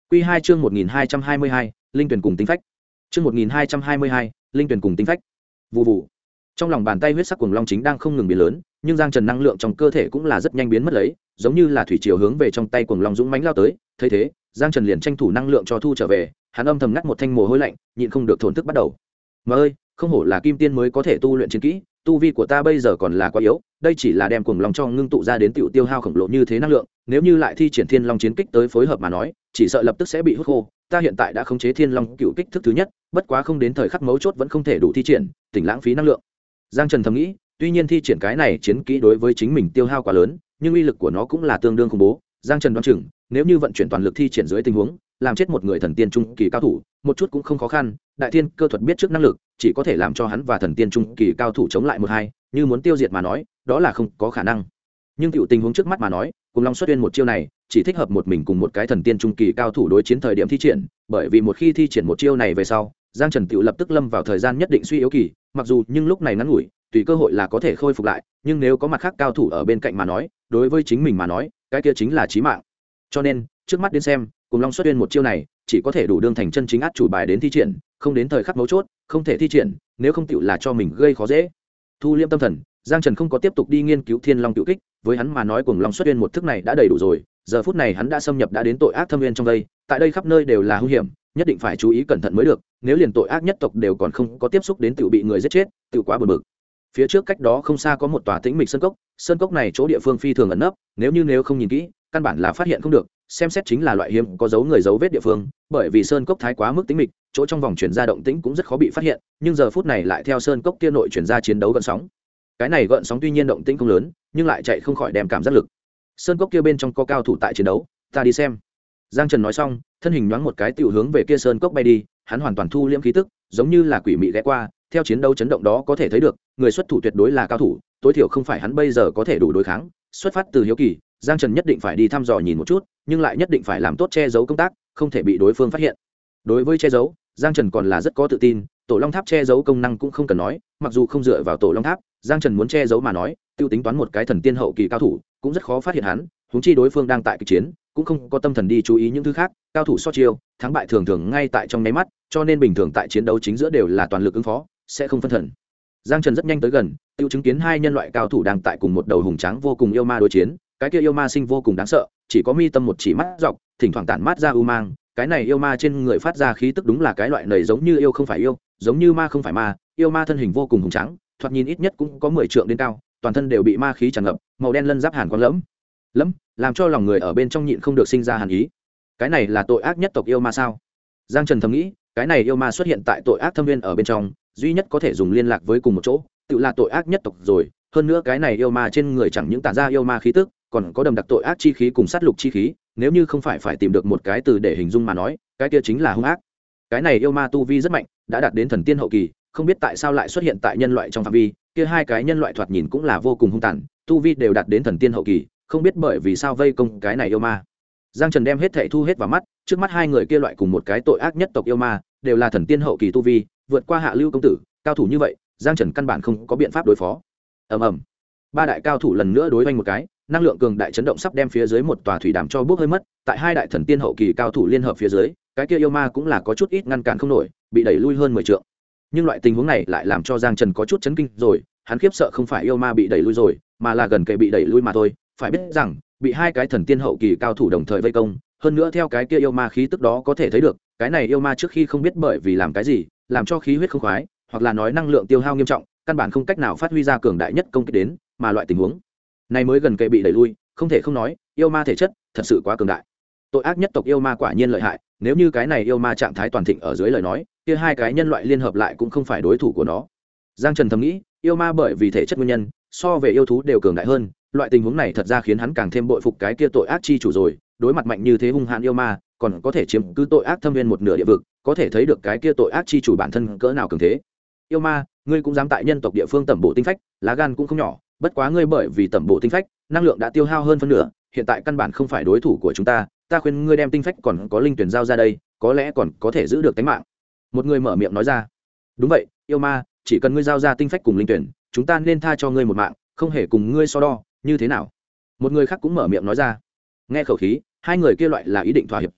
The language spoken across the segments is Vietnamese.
Quy 2 chương 1222, linh tuyển cùng tính phách. Chương 1222, linh tuyển cùng tính phách. Vù vù. Trong lòng bàn tay huyết sắc cuồng long chính đang không ngừng biến lớn, nhưng Giang Trần năng lượng trong cơ thể cũng là rất nhanh biến mất lấy, giống như là thủy triều hướng về trong tay cuồng long dũng mãnh lao tới. Thấy thế, Giang Trần liền tranh thủ năng lượng cho thu trở về, hắn âm thầm ngắt một thanh mồ hôi lạnh, nhịn không được thổn thức bắt đầu. Mà ơi, không hổ là kim tiên mới có thể tu luyện chiến kỹ, tu vi của ta bây giờ còn là quá yếu, đây chỉ là đem cuồng long cho ngưng tụ ra đến tiểu tiêu hao khổng lồ như thế năng lượng, nếu như lại thi triển thiên long chiến kích tới phối hợp mà nói, chỉ sợ lập tức sẽ bị hút khô. Ta hiện tại đã khống chế thiên long cựu kích thức thứ nhất, bất quá không đến thời khắc mấu chốt vẫn không thể đủ thi triển, tỉnh lãng phí năng lượng. Giang Trần thầm nghĩ, tuy nhiên thi triển cái này chiến kỹ đối với chính mình tiêu hao quá lớn, nhưng uy lực của nó cũng là tương đương khủng bố. Giang Trần đoán chừng, nếu như vận chuyển toàn lực thi triển dưới tình huống, làm chết một người thần tiên trung kỳ cao thủ, một chút cũng không khó khăn. Đại thiên cơ thuật biết trước năng lực, chỉ có thể làm cho hắn và thần tiên trung kỳ cao thủ chống lại một hai, như muốn tiêu diệt mà nói, đó là không có khả năng. Nhưng tiểu tình huống trước mắt mà nói, cùng long xuất uyên một chiêu này, chỉ thích hợp một mình cùng một cái thần tiên trung kỳ cao thủ đối chiến thời điểm thi triển, bởi vì một khi thi triển một chiêu này về sau, Giang Trần tiểu lập tức lâm vào thời gian nhất định suy yếu kỳ, mặc dù nhưng lúc này ngắn ngủi, tùy cơ hội là có thể khôi phục lại, nhưng nếu có mặt khác cao thủ ở bên cạnh mà nói, đối với chính mình mà nói, cái kia chính là chí mạng. Cho nên, trước mắt đến xem, cùng long xuất uyên một chiêu này, chỉ có thể đủ đương thành chân chính át chủ bài đến thi triển, không đến thời khắc mấu chốt, không thể thi triển, nếu không tiểu là cho mình gây khó dễ. Thu liêm tâm thần, Giang Trần không có tiếp tục đi nghiên cứu thiên long cựu kích, với hắn mà nói cùng long xuất uyên một thức này đã đầy đủ rồi, giờ phút này hắn đã xâm nhập đã đến tội ác thâm uyên trong đây, tại đây khắp nơi đều là hung hiểm, nhất định phải chú ý cẩn thận mới được, nếu liền tội ác nhất tộc đều còn không có tiếp xúc đến tiểu bị người giết chết, tiểu quá buồn bực. Phía trước cách đó không xa có một tòa tĩnh mịch sơn cốc này chỗ địa phương phi thường ẩn nấp, nếu không nhìn kỹ, căn bản là phát hiện không được, xem xét chính là loại hiếm có dấu người dấu vết địa phương, bởi vì sơn cốc thái quá mức tĩnh mịch, chỗ trong vòng truyền ra động tĩnh cũng rất khó bị phát hiện, nhưng giờ phút này lại theo sơn cốc kia nội truyền ra chiến đấu gợn sóng. Cái này gợn sóng tuy nhiên động tĩnh không lớn, nhưng lại chạy không khỏi đem cảm giác lực. Sơn cốc kia bên trong có cao thủ tại chiến đấu, ta đi xem. Giang Trần nói xong, thân hình nhoáng một cái tiểu hướng về kia sơn cốc bay đi, hắn hoàn toàn thu liễm khí tức, giống như là quỷ mị ghé qua, theo chiến đấu chấn động đó có thể thấy được, người xuất thủ tuyệt đối là cao thủ, tối thiểu không phải hắn bây giờ có thể đủ đối kháng. Xuất phát từ hiếu kỳ, Giang Trần nhất định phải đi thăm dò nhìn một chút, nhưng lại nhất định phải làm tốt che giấu công tác, không thể bị đối phương phát hiện. Đối với che giấu, Giang Trần còn là rất có tự tin, tổ long tháp che giấu công năng cũng không cần nói, mặc dù không dựa vào tổ long tháp, Giang Trần muốn che giấu mà nói, tiêu tính toán một cái thần tiên hậu kỳ cao thủ, cũng rất khó phát hiện hắn, huống chi đối phương đang tại kịch chiến, cũng không có tâm thần đi chú ý những thứ khác, cao thủ so chiêu, thắng bại thường thường ngay tại trong nháy mắt, cho nên bình thường tại chiến đấu chính giữa đều là toàn lực ứng phó, sẽ không phân thần. Giang Trần rất nhanh tới gần, tiêu chứng kiến hai nhân loại cao thủ đang tại cùng một đầu hùng tráng vô cùng yêu ma đối chiến, cái kia yêu ma sinh vô cùng đáng sợ, chỉ có mi tâm một chỉ mắt dọc, thỉnh thoảng tản mát ra u mang, cái này yêu ma trên người phát ra khí tức đúng là cái loại này giống như yêu không phải yêu, giống như ma không phải ma, yêu ma thân hình vô cùng hùng tráng, thoạt nhìn ít nhất cũng có 10 trượng đến cao, toàn thân đều bị ma khí tràn ngập, màu đen lân giáp hàn quang lẫm, làm cho lòng người ở bên trong nhịn không được sinh ra hàn ý. Cái này là tội ác nhất tộc yêu ma sao? Giang Trần thầm nghĩ, cái này yêu ma xuất hiện tại tội ác thâm viên ở bên trong, duy nhất có thể dùng liên lạc với cùng một chỗ, tự là tội ác nhất tộc rồi. Hơn nữa cái này yêu ma trên người chẳng những tản ra yêu ma khí tức, còn có đầm đặc tội ác chi khí cùng sát lục chi khí, nếu như không phải tìm được một cái từ để hình dung mà nói, cái kia chính là hung ác. Cái này yêu ma tu vi rất mạnh, đã đạt đến thần tiên hậu kỳ, không biết tại sao lại xuất hiện tại nhân loại trong phạm vi, kia hai cái nhân loại thoạt nhìn cũng là vô cùng hung tàn, tu vi đều đạt đến thần tiên hậu kỳ, không biết bởi vì sao vây công cái này yêu ma. Giang Trần đem hết thảy thu hết vào mắt, trước mắt hai người kia loại cùng một cái tội ác nhất tộc yêu ma, đều là thần tiên hậu kỳ tu vi, vượt qua Hạ Lưu công tử, cao thủ như vậy, Giang Trần căn bản không có biện pháp đối phó. Ầm ầm. Ba đại cao thủ lần nữa đối oanh một cái, năng lượng cường đại chấn động sắp đem phía dưới một tòa thủy đàm cho bốc hơi mất, tại hai đại thần tiên hậu kỳ cao thủ liên hợp phía dưới, cái kia yêu ma cũng là có chút ít ngăn cản không nổi, bị đẩy lui hơn 10 trượng. Nhưng loại tình huống này lại làm cho Giang Trần có chút chấn kinh rồi, hắn khiếp sợ không phải yêu ma bị đẩy lui rồi, mà là gần kề bị đẩy lui mà thôi. Phải biết rằng, bị hai cái thần tiên hậu kỳ cao thủ đồng thời vây công, hơn nữa theo cái kia yêu ma khí tức đó có thể thấy được, cái này yêu ma trước khi không biết bởi vì làm cái gì, làm cho khí huyết không khoái, hoặc là nói năng lượng tiêu hao nghiêm trọng, căn bản không cách nào phát huy ra cường đại nhất công kích đến, mà loại tình huống này mới gần kề bị đẩy lui, không thể không nói, yêu ma thể chất thật sự quá cường đại. Tội ác nhất tộc yêu ma quả nhiên lợi hại, nếu như cái này yêu ma trạng thái toàn thịnh ở dưới lời nói, kia hai cái nhân loại liên hợp lại cũng không phải đối thủ của nó. Giang Trần thầm nghĩ, yêu ma bởi vì thể chất nguyên nhân, so về yêu thú đều cường đại hơn, loại tình huống này thật ra khiến hắn càng thêm bội phục cái kia tội ác chi chủ rồi, đối mặt mạnh như thế hung hãn yêu ma, còn có thể chiếm cứ tội ác thâm viên một nửa địa vực, có thể thấy được cái kia tội ác chi chủ bản thân cỡ nào cường thế. Yêu ma, ngươi cũng dám tại nhân tộc địa phương tẩm bổ tinh phách, lá gan cũng không nhỏ, bất quá ngươi bởi vì tẩm bổ tinh phách, năng lượng đã tiêu hao hơn phân nửa, hiện tại căn bản không phải đối thủ của chúng ta, ta khuyên ngươi đem tinh phách còn có linh tuyển giao ra đây, có lẽ còn có thể giữ được tính mạng. Một người mở miệng nói ra. Đúng vậy, yêu ma, chỉ cần ngươi giao ra tinh phách cùng linh tuyển, chúng ta nên tha cho ngươi một mạng, không hề cùng ngươi so đo, như thế nào? Một người khác cũng mở miệng nói ra. Nghe khẩu khí, hai người kia loại là ý định thỏa hiệp rồi,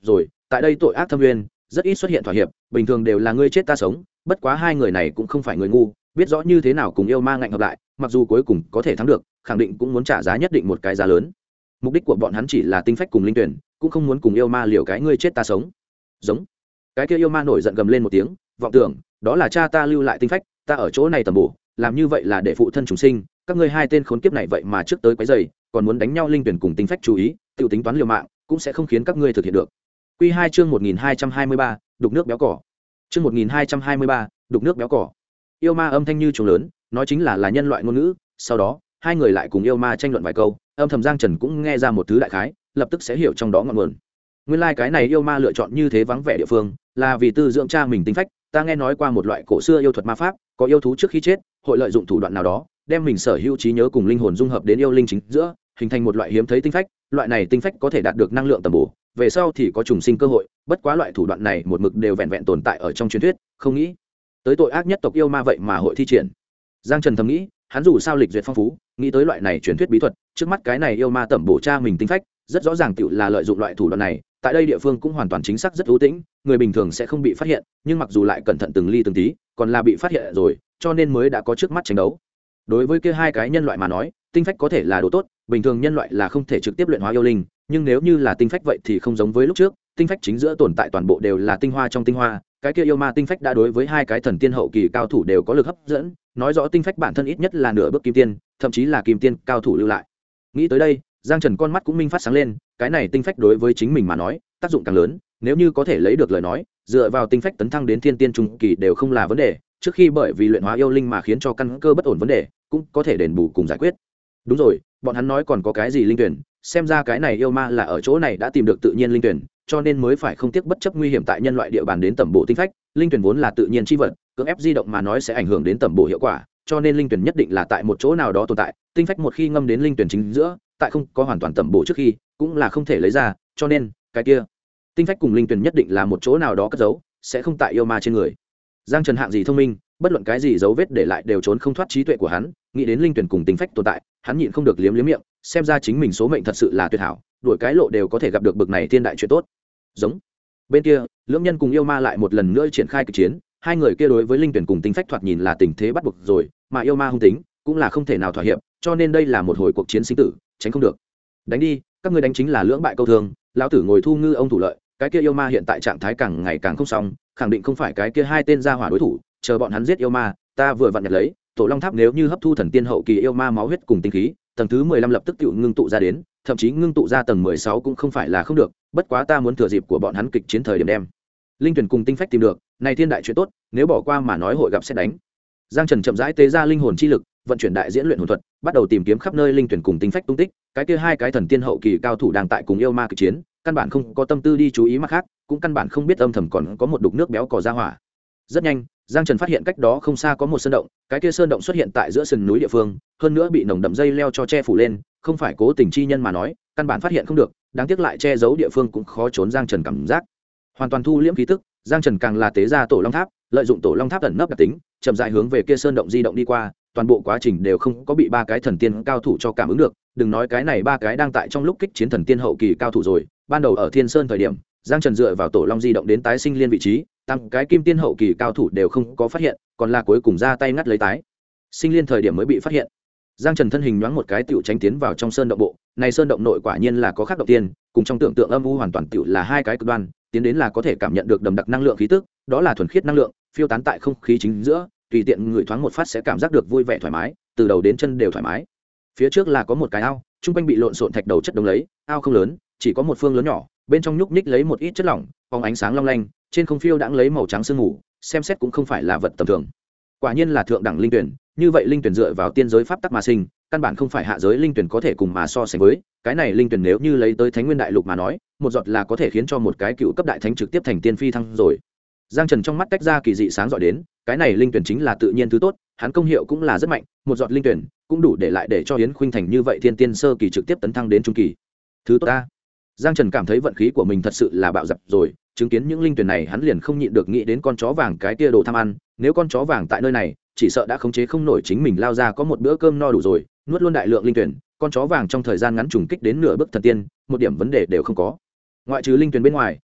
tại đây tội ác thâm uyên rất ít xuất hiện thỏa hiệp, bình thường đều là ngươi chết ta sống, bất quá hai người này cũng không phải người ngu, biết rõ như thế nào cùng yêu ma ngạnh hợp lại, mặc dù cuối cùng có thể thắng được, khẳng định cũng muốn trả giá nhất định một cái giá lớn. Mục đích của bọn hắn chỉ là tinh phách cùng linh tuyển, cũng không muốn cùng yêu ma liều cái ngươi chết ta sống. Giống. Cái kia yêu ma nổi giận gầm lên một tiếng, vọng tưởng, đó là cha ta lưu lại tinh phách, ta ở chỗ này tầm bổ, làm như vậy là để phụ thân chúng sinh, các ngươi hai tên khốn kiếp này vậy mà trước tới quấy rầy, còn muốn đánh nhau linh tuyển cùng tinh phách chú ý, tiêu tính toán liều mạng, cũng sẽ không khiến các ngươi thực hiện được. Quy 2 chương 1223, đục nước béo cỏ. Chương 1223, đục nước béo cỏ. Yêu ma âm thanh như trống lớn, nói chính là nhân loại ngôn ngữ, sau đó, hai người lại cùng yêu ma tranh luận vài câu, âm thầm Giang Trần cũng nghe ra một thứ đại khái, lập tức sẽ hiểu trong đó ngọn nguồn. Nguyên lai cái này yêu ma lựa chọn như thế vắng vẻ địa phương, là vì tư dưỡng cha mình tinh phách, ta nghe nói qua một loại cổ xưa yêu thuật ma pháp, có yêu thú trước khi chết, hội lợi dụng thủ đoạn nào đó, đem mình sở hữu trí nhớ cùng linh hồn dung hợp đến yêu linh chính giữa, hình thành một loại hiếm thấy tinh phách, loại này tinh phách có thể đạt được năng lượng tầm bổ, về sau thì có trùng sinh cơ hội, bất quá loại thủ đoạn này một mực đều vẹn vẹn tồn tại ở trong truyền thuyết, không nghĩ tới tội ác nhất tộc yêu ma vậy mà hội thi triển. Giang Trần thầm nghĩ, hắn dù sao lịch duyệt phong phú, nghĩ tới loại này truyền thuyết bí thuật, trước mắt cái này yêu ma tẩm bổ cha mình tinh phách, rất rõ ràng tựu là lợi dụng loại thủ đoạn này, tại đây địa phương cũng hoàn toàn chính xác rất ưu tĩnh, người bình thường sẽ không bị phát hiện, nhưng mặc dù lại cẩn thận từng ly từng tí, còn là bị phát hiện rồi, cho nên mới đã có trước mắt tranh đấu. Đối với kia hai cái nhân loại mà nói, tinh phách có thể là đồ tốt, bình thường nhân loại là không thể trực tiếp luyện hóa yêu linh, nhưng nếu như là tinh phách vậy thì không giống với lúc trước, tinh phách chính giữa tồn tại toàn bộ đều là tinh hoa trong tinh hoa, cái kia yêu ma tinh phách đã đối với hai cái thần tiên hậu kỳ cao thủ đều có lực hấp dẫn, nói rõ tinh phách bản thân ít nhất là nửa bước kim tiên, thậm chí là kim tiên cao thủ lưu lại. Nghĩ tới đây, Giang Trần con mắt cũng minh phát sáng lên, cái này tinh phách đối với chính mình mà nói, tác dụng càng lớn, nếu như có thể lấy được lời nói, dựa vào tinh phách tấn thăng đến thiên tiên trung kỳ đều không là vấn đề, trước khi bởi vì luyện hóa yêu linh mà khiến cho căn cơ bất ổn vấn đề, cũng có thể đền bù cùng giải quyết. Đúng rồi, bọn hắn nói còn có cái gì linh tuyển, xem ra cái này yêu ma là ở chỗ này đã tìm được tự nhiên linh tuyển, cho nên mới phải không tiếc bất chấp nguy hiểm tại nhân loại địa bàn đến tẩm bổ tinh phách, linh tuyển vốn là tự nhiên chi vật, cưỡng ép di động mà nói sẽ ảnh hưởng đến tẩm bổ hiệu quả, cho nên linh tuyển nhất định là tại một chỗ nào đó tồn tại, tinh phách một khi ngâm đến linh tuyển chính giữa, tại không có hoàn toàn tẩm bổ trước khi, cũng là không thể lấy ra, cho nên cái kia tinh phách cùng linh tuyển nhất định là một chỗ nào đó cất giấu, sẽ không tại yêu ma trên người. Giang Trần hạng gì thông minh, bất luận cái gì dấu vết để lại đều trốn không thoát trí tuệ của hắn, nghĩ đến linh tuyển cùng tinh phách tồn tại, hắn nhịn không được liếm liếm miệng, xem ra chính mình số mệnh thật sự là tuyệt hảo, đuổi cái lộ đều có thể gặp được bực này thiên đại chuyện tốt. Giống. Bên kia, lưỡng nhân cùng yêu ma lại một lần nữa triển khai kịch chiến, hai người kia đối với linh tuyển cùng tinh phách thoạt nhìn là tình thế bắt buộc rồi, mà yêu ma hung tính cũng là không thể nào thỏa hiệp, cho nên đây là một hồi cuộc chiến sinh tử, tránh không được. Đánh đi, các ngươi đánh chính là lưỡng bại câu thương, lão tử ngồi thu ngư ông thủ lợi, cái kia yêu ma hiện tại trạng thái càng ngày càng không xong, khẳng định không phải cái kia hai tên gia hỏa đối thủ, chờ bọn hắn giết yêu ma, ta vừa vặn nhặt lấy, Tổ Long Tháp nếu như hấp thu thần tiên hậu kỳ yêu ma máu huyết cùng tinh khí, tầng thứ 15 lập tức tự ngưng tụ ra đến, thậm chí ngưng tụ ra tầng 16 cũng không phải là không được, bất quá ta muốn thừa dịp của bọn hắn kịch chiến thời điểm đem linh tuyển cùng tinh phách tìm được, này thiên đại chuyện tốt, nếu bỏ qua mà nói hội gặp sẽ đánh. Giang Trần chậm rãi tế ra linh hồn chi lực, vận chuyển đại diễn luyện hồn thuật, bắt đầu tìm kiếm khắp nơi linh tuyển cùng tinh phách tung tích, cái kia hai cái thần tiên hậu kỳ cao thủ đang tại cùng yêu ma kịch chiến, căn bản không có tâm tư đi chú ý mặt khác, cũng căn bản không biết âm thầm còn có một đục nước béo cò ra hỏa. Rất nhanh, Giang Trần phát hiện cách đó không xa có một sơn động, cái kia sơn động xuất hiện tại giữa sườn núi địa phương, hơn nữa bị nồng đậm dây leo cho che phủ lên, không phải cố tình chi nhân mà nói, căn bản phát hiện không được, đáng tiếc lại che giấu địa phương cũng khó trốn Giang Trần cảm giác. Hoàn toàn thu liễm khí tức, Giang Trần càng là tế ra Tổ Long Tháp, lợi dụng Tổ Long Tháp ẩn nấp đặc tính, chậm rãi hướng về kia sơn động di động đi qua, toàn bộ quá trình đều không có bị ba cái thần tiên cao thủ cho cảm ứng được, đừng nói cái này ba cái đang tại trong lúc kích chiến thần tiên hậu kỳ cao thủ rồi, ban đầu ở Thiên Sơn thời điểm, Giang Trần dựa vào Tổ Long di động đến tái sinh liên vị trí, tăng cái kim tiên hậu kỳ cao thủ đều không có phát hiện, còn là cuối cùng ra tay ngắt lấy tái sinh liên thời điểm mới bị phát hiện. Giang Trần thân hình nhoáng một cái tựu tránh tiến vào trong sơn động bộ, này sơn động nội quả nhiên là có khác động tiên, cùng trong tưởng tượng âm u hoàn toàn tựu là hai cái cực đoan, tiến đến là có thể cảm nhận được đậm đặc năng lượng khí tức, đó là thuần khiết năng lượng, phiêu tán tại không khí chính giữa, tùy tiện người thoáng một phát sẽ cảm giác được vui vẻ thoải mái, từ đầu đến chân đều thoải mái. Phía trước là có một cái ao, trung quanh bị lộn xộn thạch đầu chất đống lấy, ao không lớn, chỉ có một phương lớn nhỏ, bên trong nhúc nhích lấy một ít chất lỏng, phóng ánh sáng long lanh, trên không phiêu đãng lấy màu trắng sương mù, xem xét cũng không phải là vật tầm thường. Quả nhiên là thượng đẳng linh tuyển, như vậy linh tuyển dựa vào tiên giới pháp tắc mà sinh, căn bản không phải hạ giới linh tuyển có thể cùng mà so sánh với, cái này linh tuyển nếu như lấy tới Thánh Nguyên Đại Lục mà nói, một giọt là có thể khiến cho một cái cựu cấp đại thánh trực tiếp thành tiên phi thăng rồi. Giang Trần trong mắt tách ra kỳ dị sáng rọi đến, cái này linh tuyển chính là tự nhiên thứ tốt, hắn công hiệu cũng là rất mạnh, một giọt linh tuyển cũng đủ để lại để cho Yến Khuynh Thành như vậy thiên tiên sơ kỳ trực tiếp tấn thăng đến trung kỳ. Thứ tốt ta. Giang Trần cảm thấy vận khí của mình thật sự là bạo dập rồi, chứng kiến những linh tuyển này hắn liền không nhịn được nghĩ đến con chó vàng cái kia đồ tham ăn, nếu con chó vàng tại nơi này, chỉ sợ đã khống chế không nổi chính mình lao ra có một bữa cơm no đủ rồi, nuốt luôn đại lượng linh tuyển, con chó vàng trong thời gian ngắn trùng kích đến nửa bước thần tiên, một điểm vấn đề đều không có. Ngoại trừ linh tuyển bên ngoài,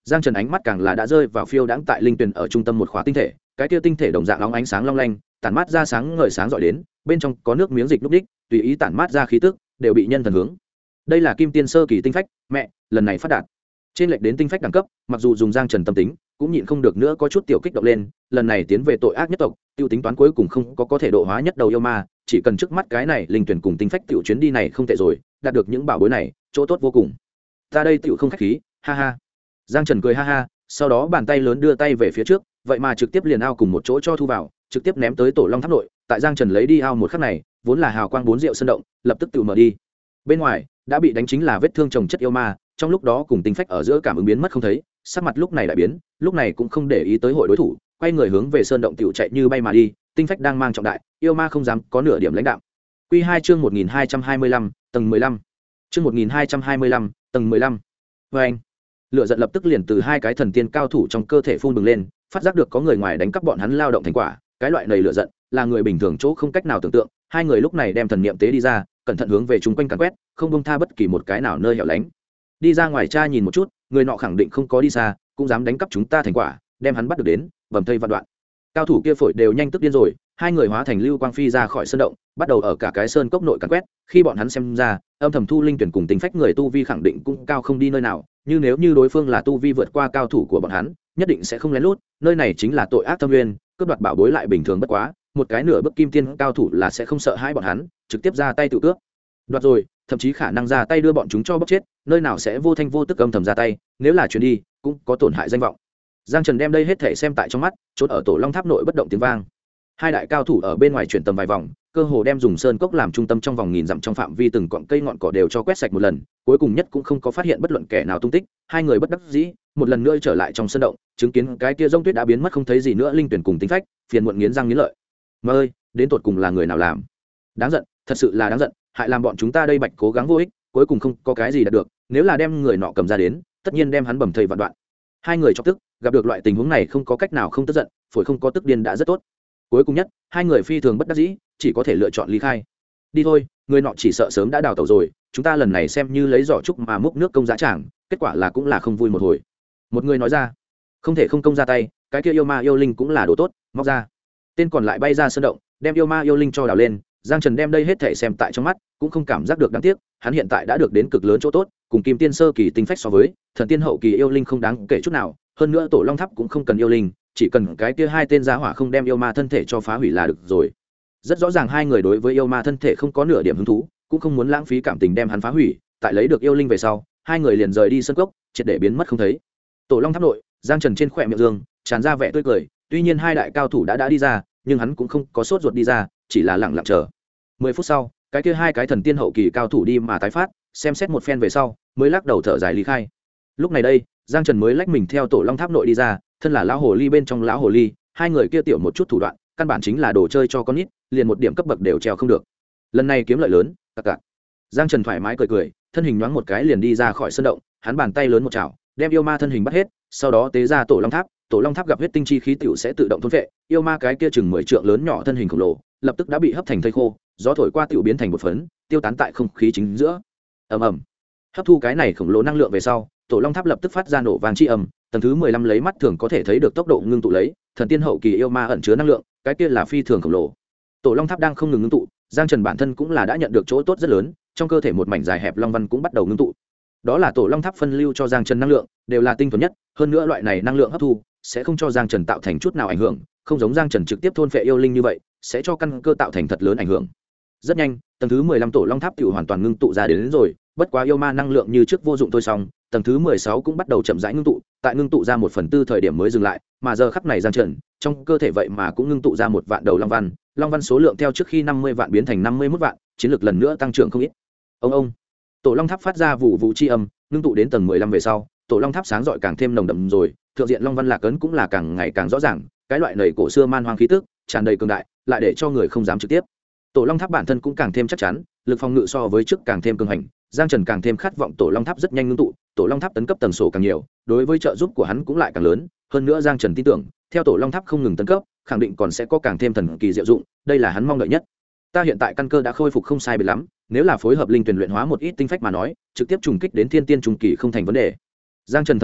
Giang Trần ánh mắt càng là đã rơi vào phiêu đãng tại linh tuyển ở trung tâm một khóa tinh thể, cái kia tinh thể đồng dạng óng ánh sáng long lanh, tản mát ra sáng ngời sáng giỏi đến, bên trong có nước miếng dịch lúc đích, tùy ý tản mát ra khí tức, đều bị nhân thần hướng. Đây là kim tiên sơ kỳ tinh phách, mẹ, lần này phát đạt. Trên lệch đến tinh phách đẳng cấp, mặc dù dùng Giang Trần tâm tính, cũng nhịn không được nữa có chút tiểu kích động lên, lần này tiến về tội ác nhất tộc, tiêu tính toán cuối cùng không có thể độ hóa nhất đầu yêu ma, chỉ cần trước mắt cái này linh tuyển cùng tinh phách tiểu chuyến đi này không tệ rồi, đạt được những bảo bối này, chỗ tốt vô cùng. Ta đây tiểu không khách khí, ha ha. Giang Trần cười ha ha, sau đó bàn tay lớn đưa tay về phía trước, vậy mà trực tiếp liền ao cùng một chỗ cho thu vào, trực tiếp ném tới tổ long tháp nội. Tại Giang Trần lấy đi ao một khắc này, vốn là hào quang bốn rượu sơn động, lập tức tự mở đi. Bên ngoài đã bị đánh chính là vết thương chồng chất yêu ma, trong lúc đó cùng tinh phách ở giữa cảm ứng biến mất không thấy, sắc mặt lúc này lại biến, lúc này cũng không để ý tới hội đối thủ, quay người hướng về sơn động tiểu chạy như bay mà đi. Tinh phách đang mang trọng đại, yêu ma không dám có nửa điểm lãnh đạo. Quy 2 chương 1225, tầng 15. Chương 1225, tầng 15. Oeng. Lửa giận lập tức liền từ hai cái thần tiên cao thủ trong cơ thể phun bừng lên, phát giác được có người ngoài đánh cắp bọn hắn lao động thành quả, cái loại này lửa giận là người bình thường chỗ không cách nào tưởng tượng. Hai người lúc này đem thần niệm tế đi ra, cẩn thận hướng về chúng quanh càn quét, không buông tha bất kỳ một cái nào nơi hẻo lánh. Đi ra ngoài tra nhìn một chút, người nọ khẳng định không có đi xa, cũng dám đánh cắp chúng ta thành quả, đem hắn bắt được đến, bầm thây vạn đoạn. Cao thủ kia phổi đều nhanh tức điên rồi, hai người hóa thành lưu quang phi ra khỏi sơn động, bắt đầu ở cả cái sơn cốc nội càn quét. Khi bọn hắn xem ra, âm thầm thu linh tuyển cùng tinh phách người tu vi khẳng định cũng cao không đi nơi nào, nhưng nếu như đối phương là tu vi vượt qua cao thủ của bọn hắn, nhất định sẽ không lén lút, nơi này chính là tội ác thâm nguyên, cướp đoạt bảo bối lại bình thường bất quá, một cái nửa bước kim tiên cao thủ là sẽ không sợ hai bọn hắn, trực tiếp ra tay tự cướp. Đoạt rồi, thậm chí khả năng ra tay đưa bọn chúng cho bóc chết, nơi nào sẽ vô thanh vô tức âm thầm ra tay, nếu là chuyến đi, cũng có tổn hại danh vọng. Giang Trần đem đây hết thể xem tại trong mắt, chốt ở tổ long tháp nội bất động tiếng vang. Hai đại cao thủ ở bên ngoài chuyển tầm vài vòng, cơ hồ đem dùng sơn cốc làm trung tâm trong vòng nghìn dặm trong phạm vi từng cọng cây ngọn cỏ đều cho quét sạch một lần, cuối cùng nhất cũng không có phát hiện bất luận kẻ nào tung tích. Hai người bất đắc dĩ, một lần nữa trở lại trong sơn động, chứng kiến cái kia rông tuyết đã biến mất không thấy gì nữa, linh tuyển cùng tinh phách, phiền muộn nghiến răng nghiến lợi. Mà ơi, đến tột cùng là người nào làm? Đáng giận, thật sự là đáng giận, hại làm bọn chúng ta đây bạch cố gắng vô ích, cuối cùng không có cái gì đạt được, nếu là đem người nọ cầm ra đến, tất nhiên đem hắn bầm thây vạn đoạn. Hai người chọc tức, gặp được loại tình huống này không có cách nào không tức giận, phổi không có tức điên đã rất tốt. Cuối cùng nhất, hai người phi thường bất đắc dĩ, chỉ có thể lựa chọn ly khai. Đi thôi, người nọ chỉ sợ sớm đã đào tẩu rồi, chúng ta lần này xem như lấy giỏ trúc mà múc nước công giá tràng, kết quả là cũng là không vui một hồi. Một người nói ra, không thể không công ra tay, cái kia yêu ma yêu linh cũng là đồ tốt, móc ra. Tên còn lại bay ra sơn động, đem yêu ma yêu linh cho đào lên. Giang Trần đem đây hết thể xem tại trong mắt, cũng không cảm giác được đáng tiếc, hắn hiện tại đã được đến cực lớn chỗ tốt, cùng kim tiên sơ kỳ tinh phách so với, thần tiên hậu kỳ yêu linh không đáng kể chút nào, hơn nữa tổ long tháp cũng không cần yêu linh, chỉ cần cái kia hai tên giá hỏa không đem yêu ma thân thể cho phá hủy là được rồi. Rất rõ ràng hai người đối với yêu ma thân thể không có nửa điểm hứng thú, cũng không muốn lãng phí cảm tình đem hắn phá hủy, tại lấy được yêu linh về sau, hai người liền rời đi sân cốc, triệt để biến mất không thấy. Tổ long tháp nội, Giang Trần trên khóe miệng dương tràn ra vẻ tươi cười, tuy nhiên hai đại cao thủ đã đi ra, nhưng hắn cũng không có sốt ruột đi ra, chỉ là lặng lặng chờ. 10 phút sau, cái kia hai cái thần tiên hậu kỳ cao thủ đi mà tái phát, xem xét một phen về sau, mới lắc đầu thở dài lý khai. Lúc này đây, Giang Trần mới lách mình theo tổ long tháp nội đi ra, thân là lão hồ ly bên trong lão hồ ly, hai người kia tiểu một chút thủ đoạn, căn bản chính là đồ chơi cho con nít, liền một điểm cấp bậc đều treo không được. Lần này kiếm lợi lớn, cặc cặc. Giang Trần thoải mái cười cười, thân hình nhoáng một cái liền đi ra khỏi sân động, hắn bàn tay lớn một chảo, đem yêu ma thân hình bắt hết, sau đó tế ra tổ long tháp gặp huyết tinh chi khí tiểu sẽ tự động thôn phệ, yêu ma cái kia chừng 10 trượng lớn nhỏ thân hình khổng lồ, lập tức đã bị hấp thành thây khô, gió thổi qua tiểu biến thành một phấn, tiêu tán tại không khí chính giữa. Ầm ầm. Hấp thu cái này khổng lồ năng lượng về sau, tổ long tháp lập tức phát ra nổ vang chi ầm, tầng thứ 15 lấy mắt thường có thể thấy được tốc độ ngưng tụ lấy, thần tiên hậu kỳ yêu ma ẩn chứa năng lượng, cái kia là phi thường khổng lồ. Tổ long tháp đang không ngừng ngưng tụ, Giang Trần bản thân cũng là đã nhận được chỗ tốt rất lớn, trong cơ thể một mảnh dài hẹp long văn cũng bắt đầu ngưng tụ. Đó là tổ long tháp phân lưu cho Giang Trần năng lượng, đều là tinh thuần nhất, hơn nữa loại này năng lượng hấp thu sẽ không cho Giang Trần tạo thành chút nào ảnh hưởng, không giống Giang Trần trực tiếp thôn phệ yêu linh như vậy, sẽ cho căn cơ tạo thành thật lớn ảnh hưởng. Rất nhanh, tầng thứ 15 tổ long tháp tiểu hoàn toàn ngưng tụ ra đến rồi, bất quá yêu ma năng lượng như trước vô dụng thôi xong, tầng thứ 16 cũng bắt đầu chậm rãi ngưng tụ, tại ngưng tụ ra 1/4 thời điểm mới dừng lại, mà giờ khắc này Giang Trần, trong cơ thể vậy mà cũng ngưng tụ ra 1 vạn đầu long văn số lượng theo trước khi 50 vạn biến thành 51 vạn, chiến lược lần nữa tăng trưởng không ít. Ông tổ long tháp phát ra vụ vụ chi âm, ngưng tụ đến tầng 15 về sau, tổ long tháp sáng rọi càng thêm nồng đậm rồi, thượng diện long văn lạc ấn cũng là càng ngày càng rõ ràng, cái loại nảy cổ xưa man hoang khí tức, tràn đầy cường đại, lại để cho người không dám trực tiếp. Tổ long tháp bản thân cũng càng thêm chắc chắn, lực phòng ngự so với trước càng thêm cường hành, Giang Trần càng thêm khát vọng tổ long tháp rất nhanh ngưng tụ, tổ long tháp tấn cấp tầng số càng nhiều, đối với trợ giúp của hắn cũng lại càng lớn, hơn nữa Giang Trần tin tưởng, theo tổ long tháp không ngừng tấn cấp, khẳng định còn sẽ có càng thêm thần kỳ diệu dụng, đây là hắn mong đợi nhất. Ta hiện tại căn cơ đã khôi phục không sai biệt lắm, nếu là phối hợp linh tuyển luyện hóa một ít tinh phách mà nói, trực tiếp trùng kích đến thiên tiên trùng kỳ không thành vấn đề. Giang Trần thầm nghĩ,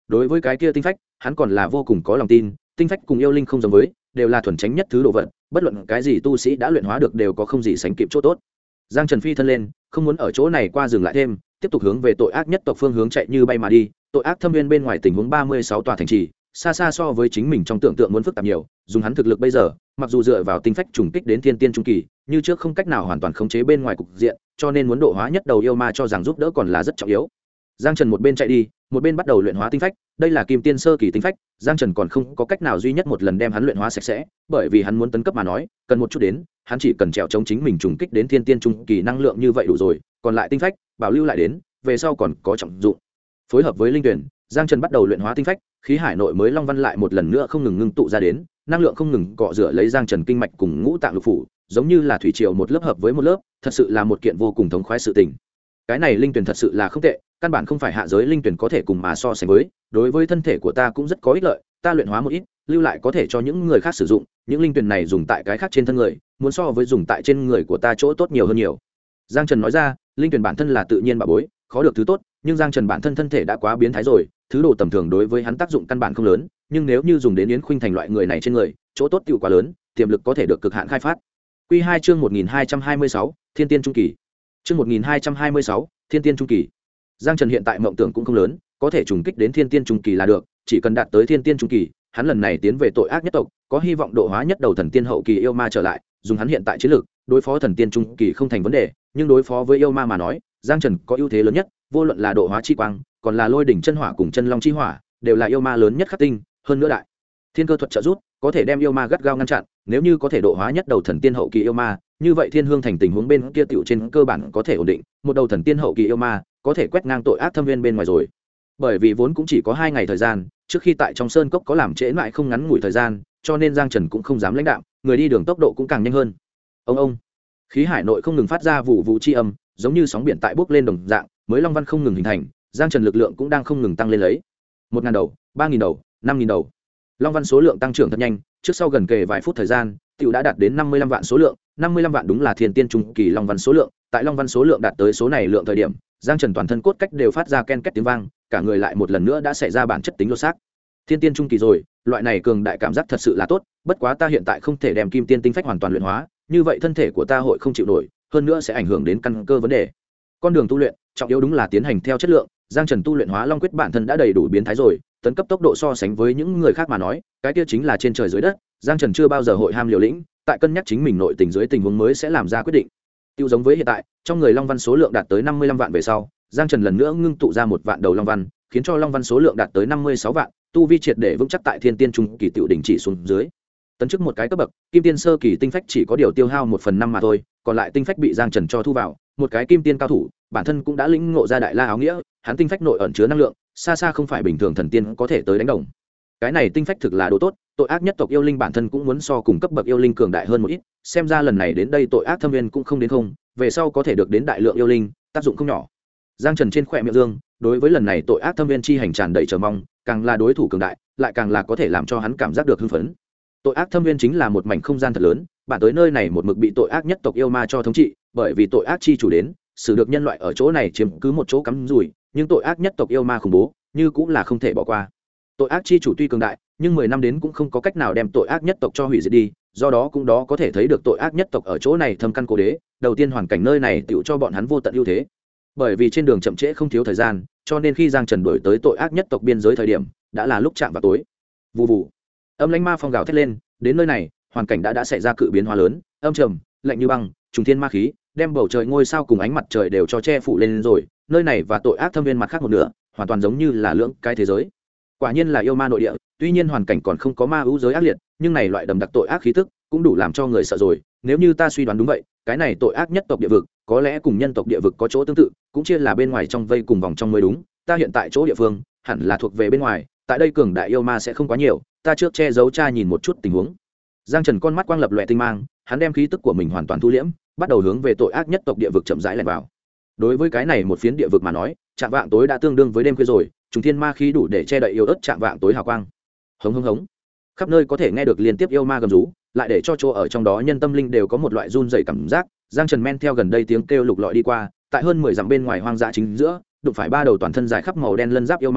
đối với cái kia tinh phách hắn còn là vô cùng có lòng tin. Tinh phách cùng yêu linh không giống với, đều là thuần chánh nhất thứ đồ vật, bất luận cái gì tu sĩ đã luyện hóa được đều có không gì sánh kịp chỗ tốt. Giang Trần phi thân lên, không muốn ở chỗ này qua dừng lại thêm, tiếp tục hướng về tội ác nhất tộc phương hướng chạy như bay mà đi. Tội ác thâm viên bên ngoài tình huống 36 tòa thành trì, xa xa so với chính mình trong tưởng tượng muốn phức tạp nhiều. Dùng hắn thực lực bây giờ, mặc dù dựa vào tinh phách trùng kích đến thiên tiên trung kỳ, như trước không cách nào hoàn toàn khống chế bên ngoài cục diện, cho nên muốn độ hóa nhất đầu yêu ma cho rằng giúp đỡ còn là rất trọng yếu. Giang Trần một bên chạy đi, một bên bắt đầu luyện hóa tinh phách. Đây là kim tiên sơ kỳ tinh phách, Giang Trần còn không có cách nào duy nhất một lần đem hắn luyện hóa sạch sẽ, bởi vì hắn muốn tấn cấp mà nói, cần một chút đến, hắn chỉ cần trèo chống chính mình trùng kích đến thiên tiên trung kỳ năng lượng như vậy đủ rồi, còn lại tinh phách bảo lưu lại đến, về sau còn có trọng dụng. Phối hợp với linh tuyển, Giang Trần bắt đầu luyện hóa tinh phách, khí hải nội mới long văn lại một lần nữa không ngừng ngưng tụ ra đến, năng lượng không ngừng cọ rửa lấy Giang Trần kinh mạch cùng ngũ tạng lục phủ, giống như là thủy triều một lớp hợp với một lớp, thật sự là một kiện vô cùng thống khoái sự tình. Cái này linh tuyển thật sự là không tệ, căn bản không phải hạ giới linh tuyển có thể cùng mà so sánh với, đối với thân thể của ta cũng rất có ích lợi, ta luyện hóa một ít, lưu lại có thể cho những người khác sử dụng, những linh tuyển này dùng tại cái khác trên thân người, muốn so với dùng tại trên người của ta chỗ tốt nhiều hơn nhiều. Giang Trần nói ra, linh tuyển bản thân là tự nhiên bảo bối, khó được thứ tốt, nhưng Giang Trần bản thân thân thể đã quá biến thái rồi, thứ đồ tầm thường đối với hắn tác dụng căn bản không lớn, nhưng nếu như dùng đến Yến Khuynh Thành loại người này trên người, chỗ tốt tiêu quá lớn, tiềm lực có thể được cực hạn khai phát. Quy 2 chương 1226, Thiên Tiên trung kỳ. Chương 1226, Thiên Tiên trung kỳ. Giang Trần hiện tại mộng tưởng cũng không lớn, có thể trùng kích đến Thiên Tiên trung kỳ là được, chỉ cần đạt tới Thiên Tiên trung kỳ, hắn lần này tiến về tội ác nhất tộc, có hy vọng độ hóa nhất đầu thần tiên hậu kỳ yêu ma trở lại, dùng hắn hiện tại chiến lược, đối phó thần tiên trung kỳ không thành vấn đề, nhưng đối phó với yêu ma mà nói, Giang Trần có ưu thế lớn nhất, vô luận là độ hóa chi quang, còn là lôi đỉnh chân hỏa cùng chân long chi hỏa, đều là yêu ma lớn nhất khắc tinh, hơn nữa đại thiên cơ thuật trợ giúp, có thể đem yêu ma gắt gao ngăn chặn, nếu như có thể độ hóa nhất đầu thần tiên hậu kỳ yêu ma, như vậy Thiên Hương thành tình huống bên kia tiểu trên cơ bản có thể ổn định, một đầu thần tiên hậu kỳ yêu ma, có thể quét ngang tội ác thâm viên bên ngoài rồi. Bởi vì vốn cũng chỉ có 2 ngày thời gian, trước khi tại trong sơn cốc có làm trễ lại không ngắn ngủi thời gian, cho nên Giang Trần cũng không dám lãnh đạm, người đi đường tốc độ cũng càng nhanh hơn. Ông khí hải nội không ngừng phát ra vụ vụ chi âm, giống như sóng biển tại bốc lên đồng dạng, mới long văn không ngừng hình thành, Giang Trần lực lượng cũng đang không ngừng tăng lên lấy. 1000 đầu, 3000 đầu, 5000 đầu. Long văn số lượng tăng trưởng thật nhanh, trước sau gần kề vài phút thời gian, tiểu đã đạt đến 55 vạn số lượng, 55 vạn đúng là thiên tiên trung kỳ long văn số lượng, tại long văn số lượng đạt tới số này lượng thời điểm, Giang Trần toàn thân cốt cách đều phát ra ken két tiếng vang, cả người lại một lần nữa đã xảy ra bản chất tính lô xác. Thiên tiên trung kỳ rồi, loại này cường đại cảm giác thật sự là tốt, bất quá ta hiện tại không thể đem kim tiên tinh phách hoàn toàn luyện hóa, như vậy thân thể của ta hội không chịu nổi, hơn nữa sẽ ảnh hưởng đến căn cơ vấn đề. Con đường tu luyện, trọng yếu đúng là tiến hành theo chất lượng, Giang Trần tu luyện hóa long quyết bản thân đã đầy đủ biến thái rồi, tấn cấp tốc độ so sánh với những người khác mà nói, cái kia chính là trên trời dưới đất, Giang Trần chưa bao giờ hội ham liều lĩnh, tại cân nhắc chính mình nội tình dưới tình huống mới sẽ làm ra quyết định. Tiêu giống với hiện tại, trong người long văn số lượng đạt tới 55 vạn về sau, Giang Trần lần nữa ngưng tụ ra 1 vạn đầu long văn, khiến cho long văn số lượng đạt tới 56 vạn, tu vi triệt để vững chắc tại thiên tiên trung kỳ tiểu đỉnh chỉ xuống dưới. Tấn chức một cái cấp bậc, kim tiên sơ kỳ tinh phách chỉ có điều tiêu hao 1/5 mà thôi, còn lại tinh phách bị Giang Trần cho thu vào, một cái kim tiên cao thủ, bản thân cũng đã lĩnh ngộ ra đại la áo nghĩa, hắn tinh phách nội ẩn chứa năng lượng, xa xa không phải bình thường thần tiên có thể tới đánh đồng. Cái này tinh phách thực là đồ tốt, tội ác nhất tộc yêu linh bản thân cũng muốn so cùng cấp bậc yêu linh cường đại hơn một ít, xem ra lần này đến đây tội ác thâm viên cũng không đến không, về sau có thể được đến đại lượng yêu linh, tác dụng không nhỏ. Giang Trần trên khóe miệng dương, đối với lần này tội ác thâm viên chi hành tràn đầy chờ mong, càng là đối thủ cường đại, lại càng là có thể làm cho hắn cảm giác được hưng phấn. Tội ác thâm viên chính là một mảnh không gian thật lớn, bản tới nơi này một mực bị tội ác nhất tộc yêu ma cho thống trị, bởi vì tội ác chi chủ đến, xử được nhân loại ở chỗ này chiếm cứ một chỗ cắm rủi, nhưng tội ác nhất tộc yêu ma khủng bố, như cũng là không thể bỏ qua. Tội ác chi chủ tuy cường đại, nhưng 10 năm đến cũng không có cách nào đem tội ác nhất tộc cho hủy diệt đi, do đó cũng đó có thể thấy được tội ác nhất tộc ở chỗ này thâm căn cố đế, đầu tiên hoàn cảnh nơi này tựu cho bọn hắn vô tận ưu thế. Bởi vì trên đường chậm trễ không thiếu thời gian, cho nên khi Giang Trần đuổi tới tội ác nhất tộc biên giới thời điểm, đã là lúc chạm vào tối. Vù vù. Âm lãnh ma phong gào thét lên, đến nơi này, hoàn cảnh đã xảy ra cự biến hóa lớn, âm trầm, lạnh như băng, trùng thiên ma khí, đem bầu trời ngôi sao cùng ánh mặt trời đều cho che phủ lên rồi, nơi này và tội ác thâm viên mặt khác một nửa, hoàn toàn giống như là lưỡng cái thế giới. Quả nhiên là yêu ma nội địa, tuy nhiên hoàn cảnh còn không có ma ưu giới ác liệt, nhưng này loại đầm đặc tội ác khí tức cũng đủ làm cho người sợ rồi. Nếu như ta suy đoán đúng vậy, cái này tội ác nhất tộc địa vực có lẽ cùng nhân tộc địa vực có chỗ tương tự, cũng chia là bên ngoài trong vây cùng vòng trong mới đúng. Ta hiện tại chỗ địa phương hẳn là thuộc về bên ngoài, tại đây cường đại yêu ma sẽ không quá nhiều, ta trước che giấu tra nhìn một chút tình huống. Giang Trần con mắt quang lập loè tinh mang, hắn đem khí tức của mình hoàn toàn thu liễm, bắt đầu hướng về tội ác nhất tộc địa vực chậm rãi lẻn vào. Đối với cái này một phiến địa vực mà nói, trạm vạng tối đã tương đương với đêm khuya rồi, trùng thiên ma khí đủ để che đậy yêu ớt trạm vạng tối hào quang. Hống hống hống, khắp nơi có thể nghe được liên tiếp yêu ma gầm rú, lại để cho chỗ ở trong đó nhân tâm linh đều có một loại run rẩy cảm giác. Giang Trần men theo gần đây tiếng kêu lục lọi đi qua, tại hơn 10 dặm bên ngoài hoang dã chính giữa, đụng phải 3 đầu toàn thân dài khắp màu đen lân giáp yêu ma,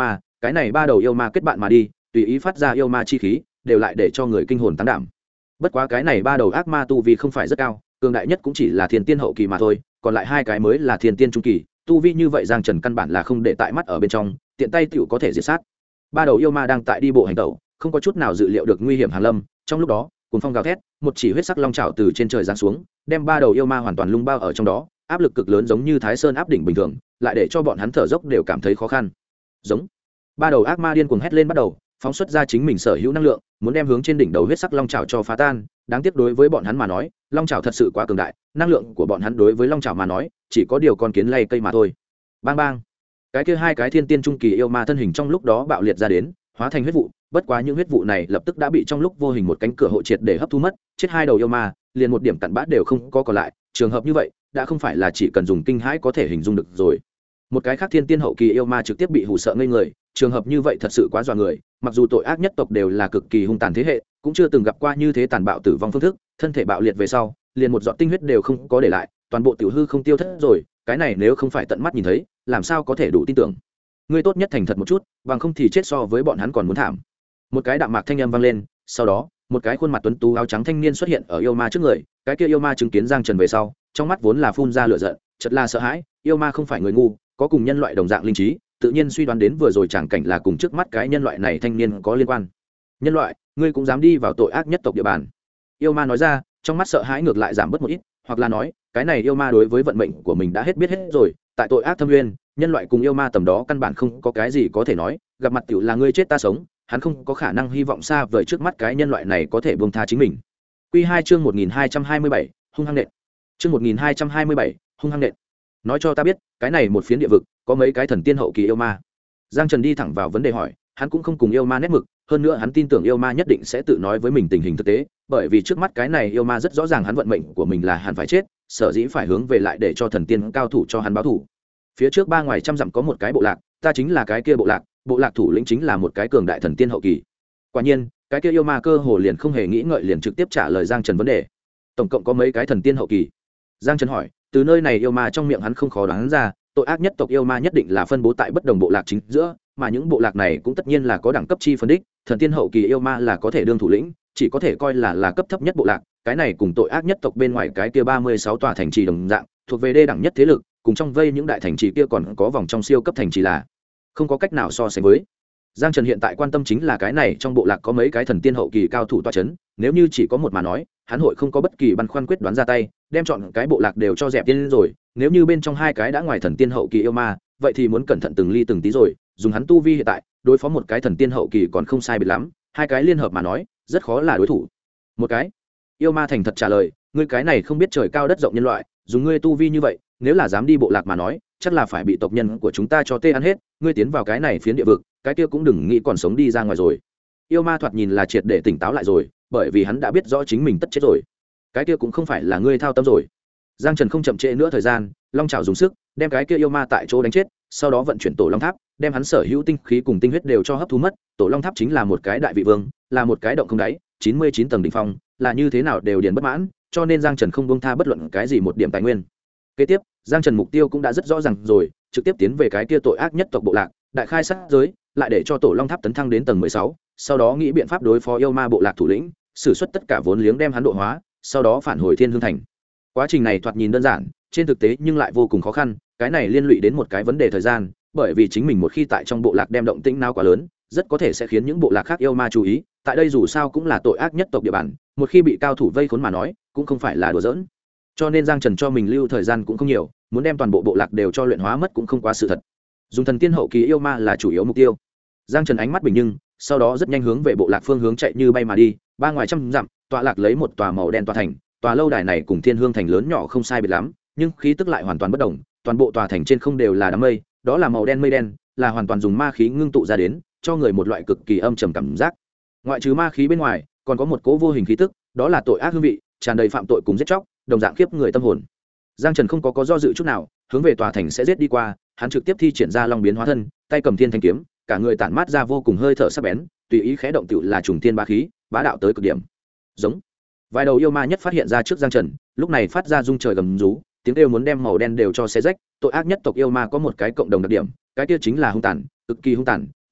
cái này ba đầu yêu ma kết bạn mà đi, tùy ý phát ra yêu ma chi khí, đều lại để cho người kinh hồn tán đảm. Bất quá cái này ba đầu ác ma tu vi không phải rất cao, cường đại nhất cũng chỉ là thiên tiên hậu kỳ mà thôi, còn lại hai cái mới là thiên tiên trung kỳ, tu vi như vậy Giang Trần căn bản là không để tại mắt ở bên trong, tiện tay tiểu có thể diệt sát. Ba đầu yêu ma đang tại đi bộ hành tẩu, không có chút nào dự liệu được nguy hiểm hàng lâm. Trong lúc đó, cuồng phong gào thét, một chỉ huyết sắc long chảo từ trên trời giáng xuống, đem ba đầu yêu ma hoàn toàn lung bao ở trong đó, áp lực cực lớn giống như Thái Sơn áp đỉnh bình thường, lại để cho bọn hắn thở dốc đều cảm thấy khó khăn. Giống. Ba đầu ác ma điên cuồng hét lên bắt đầu, phóng xuất ra chính mình sở hữu năng lượng, muốn đem hướng trên đỉnh đầu huyết sắc long chảo cho phá tan. Đáng tiếc đối với bọn hắn mà nói, long chảo thật sự quá cường đại, năng lượng của bọn hắn đối với long chảo mà nói, chỉ có điều con kiến lay cây mà thôi. Bang bang. Cái kia hai cái thiên tiên trung kỳ yêu ma thân hình trong lúc đó bạo liệt ra đến, hóa thành huyết vụ. Bất quá những huyết vụ này lập tức đã bị trong lúc vô hình một cánh cửa hộ triệt để hấp thu mất, chết hai đầu yêu ma, liền một điểm cặn bã đều không có còn lại. Trường hợp như vậy, đã không phải là chỉ cần dùng kinh hãi có thể hình dung được rồi. Một cái khác thiên tiên hậu kỳ yêu ma trực tiếp bị hù sợ ngây người, trường hợp như vậy thật sự quá dọa người, mặc dù tội ác nhất tộc đều là cực kỳ hung tàn thế hệ, cũng chưa từng gặp qua như thế tàn bạo tử vong phương thức, thân thể bạo liệt về sau, liền một giọt tinh huyết đều không có để lại, toàn bộ tiểu hư không tiêu thất rồi, cái này nếu không phải tận mắt nhìn thấy, làm sao có thể đủ tin tưởng. Ngươi tốt nhất thành thật một chút, bằng không thì chết so với bọn hắn còn muốn thảm. Một cái đạm mạc thanh âm vang lên, sau đó, một cái khuôn mặt tuấn tú áo trắng thanh niên xuất hiện ở yêu ma trước người, cái kia yêu ma chứng kiến Giang Trần về sau, trong mắt vốn là phun ra lửa giận, chợt là sợ hãi, yêu ma không phải người ngu, có cùng nhân loại đồng dạng linh trí, tự nhiên suy đoán đến vừa rồi chẳng cảnh là cùng trước mắt cái nhân loại này thanh niên có liên quan. Nhân loại, ngươi cũng dám đi vào tội ác nhất tộc địa bàn? Yêu ma nói ra, trong mắt sợ hãi ngược lại giảm bớt một ít, hoặc là nói, cái này yêu ma đối với vận mệnh của mình đã hết biết hết rồi, tại tội ác thâm nguyên, nhân loại cùng yêu ma tầm đó căn bản không có cái gì có thể nói, gặp mặt tiểu là ngươi chết ta sống, hắn không có khả năng hy vọng xa vời trước mắt cái nhân loại này có thể buông tha chính mình. Quy 2 chương 1227, hung hăng nện. Chương 1227, hung hăng nện. Nói cho ta biết, cái này một phiến địa vực, có mấy cái thần tiên hậu kỳ yêu ma? Giang Trần đi thẳng vào vấn đề hỏi, hắn cũng không cùng yêu ma nét mực, hơn nữa hắn tin tưởng yêu ma nhất định sẽ tự nói với mình tình hình thực tế, bởi vì trước mắt cái này yêu ma rất rõ ràng hắn vận mệnh của mình là hẳn phải chết, sở dĩ phải hướng về lại để cho thần tiên cao thủ cho hắn báo thù. Phía trước ba ngoài trăm dặm có một cái bộ lạc, ta chính là cái kia bộ lạc thủ lĩnh chính là một cái cường đại thần tiên hậu kỳ. Quả nhiên, cái kia yêu ma cơ hồ liền không hề nghĩ ngợi liền trực tiếp trả lời Giang Trần vấn đề. Tổng cộng có mấy cái thần tiên hậu kỳ? Giang Trần hỏi, từ nơi này yêu ma trong miệng hắn không khó đoán ra, tội ác nhất tộc yêu ma nhất định là phân bố tại bất đồng bộ lạc chính giữa, mà những bộ lạc này cũng tất nhiên là có đẳng cấp chi phân đích, thần tiên hậu kỳ yêu ma là có thể đương thủ lĩnh, chỉ có thể coi là cấp thấp nhất bộ lạc, cái này cùng tội ác nhất tộc bên ngoài cái kia 36 tòa thành trì đồng dạng, thuộc về đê đẳng nhất thế lực, cùng trong vây những đại thành trì kia còn có vòng trong siêu cấp thành trì là không có cách nào so sánh với. Giang Trần hiện tại quan tâm chính là cái này trong bộ lạc có mấy cái thần tiên hậu kỳ cao thủ tọa chấn, nếu như chỉ có một mà nói, hắn hội không có bất kỳ băn khoăn quyết đoán ra tay, đem chọn cái bộ lạc đều cho dẹp tiên rồi, nếu như bên trong hai cái đã ngoài thần tiên hậu kỳ yêu ma, vậy thì muốn cẩn thận từng ly từng tí rồi, dùng hắn tu vi hiện tại, đối phó một cái thần tiên hậu kỳ còn không sai biệt lắm, hai cái liên hợp mà nói, rất khó là đối thủ. Một cái yêu ma thành thật trả lời, ngươi cái này không biết trời cao đất rộng nhân loại, dùng ngươi tu vi như vậy, nếu là dám đi bộ lạc mà nói, chắc là phải bị tộc nhân của chúng ta cho tê ăn hết, ngươi tiến vào cái này phiến địa vực, cái kia cũng đừng nghĩ còn sống đi ra ngoài rồi. Yêu ma thoạt nhìn là triệt để tỉnh táo lại rồi, bởi vì hắn đã biết rõ chính mình tất chết rồi. Cái kia cũng không phải là ngươi thao tâm rồi. Giang Trần không chậm trễ nữa thời gian, long chảo dùng sức đem cái kia yêu ma tại chỗ đánh chết, sau đó vận chuyển tổ long tháp, đem hắn sở hữu tinh khí cùng tinh huyết đều cho hấp thu mất. Tổ long tháp chính là một cái đại vị vương, là một cái động không đáy, 99 tầng đỉnh phong, là như thế nào đều điền bất mãn, cho nên Giang Trần không buông tha bất luận cái gì một điểm tài nguyên. Kế tiếp, Giang Trần mục tiêu cũng đã rất rõ ràng rồi, trực tiếp tiến về cái kia tội ác nhất tộc bộ lạc, đại khai sát giới, lại để cho tổ long tháp tấn thăng đến tầng 16, sau đó nghĩ biện pháp đối phó yêu ma bộ lạc thủ lĩnh, sử xuất tất cả vốn liếng đem hắn độ hóa, sau đó phản hồi Thiên Hương thành. Quá trình này thoạt nhìn đơn giản, trên thực tế nhưng lại vô cùng khó khăn, cái này liên lụy đến một cái vấn đề thời gian, bởi vì chính mình một khi tại trong bộ lạc đem động tĩnh nào quá lớn, rất có thể sẽ khiến những bộ lạc khác yêu ma chú ý, tại đây dù sao cũng là tội ác nhất tộc địa bàn, một khi bị cao thủ vây khốn mà nói, cũng không phải là đùa giỡn. Cho nên Giang Trần cho mình lưu thời gian cũng không nhiều, muốn đem toàn bộ bộ lạc đều cho luyện hóa mất cũng không quá sự thật. Dùng thần tiên hậu kỳ yêu ma là chủ yếu mục tiêu. Giang Trần ánh mắt bình nhưng, sau đó rất nhanh hướng về bộ lạc phương hướng chạy như bay mà đi, ba ngoài trăm dặm, tọa lạc lấy một tòa màu đen tòa thành, tòa lâu đài này cùng Thiên Hương thành lớn nhỏ không sai biệt lắm, nhưng khí tức lại hoàn toàn bất đồng, toàn bộ tòa thành trên không đều là đám mây, đó là màu đen mây đen, là hoàn toàn dùng ma khí ngưng tụ ra đến, cho người một loại cực kỳ âm trầm cảm giác. Ngoại trừ ma khí bên ngoài, còn có một cỗ vô hình khí tức, đó là tội ác hương vị, tràn đầy phạm tội cùng giết chóc, đồng dạng khiếp người tâm hồn. Giang Trần không có do dự chút nào, hướng về tòa thành sẽ giết đi qua, hắn trực tiếp thi triển ra long biến hóa thân, tay cầm thiên thanh kiếm, cả người tản mát ra vô cùng hơi thở sắc bén, tùy ý khẽ động tựu là trùng thiên bá khí, bá đạo tới cực điểm. Giống. Vài đầu yêu ma nhất phát hiện ra trước Giang Trần, lúc này phát ra rung trời gầm rú, tiếng kêu muốn đem màu đen đều cho xé rách. Tội ác nhất tộc yêu ma có một cái cộng đồng đặc điểm, cái kia chính là hung tàn, cực kỳ hung tàn,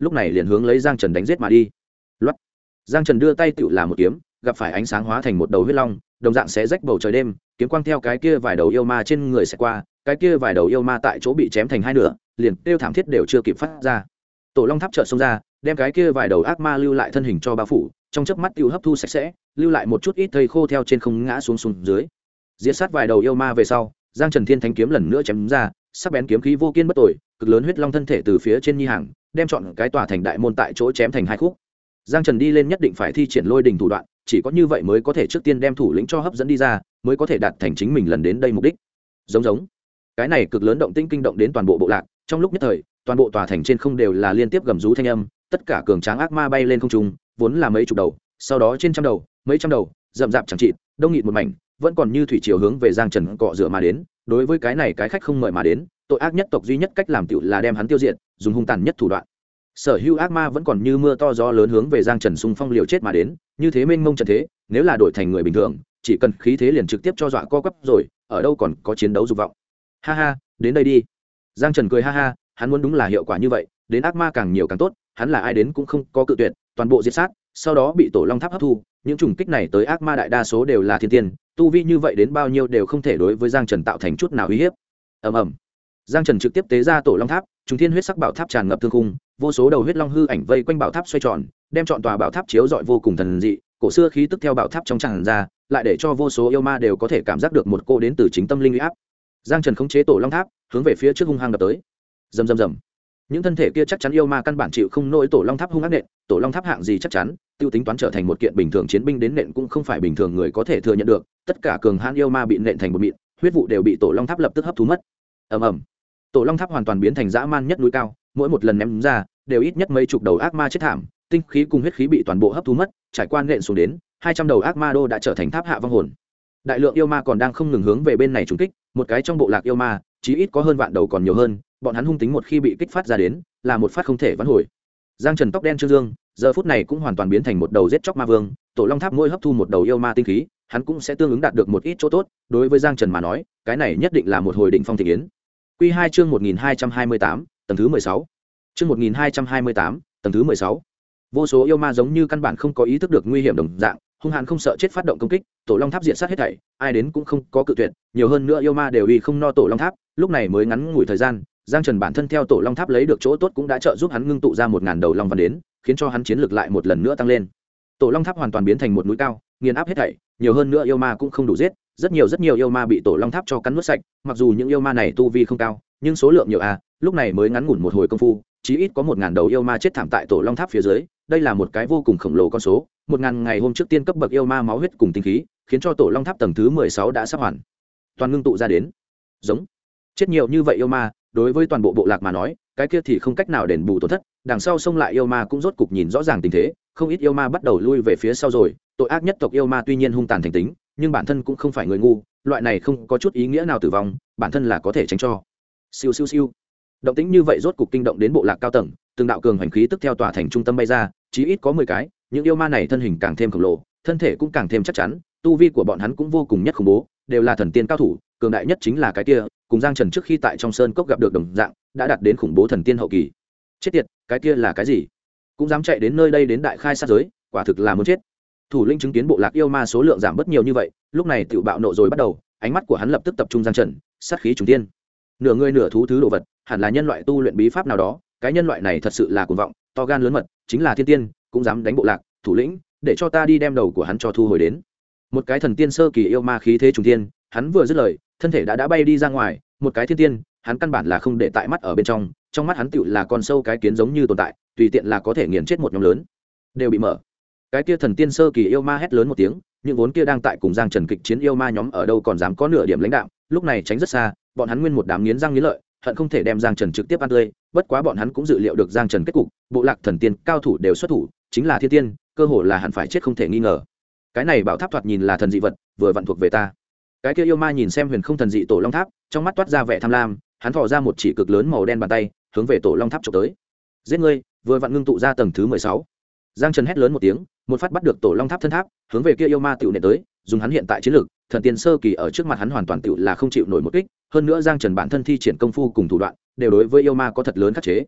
lúc này liền hướng lấy giang trần đánh giết mà đi. Loát. Giang Trần đưa tay tựu là một kiếm, gặp phải ánh sáng hóa thành một đầu huyết long, đồng dạng sẽ rách bầu trời đêm, kiếm quang theo cái kia vài đầu yêu ma trên người sẽ qua, cái kia vài đầu yêu ma tại chỗ bị chém thành hai nửa, liền kêu thảm thiết đều chưa kịp phát ra. Tổ long tháp chợt xông ra, đem cái kia vài đầu ác ma lưu lại thân hình cho bao phủ, trong chớp mắt tiêu hấp thu sạch sẽ, lưu lại một chút ít thây khô theo trên không ngã xuống dưới. Diệt sát vài đầu yêu ma về sau, Giang Trần Thiên Thánh kiếm lần nữa chém ra, sắc bén kiếm khí vô kiên bất tồi, cực lớn huyết long thân thể từ phía trên nhi hàng, đem chọn cái tòa thành đại môn tại chỗ chém thành hai khúc. Giang Trần đi lên nhất định phải thi triển lôi đình thủ đoạn, chỉ có như vậy mới có thể trước tiên đem thủ lĩnh cho hấp dẫn đi ra, mới có thể đạt thành chính mình lần đến đây mục đích. Giống cái này cực lớn động tĩnh kinh động đến toàn bộ bộ lạc, trong lúc nhất thời toàn bộ tòa thành trên không đều là liên tiếp gầm rú thanh âm, tất cả cường tráng ác ma bay lên không trung, vốn là mấy chục đầu, sau đó trên trăm đầu, mấy trăm đầu, rậm rạp chẳng trị, đông nghịt một mảnh, vẫn còn như thủy triều hướng về Giang Trần cọ rửa mà đến. Đối với cái này cái khách không mời mà đến, tội ác nhất tộc duy nhất cách làm tiểu là đem hắn tiêu diệt, dùng hung tàn nhất thủ đoạn. Sở hữu ác ma vẫn còn như mưa to gió lớn hướng về Giang Trần xung phong liều chết mà đến, như thế mênh mông trận thế, nếu là đổi thành người bình thường, chỉ cần khí thế liền trực tiếp cho dọa co quắp rồi, ở đâu còn có chiến đấu dục vọng. Ha ha, đến đây đi. Giang Trần cười ha ha, hắn muốn đúng là hiệu quả như vậy, đến ác ma càng nhiều càng tốt, hắn là ai đến cũng không có cự tuyệt, toàn bộ diệt sát, sau đó bị tổ long tháp hấp thu, những trùng kích này tới ác ma đại đa số đều là thiên tiên, tu vi như vậy đến bao nhiêu đều không thể đối với Giang Trần tạo thành chút nào uy hiếp. Ầm ầm. Giang Trần trực tiếp tế ra tổ long tháp, trùng thiên huyết sắc bảo tháp tràn ngập thương khung, vô số đầu huyết long hư ảnh vây quanh bảo tháp xoay tròn, đem trọn tòa bảo tháp chiếu rọi vô cùng thần dị, cổ xưa khí tức theo bảo tháp trong tràn ra, lại để cho vô số yêu ma đều có thể cảm giác được một cô đến từ chính tâm linh uy áp. Giang Trần khống chế tổ long tháp, hướng về phía trước hung hăng đập tới. Rầm rầm rầm. Những thân thể kia chắc chắn yêu ma căn bản chịu không nổi tổ long tháp hung ác nện, tổ long tháp hạng gì chắc chắn, tiêu tính toán trở thành một kiện bình thường chiến binh đến nện cũng không phải bình thường người có thể thừa nhận được, tất cả cường hãn yêu ma bị nện thành một mịn, huyết vụ đều bị tổ long tháp lập tức hấp thu mất. Ầm ầm. Tổ long tháp hoàn toàn biến thành dã man nhất núi cao, mỗi một lần ném ra đều ít nhất mấy chục đầu ác ma chết thảm, tinh khí cùng huyết khí bị toàn bộ hấp thu mất, trải qua nện xuống đến 200 đầu ác ma đô đã trở thành tháp hạ vong hồn. Đại lượng yêu ma còn đang không ngừng hướng về bên này trùng kích, một cái trong bộ lạc yêu ma chí ít có hơn vạn đầu còn nhiều hơn, bọn hắn hung tính một khi bị kích phát ra đến là một phát không thể vãn hồi. Giang Trần tóc đen trương dương giờ phút này cũng hoàn toàn biến thành một đầu giết chóc ma vương, tổ long tháp mỗi hấp thu một đầu yêu ma tinh khí, hắn cũng sẽ tương ứng đạt được một ít chỗ tốt, đối với Giang Trần mà nói cái này nhất định là một hồi đỉnh phong thị yến. Quy 2 chương 1228, tầng thứ 16. Chương 1228, tầng thứ 16. Vô số yêu ma giống như căn bản không có ý thức được nguy hiểm đồng dạng, hung hãn không sợ chết phát động công kích, tổ long tháp diệt sát hết thảy, ai đến cũng không có cự tuyệt, nhiều hơn nữa yêu ma đều uy không no tổ long tháp, lúc này mới ngắn ngủi thời gian, Giang Trần bản thân theo tổ long tháp lấy được chỗ tốt cũng đã trợ giúp hắn ngưng tụ ra 1000 đầu long văn đến, khiến cho hắn chiến lực lại một lần nữa tăng lên. Tổ long tháp hoàn toàn biến thành một núi cao, nghiền áp hết thảy, nhiều hơn nữa yêu ma cũng không đủ giết, rất nhiều yêu ma bị tổ long tháp cho cắn nuốt sạch, mặc dù những yêu ma này tu vi không cao, nhưng số lượng nhiều lúc này mới ngắn ngủn một hồi công phu, chí ít có 1000 đầu yêu ma chết thảm tại tổ long tháp phía dưới, đây là một cái vô cùng khổng lồ con số, 1000 ngày hôm trước tiên cấp bậc yêu ma máu huyết cùng tinh khí, khiến cho tổ long tháp tầng thứ 16 đã sắp hoàn toàn ngưng tụ ra đến. Giống chết nhiều như vậy yêu ma, đối với toàn bộ bộ lạc mà nói, cái kia thì không cách nào đền bù tổn thất, đằng sau xông lại yêu ma cũng rốt cục nhìn rõ ràng tình thế, không ít yêu ma bắt đầu lui về phía sau rồi, tội ác nhất tộc yêu ma tuy nhiên hung tàn thành tính, nhưng bản thân cũng không phải người ngu, loại này không có chút ý nghĩa nào tử vong, bản thân là có thể tránh cho. Siêu siêu siêu. Động tĩnh như vậy rốt cục kinh động đến bộ lạc cao tầng, từng đạo cường hành khí tức theo tòa thành trung tâm bay ra, chí ít có 10 cái, những yêu ma này thân hình càng thêm khổng lồ, thân thể cũng càng thêm chắc chắn, tu vi của bọn hắn cũng vô cùng nhất khủng bố, đều là thần tiên cao thủ, cường đại nhất chính là cái kia, cùng Giang Trần trước khi tại trong sơn cốc gặp được đồng dạng, đã đạt đến khủng bố thần tiên hậu kỳ. Chết tiệt, cái kia là cái gì? Cũng dám chạy đến nơi đây đến đại khai sát giới, quả thực là muốn chết. Thủ lĩnh chứng kiến bộ lạc yêu ma số lượng giảm bớt nhiều như vậy, lúc này tiểu bạo nộ rồi bắt đầu, ánh mắt của hắn lập tức tập trung Giang Trần, sát khí trùng tiên. Nửa người nửa thú thứ đồ vật, hẳn là nhân loại tu luyện bí pháp nào đó, cái nhân loại này thật sự là cuồng vọng, to gan lớn mật, chính là thiên tiên, cũng dám đánh bộ lạc, thủ lĩnh, để cho ta đi đem đầu của hắn cho thu hồi đến. Một cái thần tiên sơ kỳ yêu ma khí thế trùng tiên, hắn vừa dứt lời, thân thể đã bay đi ra ngoài, một cái thiên tiên, hắn căn bản là không để tại mắt ở bên trong mắt hắn tựu là con sâu cái kiến giống như tồn tại, tùy tiện là có thể nghiền chết một nhóm lớn. Đều bị mở. Cái kia thần tiên sơ kỳ yêu ma hét lớn một tiếng, những vốn kia đang tại cùng Giang Trần kịch chiến yêu ma nhóm ở đâu còn dám có nửa điểm lãnh đạo, lúc này tránh rất xa, bọn hắn nguyên một đám nghiến răng nghiến lợi, hận không thể đem Giang Trần trực tiếp ăn tươi, bất quá bọn hắn cũng dự liệu được Giang Trần kết cục, bộ lạc thần tiên cao thủ đều xuất thủ, chính là thiên tiên, cơ hồ là hẳn phải chết không thể nghi ngờ. Cái này bảo tháp thoạt nhìn là thần dị vật, vừa vặn thuộc về ta. Cái kia yêu ma nhìn xem huyền không thần dị tổ long tháp, trong mắt toát ra vẻ tham lam, hắn thò ra một chỉ cực lớn màu đen bàn tay, hướng về tổ long tháp chụp tới. Giết ngươi, vừa vặn ngưng tụ ra tầng thứ 16. Giang Trần hét lớn một tiếng, một phát bắt được tổ long tháp thân tháp, hướng về kia yêu ma tiểu nện tới, dùng hắn hiện tại chiến lực, thần tiên sơ kỳ ở trước mặt hắn hoàn toàn tiểu là không chịu nổi một kích, hơn nữa Giang Trần bản thân thi triển công phu cùng thủ đoạn, đều đối với yêu ma có thật lớn khắc chế.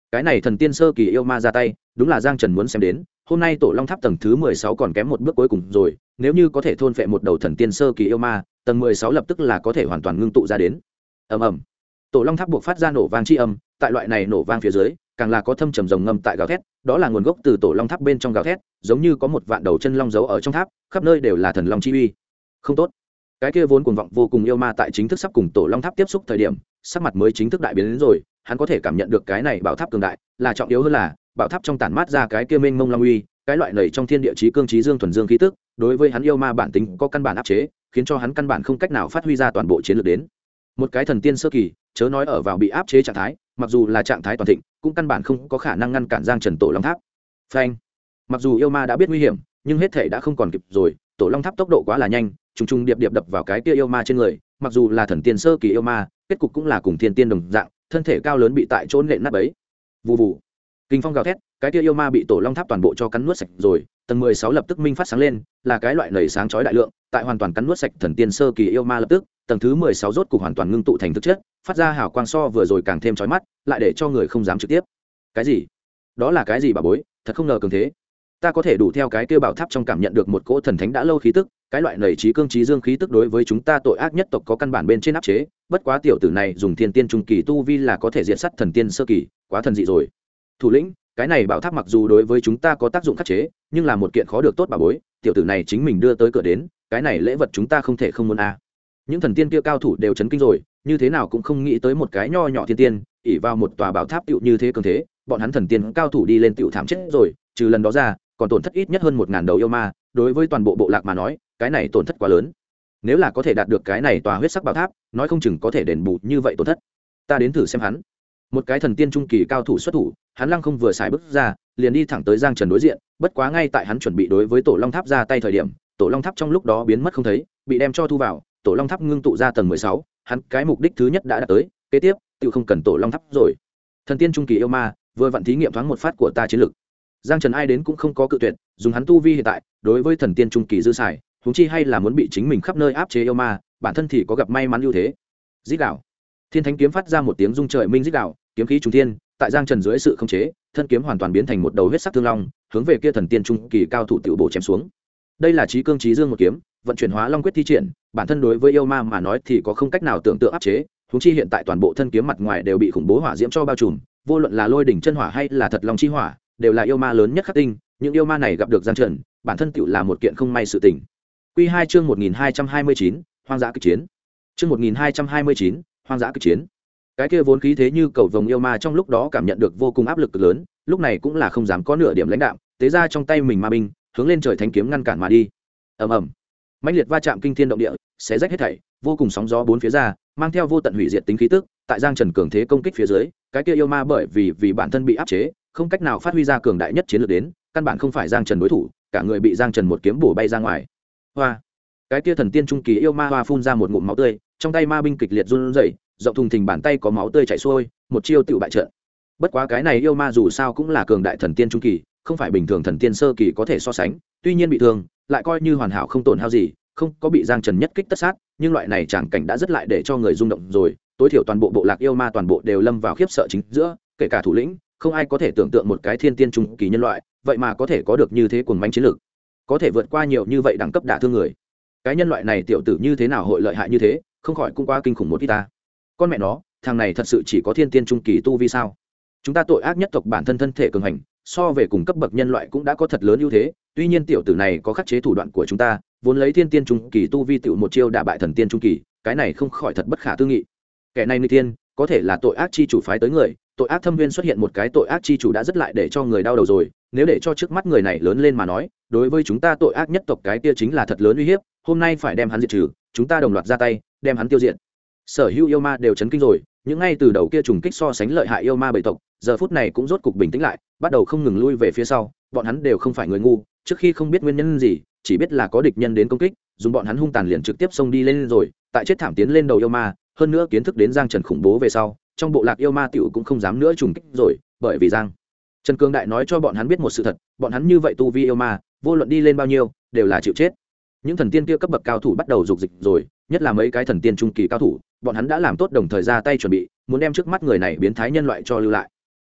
cái này thần tiên sơ kỳ yêu ma ra tay đúng là Giang Trần muốn xem đến. Hôm nay Tổ Long Tháp tầng thứ 16 còn kém một bước cuối cùng rồi, nếu như có thể thôn phệ một đầu thần tiên sơ kỳ yêu ma, tầng 16 lập tức là có thể hoàn toàn ngưng tụ ra đến. Ầm ầm. Tổ Long Tháp buộc phát ra nổ vang chi âm, tại loại này nổ vang phía dưới, càng là có thâm trầm rồng ngâm tại gào thét, đó là nguồn gốc từ Tổ Long Tháp bên trong gào thét, giống như có một vạn đầu chân long giấu ở trong tháp, khắp nơi đều là thần long chi uy. Không tốt. Cái kia vốn cuồng vọng vô cùng yêu ma tại chính thức sắp cùng Tổ Long Tháp tiếp xúc thời điểm, sắc mặt mới chính thức đại biến đến rồi, hắn có thể cảm nhận được cái này bảo tháp cường đại, là trọng yếu hơn là bảo tháp trong tản mát ra cái kia mênh mông long uy, cái loại nảy trong thiên địa chí cương chí dương thuần dương khí tức, đối với hắn yêu ma bản tính có căn bản áp chế, khiến cho hắn căn bản không cách nào phát huy ra toàn bộ chiến lược đến. Một cái thần tiên sơ kỳ, chớ nói ở vào bị áp chế trạng thái, mặc dù là trạng thái toàn thịnh, cũng căn bản không có khả năng ngăn cản Giang Trần Tổ Long Tháp. Phanh. Mặc dù yêu ma đã biết nguy hiểm, nhưng hết thể đã không còn kịp rồi, Tổ Long Tháp tốc độ quá là nhanh, trùng trùng điệp điệp đập vào cái kia yêu ma trên người, mặc dù là thần tiên sơ kỳ yêu ma, kết cục cũng là cùng thiên tiên đồng dạng, thân thể cao lớn bị tại chỗ nện nát bấy. Vù vù. Kinh phong gào thét, cái kia yêu ma bị Tổ Long Tháp toàn bộ cho cắn nuốt sạch rồi, tầng 16 lập tức minh phát sáng lên, là cái loại nảy sáng chói đại lượng, tại hoàn toàn cắn nuốt sạch thần tiên sơ kỳ yêu ma lập tức, tầng thứ 16 rốt cục hoàn toàn ngưng tụ thành thực chất, phát ra hào quang so vừa rồi càng thêm chói mắt, lại để cho người không dám trực tiếp. Cái gì? Đó là cái gì bà bối, thật không ngờ cường thế. Ta có thể đủ theo cái kia bảo tháp trong cảm nhận được một cỗ thần thánh đã lâu khí tức, cái loại nảy trí cương trí dương khí tức đối với chúng ta tội ác nhất tộc có căn bản bên trên áp chế, bất quá tiểu tử này dùng thiên tiên trung kỳ tu vi là có thể diệt sát thần tiên sơ kỳ, quá thần dị rồi. Thủ lĩnh, cái này bảo tháp mặc dù đối với chúng ta có tác dụng khắc chế, nhưng là một kiện khó được tốt bà bối, tiểu tử này chính mình đưa tới cửa đến, cái này lễ vật chúng ta không thể không muốn a. Những thần tiên kia cao thủ đều chấn kinh rồi, như thế nào cũng không nghĩ tới một cái nho nhỏ thiên tiên, ỷ vào một tòa bảo tháp tựu như thế cường thế, bọn hắn thần tiên cao thủ đi lên tựu thảm chết rồi, trừ lần đó ra, còn tổn thất ít nhất hơn 1000 đầu yêu ma, đối với toàn bộ bộ lạc mà nói, cái này tổn thất quá lớn. Nếu là có thể đạt được cái này tòa huyết sắc bảo tháp, nói không chừng có thể đền bù như vậy tổn thất. Ta đến thử xem hắn. Một cái thần tiên trung kỳ cao thủ xuất thủ, hắn lăng không vừa xài bước ra, liền đi thẳng tới Giang Trần đối diện, bất quá ngay tại hắn chuẩn bị đối với Tổ Long Tháp ra tay thời điểm, Tổ Long Tháp trong lúc đó biến mất không thấy, bị đem cho thu vào, Tổ Long Tháp ngưng tụ ra tầng 16, hắn cái mục đích thứ nhất đã đạt tới, kế tiếp, tự không cần Tổ Long Tháp rồi. Thần tiên trung kỳ yêu ma, vừa vặn thí nghiệm thoáng một phát của ta chiến lực. Giang Trần ai đến cũng không có cự tuyệt, dùng hắn tu vi hiện tại, đối với thần tiên trung kỳ dư xài, huống chi hay là muốn bị chính mình khắp nơi áp chế yêu ma, bản thân thì có gặp may mắn ưu thế. Rít đảo. Thiên Thánh kiếm phát ra một tiếng rung trời minh rít đảo, kiếm khí trùng thiên, tại Giang Trần dưới sự khống chế, thân kiếm hoàn toàn biến thành một đầu huyết sắc thương long, hướng về kia thần tiên trung kỳ cao thủ tiểu bộ chém xuống. Đây là chí cương chí dương một kiếm, vận chuyển hóa long quyết thi triển, bản thân đối với yêu ma mà nói thì có không cách nào tưởng tượng áp chế, huống chi hiện tại toàn bộ thân kiếm mặt ngoài đều bị khủng bố hỏa diễm cho bao trùm, vô luận là lôi đỉnh chân hỏa hay là thật long chi hỏa, đều là yêu ma lớn nhất khắc tinh, những yêu ma này gặp được Giang Trần, bản thân tiểu là một kiện không may sự tình. Quy 2 chương 1229, hoang dã kịch chiến. Chương 1229, hoang dã kịch chiến. Cái kia vốn khí thế như cầu vồng yêu ma trong lúc đó cảm nhận được vô cùng áp lực cực lớn, lúc này cũng là không dám có nửa điểm lãnh đạm, tế ra trong tay mình ma binh, hướng lên trời thánh kiếm ngăn cản mà đi. Ầm ầm. Mãnh liệt va chạm kinh thiên động địa, xé rách hết thảy, vô cùng sóng gió bốn phía ra, mang theo vô tận hủy diệt tính khí tức, tại Giang Trần cường thế công kích phía dưới, cái kia yêu ma bởi vì bản thân bị áp chế, không cách nào phát huy ra cường đại nhất chiến lược đến, căn bản không phải Giang Trần đối thủ, cả người bị Giang Trần một kiếm bổ bay ra ngoài. Hoa! Cái kia thần tiên trung kỳ yêu ma hoa phun ra một ngụm máu tươi, trong tay ma binh kịch liệt run rẩy, rộng thùng thình bàn tay có máu tươi chảy xuôi, một chiêu tựu bại trận. Bất quá cái này yêu ma dù sao cũng là cường đại thần tiên trung kỳ, không phải bình thường thần tiên sơ kỳ có thể so sánh, tuy nhiên bị thương, lại coi như hoàn hảo không tổn hao gì, không có bị Giang Trần nhất kích tất sát, nhưng loại này chẳng cảnh đã rất lại để cho người rung động rồi, tối thiểu toàn bộ bộ lạc yêu ma toàn bộ đều lâm vào khiếp sợ chính giữa, kể cả thủ lĩnh, không ai có thể tưởng tượng một cái thiên tiên trung kỳ nhân loại, vậy mà có thể có được như thế cuồng mãnh chiến lực, có thể vượt qua nhiều như vậy đẳng cấp đả thương người. Cái nhân loại này tiểu tử như thế nào hội lợi hại như thế, không khỏi cũng quá kinh khủng một ít ta. Con mẹ nó, thằng này thật sự chỉ có thiên tiên trung kỳ tu vi sao? Chúng ta tội ác nhất tộc bản thân thân thể cường hành, so về cùng cấp bậc nhân loại cũng đã có thật lớn ưu thế, tuy nhiên tiểu tử này có khắc chế thủ đoạn của chúng ta, vốn lấy thiên tiên trung kỳ tu vi tiểu một chiêu đả bại thần tiên trung kỳ, cái này không khỏi thật bất khả tư nghị. Kẻ này nguy tiên, có thể là tội ác chi chủ phái tới người, tội ác thâm viên xuất hiện một cái tội ác chi chủ đã rất lại để cho người đau đầu rồi, nếu để cho trước mắt người này lớn lên mà nói, đối với chúng ta tội ác nhất tộc cái kia chính là thật lớn uy hiếp, hôm nay phải đem hắn diệt trừ, chúng ta đồng loạt ra tay, đem hắn tiêu diệt. Sở hữu yêu ma đều chấn kinh rồi, những ngay từ đầu kia trùng kích so sánh lợi hại yêu ma bảy tộc, giờ phút này cũng rốt cục bình tĩnh lại, bắt đầu không ngừng lui về phía sau, bọn hắn đều không phải người ngu, trước khi không biết nguyên nhân gì, chỉ biết là có địch nhân đến công kích, dùng bọn hắn hung tàn liền trực tiếp xông đi lên rồi, tại chết thảm tiến lên đầu yêu ma, hơn nữa kiến thức đến Giang Trần khủng bố về sau, trong bộ lạc yêu ma tiểu cũng không dám nữa trùng kích rồi, bởi vì Giang Trần Cương Đại nói cho bọn hắn biết một sự thật, bọn hắn như vậy tu vi yêu ma, vô luận đi lên bao nhiêu, đều là chịu chết. Những thần tiên kia cấp bậc cao thủ bắt đầu dục dịch rồi, nhất là mấy cái thần tiên trung kỳ cao thủ, bọn hắn đã làm tốt đồng thời ra tay chuẩn bị, muốn đem trước mắt người này biến thái nhân loại cho lưu lại.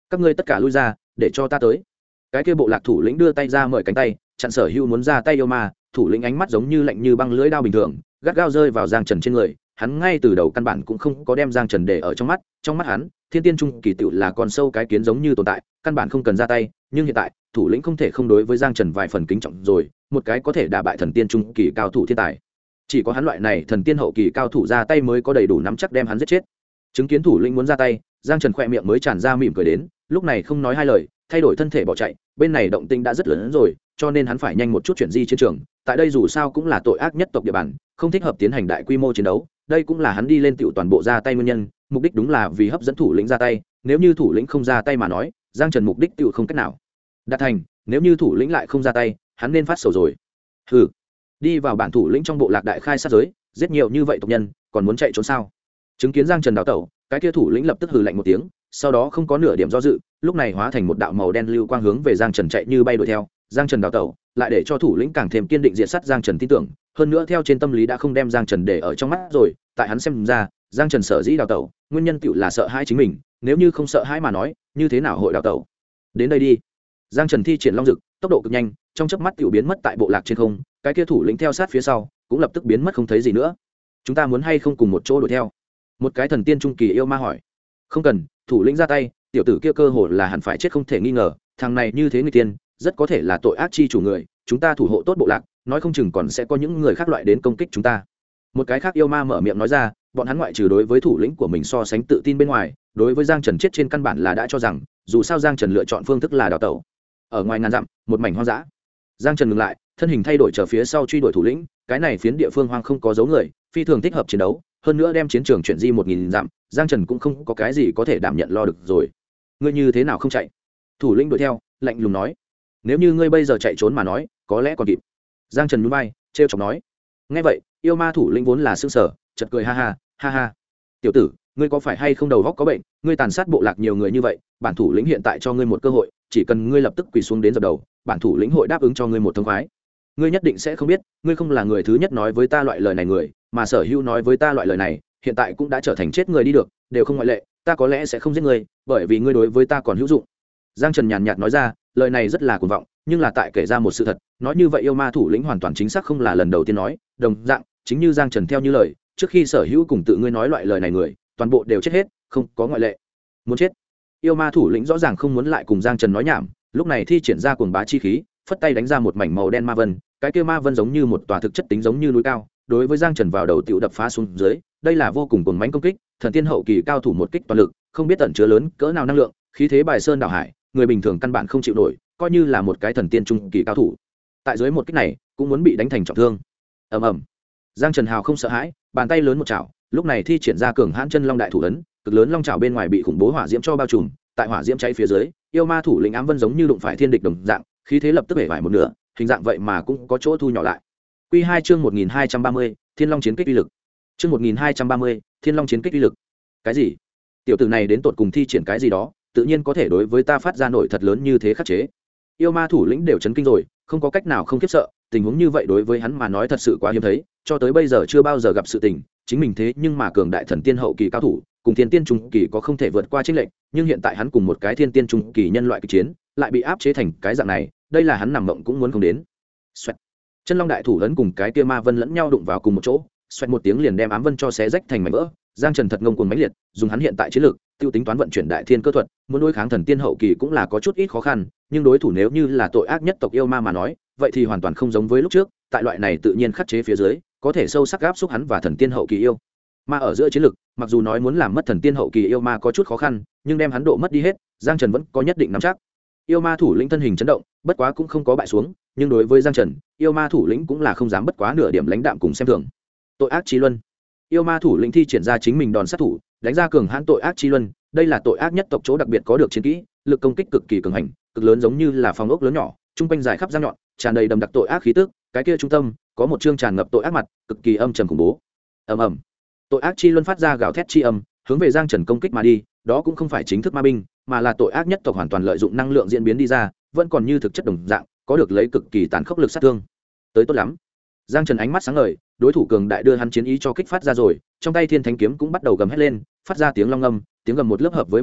các ngươi tất cả lui ra để cho ta tới. Cái kia bộ lạc thủ lĩnh đưa tay ra mời cánh tay chặn Sở Hữu muốn ra tay yêu ma. Thủ lĩnh ánh mắt giống như lạnh như băng lưỡi đao bình thường, gắt gao rơi vào Giang Trần trên người. Hắn ngay từ đầu căn bản cũng không có đem Giang Trần để ở trong mắt hắn thiên tiên trung kỳ tựu là con sâu cái kiến giống như tồn tại, căn bản không cần ra tay. Nhưng hiện tại thủ lĩnh không thể không đối với Giang Trần vài phần kính trọng rồi, một cái có thể đả bại thần tiên trung kỳ cao thủ thiên tài, chỉ có hắn loại này thần tiên hậu kỳ cao thủ ra tay mới có đầy đủ nắm chắc đem hắn giết chết. Chứng kiến thủ lĩnh muốn ra tay, Giang Trần khỏe miệng mới tràn ra mỉm cười đến, lúc này không nói hai lời, thay đổi thân thể bỏ chạy. Bên này động tĩnh đã rất lớn rồi, cho nên hắn phải nhanh một chút chuyển di chiến trường. Tại đây dù sao cũng là tội ác nhất tộc địa bàn, không thích hợp tiến hành đại quy mô chiến đấu. Đây cũng là hắn đi lên tiểu toàn bộ ra tay nguyên nhân, mục đích đúng là vì hấp dẫn thủ lĩnh ra tay. Nếu như thủ lĩnh không ra tay mà nói, Giang Trần mục đích tiểu không cách nào đạt thành. Nếu như thủ lĩnh lại không ra tay, hắn nên phát sầu rồi. Hừ, đi vào bản thủ lĩnh trong bộ lạc đại khai sát giới, giết nhiều như vậy tộc nhân, còn muốn chạy trốn sao? Chứng kiến Giang Trần đào tẩu, cái kia thủ lĩnh lập tức hừ lạnh một tiếng, sau đó không có nửa điểm do dự, lúc này hóa thành một đạo màu đen lưu quang hướng về Giang Trần chạy như bay đuổi theo. Giang Trần đào tẩu, lại để cho thủ lĩnh càng thêm kiên định diệt sát Giang Trần tin tưởng, hơn nữa theo trên tâm lý đã không đem Giang Trần để ở trong mắt rồi, tại hắn xem ra, Giang Trần sở dĩ đào tẩu, nguyên nhân tựu là sợ hãi chính mình, nếu như không sợ hãi mà nói, như thế nào hội đào tẩu? Đến đây đi. Giang Trần thi triển long dực, tốc độ cực nhanh, trong chớp mắt tựu biến mất tại bộ lạc trên không, cái kia thủ lĩnh theo sát phía sau, cũng lập tức biến mất không thấy gì nữa. Chúng ta muốn hay không cùng một chỗ đuổi theo? Một cái thần tiên trung kỳ yêu ma hỏi. Không cần, thủ lĩnh ra tay, tiểu tử kia cơ hồ là hẳn phải chết không thể nghi ngờ, thằng này như thế người tiên, rất có thể là tội ác chi chủ người, chúng ta thủ hộ tốt bộ lạc, nói không chừng còn sẽ có những người khác loại đến công kích chúng ta. Một cái khác yêu ma mở miệng nói ra, bọn hắn ngoại trừ đối với thủ lĩnh của mình so sánh tự tin bên ngoài, đối với Giang Trần chết trên căn bản là đã cho rằng, dù sao Giang Trần lựa chọn phương thức là đào tẩu. Ở ngoài ngàn dặm, một mảnh hoang dã. Giang Trần ngừng lại, thân hình thay đổi trở phía sau truy đuổi thủ lĩnh, cái này phiến địa phương hoang không có dấu người, phi thường thích hợp chiến đấu, hơn nữa đem chiến trường chuyển di 1000 dặm, Giang Trần cũng không có cái gì có thể đảm nhận lo được rồi. Ngươi như thế nào không chạy? Thủ lĩnh đuổi theo, lạnh lùng nói. Nếu như ngươi bây giờ chạy trốn mà nói, có lẽ còn kịp. Giang Trần nhún vai, trêu chọc nói. Nghe vậy, yêu ma thủ lĩnh vốn là sững sờ, chợt cười ha ha, ha ha. Tiểu tử, ngươi có phải hay không đầu óc có bệnh? Ngươi tàn sát bộ lạc nhiều người như vậy, bản thủ lĩnh hiện tại cho ngươi một cơ hội, chỉ cần ngươi lập tức quỳ xuống đến dập đầu, bản thủ lĩnh hội đáp ứng cho ngươi một thông khoái. Ngươi nhất định sẽ không biết, ngươi không là người thứ nhất nói với ta loại lời này người, mà Sở Hữu nói với ta loại lời này, hiện tại cũng đã trở thành chết người đi được, đều không ngoại lệ, ta có lẽ sẽ không giết ngươi, bởi vì ngươi đối với ta còn hữu dụng. Giang Trần nhàn nhạt nói ra, lời này rất là cuồng vọng, nhưng là tại kể ra một sự thật, nói như vậy yêu ma thủ lĩnh hoàn toàn chính xác không là lần đầu tiên nói, đồng dạng, chính như Giang Trần theo như lời, trước khi Sở Hữu cùng tự ngươi nói loại lời này người, toàn bộ đều chết hết, không có ngoại lệ. Muốn chết. Yêu ma thủ lĩnh rõ ràng không muốn lại cùng Giang Trần nói nhảm, lúc này thi triển ra cuồng bá chi khí, phất tay đánh ra một mảnh màu đen ma vân, cái kia ma vân giống như một tòa thực chất tính giống như núi cao, đối với Giang Trần vào đầu tiểu đập phá xuống dưới, đây là vô cùng cuồng mãnh công kích, thần tiên hậu kỳ cao thủ một kích toàn lực, không biết ẩn chứa lớn cỡ nào năng lượng, khí thế bài sơn đảo hải, người bình thường căn bản không chịu nổi, coi như là một cái thần tiên trung kỳ cao thủ, tại dưới một kích này cũng muốn bị đánh thành trọng thương. Ầm ầm. Giang Trần hào không sợ hãi, bàn tay lớn một chảo, lúc này thi triển ra cường hãn chân long đại thủ ấn, cực lớn long chảo bên ngoài bị khủng bố hỏa diễm cho bao trùm, tại hỏa diễm cháy phía dưới, yêu ma thủ lĩnh ám vân giống như đụng phải thiên địch đồng dạng, khí thế lập tức bể vải một nửa, hình dạng vậy mà cũng có chỗ thu nhỏ lại. Quy 2 chương 1230, Thiên Long chiến kích uy lực. Chương 1230, Thiên Long chiến kích uy lực. Cái gì? Tiểu tử này đến tột cùng thi triển cái gì đó, tự nhiên có thể đối với ta phát ra nổi thật lớn như thế khắc chế. Yêu ma thủ lĩnh đều chấn kinh rồi, không có cách nào không khiếp sợ, tình huống như vậy đối với hắn mà nói thật sự quá hiếm thấy, cho tới bây giờ chưa bao giờ gặp sự tình, chính mình thế nhưng mà cường đại thần tiên hậu kỳ cao thủ, cùng thiên tiên trung kỳ có không thể vượt qua chênh lệch, nhưng hiện tại hắn cùng một cái thiên tiên trung kỳ nhân loại kịch chiến, lại bị áp chế thành cái dạng này, đây là hắn nằm mộng cũng muốn không đến. Xoẹt. Chân long đại thủ ấn cùng cái kia ma vân lẫn nhau đụng vào cùng một chỗ, xoẹt một tiếng liền đem ám vân cho xé rách thành mảnh vỡ. Giang Trần thật ngông cuồng mãnh liệt, dùng hắn hiện tại chiến lược, tiêu tính toán vận chuyển đại thiên cơ thuật, muốn đối kháng thần tiên hậu kỳ cũng là có chút ít khó khăn, nhưng đối thủ nếu như là tội ác nhất tộc yêu ma mà nói, vậy thì hoàn toàn không giống với lúc trước, tại loại này tự nhiên khắc chế phía dưới, có thể sâu sắc áp xúc hắn và thần tiên hậu kỳ yêu ma ở giữa chiến lược, mặc dù nói muốn làm mất thần tiên hậu kỳ yêu ma có chút khó khăn, nhưng đem hắn độ mất đi hết, Giang Trần vẫn có nhất định nắm chắc. Yêu ma thủ lĩnh thân hình chấn động, bất quá cũng không có bại xuống, nhưng đối với Giang Trần, yêu ma thủ lĩnh cũng là không dám bất quá nửa điểm lãnh đạm cùng xem thường. Tội ác chi luân. Yêu ma thủ lĩnh thi triển ra chính mình đòn sát thủ, đánh ra cường hãn tội ác chi luân, đây là tội ác nhất tộc chỗ đặc biệt có được chiến kỹ, lực công kích cực kỳ cường hành, cực lớn giống như là phòng ốc lớn nhỏ, trung quanh dài khắp răng nhọn, tràn đầy đầm đặc tội ác khí tức, cái kia trung tâm có một chương tràn ngập tội ác mặt, cực kỳ âm trầm khủng bố. Ầm ầm. Tội ác chi luân phát ra gào thét chi âm, hướng về Giang Trần công kích mà đi, đó cũng không phải chính thức ma binh, mà là tội ác nhất tộc hoàn toàn lợi dụng năng lượng diễn biến đi ra, vẫn còn như thực chất đồng dạng, có được lấy cực kỳ tàn khốc lực sát thương. Tới tốt lắm. Giang Trần ánh mắt sáng ngời, đối thủ cường đại đưa hắn chiến ý cho kích phát ra rồi, trong tay Thiên Thánh kiếm cũng bắt đầu gầm hét lên, phát ra tiếng long ngâm, tiếng gầm một lớp hợp với một lớp,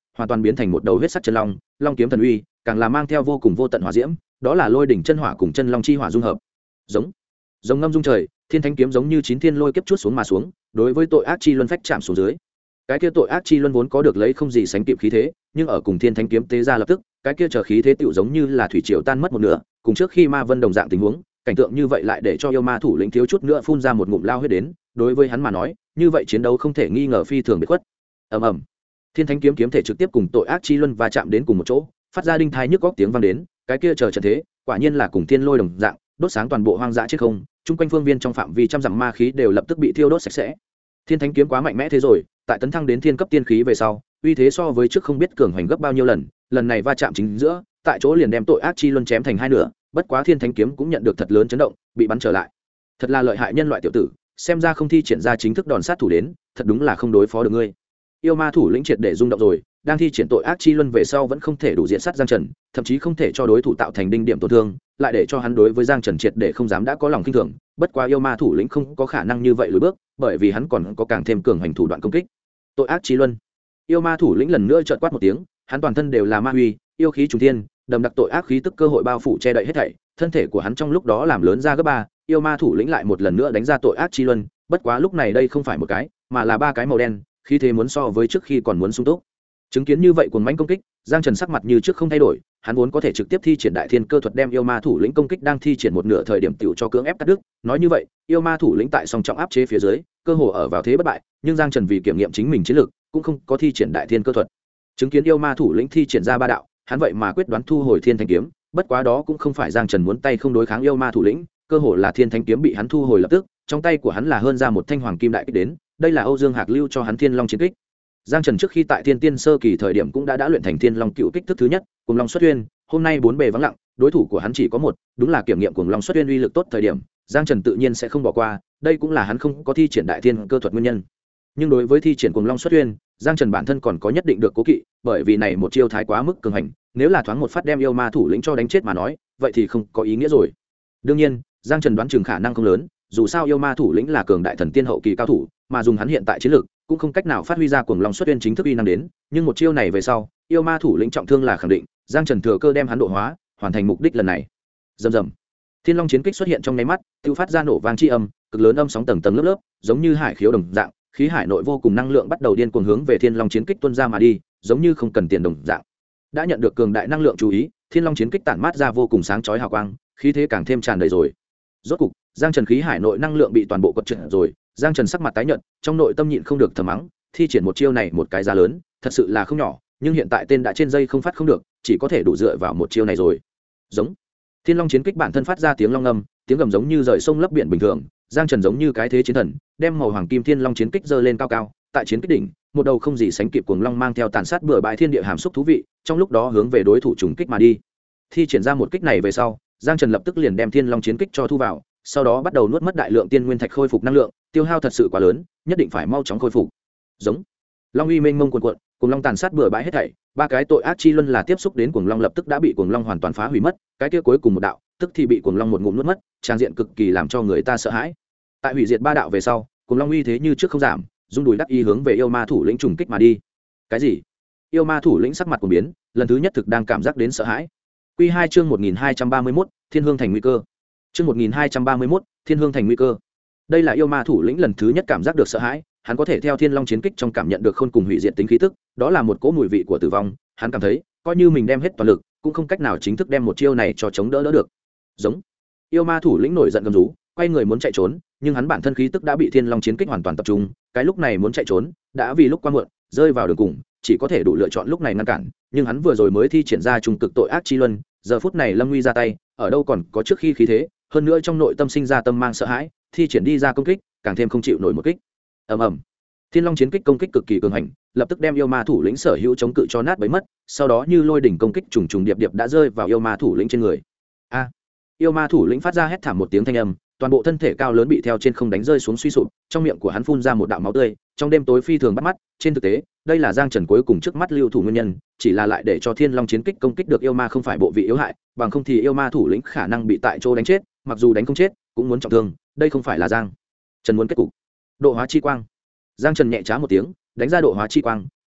hoàn toàn biến thành một đầu huyết sắc chân long, long kiếm thần uy càng là mang theo vô cùng vô tận hỏa diễm, đó là lôi đỉnh chân hỏa cùng chân long chi hỏa dung hợp. Giống giống ngâm dung trời, thiên thánh kiếm giống như chín thiên lôi kiếp chuốt xuống mà xuống, đối với tội ác chi luân phách chạm xuống dưới. Cái kia tội ác chi luân vốn có được lấy không gì sánh kịp khí thế, nhưng ở cùng thiên thánh kiếm tế ra lập tức, cái kia trở khí thế tựu giống như là thủy triều tan mất một nửa, cùng trước khi ma vân đồng dạng tình huống, cảnh tượng như vậy lại để cho yêu ma thủ lĩnh thiếu chút nữa phun ra một ngụm lao huyết đến. Đối với hắn mà nói, như vậy chiến đấu không thể nghi ngờ phi thường biệt khuất. Ầm ầm, thiên thánh kiếm kiếm thể trực tiếp cùng tội ác chi luân va chạm đến cùng một chỗ, phát ra đinh thai nhức góc tiếng vang đến. Cái kia chờ trận thế, quả nhiên là cùng thiên lôi đồng dạng, đốt sáng toàn bộ hoang dã trên không, chung quanh phương viên trong phạm vi trăm dặm ma khí đều lập tức bị thiêu đốt sạch sẽ. Thiên thánh kiếm quá mạnh mẽ thế rồi, tại tấn thăng đến thiên cấp tiên khí về sau, uy thế so với trước không biết cường hoành gấp bao nhiêu lần, lần này va chạm chính giữa, tại chỗ liền đem tội ác chi luân chém thành hai nửa, bất quá thiên thánh kiếm cũng nhận được thật lớn chấn động, bị bắn trở lại. Thật là lợi hại nhân loại tiểu tử, xem ra không thi triển ra chính thức đòn sát thủ đến, thật đúng là không đối phó được ngươi. Yêu ma thủ lĩnh triệt để rung động rồi, đang thi triển tội ác chi luân về sau vẫn không thể đủ diện sát Giang Trần, thậm chí không thể cho đối thủ tạo thành đinh điểm tổn thương, lại để cho hắn đối với Giang Trần triệt để không dám đã có lòng khinh thường. Bất quá yêu ma thủ lĩnh không có khả năng như vậy lùi bước, bởi vì hắn còn có càng thêm cường hành thủ đoạn công kích. Tội ác chi luân. Yêu ma thủ lĩnh lần nữa chợt quát một tiếng, hắn toàn thân đều là ma uy, yêu khí trùng thiên, đầm đặc tội ác khí tức cơ hội bao phủ che đậy hết thảy, thân thể của hắn trong lúc đó làm lớn ra gấp ba. Yêu ma thủ lĩnh lại một lần nữa đánh ra tội ác chi luân, bất quá lúc này đây không phải một cái, mà là ba cái màu đen, khí thế muốn so với trước khi còn muốn sung túc. Chứng kiến như vậy cuồng mãnh công kích, Giang Trần sắc mặt như trước không thay đổi, hắn vốn có thể trực tiếp thi triển đại thiên cơ thuật đem yêu ma thủ lĩnh công kích đang thi triển một nửa thời điểm tiểu cho cưỡng ép cắt đứt. Nói như vậy, yêu ma thủ lĩnh tại song trọng áp chế phía dưới, cơ hồ ở vào thế bất bại, nhưng Giang Trần vì kiểm nghiệm chính mình chiến lược, cũng không có thi triển đại thiên cơ thuật. Chứng kiến yêu ma thủ lĩnh thi triển ra ba đạo, hắn vậy mà quyết đoán thu hồi thiên thanh kiếm, bất quá đó cũng không phải Giang Trần muốn tay không đối kháng yêu ma thủ lĩnh, cơ hồ là thiên thanh kiếm bị hắn thu hồi lập tức, trong tay của hắn là hơn ra một thanh hoàng kim đại kích đến, đây là Âu Dương Hạc lưu cho hắn Thiên Long chiến kích. Giang Trần trước khi tại Thiên Tiên sơ kỳ thời điểm cũng đã luyện thành Thiên Long cựu kích thức thứ nhất, Cuồng Long xuất uyên, hôm nay bốn bề vắng lặng, đối thủ của hắn chỉ có một, đúng là kiểm nghiệm Cuồng Long xuất uyên uy lực tốt thời điểm, Giang Trần tự nhiên sẽ không bỏ qua, đây cũng là hắn không có thi triển đại thiên cơ thuật nguyên nhân. Nhưng đối với thi triển Cuồng Long xuất uyên, Giang Trần bản thân còn có nhất định được cố kỵ, bởi vì này một chiêu thái quá mức cường hành, nếu là thoáng một phát đem yêu ma thủ lĩnh cho đánh chết mà nói, vậy thì không có ý nghĩa rồi. Đương nhiên, Giang Trần đoán chừng khả năng không lớn, dù sao yêu ma thủ lĩnh là cường đại thần tiên hậu kỳ cao thủ, mà dùng hắn hiện tại chiến lược, cũng không cách nào phát huy ra Cuồng Long xuất uyên chính thức uy năng đến, nhưng một chiêu này về sau, yêu ma thủ lĩnh trọng thương là khẳng định, Giang Trần thừa cơ đem hắn độ hóa, hoàn thành mục đích lần này. Rầm rầm. Thiên Long chiến kích xuất hiện trong nháy mắt, tiêu phát ra nổ vang chi âm, cực lớn âm sóng tầng tầng lớp lớp, giống như hải khiếu đồng dạng, khí hải nội vô cùng năng lượng bắt đầu điên cuồng hướng về Thiên Long chiến kích tuôn ra mà đi, giống như không cần tiền đồng dạng. Đã nhận được cường đại năng lượng chú ý, Thiên Long chiến kích tản mát ra vô cùng sáng chói hào quang, khí thế càng thêm tràn đầy rồi. Rốt cục, Giang Trần khí hải nội năng lượng bị toàn bộ quật trượt rồi, Giang Trần sắc mặt tái nhợt, trong nội tâm nhịn không được thầm mắng, thi triển một chiêu này một cái giá lớn, thật sự là không nhỏ, nhưng hiện tại tên đã trên dây không phát không được, chỉ có thể đủ dựa vào một chiêu này rồi. Giống. Thiên Long chiến kích bản thân phát ra tiếng long ngâm, tiếng gầm giống như rời sông lấp biển bình thường, Giang Trần giống như cái thế chiến thần, đem màu hoàng kim Thiên Long chiến kích giơ lên cao cao, tại chiến kích đỉnh, một đầu không gì sánh kịp cuồng long mang theo tàn sát bừa bãi thiên địa hàm xúc thú vị, trong lúc đó hướng về đối thủ trùng kích mà đi. Thi triển ra một kích này về sau, Giang Trần lập tức liền đem Thiên Long chiến kích cho thu vào, sau đó bắt đầu nuốt mất đại lượng tiên nguyên thạch khôi phục năng lượng, tiêu hao thật sự quá lớn, nhất định phải mau chóng khôi phục. Giống. Long uy mênh mông cuồn cuộn, cuồng long tàn sát bừa bãi hết thảy, ba cái tội ác chi luân là tiếp xúc đến cuồng long lập tức đã bị cuồng long hoàn toàn phá hủy mất, cái kia cuối cùng một đạo, tức thì bị cuồng long một ngụm nuốt mất, trang diện cực kỳ làm cho người ta sợ hãi. Tại hủy diệt ba đạo về sau, cuồng long uy thế như trước không giảm, rung đùi đắc y hướng về yêu ma thủ lĩnh trùng kích mà đi. Cái gì? Yêu ma thủ lĩnh sắc mặt cuồng biến, lần thứ nhất thực đang cảm giác đến sợ hãi. Quy 2 chương 1231, Thiên Hương thành nguy cơ. Chương 1231, Thiên Hương thành nguy cơ. Đây là yêu ma thủ lĩnh lần thứ nhất cảm giác được sợ hãi, hắn có thể theo Thiên Long chiến kích trong cảm nhận được khôn cùng hủy diệt tính khí tức, đó là một cỗ mùi vị của tử vong, hắn cảm thấy, coi như mình đem hết toàn lực, cũng không cách nào chính thức đem một chiêu này cho chống đỡ được. Giống. Yêu ma thủ lĩnh nổi giận gầm rú, quay người muốn chạy trốn, nhưng hắn bản thân khí tức đã bị Thiên Long chiến kích hoàn toàn tập trung, cái lúc này muốn chạy trốn, đã vì lúc quá muộn, rơi vào đường cùng, chỉ có thể đủ lựa chọn lúc này ngăn cản, nhưng hắn vừa rồi mới thi triển ra trung cực tội ác chi luân, giờ phút này Lâm Nguy ra tay, ở đâu còn có trước khi khí thế, hơn nữa trong nội tâm sinh ra tâm mang sợ hãi, thi triển đi ra công kích, càng thêm không chịu nổi một kích. Ầm ầm. Thiên Long chiến kích công kích cực kỳ cường hành, lập tức đem yêu ma thủ lĩnh sở hữu chống cự cho nát bấy mất, sau đó như lôi đỉnh công kích trùng trùng điệp điệp đã rơi vào yêu ma thủ lĩnh trên người. A! Yêu ma thủ lĩnh phát ra hét thảm một tiếng thanh âm, toàn bộ thân thể cao lớn bị theo trên không đánh rơi xuống suy sụp, trong miệng của hắn phun ra một đạo máu tươi, trong đêm tối phi thường bắt mắt, trên thực tế, đây là Giang Trần cuối cùng trước mắt lưu thủ nguyên nhân, chỉ là lại để cho Thiên Long chiến kích công kích được yêu ma không phải bộ vị yếu hại, bằng không thì yêu ma thủ lĩnh khả năng bị tại chỗ đánh chết, mặc dù đánh không chết, cũng muốn trọng thương, đây không phải là Giang Trần muốn kết cục. Độ hóa chi quang. Giang Trần nhẹ trá một tiếng, đánh ra độ hóa chi quang,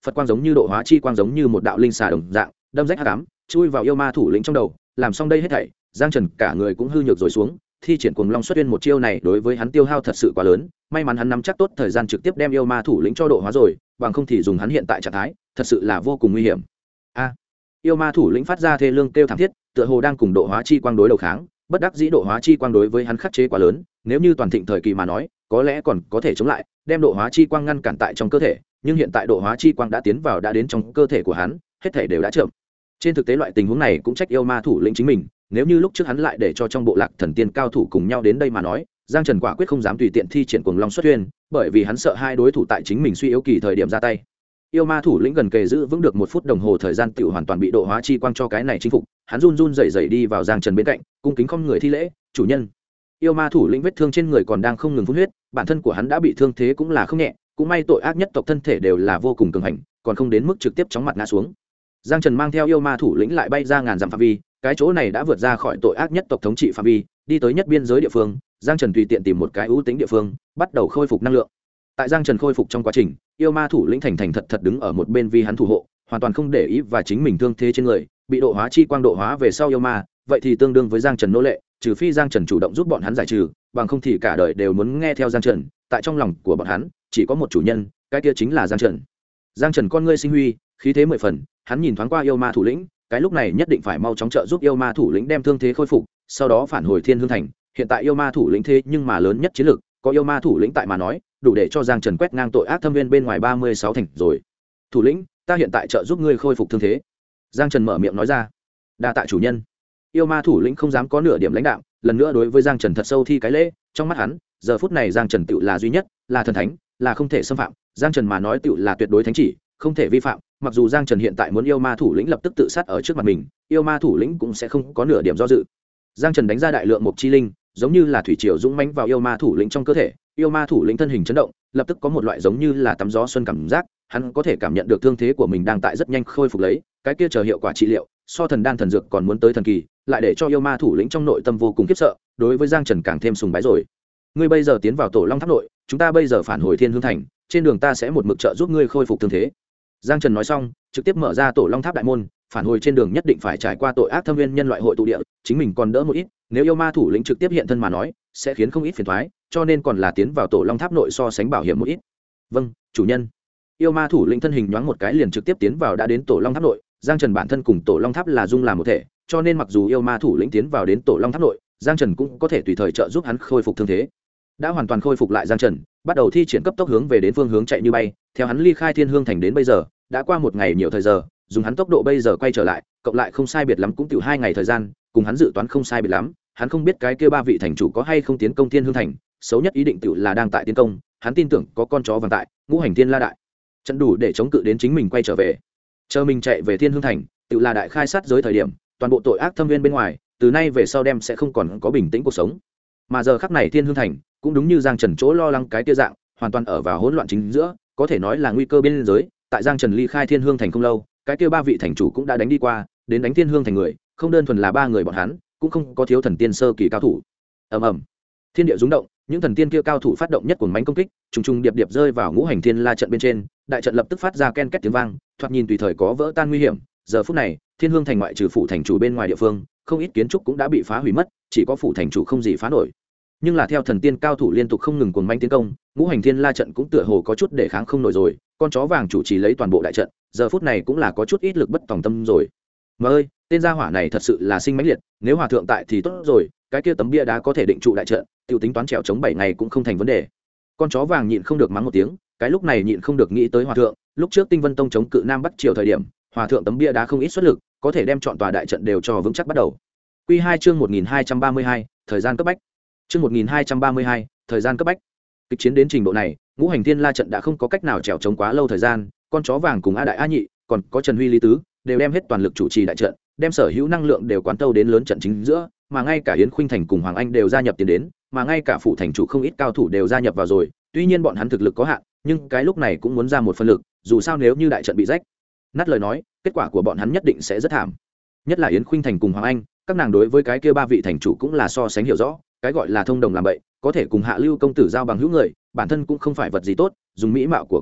phật quang giống như độ hóa chi quang giống như một đạo linh xà đồng dạng đâm rách hắc ám chui vào yêu ma thủ lĩnh trong đầu. Làm xong đây hết thảy, Giang Trần cả người cũng hư nhược rồi xuống, thi triển Cuồng Long xuất uyên một chiêu này đối với hắn tiêu hao thật sự quá lớn, may mắn hắn nắm chắc tốt thời gian trực tiếp đem yêu ma thủ lĩnh cho độ hóa rồi, bằng không thì dùng hắn hiện tại trạng thái thật sự là vô cùng nguy hiểm. Yêu ma thủ lĩnh phát ra thê lương kêu thảm thiết, tựa hồ đang cùng độ hóa chi quang đối đầu kháng, bất đắc dĩ độ hóa chi quang đối với hắn khắc chế quá lớn, nếu như toàn thịnh thời kỳ mà nói có lẽ còn có thể chống lại, đem độ hóa chi quang ngăn cản tại trong cơ thể, nhưng hiện tại độ hóa chi quang đã tiến vào đã đến trong cơ thể của hắn, hết thể đều đã chậm. Trên thực tế loại tình huống này cũng trách yêu ma thủ lĩnh chính mình, nếu như lúc trước hắn lại để cho trong bộ lạc thần tiên cao thủ cùng nhau đến đây mà nói, Giang Trần quả quyết không dám tùy tiện thi triển Cuồng Long xuất huyên, bởi vì hắn sợ hai đối thủ tại chính mình suy yếu kỳ thời điểm ra tay. Yêu ma thủ lĩnh gần kề giữ vững được 1 phút đồng hồ thời gian tiểu hoàn toàn bị độ hóa chi quang cho cái này chinh phục, hắn run run rẩy rẩy đi vào Giang Trần bên cạnh, cung kính không người thi lễ, "Chủ nhân." Yêu ma thủ lĩnh vết thương trên người còn đang không ngừng phun huyết, bản thân của hắn đã bị thương thế cũng là không nhẹ, cũng may tội ác nhất tộc thân thể đều là vô cùng cường hành, còn không đến mức trực tiếp chóng mặt ngã xuống. Giang Trần mang theo yêu ma thủ lĩnh lại bay ra ngàn dặm phạm vi, cái chỗ này đã vượt ra khỏi tội ác nhất tộc thống trị phạm vi, đi tới nhất biên giới địa phương, Giang Trần tùy tiện tìm một cái ưu tính địa phương, bắt đầu khôi phục năng lượng. Tại Giang Trần khôi phục trong quá trình, yêu ma thủ lĩnh thành thành thật thật đứng ở một bên vì hắn thủ hộ, hoàn toàn không để ý và chính mình thương thế trên người, bị độ hóa chi quang độ hóa về sau yêu ma, vậy thì tương đương với Giang Trần nô lệ, trừ phi Giang Trần chủ động giúp bọn hắn giải trừ, bằng không thì cả đời đều muốn nghe theo Giang Trần. Tại trong lòng của bọn hắn, chỉ có một chủ nhân, cái kia chính là Giang Trần. Giang Trần con ngươi sinh huy, khí thế 10 phần, hắn nhìn thoáng qua yêu ma thủ lĩnh, cái lúc này nhất định phải mau chóng trợ giúp yêu ma thủ lĩnh đem thương thế khôi phục, sau đó phản hồi Thiên Hương thành. Hiện tại yêu ma thủ lĩnh thế nhưng mà lớn nhất chiến lực, có yêu ma thủ lĩnh tại mà nói, đủ để cho Giang Trần quét ngang tội ác thâm viên bên ngoài 36 thành rồi. "Thủ lĩnh, ta hiện tại trợ giúp ngươi khôi phục thương thế." Giang Trần mở miệng nói ra. "Đa tạ chủ nhân." Yêu ma thủ lĩnh không dám có nửa điểm lãnh đạm, lần nữa đối với Giang Trần thật sâu thi cái lễ, trong mắt hắn, giờ phút này Giang Trần tựu là duy nhất, là thần thánh, là không thể xâm phạm, Giang Trần mà nói tựu là tuyệt đối thánh chỉ, không thể vi phạm. Mặc dù Giang Trần hiện tại muốn yêu ma thủ lĩnh lập tức tự sát ở trước mặt mình, yêu ma thủ lĩnh cũng sẽ không có nửa điểm do dự. Giang Trần đánh ra đại lượng mục chi linh, giống như là thủy triều dũng mãnh vào yêu ma thủ lĩnh trong cơ thể, yêu ma thủ lĩnh thân hình chấn động, lập tức có một loại giống như là tắm gió xuân cảm giác, hắn có thể cảm nhận được thương thế của mình đang tại rất nhanh khôi phục lấy, cái kia chờ hiệu quả trị liệu, so thần đan thần dược còn muốn tới thần kỳ, lại để cho yêu ma thủ lĩnh trong nội tâm vô cùng khiếp sợ, đối với Giang Trần càng thêm sùng bái rồi. "Ngươi bây giờ tiến vào Tổ Long Tháp nội, chúng ta bây giờ phản hồi Thiên Hương thành, trên đường ta sẽ một mực trợ giúp ngươi khôi phục thương thế." Giang Trần nói xong, trực tiếp mở ra Tổ Long Tháp đại môn, phản hồi trên đường nhất định phải trải qua tội ác thâm viên nhân loại hội tụ địa, chính mình còn đỡ một ít, nếu yêu ma thủ lĩnh trực tiếp hiện thân mà nói, sẽ khiến không ít phiền toái, cho nên còn là tiến vào Tổ Long Tháp nội so sánh bảo hiểm một ít. "Vâng, chủ nhân." Yêu ma thủ lĩnh thân hình nhoáng một cái liền trực tiếp tiến vào đã đến Tổ Long Tháp nội, Giang Trần bản thân cùng Tổ Long Tháp là dung làm một thể, cho nên mặc dù yêu ma thủ lĩnh tiến vào đến Tổ Long Tháp nội, Giang Trần cũng có thể tùy thời trợ giúp hắn khôi phục thương thế. Đã hoàn toàn khôi phục lại Giang Trần, bắt đầu thi triển cấp tốc hướng về đến phương hướng chạy như bay, theo hắn ly khai Thiên Hương thành đến bây giờ, đã qua 1 ngày nhiều thời giờ, dùng hắn tốc độ bây giờ quay trở lại, cộng lại không sai biệt lắm cũng tiểu 2 ngày thời gian, cùng hắn dự toán không sai biệt lắm, hắn không biết cái kia 3 vị thành chủ có hay không tiến công Thiên Hương thành, xấu nhất ý định tiểu là đang tại tiến công, hắn tin tưởng có con chó vàng tại, ngũ hành thiên la đại trận đủ để chống cự đến chính mình quay trở về. Chờ mình chạy về Thiên Hương thành, tiểu là đại khai sát giới thời điểm, toàn bộ tội ác thâm viên bên ngoài, từ nay về sau đem sẽ không còn có bình tĩnh cuộc sống. Mà giờ khắc này Thiên Hương thành, cũng đúng như Giang Trần chỗ lo lắng cái kia dạng, hoàn toàn ở vào hỗn loạn chính giữa, có thể nói là nguy cơ biên giới. Tại Giang Trần ly khai Thiên Hương thành không lâu, cái kia 3 vị thành chủ cũng đã đánh đi qua, đến đánh Thiên Hương thành người, không đơn thuần là 3 người bọn hắn, cũng không có thiếu thần tiên sơ kỳ cao thủ. Ầm ầm, thiên địa rung động, những thần tiên kia cao thủ phát động nhất cuồng mãnh công kích, trùng trùng điệp điệp rơi vào ngũ hành thiên la trận bên trên, đại trận lập tức phát ra ken két tiếng vang, thoạt nhìn tùy thời có vỡ tan nguy hiểm. Giờ phút này, Thiên Hương thành ngoại trừ phủ thành chủ bên ngoài địa phương, không ít kiến trúc cũng đã bị phá hủy mất, chỉ có phủ thành chủ không gì phá nổi. Nhưng là theo thần tiên cao thủ liên tục không ngừng cuồng mãnh tiến công, ngũ hành thiên la trận cũng tựa hồ có chút để kháng không nổi rồi, con chó vàng chủ trì lấy toàn bộ đại trận, giờ phút này cũng là có chút ít lực bất tòng tâm rồi. Mà ơi, tên gia hỏa này thật sự là sinh mãnh liệt, nếu hòa thượng tại thì tốt rồi, cái kia tấm bia đá có thể định trụ đại trận, tiểu tính toán trèo chống 7 ngày cũng không thành vấn đề. Con chó vàng nhịn không được mắng một tiếng, cái lúc này nhịn không được nghĩ tới hòa thượng, lúc trước Tinh Vân Tông chống cự Nam Bắc triều thời điểm, hòa thượng tấm bia đá không ít xuất lực, có thể đem chọn tòa đại trận đều cho vững chắc bắt đầu. Quy 2 chương 1232, thời gian cấp bách. Chương 1232, thời gian cấp bách. Kịch chiến đến trình độ này, ngũ hành thiên la trận đã không có cách nào trèo chống quá lâu thời gian, con chó vàng cùng A Đại A Nhị, còn có Trần Huy Lý Tứ, đều đem hết toàn lực chủ trì đại trận, đem sở hữu năng lượng đều quán tâu đến lớn trận chính giữa, mà ngay cả Yến Khuynh Thành cùng Hoàng Anh đều gia nhập tiến đến, mà ngay cả phủ thành chủ không ít cao thủ đều gia nhập vào rồi, tuy nhiên bọn hắn thực lực có hạn, nhưng cái lúc này cũng muốn ra một phần lực, dù sao nếu như đại trận bị rách nát lời nói, kết quả của bọn hắn nhất định sẽ rất thảm. Nhất là Yến Khuynh Thành cùng Hoàng Anh, các nàng đối với cái kia 3 vị thành chủ cũng là so sánh hiểu rõ, cái gọi là thông đồng làm bậy, có thể cùng Hạ Lưu công tử giao bằng hữu người, bản thân cũng không phải vật gì tốt, dùng mỹ mạo của các nàng,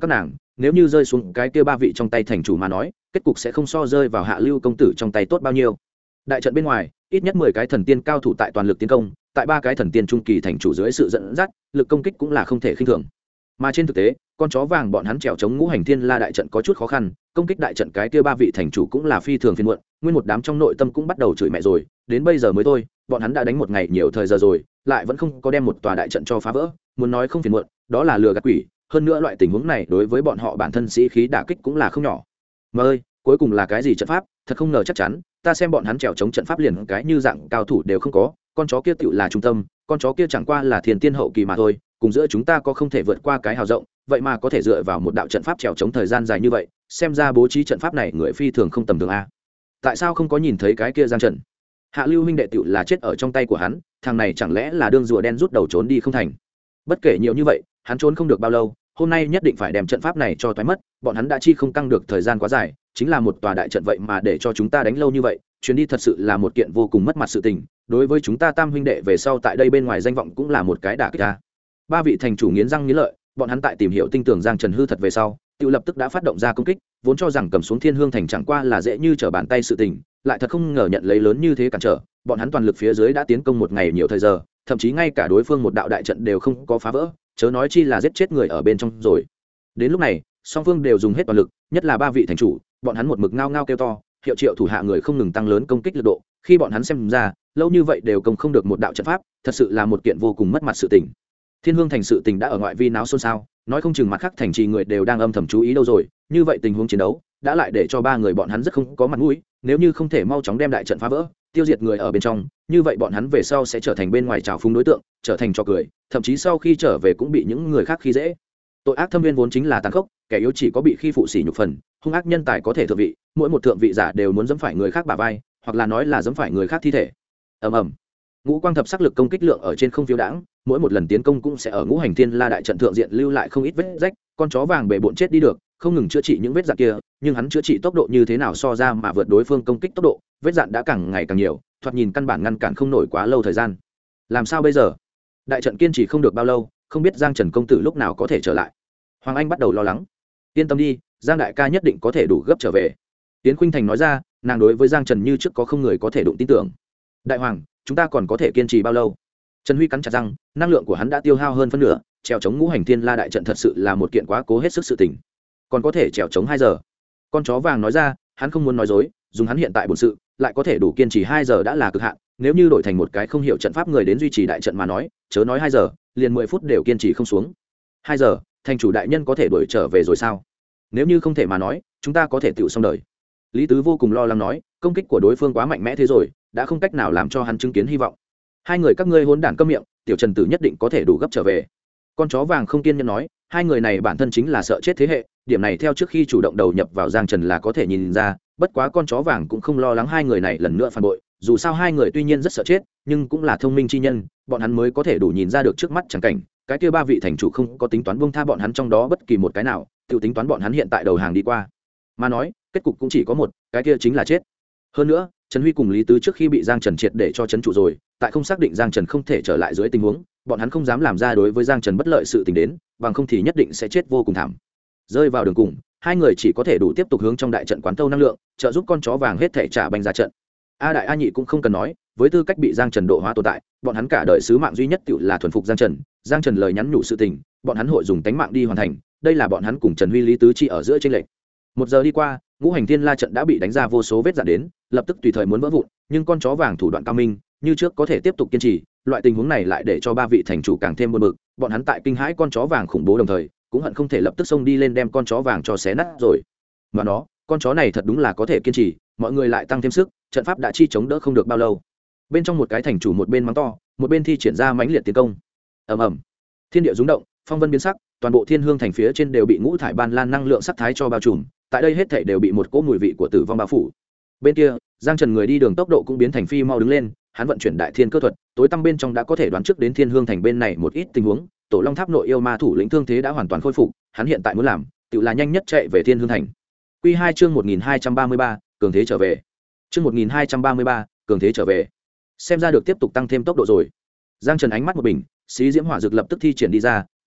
nếu như rơi xuống cái kia ba vị trong tay thành chủ mà nói kết cục sẽ không so rơi vào Hạ Lưu công tử trong tay tốt bao nhiêu. Đại trận bên ngoài ít nhất 10 cái thần tiên cao thủ tại toàn lực tiến công, tại 3 cái thần tiên trung kỳ thành chủ dưới sự dẫn dắt, lực công kích cũng là không thể khinh thường. Mà trên thực tế con chó vàng bọn hắn trèo chống Ngũ Hành Thiên La đại trận có chút khó khăn, công kích đại trận cái kia ba vị thành chủ cũng là phi thường phiền muộn, nguyên một đám trong nội tâm cũng bắt đầu chửi mẹ rồi, đến bây giờ mới thôi, bọn hắn đã đánh một ngày nhiều thời giờ rồi, lại vẫn không có đem một tòa đại trận cho phá vỡ, muốn nói không phiền muộn, đó là lừa gạt quỷ, hơn nữa loại tình huống này đối với bọn họ bản thân sĩ khí đả kích cũng là không nhỏ. Mà ơi, cuối cùng là cái gì trận pháp, thật không ngờ chắc chắn, ta xem bọn hắn trèo chống trận pháp liền cái như dạng cao thủ đều không có, con chó kia tựu là trung tâm, con chó kia chẳng qua là thiền tiên hậu kỳ mà thôi, cùng giữa chúng ta có không thể vượt qua cái hào rộng, vậy mà có thể dựa vào một đạo trận pháp trèo chống thời gian dài như vậy, xem ra bố trí trận pháp này người phi thường không tầm thường a. Tại sao không có nhìn thấy cái kia Giang Trần? Hạ Lưu huynh đệ tựu là chết ở trong tay của hắn, thằng này chẳng lẽ là đương rùa đen rút đầu trốn đi không thành? Bất kể nhiều như vậy, hắn trốn không được bao lâu, hôm nay nhất định phải đem trận pháp này cho toái mất, bọn hắn đã chi không căng được thời gian quá dài, chính là một tòa đại trận vậy mà để cho chúng ta đánh lâu như vậy, chuyến đi thật sự là một kiện vô cùng mất mặt sự tình, đối với chúng ta Tam huynh đệ về sau tại đây bên ngoài danh vọng cũng là một cái đả kích a. Ba vị thành chủ nghiến răng nghiến lợi, bọn hắn tại tìm hiểu tinh tường Giang Trần hư thật về sau, tự lập tức đã phát động ra công kích, vốn cho rằng cầm xuống Thiên Hương thành chẳng qua là dễ như trở bàn tay sự tình, lại thật không ngờ nhận lấy lớn như thế cản trở, bọn hắn toàn lực phía dưới đã tiến công một ngày nhiều thời giờ, thậm chí ngay cả đối phương một đạo đại trận đều không có phá vỡ, chớ nói chi là giết chết người ở bên trong rồi. Đến lúc này, song phương đều dùng hết toàn lực, nhất là ba vị thành chủ, bọn hắn một mực ngao ngao kêu to, hiệu triệu thủ hạ người không ngừng tăng lớn công kích lực độ, khi bọn hắn xem ra, lâu như vậy đều công không được một đạo trận pháp, thật sự là một kiện vô cùng mất mặt sự tình. Thiên Hương thành sự tình đã ở ngoại vi náo xôn xao, nói không chừng mặt khác thành trì người đều đang âm thầm chú ý đâu rồi, như vậy tình huống chiến đấu đã lại để cho ba người bọn hắn rất không có mặt mũi, nếu như không thể mau chóng đem đại trận phá vỡ, tiêu diệt người ở bên trong, như vậy bọn hắn về sau sẽ trở thành bên ngoài trào phúng đối tượng, trở thành trò cười, thậm chí sau khi trở về cũng bị những người khác khi dễ. Tội ác thâm viên vốn chính là tàn khốc, kẻ yếu chỉ có bị khi phụ sỉ nhục phần, hung ác nhân tài có thể thượng vị, mỗi một thượng vị giả đều muốn giẫm phải người khác bả vai, hoặc là nói là giẫm phải người khác thi thể. Ầm ầm. Ngũ quang thập sắc lực công kích lượng ở trên không phiêu đãng, mỗi một lần tiến công cũng sẽ ở Ngũ Hành Thiên La đại trận thượng diện lưu lại không ít vết rách, con chó vàng bề bộn chết đi được, không ngừng chữa trị những vết dạn kia, nhưng hắn chữa trị tốc độ như thế nào so ra mà vượt đối phương công kích tốc độ, vết dạn đã càng ngày càng nhiều, thoạt nhìn căn bản ngăn cản không nổi quá lâu thời gian. Làm sao bây giờ? Đại trận kiên trì không được bao lâu, không biết Giang Trần công tử lúc nào có thể trở lại. Hoàng Anh bắt đầu lo lắng. Yên tâm đi, Giang đại ca nhất định có thể đủ gấp trở về. Tiến Khuynh Thành nói ra, nàng đối với Giang Trần như trước có không người có thể đụng tin tưởng. Đại hoàng, chúng ta còn có thể kiên trì bao lâu? Trần Huy cắn chặt răng, năng lượng của hắn đã tiêu hao hơn phân nửa, trèo chống Ngũ Hành Thiên La đại trận thật sự là một kiện quá cố hết sức sự tình. Còn có thể trèo chống 2 giờ. Con chó vàng nói ra, hắn không muốn nói dối, dùng hắn hiện tại bổn sự, lại có thể đủ kiên trì 2 giờ đã là cực hạn, nếu như đổi thành một cái không hiểu trận pháp người đến duy trì đại trận mà nói, chớ nói 2 giờ, liền 10 phút đều kiên trì không xuống. 2 giờ, thành chủ đại nhân có thể đuổi trở về rồi sao? Nếu như không thể mà nói, chúng ta có thể tựu xong đời. Lý Tứ vô cùng lo lắng nói, công kích của đối phương quá mạnh mẽ thế rồi, đã không cách nào làm cho hắn chứng kiến hy vọng. Hai người các ngươi hỗn đản câm miệng, tiểu Trần tử nhất định có thể đủ gấp trở về. Con chó vàng không kiên nhẫn nói, hai người này bản thân chính là sợ chết thế hệ, điểm này theo trước khi chủ động đầu nhập vào Giang Trần là có thể nhìn ra, bất quá con chó vàng cũng không lo lắng hai người này lần nữa phản bội, dù sao hai người tuy nhiên rất sợ chết, nhưng cũng là thông minh chi nhân, bọn hắn mới có thể đủ nhìn ra được trước mắt chẳng cảnh, cái kia ba vị thành chủ không có tính toán buông tha bọn hắn trong đó bất kỳ một cái nào, tự tính toán bọn hắn hiện tại đầu hàng đi qua. Mà nói, kết cục cũng chỉ có một, cái kia chính là chết. Hơn nữa, Trần Huy cùng Lý Tứ trước khi bị Giang Trần triệt để cho trấn trụ rồi, tại không xác định Giang Trần không thể trở lại dưới tình huống, bọn hắn không dám làm ra đối với Giang Trần bất lợi sự tình đến, bằng không thì nhất định sẽ chết vô cùng thảm. Rơi vào đường cùng, hai người chỉ có thể đủ tiếp tục hướng trong đại trận quán thâu năng lượng, trợ giúp con chó vàng hết thể trả banh ra trận. A đại A nhị cũng không cần nói, với tư cách bị Giang Trần độ hóa tồn tại, bọn hắn cả đời sứ mạng duy nhất tự là thuần phục Giang Trần. Giang Trần lời nhắn nhủ sự tình, bọn hắn hội dùng tánh mạng đi hoàn thành, đây là bọn hắn cùng Trần Huy Lý Tứ chi ở giữa chênh lệch. 1 giờ đi qua, Ngũ Hành Thiên La trận đã bị đánh ra vô số vết rạn đến, lập tức tùy thời muốn vỡ vụn, nhưng con chó vàng thủ đoạn cao minh, như trước có thể tiếp tục kiên trì, loại tình huống này lại để cho ba vị thành chủ càng thêm buồn bực, bọn hắn tại kinh hãi con chó vàng khủng bố đồng thời, cũng hận không thể lập tức xông đi lên đem con chó vàng cho xé nát rồi. Mà nó, con chó này thật đúng là có thể kiên trì, mọi người lại tăng thêm sức, trận pháp đã chi chống đỡ không được bao lâu. Bên trong một cái thành chủ một bên mắng to, một bên thi triển ra mãnh liệt tiến công. Ầm ầm, thiên địa rung động, phong vân biến sắc, toàn bộ Thiên Hương thành phía trên đều bị ngũ thải ban lan năng lượng sắc thái cho bao trùm, tại đây hết thảy đều bị một cỗ mùi vị của tử vong bao phủ. Bên kia, Giang Trần người đi đường tốc độ cũng biến thành phi mau đứng lên, hắn vận chuyển đại thiên cơ thuật, tối tăm bên trong đã có thể đoán trước đến Thiên Hương thành bên này một ít tình huống, Tổ Long Tháp nội yêu ma thủ lĩnh thương thế đã hoàn toàn khôi phục, hắn hiện tại muốn làm, tự là nhanh nhất chạy về Thiên Hương thành. Quy 2 chương 1233, cường thế trở về. Chương 1233, cường thế trở về. Xem ra được tiếp tục tăng thêm tốc độ rồi. Giang Trần ánh mắt một bình, xí diễm hỏa dược lập tức thi triển đi ra,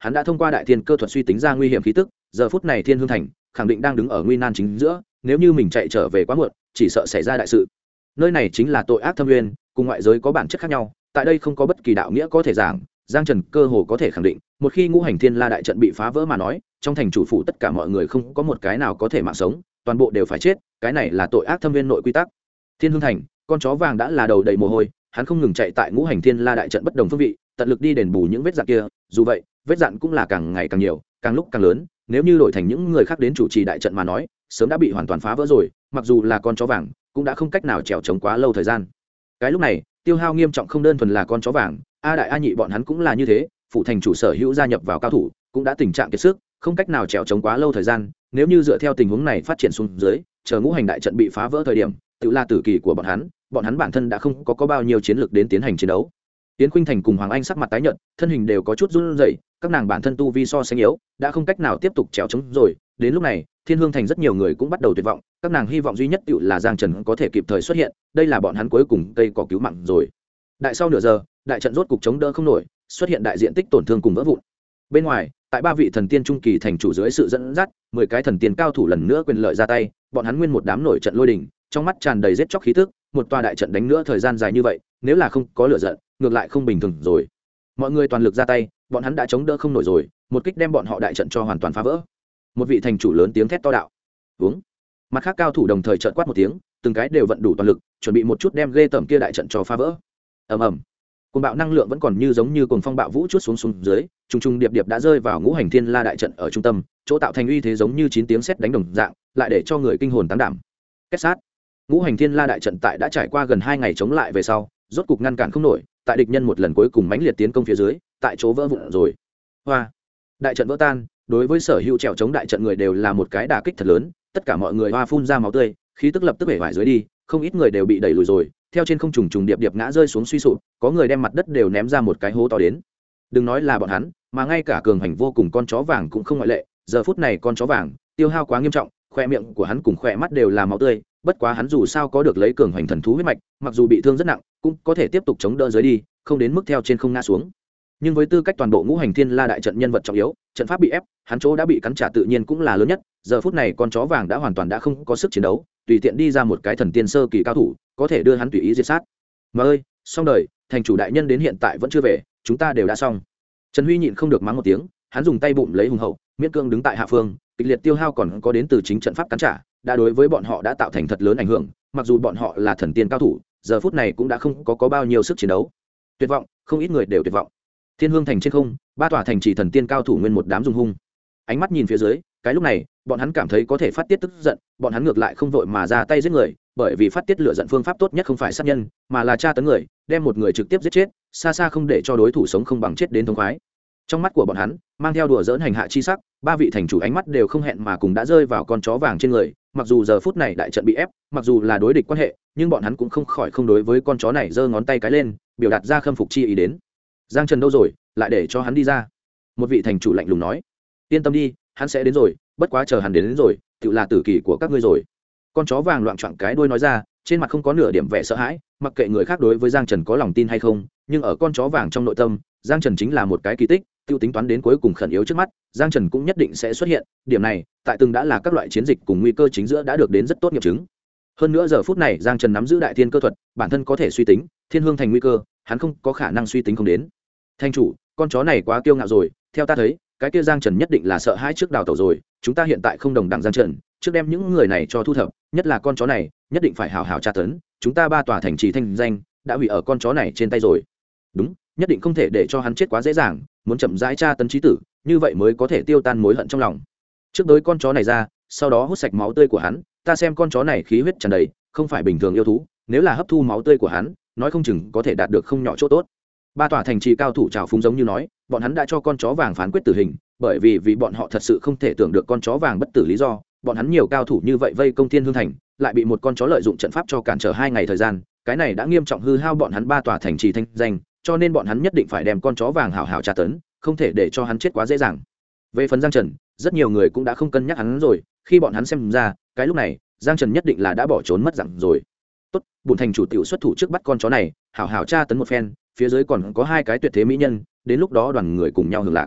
hắn đã thông qua đại thiên cơ thuật suy tính ra nguy hiểm khí tức, giờ phút này Thiên Hương Thành khẳng định đang đứng ở nguy nan chính giữa, nếu như mình chạy trở về quá muộn, chỉ sợ xảy ra đại sự. Nơi này chính là tội ác thâm nguyên, cùng ngoại giới có bản chất khác nhau, tại đây không có bất kỳ đạo nghĩa có thể giảng. Giang Trần cơ hồ có thể khẳng định, một khi Ngũ Hành Thiên La đại trận bị phá vỡ mà nói, trong thành chủ phủ tất cả mọi người không có một cái nào có thể mạng sống, toàn bộ đều phải chết, cái này là tội ác thâm viên nội quy tắc. Thiên Hương Thành, con chó vàng đã là đầu đầy mồ hôi, hắn không ngừng chạy tại Ngũ Hành Thiên La đại trận bất đồng phương vị, tận lực đi đền bù những vết dạn kia, dù vậy, vết dạn cũng là càng ngày càng nhiều, càng lúc càng lớn, nếu như đổi thành những người khác đến chủ trì đại trận mà nói, sớm đã bị hoàn toàn phá vỡ rồi, mặc dù là con chó vàng, cũng đã không cách nào trèo chống quá lâu thời gian. Cái lúc này, tiêu hao nghiêm trọng không đơn thuần là con chó vàng, A đại A nhị bọn hắn cũng là như thế, phụ thành chủ sở hữu gia nhập vào cao thủ, cũng đã tình trạng kiệt sức, không cách nào trèo chống quá lâu thời gian, nếu như dựa theo tình huống này phát triển xuống dưới, chờ Ngũ Hành đại trận bị phá vỡ thời điểm, tự là tử kỳ của bọn hắn bản thân đã không có bao nhiêu chiến lược đến tiến hành chiến đấu. Tiến Khuynh Thành cùng Hoàng Anh sắc mặt tái nhợt, thân hình đều có chút run rẩy, các nàng bản thân tu vi so sánh yếu, đã không cách nào tiếp tục trèo chống rồi. Đến lúc này, Thiên Hương Thành rất nhiều người cũng bắt đầu tuyệt vọng, các nàng hy vọng duy nhất tựu là Giang Trần có thể kịp thời xuất hiện, đây là bọn hắn cuối cùng cây cỏ cứu mạng rồi. Đại sau nửa giờ, đại trận rốt cục chống đỡ không nổi, xuất hiện đại diện tích tổn thương cùng vỡ vụn. Bên ngoài, tại ba vị thần tiên trung kỳ thành chủ dưới sự dẫn dắt, 10 cái thần tiên cao thủ lần nữa quyền lợi ra tay, bọn hắn nguyên một đám nổi trận lôi đình, trong mắt tràn đầy giết chóc khí tức, một tòa đại trận đánh nữa thời gian dài như vậy, nếu là không có lửa giận, ngược lại không bình thường rồi. Mọi người toàn lực ra tay, bọn hắn đã chống đỡ không nổi rồi, một kích đem bọn họ đại trận cho hoàn toàn phá vỡ. Một vị thành chủ lớn tiếng thét to đạo: "Uống!" Mặt khác cao thủ đồng thời trợn quát một tiếng, từng cái đều vận đủ toàn lực, chuẩn bị một chút đem ghê tởm kia đại trận cho phá vỡ. Ầm ầm. Cuồng bạo năng lượng vẫn còn như giống như cuồng phong bạo vũ chuốt xuống dưới, trùng trùng điệp điệp đã rơi vào Ngũ Hành Thiên La đại trận ở trung tâm, chỗ tạo thành uy thế giống như 9 tiếng sét đánh đồng dạng, lại để cho người kinh hồn táng đảm. Kết sát. Ngũ Hành Thiên La đại trận tại đã trải qua gần 2 ngày chống lại về sau, rốt cục ngăn cản không nổi, tại địch nhân một lần cuối cùng mãnh liệt tiến công phía dưới, tại chỗ vỡ vụn rồi. Hoa. Đại trận vỡ tan, đối với sở hữu trèo chống đại trận người đều là một cái đả kích thật lớn, tất cả mọi người hoa phun ra máu tươi, khí tức lập tức bể vải dưới đi, không ít người đều bị đẩy lùi rồi, theo trên không trùng trùng điệp điệp ngã rơi xuống suy sụp, có người đem mặt đất đều ném ra một cái hố to đến. Đừng nói là bọn hắn, mà ngay cả cường hành vô cùng con chó vàng cũng không ngoại lệ, giờ phút này con chó vàng tiêu hao quá nghiêm trọng, khoe miệng của hắn cùng khoe mắt đều là máu tươi, bất quá hắn dù sao có được lấy cường hành thần thú huyết mạch, mặc dù bị thương rất nặng, cũng có thể tiếp tục chống đỡ dưới đi, không đến mức theo trên không ngã xuống. Nhưng với tư cách toàn bộ Ngũ Hành Thiên La đại trận nhân vật trọng yếu, trận pháp bị ép, hắn chỗ đã bị cắn trả tự nhiên cũng là lớn nhất, giờ phút này con chó vàng đã hoàn toàn đã không có sức chiến đấu, tùy tiện đi ra một cái thần tiên sơ kỳ cao thủ, có thể đưa hắn tùy ý diệt sát. Mà ơi, xong đời, thành chủ đại nhân đến hiện tại vẫn chưa về, chúng ta đều đã xong. Trần Huy nhịn không được mắng một tiếng, hắn dùng tay bụm lấy hùng hậu, miễn cương đứng tại hạ phương, kịch liệt tiêu hao còn có đến từ chính trận pháp cắn trả, đã đối với bọn họ đã tạo thành thật lớn ảnh hưởng, mặc dù bọn họ là thần tiên cao thủ, giờ phút này cũng đã không có bao nhiêu sức chiến đấu. Tuyệt vọng, không ít người đều tuyệt vọng. Thiên Hương Thành trên không, ba tòa thành trì thần tiên cao thủ nguyên một đám dùng hung. Ánh mắt nhìn phía dưới, cái lúc này, bọn hắn cảm thấy có thể phát tiết tức giận, bọn hắn ngược lại không vội mà ra tay giết người, bởi vì phát tiết lửa giận phương pháp tốt nhất không phải sát nhân, mà là tra tấn người, đem một người trực tiếp giết chết, xa xa không để cho đối thủ sống không bằng chết đến thống khoái. Trong mắt của bọn hắn, mang theo đùa giỡn hành hạ chi sắc, ba vị thành chủ ánh mắt đều không hẹn mà cùng đã rơi vào con chó vàng trên người, mặc dù giờ phút này đại trận bị ép, mặc dù là đối địch quan hệ, nhưng bọn hắn cũng không khỏi không đối với con chó này giơ ngón tay cái lên, biểu đạt ra khâm phục chi ý đến. Giang Trần đâu rồi, lại để cho hắn đi ra. Một vị thành chủ lạnh lùng nói: "Yên tâm đi, hắn sẽ đến rồi, bất quá chờ hắn đến rồi, tự là tử kỳ của các ngươi rồi." Con chó vàng loạng choạng cái đuôi nói ra, trên mặt không có nửa điểm vẻ sợ hãi, mặc kệ người khác đối với Giang Trần có lòng tin hay không, nhưng ở con chó vàng trong nội tâm, Giang Trần chính là một cái kỳ tích, tiêu tính toán đến cuối cùng khẩn yếu trước mắt, Giang Trần cũng nhất định sẽ xuất hiện, điểm này, tại từng đã là các loại chiến dịch cùng nguy cơ chính giữa đã được đến rất tốt nghiệm chứng. Hơn nữa giờ phút này Giang Trần nắm giữ đại thiên cơ thuật, bản thân có thể suy tính, Thiên Hương Thành nguy cơ, hắn không có khả năng suy tính không đến. Thành chủ, con chó này quá kiêu ngạo rồi, theo ta thấy, cái kia Giang Trần nhất định là sợ hãi trước đào tẩu rồi, chúng ta hiện tại không đồng đẳng Giang Trần, trước đem những người này cho thu thập, nhất là con chó này, nhất định phải hào hào tra tấn, chúng ta ba tòa thành trì thanh danh đã hủy ở con chó này trên tay rồi. Đúng, nhất định không thể để cho hắn chết quá dễ dàng, muốn chậm rãi tra tấn trí tử, như vậy mới có thể tiêu tan mối hận trong lòng. Trước đối con chó này ra, sau đó hút sạch máu tươi của hắn, ta xem con chó này khí huyết tràn đầy, không phải bình thường yêu thú, nếu là hấp thu máu tươi của hắn, nói không chừng có thể đạt được không nhỏ chỗ tốt. Ba tòa thành trì cao thủ trào phúng giống như nói, bọn hắn đã cho con chó vàng phán quyết tử hình, bởi vì bọn họ thật sự không thể tưởng được con chó vàng bất tử lý do, bọn hắn nhiều cao thủ như vậy vây công Thiên Hương Thành, lại bị một con chó lợi dụng trận pháp cho cản trở 2 ngày thời gian, cái này đã nghiêm trọng hư hao bọn hắn ba tòa thành trì thanh danh, cho nên bọn hắn nhất định phải đem con chó vàng hảo hảo tra tấn, không thể để cho hắn chết quá dễ dàng. Về phần Giang Trần, rất nhiều người cũng đã không cân nhắc hắn rồi, khi bọn hắn xem ra, cái lúc này, Giang Trần nhất định là đã bỏ trốn mất dạng rồi. Tốt, bổn thành chủ tiểu xuất thủ trước bắt con chó này, hảo hảo tra tấn một phen, phía dưới còn có 2 cái tuyệt thế mỹ nhân, đến lúc đó đoàn người cùng nhau hưởng lạc.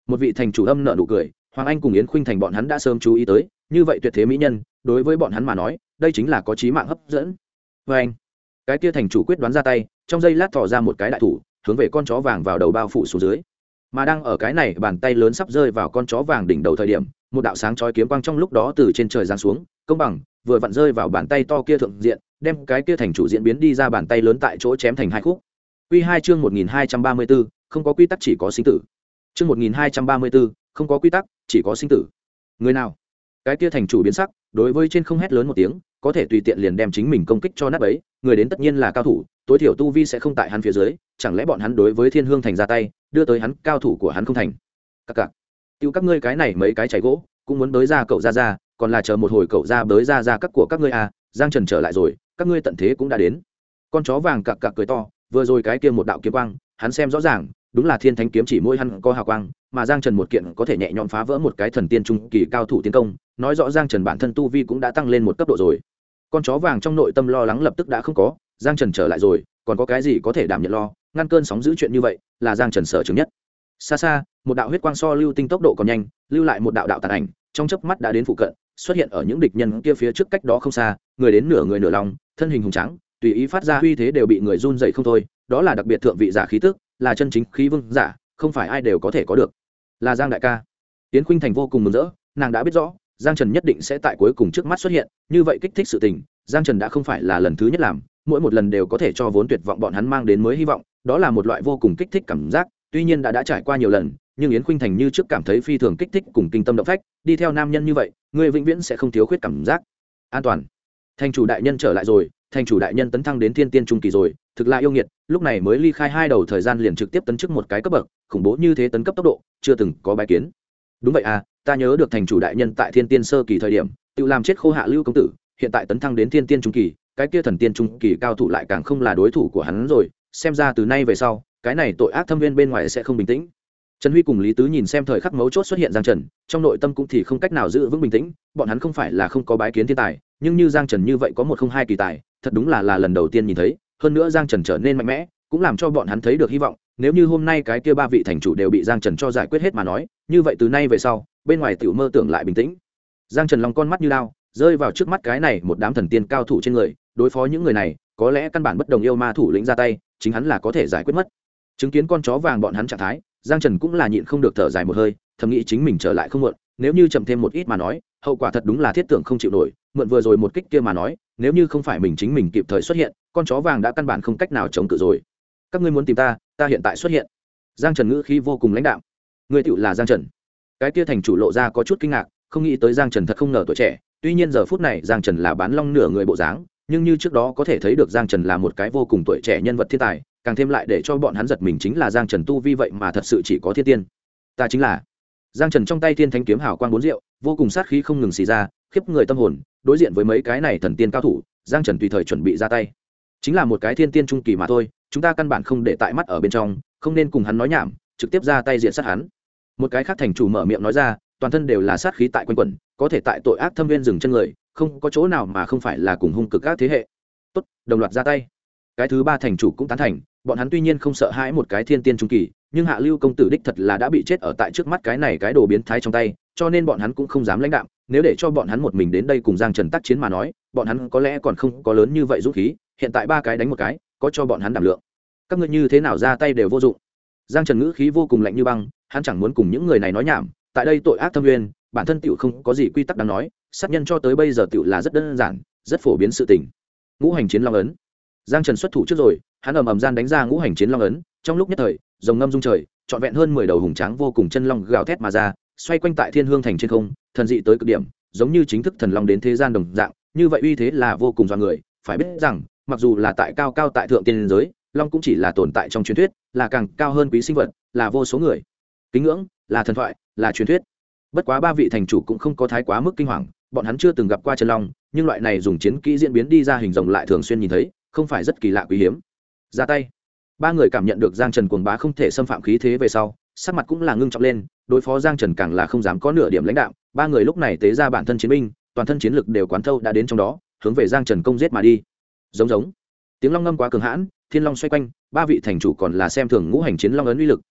một vị thành chủ âm nợ nụ cười. Hoàng Anh cùng Yến Khuynh Thành bọn hắn đã sớm chú ý tới, như vậy tuyệt thế mỹ nhân đối với bọn hắn mà nói đây chính là có chí mạng hấp dẫn. Với anh, cái kia thành chủ quyết đoán ra tay, trong giây lát thò ra một cái đại thủ hướng về con chó vàng vào đầu bao phủ xuống dưới. Mà đang ở cái này bàn tay lớn sắp rơi vào con chó vàng đỉnh đầu thời điểm, một đạo sáng chói kiếm quang trong lúc đó từ trên trời giáng xuống, công bằng vừa vặn rơi vào bàn tay to kia thượng diện, đem cái kia thành chủ diễn biến đi ra bàn tay lớn tại chỗ chém thành hai khúc. Quy 2 chương 1234, không có quy tắc chỉ có sinh tử. Chương 1234, không có quy tắc, chỉ có sinh tử. Người nào? Cái kia thành chủ biến sắc, đối với trên không hét lớn một tiếng, có thể tùy tiện liền đem chính mình công kích cho nát bấy, người đến tất nhiên là cao thủ, tối thiểu tu vi sẽ không tại hắn phía dưới, chẳng lẽ bọn hắn đối với Thiên Hương thành ra tay, đưa tới hắn cao thủ của hắn không thành. Các tiêu các ngươi cái này mấy cái chảy gỗ cũng muốn bới ra cậu ra, còn là chờ một hồi cậu ra bới ra các của các ngươi à. Giang Trần trở lại rồi, các ngươi tận thế cũng đã đến. Con chó vàng cặc cười to, vừa rồi cái kia một đạo kiếm quang, hắn xem rõ ràng, đúng là Thiên Thánh kiếm chỉ môi hắn có hào quang, mà Giang Trần một kiện có thể nhẹ nhõm phá vỡ một cái thần tiên trung kỳ cao thủ tiến công, nói rõ Giang Trần bản thân tu vi cũng đã tăng lên một cấp độ rồi. Con chó vàng trong nội tâm lo lắng lập tức đã không có, Giang Trần trở lại rồi, còn có cái gì có thể đảm nhận lo, ngăn cơn sóng dữ chuyện như vậy, là Giang Trần sở chứng nhất. Xa xa, một đạo huyết quang so lưu tinh tốc độ còn nhanh, lưu lại một đạo đạo tàn ảnh, trong chớp mắt đã đến phụ cận, xuất hiện ở những địch nhân kia phía trước cách đó không xa, người đến nửa người nửa lòng, thân hình hùng tráng, tùy ý phát ra uy thế đều bị người run dậy không thôi, đó là đặc biệt thượng vị giả khí tức, là chân chính khí vương giả, không phải ai đều có thể có được. Là Giang đại ca. Yến Khuynh Thành vô cùng mừng rỡ, nàng đã biết rõ Giang Trần nhất định sẽ tại cuối cùng trước mắt xuất hiện, như vậy kích thích sự tình, Giang Trần đã không phải là lần thứ nhất làm, mỗi một lần đều có thể cho vốn tuyệt vọng bọn hắn mang đến mới hy vọng, đó là một loại vô cùng kích thích cảm giác, tuy nhiên đã trải qua nhiều lần, nhưng Yến Khuynh Thành như trước cảm thấy phi thường kích thích cùng kinh tâm động phách, đi theo nam nhân như vậy, người vĩnh viễn sẽ không thiếu khuyết cảm giác an toàn. Thành chủ đại nhân trở lại rồi, thành chủ đại nhân tấn thăng đến thiên tiên trung kỳ rồi, thực là yêu nghiệt, lúc này mới ly khai hai đầu thời gian liền trực tiếp tấn chức một cái cấp bậc, khủng bố như thế tấn cấp tốc độ, chưa từng có bái kiến. Đúng vậy à, ta nhớ được thành chủ đại nhân tại thiên tiên sơ kỳ thời điểm, tự làm chết Khô Hạ Lưu công tử, hiện tại tấn thăng đến thiên tiên trung kỳ, cái kia thần tiên trung kỳ cao thủ lại càng không là đối thủ của hắn rồi, xem ra từ nay về sau, cái này tội ác thâm viên bên ngoài sẽ không bình tĩnh. Trần Huy cùng Lý Tứ nhìn xem thời khắc mấu chốt xuất hiện Giang Trần, trong nội tâm cũng thì không cách nào giữ vững bình tĩnh, bọn hắn không phải là không có bái kiến thiên tài, nhưng như Giang Trần như vậy có một không hai kỳ tài, thật đúng là lần đầu tiên nhìn thấy, hơn nữa Giang Trần trở nên mạnh mẽ, cũng làm cho bọn hắn thấy được hy vọng, nếu như hôm nay cái kia ba vị thành chủ đều bị Giang Trần cho giải quyết hết mà nói, như vậy từ nay về sau, bên ngoài tiểu mơ tưởng lại bình tĩnh. Giang Trần long con mắt như đao, rơi vào trước mắt cái này một đám thần tiên cao thủ trên người, đối phó những người này, có lẽ căn bản bất đồng yêu ma thủ lĩnh ra tay, chính hắn là có thể giải quyết mất. Chứng kiến con chó vàng bọn hắn trạng thái, Giang Trần cũng là nhịn không được thở dài một hơi, thầm nghĩ chính mình trở lại không muộn, nếu như chậm thêm một ít mà nói, hậu quả thật đúng là thiết tưởng không chịu nổi, mượn vừa rồi một kích kia mà nói, nếu như không phải mình chính mình kịp thời xuất hiện, con chó vàng đã căn bản không cách nào chống cự rồi. Các ngươi muốn tìm ta, ta hiện tại xuất hiện. Giang Trần ngữ khí vô cùng lãnh đạm. Ngươi tựu là Giang Trần. Cái kia thành chủ lộ ra có chút kinh ngạc, không nghĩ tới Giang Trần thật không ngờ tuổi trẻ, tuy nhiên giờ phút này Giang Trần là bán long nửa người bộ dáng, nhưng như trước đó có thể thấy được Giang Trần là một cái vô cùng tuổi trẻ nhân vật thiên tài, càng thêm lại để cho bọn hắn giật mình chính là Giang Trần tu vi vậy mà thật sự chỉ có thiên tiên. Ta chính là Giang Trần, trong tay thiên thanh kiếm hào quang bốn diệu, vô cùng sát khí không ngừng xì ra, khiếp người tâm hồn, đối diện với mấy cái này thần tiên cao thủ, Giang Trần tùy thời chuẩn bị ra tay. Chính là một cái thiên tiên trung kỳ mà thôi, chúng ta căn bản không để tại mắt ở bên trong, không nên cùng hắn nói nhảm, trực tiếp ra tay diện sát hắn. Một cái khác thành chủ mở miệng nói ra, toàn thân đều là sát khí tại quanh quẩn, có thể tại tội ác thâm viên dừng chân người, không có chỗ nào mà không phải là cùng hung cực các thế hệ. Tốt, đồng loạt ra tay. Cái thứ ba thành chủ cũng tán thành, bọn hắn tuy nhiên không sợ hãi một cái thiên tiên trung kỳ, nhưng Hạ Lưu công tử đích thật là đã bị chết ở tại trước mắt cái này cái đồ biến thái trong tay, cho nên bọn hắn cũng không dám lãnh đạm, nếu để cho bọn hắn một mình đến đây cùng Giang Trần tác chiến mà nói, bọn hắn có lẽ còn không có lớn như vậy dũng khí, hiện tại ba cái đánh một cái, có cho bọn hắn đảm lượng. Các ngươi như thế nào ra tay đều vô dụng. Giang Trần ngữ khí vô cùng lạnh như băng, hắn chẳng muốn cùng những người này nói nhảm, tại đây tội ác thâm nguyên, bản thân tiểu không có gì quy tắc đáng nói, sát nhân cho tới bây giờ tiểu là rất đơn giản, rất phổ biến sự tình. Ngũ hành chiến long ấn. Giang Trần xuất thủ trước rồi, hắn ầm ầm gian đánh ra ngũ hành chiến long ấn, trong lúc nhất thời, rồng ngâm rung trời, trọn vẹn hơn 10 đầu hùng tráng vô cùng chân long gào thét mà ra, xoay quanh tại Thiên Hương thành trên không, thần dị tới cực điểm, giống như chính thức thần long đến thế gian đồng dạng, như vậy uy thế là vô cùng dọa người, phải biết rằng, mặc dù là tại cao cao tại thượng tiên giới, long cũng chỉ là tồn tại trong truyền thuyết, là càng cao hơn quý sinh vật, là vô số người kính ngưỡng, là thần thoại, là truyền thuyết. Bất quá ba vị thành chủ cũng không có thái quá mức kinh hoàng, bọn hắn chưa từng gặp qua chân long, nhưng loại này dùng chiến kỹ diễn biến đi ra hình rồng lại thường xuyên nhìn thấy, không phải rất kỳ lạ quý hiếm. Ra tay. Ba người cảm nhận được Giang Trần cuồng bá không thể xâm phạm khí thế về sau, sắc mặt cũng là ngưng trọng lên, đối phó Giang Trần càng là không dám có nửa điểm lãnh đạo. Ba người lúc này tế ra bản thân chiến binh, toàn thân chiến lực đều quán thâu đã đến trong đó, hướng về Giang Trần công giết mà đi. Giống giống. Tiếng long ngâm quá cường hãn, thiên long xoay quanh, ba vị thành chủ còn là xem thường ngũ hành chiến long ấn uy lực,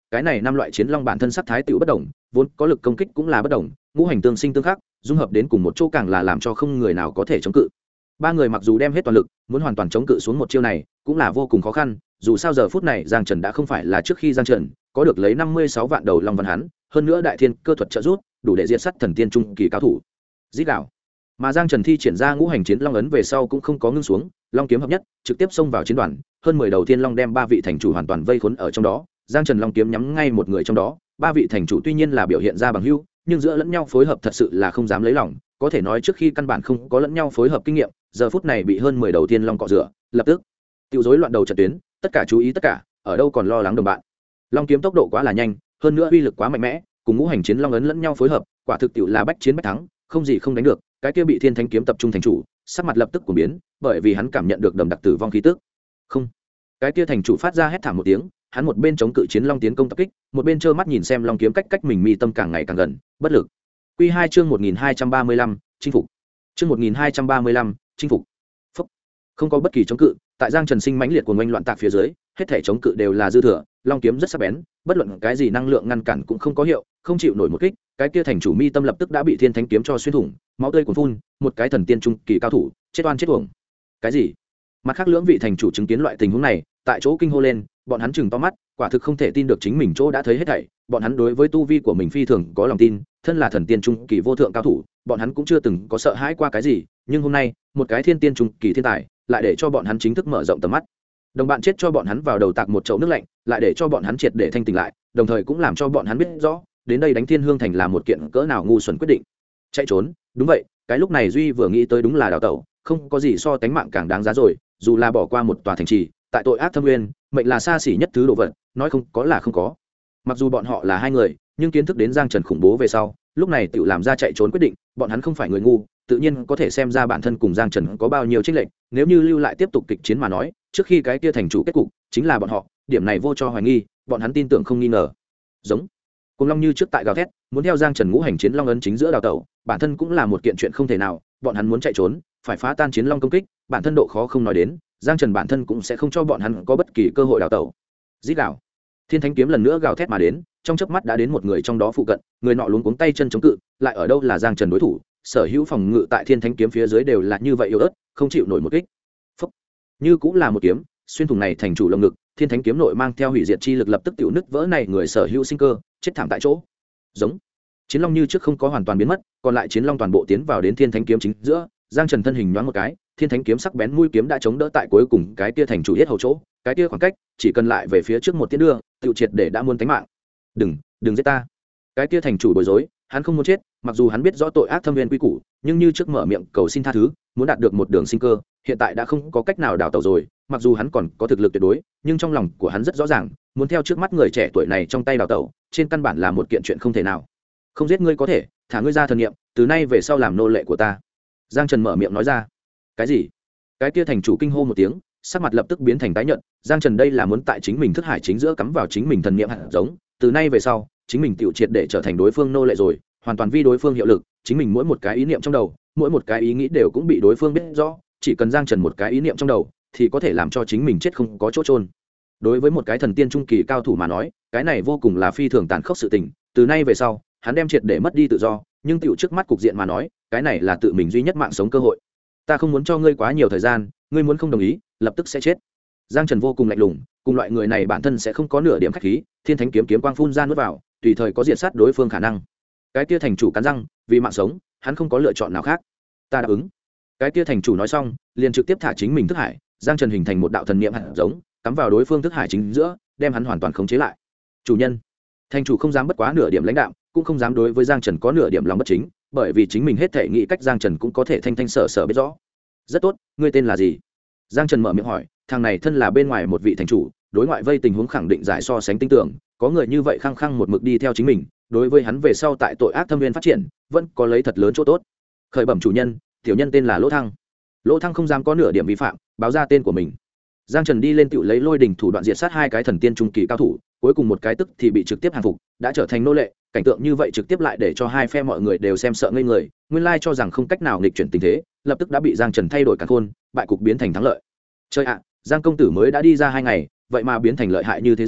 cái này 5 loại chiến long bản thân sắc thái tựu bất đồng, vốn có lực công kích cũng là bất đồng, ngũ hành tương sinh tương khắc, dung hợp đến cùng một chỗ càng là làm cho không người nào có thể chống cự. Ba người mặc dù đem hết toàn lực, muốn hoàn toàn chống cự xuống một chiêu này, cũng là vô cùng khó khăn, dù sao giờ phút này Giang Trần đã không phải là trước khi Giang Trần, có được lấy 56 vạn đầu long văn hắn, hơn nữa đại thiên cơ thuật trợ giúp, đủ để diệt sát thần tiên trung kỳ cao thủ. Rít gào. Mà Giang Trần thi triển ra ngũ hành chiến long ấn về sau cũng không có ngưng xuống, long kiếm hợp nhất, trực tiếp xông vào chiến đoàn, hơn 10 đầu thiên long đem 3 vị thành chủ hoàn toàn vây khốn ở trong đó. Giang Trần long kiếm nhắm ngay một người trong đó, 3 vị thành chủ tuy nhiên là biểu hiện ra bằng hữu, nhưng giữa lẫn nhau phối hợp thật sự là không dám lấy lòng, có thể nói trước khi căn bản không có lẫn nhau phối hợp kinh nghiệm, giờ phút này bị hơn 10 đầu thiên long cọ rửa, lập tức tiêu rối loạn đầu trận tuyến, tất cả chú ý tất cả, ở đâu còn lo lắng đồng bạn. Long kiếm tốc độ quá là nhanh, hơn nữa uy lực quá mạnh mẽ, cùng ngũ hành chiến long ấn lẫn nhau phối hợp, quả thực tiểu là bách chiến bách thắng, không gì không đánh được. Cái kia bị thiên thánh kiếm tập trung thành chủ, sắc mặt lập tức cuồng biến, bởi vì hắn cảm nhận được đầm đặc tử vong khí tức. Không, cái kia thành chủ phát ra hét thảm một tiếng, hắn một bên chống cự chiến long tiến công tập kích, một bên trơ mắt nhìn xem long kiếm cách mình mi tâm càng ngày càng gần, bất lực. Quy 2 chương 1235, chinh phục. Chương 1235, chinh phục. Phốc. Không có bất kỳ chống cự, tại Giang Trần sinh mãnh liệt của ngoanh loạn tạc phía dưới, hết thể chống cự đều là dư thừa, long kiếm rất sắc bén, bất luận cái gì năng lượng ngăn cản cũng không có hiệu, không chịu nổi một kích, cái kia thành chủ mi tâm lập tức đã bị thiên thánh kiếm cho xuyên thủng, máu tươi cuồn phun, một cái thần tiên trung kỳ cao thủ, chết oan chết uổng. Cái gì? Mặt khác lưỡng vị thành chủ chứng kiến loại tình huống này, tại chỗ kinh hô lên, bọn hắn chừng to mắt, quả thực không thể tin được chính mình chỗ đã thấy hết thảy, bọn hắn đối với tu vi của mình phi thường có lòng tin, thân là thần tiên trung kỳ vô thượng cao thủ, bọn hắn cũng chưa từng có sợ hãi qua cái gì, nhưng hôm nay, một cái thiên tiên trung kỳ thiên tài, lại để cho bọn hắn chính thức mở rộng tầm mắt. Đồng bạn chết cho bọn hắn vào đầu tạc một chậu nước lạnh, lại để cho bọn hắn triệt để thanh tỉnh lại, đồng thời cũng làm cho bọn hắn biết rõ, đến đây đánh Thiên Hương thành là một kiện cỡ nào ngu xuẩn quyết định. Chạy trốn, đúng vậy, cái lúc này Duy vừa nghĩ tới đúng là đào tẩu, không có gì so tánh mạng càng đáng giá rồi, dù là bỏ qua một tòa thành trì, tại tội ác thâm nguyên, mệnh là xa xỉ nhất thứ đồ vật, nói không có là không có. Mặc dù bọn họ là hai người, nhưng kiến thức đến Giang Trần khủng bố về sau, lúc này tự làm ra chạy trốn quyết định, bọn hắn không phải người ngu, tự nhiên có thể xem ra bản thân cùng Giang Trần có bao nhiêu chênh lệch, nếu như lưu lại tiếp tục kịch chiến mà nói, trước khi cái kia thành chủ kết cục chính là bọn họ, điểm này vô cho hoài nghi, bọn hắn tin tưởng không nghi ngờ. Giống Cùng Long như trước tại gào thét, muốn theo Giang Trần ngũ hành chiến long ấn chính giữa đào tẩu, bản thân cũng là một kiện chuyện không thể nào, bọn hắn muốn chạy trốn, phải phá tan chiến long công kích, bản thân độ khó không nói đến, Giang Trần bản thân cũng sẽ không cho bọn hắn có bất kỳ cơ hội đào tẩu. Rít gào. Thiên Thánh kiếm lần nữa gào thét mà đến, trong chớp mắt đã đến một người trong đó phụ cận, người nọ luống cuống tay chân chống cự, lại ở đâu là Giang Trần đối thủ, sở hữu phòng ngự tại Thiên Thánh kiếm phía dưới đều là như vậy yếu ớt, không chịu nổi một kích. Phốc. Như cũng là một kiếm, xuyên thủng này thành chủ lồng ngực, Thiên Thánh kiếm nội mang theo hủy diệt chi lực lập tức tiểu nứt vỡ này người sở hữu sinh cơ, chết thảm tại chỗ. Giống. Chiến long như trước không có hoàn toàn biến mất, còn lại chiến long toàn bộ tiến vào đến Thiên Thánh kiếm chính giữa, Giang Trần thân hình nhoáng một cái, Thiên Thánh kiếm sắc bén mũi kiếm đã chống đỡ tại cuối cùng cái kia thành chủ yết hầu chỗ, cái kia khoảng cách chỉ cần lại về phía trước một tiến đưa, tiêu triệt để đã muốn tánh mạng. Đừng giết ta. Cái kia thành chủ bối rối, hắn không muốn chết, mặc dù hắn biết rõ tội ác thâm viên quy củ, nhưng như trước mở miệng cầu xin tha thứ, muốn đạt được một đường sinh cơ, hiện tại đã không có cách nào đào tẩu rồi, mặc dù hắn còn có thực lực tuyệt đối, nhưng trong lòng của hắn rất rõ ràng, muốn theo trước mắt người trẻ tuổi này trong tay đào tẩu, trên căn bản là một kiện chuyện không thể nào. Không giết ngươi có thể, thả ngươi ra thần niệm, từ nay về sau làm nô lệ của ta. Giang Trần mở miệng nói ra. Cái gì? Cái kia thành chủ kinh hô một tiếng, sắc mặt lập tức biến thành tái nhợt. Giang Trần đây là muốn tại chính mình thức hải chính giữa cắm vào chính mình thần niệm hạt giống, từ nay về sau, chính mình tiểu triệt để trở thành đối phương nô lệ rồi, hoàn toàn vi đối phương hiệu lực, chính mình mỗi một cái ý niệm trong đầu, mỗi một cái ý nghĩ đều cũng bị đối phương biết rõ, chỉ cần Giang Trần một cái ý niệm trong đầu, thì có thể làm cho chính mình chết không có chỗ chôn. Đối với một cái thần tiên trung kỳ cao thủ mà nói, cái này vô cùng là phi thường tàn khốc sự tình, từ nay về sau, hắn đem triệt để mất đi tự do, nhưng tiểu trước mắt cục diện mà nói, cái này là tự mình duy nhất mạng sống cơ hội. Ta không muốn cho ngươi quá nhiều thời gian, ngươi muốn không đồng ý, lập tức sẽ chết. Giang Trần vô cùng lạnh lùng, cùng loại người này bản thân sẽ không có nửa điểm khách khí, Thiên Thánh kiếm kiếm quang phun ra nuốt vào, tùy thời có diệt sát đối phương khả năng. Cái kia thành chủ cắn răng, vì mạng sống, hắn không có lựa chọn nào khác. Ta đáp ứng. Cái kia thành chủ nói xong, liền trực tiếp thả chính mình thức hải, Giang Trần hình thành một đạo thần niệm hạt giống, cắm vào đối phương thức hải chính giữa, đem hắn hoàn toàn khống chế lại. Chủ nhân. Thành chủ không dám bất quá nửa điểm lãnh đạo, cũng không dám đối với Giang Trần có nửa điểm lòng bất chính, bởi vì chính mình hết thể nghĩ cách Giang Trần cũng có thể thanh thanh sở sở biết rõ. Rất tốt, ngươi tên là gì? Giang Trần mở miệng hỏi, thằng này thân là bên ngoài một vị thành chủ, đối ngoại vây tình huống khẳng định giải so sánh tinh tưởng, có người như vậy khăng khăng một mực đi theo chính mình, đối với hắn về sau tại tội ác thâm viên phát triển, vẫn có lấy thật lớn chỗ tốt. Khởi bẩm chủ nhân, tiểu nhân tên là Lỗ Thăng. Lỗ Thăng không dám có nửa điểm vi phạm, báo ra tên của mình. Giang Trần đi lên tựu lấy lôi đình thủ đoạn diệt sát hai cái thần tiên trung kỳ cao thủ, cuối cùng một cái tức thì bị trực tiếp hàng phục, đã trở thành nô lệ, cảnh tượng như vậy trực tiếp lại để cho hai phe mọi người đều xem sợ ngây người, nguyên lai cho rằng không cách nào nghịch chuyển tình thế, lập tức đã bị Giang Trần thay đổi cả khuôn, bại cục biến thành thắng lợi. Chơi ạ, Giang công tử mới đã đi ra 2 ngày, vậy mà biến thành lợi hại như thế rồi,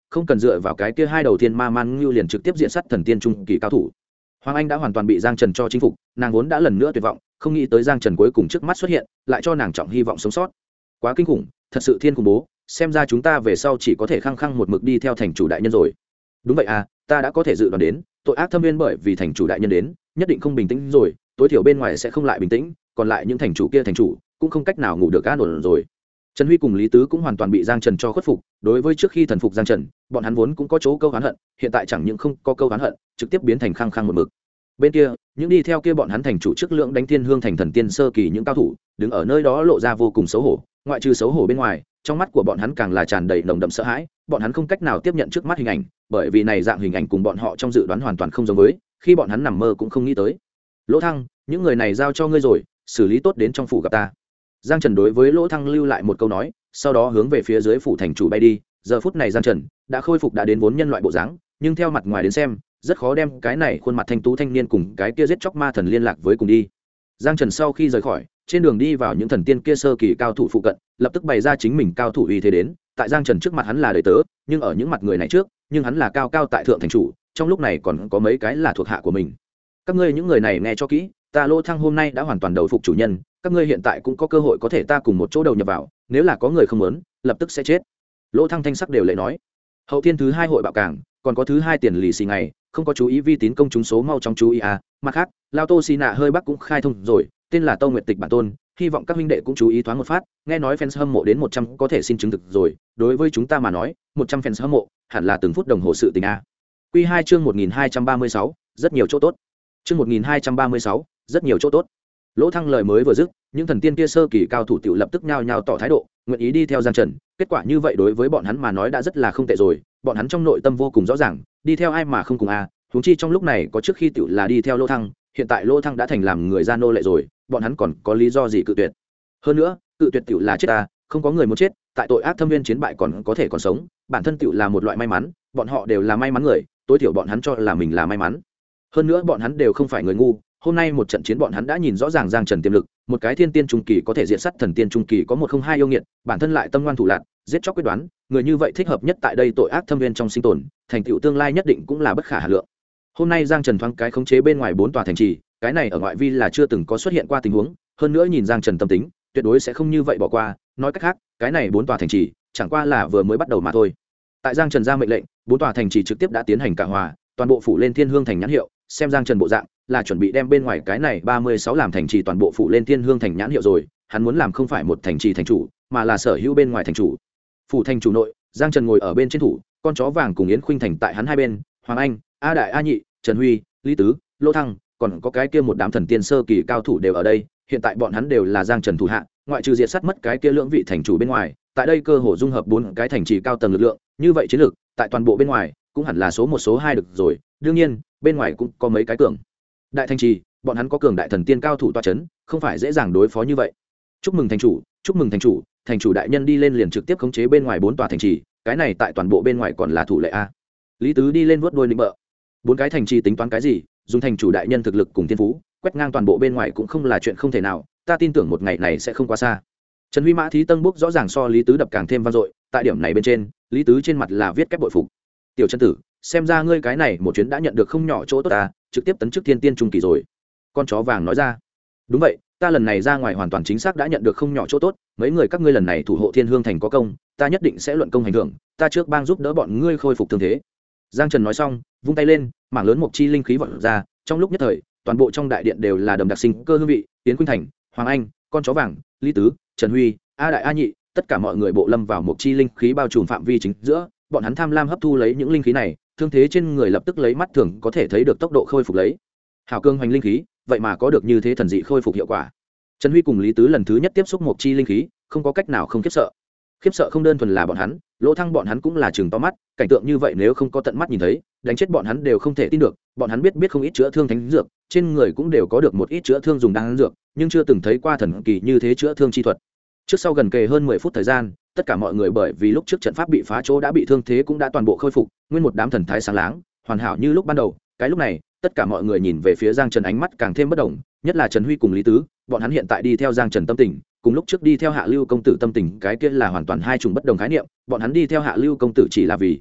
không cần dựa vào cái kia hai đầu tiên ma man ngưu liền trực tiếp diện sát thần tiên trung kỳ cao thủ. Hoàng Anh đã hoàn toàn bị Giang Trần cho chinh phục, nàng vốn đã lần nữa tuyệt vọng, không nghĩ tới Giang Trần cuối cùng trước mắt xuất hiện, lại cho nàng trọng hy vọng sống sót. Quá kinh khủng, thật sự thiên khủng bố, xem ra chúng ta về sau chỉ có thể khăng khăng một mực đi theo thành chủ đại nhân rồi. Đúng vậy à, ta đã có thể dự đoán đến, tội ác thâm viên bởi vì thành chủ đại nhân đến, nhất định không bình tĩnh rồi, tối thiểu bên ngoài sẽ không lại bình tĩnh, còn lại những thành chủ kia thành chủ cũng không cách nào ngủ được an ổn rồi. Trần Huy cùng Lý Tứ cũng hoàn toàn bị Giang Trần cho khuất phục, đối với trước khi thần phục Giang Trần, bọn hắn vốn cũng có chỗ câu oán hận, hiện tại chẳng những không có câu oán hận, trực tiếp biến thành khăng khăng một mực. Bên kia, những đi theo kia bọn hắn thành chủ trước lượng đánh Thiên Hương thành thần tiên sơ kỳ những cao thủ, đứng ở nơi đó lộ ra vô cùng xấu hổ, ngoại trừ xấu hổ bên ngoài, trong mắt của bọn hắn càng là tràn đầy nồng đậm sợ hãi, bọn hắn không cách nào tiếp nhận trước mắt hình ảnh, bởi vì này dạng hình ảnh cùng bọn họ trong dự đoán hoàn toàn không giống với, khi bọn hắn nằm mơ cũng không nghĩ tới. Lỗ Thăng, những người này giao cho ngươi rồi, xử lý tốt đến trong phủ gặp ta. Giang Trần đối với Lỗ Thăng lưu lại một câu nói, sau đó hướng về phía dưới phủ thành chủ bay đi. Giờ phút này Giang Trần đã khôi phục đã đến vốn nhân loại bộ dáng, nhưng theo mặt ngoài đến xem, rất khó đem cái này khuôn mặt thanh tú thanh niên cùng cái kia giết chóc ma thần liên lạc với cùng đi. Giang Trần sau khi rời khỏi, trên đường đi vào những thần tiên kia sơ kỳ cao thủ phụ cận, lập tức bày ra chính mình cao thủ uy thế đến. Tại Giang Trần trước mặt hắn là đời tớ, nhưng ở những mặt người này trước, nhưng hắn là cao cao tại thượng thành chủ, trong lúc này còn có mấy cái là thuộc hạ của mình. Các ngươi những người này nghe cho kỹ, ta Lỗ Thăng hôm nay đã hoàn toàn đầu phục chủ nhân, các ngươi hiện tại cũng có cơ hội có thể ta cùng một chỗ đầu nhập vào, nếu là có người không muốn, lập tức sẽ chết. Lỗ Thăng thanh sắc đều lệ nói. Hậu thiên thứ 2 hội bạo cảng, còn có thứ 2 tiền lì xì ngày, không có chú ý vi tín công chúng số mau trong chú ý à. Mặt khác, Lao Tô Xi Nạ hơi bắc cũng khai thông rồi, tên là Tô Nguyệt Tịch bản tôn, hy vọng các huynh đệ cũng chú ý thoáng một phát, nghe nói fans hâm mộ đến 100 có thể xin chứng thực rồi, đối với chúng ta mà nói, 100 fans hâm mộ, hẳn là từng phút đồng hồ sự tình a. Quy 2 chương 1236, rất nhiều chỗ tốt. Chương 1236, rất nhiều chỗ tốt. Lỗ Thăng lời mới vừa dứt, những thần tiên kia sơ kỳ cao thủ tiểu lập tức nhao nhao tỏ thái độ, nguyện ý đi theo Giang Trần, kết quả như vậy đối với bọn hắn mà nói đã rất là không tệ rồi, bọn hắn trong nội tâm vô cùng rõ ràng, đi theo ai mà không cùng a, huống chi trong lúc này có trước khi tiểu là đi theo Lỗ Thăng, hiện tại Lỗ Thăng đã thành làm người gia nô lệ rồi, bọn hắn còn có lý do gì cự tuyệt? Hơn nữa, cự tuyệt tiểu là chết ta, không có người muốn chết, tại tội ác thâm viên chiến bại còn có thể còn sống, bản thân tiểu là một loại may mắn, bọn họ đều là may mắn người, tối thiểu bọn hắn cho là mình là may mắn. Hơn nữa bọn hắn đều không phải người ngu, hôm nay một trận chiến bọn hắn đã nhìn rõ ràng Giang Trần tiềm lực, một cái thiên tiên trung kỳ có thể diện sát thần tiên trung kỳ có 102 yêu nghiệt, bản thân lại tâm ngoan thủ lạn, giết chóc quyết đoán, người như vậy thích hợp nhất tại đây tội ác thâm viên trong sinh tồn, thành tựu tương lai nhất định cũng là bất khả hà lượng. Hôm nay Giang Trần thoáng cái khống chế bên ngoài 4 tòa thành trì, cái này ở ngoại vi là chưa từng có xuất hiện qua tình huống, hơn nữa nhìn Giang Trần tâm tính, tuyệt đối sẽ không như vậy bỏ qua, nói cách khác, cái này 4 tòa thành trì chẳng qua là vừa mới bắt đầu mà thôi. Tại Giang Trần ra mệnh lệnh, 4 tòa thành trì trực tiếp đã tiến hành cả hòa, toàn bộ phủ lên Thiên Hương thành nhãn hiệu, xem Giang Trần bộ dạng, là chuẩn bị đem bên ngoài cái này 36 làm thành trì toàn bộ phủ lên Thiên Hương thành nhãn hiệu rồi, hắn muốn làm không phải một thành trì thành chủ, mà là sở hữu bên ngoài thành chủ. Phủ thành chủ nội, Giang Trần ngồi ở bên trên thủ, con chó vàng cùng Yến Khuynh Thành tại hắn hai bên, Hoàng Anh, A Đại A Nhị, Trần Huy, Lý Tứ, Lỗ Thăng, còn có cái kia một đám thần tiên sơ kỳ cao thủ đều ở đây, hiện tại bọn hắn đều là Giang Trần thủ hạ, ngoại trừ diệt sát mất cái kia lưỡng vị thành chủ bên ngoài, tại đây cơ hồ dung hợp 4 cái thành trì cao tầng lực lượng, như vậy chiến lược, tại toàn bộ bên ngoài cũng hẳn là số 1 số 2 được rồi, đương nhiên, bên ngoài cũng có mấy cái cường đại thành trì, bọn hắn có cường đại thần tiên cao thủ tọa chấn, không phải dễ dàng đối phó như vậy. Chúc mừng thành chủ, chúc mừng thành chủ đại nhân đi lên liền trực tiếp khống chế bên ngoài 4 tòa thành trì, cái này tại toàn bộ bên ngoài còn là thủ lệ a. Lý Tứ đi lên vuốt đuôi lĩnh bợ. 4 cái thành trì tính toán cái gì, dùng thành chủ đại nhân thực lực cùng thiên phú, quét ngang toàn bộ bên ngoài cũng không là chuyện không thể nào, ta tin tưởng một ngày này sẽ không quá xa. Trần Huy Mã Thí Tân Bốc rõ ràng so Lý Tứ đập càng thêm vang dội, tại điểm này bên trên, Lý Tứ trên mặt là viết kép bội phục. Tiểu Trần tử, xem ra ngươi cái này một chuyến đã nhận được không nhỏ chỗ tốt ta, trực tiếp tấn chức thiên tiên trung kỳ rồi. Con chó vàng nói ra. Đúng vậy, ta lần này ra ngoài hoàn toàn chính xác đã nhận được không nhỏ chỗ tốt, mấy người các ngươi lần này thủ hộ Thiên Hương thành có công, ta nhất định sẽ luận công hành thưởng, ta trước bang giúp đỡ bọn ngươi khôi phục thương thế. Giang Trần nói xong, vung tay lên, mảng lớn mộc chi linh khí vọt ra, trong lúc nhất thời, toàn bộ trong đại điện đều là đầm đặc sinh cơ hương vị, Yến Khuynh Thành, Hoàng Anh, con chó vàng, Lý Tứ, Trần Huy, A Đại A Nhị, tất cả mọi người bộ lâm vào mộc chi linh khí bao trùm phạm vi chính giữa, bọn hắn tham lam hấp thu lấy những linh khí này, thương thế trên người lập tức lấy mắt thường có thể thấy được tốc độ khôi phục lấy. Hảo cương hoành linh khí, vậy mà có được như thế thần dị khôi phục hiệu quả. Trần Huy cùng Lý Tứ lần thứ nhất tiếp xúc mộc chi linh khí, không có cách nào không khiếp sợ. Khiếp sợ không đơn thuần là bọn hắn, Lỗ Thăng bọn hắn cũng là chừng to mắt, cảnh tượng như vậy nếu không có tận mắt nhìn thấy, đánh chết bọn hắn đều không thể tin được. Bọn hắn biết không ít chữa thương thánh dược, trên người cũng đều có được một ít chữa thương dùng đan dược, nhưng chưa từng thấy qua thần kỳ như thế chữa thương chi thuật. Trước sau gần kề hơn 10 phút thời gian, tất cả mọi người bởi vì lúc trước trận pháp bị phá chỗ đã bị thương thế cũng đã toàn bộ khôi phục, nguyên một đám thần thái sáng láng, hoàn hảo như lúc ban đầu. Cái lúc này, tất cả mọi người nhìn về phía Giang Trần ánh mắt càng thêm bất động, nhất là Trần Huy cùng Lý Tứ, bọn hắn hiện tại đi theo Giang Trần tâm tình, cùng lúc trước đi theo Hạ Lưu công tử tâm tình, cái kia là hoàn toàn hai chủng bất đồng khái niệm, bọn hắn đi theo Hạ Lưu công tử chỉ là vì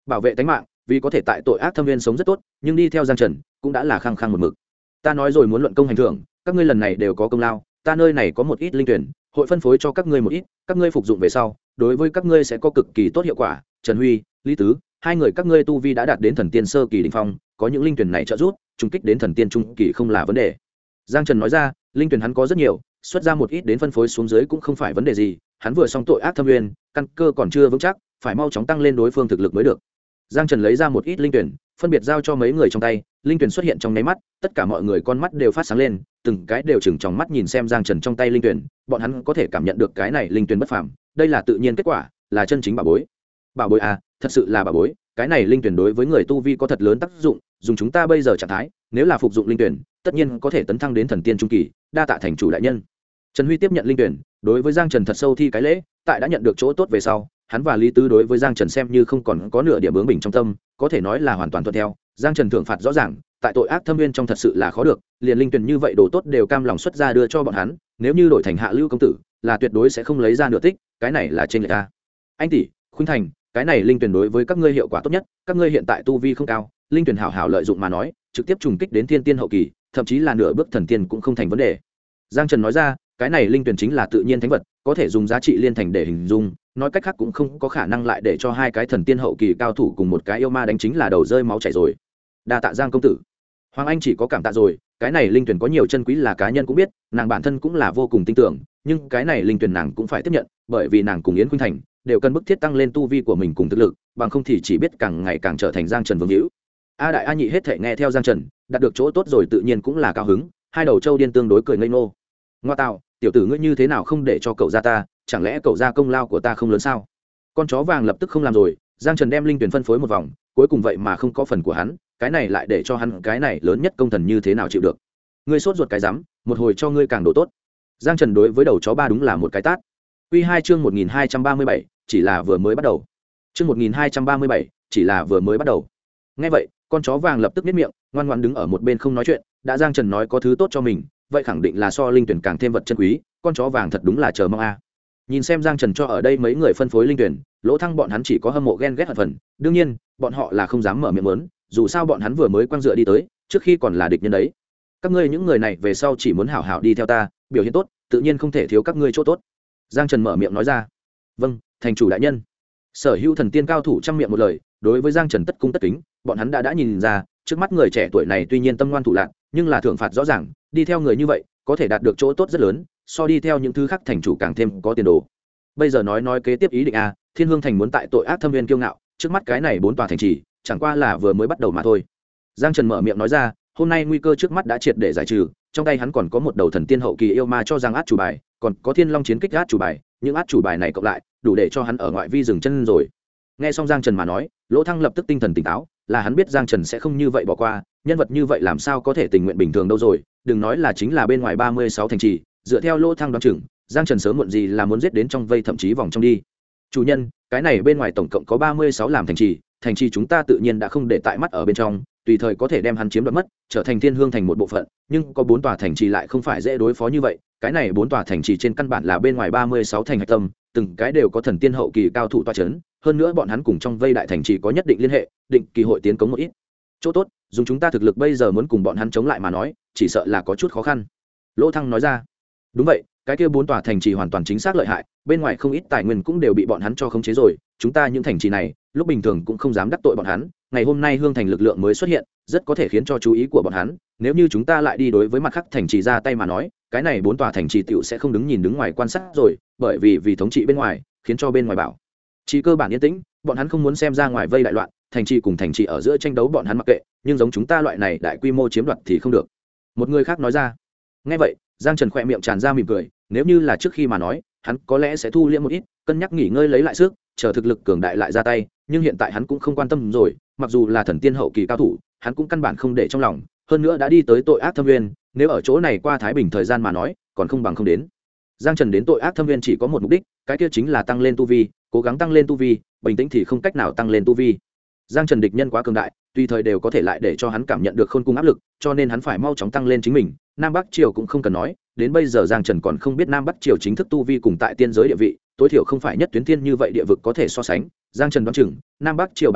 bảo vệ tính mạng, vì có thể tại tội ác thâm viên sống rất tốt, nhưng đi theo Giang Trần cũng đã là khăng khăng một mực. Ta nói rồi muốn luận công hành thưởng, các ngươi lần này đều có công lao, ta nơi này có một ít linh tuyển, hội phân phối cho các ngươi một ít, các ngươi phục dụng về sau, đối với các ngươi sẽ có cực kỳ tốt hiệu quả. Trần Huy, Lý Tứ, hai người các ngươi tu vi đã đạt đến thần tiên sơ kỳ đỉnh phong, có những linh tuyển này trợ giúp, trùng kích đến thần tiên trung kỳ không là vấn đề. Giang Trần nói ra, linh tuyển hắn có rất nhiều, xuất ra một ít đến phân phối xuống dưới cũng không phải vấn đề gì, hắn vừa xong tội ác thâm nguyên, căn cơ còn chưa vững chắc, phải mau chóng tăng lên đối phương thực lực mới được. Giang Trần lấy ra một ít linh tuyển, phân biệt giao cho mấy người trong tay, linh tuyển xuất hiện trong nháy mắt, tất cả mọi người con mắt đều phát sáng lên, từng cái đều chừng trong mắt nhìn xem Giang Trần trong tay linh tuyển, bọn hắn có thể cảm nhận được cái này linh tuyển bất phàm, đây là tự nhiên kết quả, là chân chính bảo bối. Bảo bối à, thật sự là bảo bối, cái này linh tuyển đối với người tu vi có thật lớn tác dụng, dùng chúng ta bây giờ trạng thái, nếu là phục dụng linh tuyển, tất nhiên có thể tấn thăng đến thần tiên trung kỳ, đa tạ thành chủ đại nhân. Trần Huy tiếp nhận linh tuyển, đối với Giang Trần thật sâu thi cái lễ, tại đã nhận được chỗ tốt về sau, hắn và Lý Tứ đối với Giang Trần xem như không còn có nửa điểm bướng bỉnh trong tâm, có thể nói là hoàn toàn thuận theo. Giang Trần thưởng phạt rõ ràng, tại tội ác thâm viên trong thật sự là khó được, liền linh tuyển như vậy đồ tốt đều cam lòng xuất ra đưa cho bọn hắn, nếu như đổi thành Hạ Lưu công tử, là tuyệt đối sẽ không lấy ra nửa tích, cái này là trên người ta. Anh tỷ, Khuynh Thành, cái này linh tuyển đối với các ngươi hiệu quả tốt nhất, các ngươi hiện tại tu vi không cao, linh tuyển hảo hảo lợi dụng mà nói, trực tiếp trùng kích đến thiên tiên hậu kỳ, thậm chí là nửa bước thần tiên cũng không thành vấn đề. Giang Trần nói ra, cái này linh tuyển chính là tự nhiên thánh vật, có thể dùng giá trị liên thành để hình dung, nói cách khác cũng không có khả năng lại để cho hai cái thần tiên hậu kỳ cao thủ cùng một cái yêu ma đánh chính là đầu rơi máu chảy rồi. Đa tạ Giang công tử. Hoàng Anh chỉ có cảm tạ rồi, cái này linh tuyển có nhiều chân quý là cá nhân cũng biết, nàng bản thân cũng là vô cùng tin tưởng, nhưng cái này linh tuyển nàng cũng phải tiếp nhận, bởi vì nàng cùng Yến Khuynh Thành đều cần bức thiết tăng lên tu vi của mình cùng thực lực, bằng không thì chỉ biết càng ngày càng trở thành Giang Trần vương hữu. A đại A nhị hết thảy nghe theo Giang Trần, đạt được chỗ tốt rồi tự nhiên cũng là cao hứng, hai đầu châu điên tương đối cười ngây ngô. Ngoa tạo, tiểu tử ngươi như thế nào không để cho cậu ra ta, chẳng lẽ cậu ra công lao của ta không lớn sao? Con chó vàng lập tức không làm rồi, Giang Trần đem linh tuyển phân phối một vòng, cuối cùng vậy mà không có phần của hắn, cái này lại để cho hắn cái này lớn nhất công thần như thế nào chịu được? Ngươi sốt ruột cái rắm, một hồi cho ngươi càng đổ tốt. Giang Trần đối với đầu chó ba đúng là một cái tát. Quy 2 chương 1237, chỉ là vừa mới bắt đầu. Chương 1237, chỉ là vừa mới bắt đầu. Nghe vậy, con chó vàng lập tức nhếch miệng, ngoan ngoãn đứng ở một bên không nói chuyện, đã Giang Trần nói có thứ tốt cho mình, vậy khẳng định là so linh tuyển càng thêm vật chân quý, con chó vàng thật đúng là chờ mong a. Nhìn xem Giang Trần cho ở đây mấy người phân phối linh tuyển, Lỗ Thăng bọn hắn chỉ có hâm mộ ghen ghét hận phần, đương nhiên, bọn họ là không dám mở miệng muốn, dù sao bọn hắn vừa mới quăng dựa đi tới, trước khi còn là địch nhân đấy. Các ngươi những người này về sau chỉ muốn hảo hảo đi theo ta, biểu hiện tốt, tự nhiên không thể thiếu các ngươi chỗ tốt. Giang Trần mở miệng nói ra. Vâng, thành chủ đại nhân. Sở hữu thần tiên cao thủ trăm miệng một lời, đối với Giang Trần tất cung tất kính, bọn hắn đã nhìn ra, trước mắt người trẻ tuổi này tuy nhiên tâm ngoan thủ lạn, nhưng là thưởng phạt rõ ràng, đi theo người như vậy, có thể đạt được chỗ tốt rất lớn, so đi theo những thứ khác thành chủ càng thêm có tiền đồ. Bây giờ nói kế tiếp ý định a, Thiên Hương thành muốn tại tội ác thâm viên kiêu ngạo, trước mắt cái này 4 tòa thành trì, chẳng qua là vừa mới bắt đầu mà thôi. Giang Trần mở miệng nói ra, hôm nay nguy cơ trước mắt đã triệt để giải trừ, trong tay hắn còn có một đầu thần tiên hậu kỳ yêu ma cho rằng át chủ bài, còn có Thiên Long chiến kích át chủ bài, những át chủ bài này cộng lại, đủ để cho hắn ở ngoại vi dừng chân rồi. Nghe xong Giang Trần mà nói, Lỗ Thăng lập tức tinh thần tỉnh táo, là hắn biết Giang Trần sẽ không như vậy bỏ qua, nhân vật như vậy làm sao có thể tình nguyện bình thường đâu rồi, đừng nói là chính là bên ngoài 36 thành trì, dựa theo Lỗ Thăng đoán chừng, Giang Trần sớm muộn gì là muốn giết đến trong vây thậm chí vòng trong đi. Chủ nhân, cái này bên ngoài tổng cộng có 36 làm thành trì chúng ta tự nhiên đã không để tại mắt ở bên trong, tùy thời có thể đem hắn chiếm đoạt mất, trở thành Thiên Hương thành một bộ phận, nhưng có 4 tòa thành trì lại không phải dễ đối phó như vậy, cái này 4 tòa thành trì trên căn bản là bên ngoài 36 thành hạch tâm, từng cái đều có thần tiên hậu kỳ cao thủ tọa chấn, hơn nữa bọn hắn cùng trong vây đại thành trì có nhất định liên hệ, định kỳ hội tiến cống một ít. Chỗ tốt, dùng chúng ta thực lực bây giờ muốn cùng bọn hắn chống lại mà nói, chỉ sợ là có chút khó khăn. Lỗ Thăng nói ra. Đúng vậy, cái kia 4 tòa thành trì hoàn toàn chính xác lợi hại, bên ngoài không ít tài nguyên cũng đều bị bọn hắn cho khống chế rồi, chúng ta những thành trì này, lúc bình thường cũng không dám đắc tội bọn hắn, ngày hôm nay Hương thành lực lượng mới xuất hiện, rất có thể khiến cho chú ý của bọn hắn, nếu như chúng ta lại đi đối với mặt khác thành trì ra tay mà nói, cái này 4 tòa thành trì tiểu sẽ không đứng nhìn đứng ngoài quan sát rồi, bởi vì thống trị bên ngoài, khiến cho bên ngoài bảo chỉ cơ bản yên tĩnh, bọn hắn không muốn xem ra ngoài vây đại loạn, thành trì cùng thành trì ở giữa tranh đấu bọn hắn mặc kệ, nhưng giống chúng ta loại này đại quy mô chiếm đoạt thì không được. Một người khác nói ra. Nghe vậy, Giang Trần khỏe miệng tràn ra mỉm cười, nếu như là trước khi mà nói, hắn có lẽ sẽ thu liễm một ít, cân nhắc nghỉ ngơi lấy lại sức, chờ thực lực cường đại lại ra tay, nhưng hiện tại hắn cũng không quan tâm rồi, mặc dù là thần tiên hậu kỳ cao thủ, hắn cũng căn bản không để trong lòng, hơn nữa đã đi tới tội ác thâm viên, nếu ở chỗ này qua thái bình thời gian mà nói, còn không bằng không đến. Giang Trần đến tội ác thâm viên chỉ có một mục đích, cái kia chính là tăng lên tu vi, cố gắng tăng lên tu vi, bình tĩnh thì không cách nào tăng lên tu vi. Giang Trần địch nhân quá cường đại, tùy thời đều có thể lại để cho hắn cảm nhận được khôn cung áp lực, cho nên hắn phải mau chóng tăng lên chính mình. Nam Bắc Triều cũng không cần nói, đến bây giờ Giang Trần còn không biết Nam Bắc Triều chính thức tu vi cùng tại tiên giới địa vị, tối thiểu không phải nhất tuyến tiên như vậy địa vực có thể so sánh. Giang Trần đoán chừng, Nam Bắc Triều bản tôn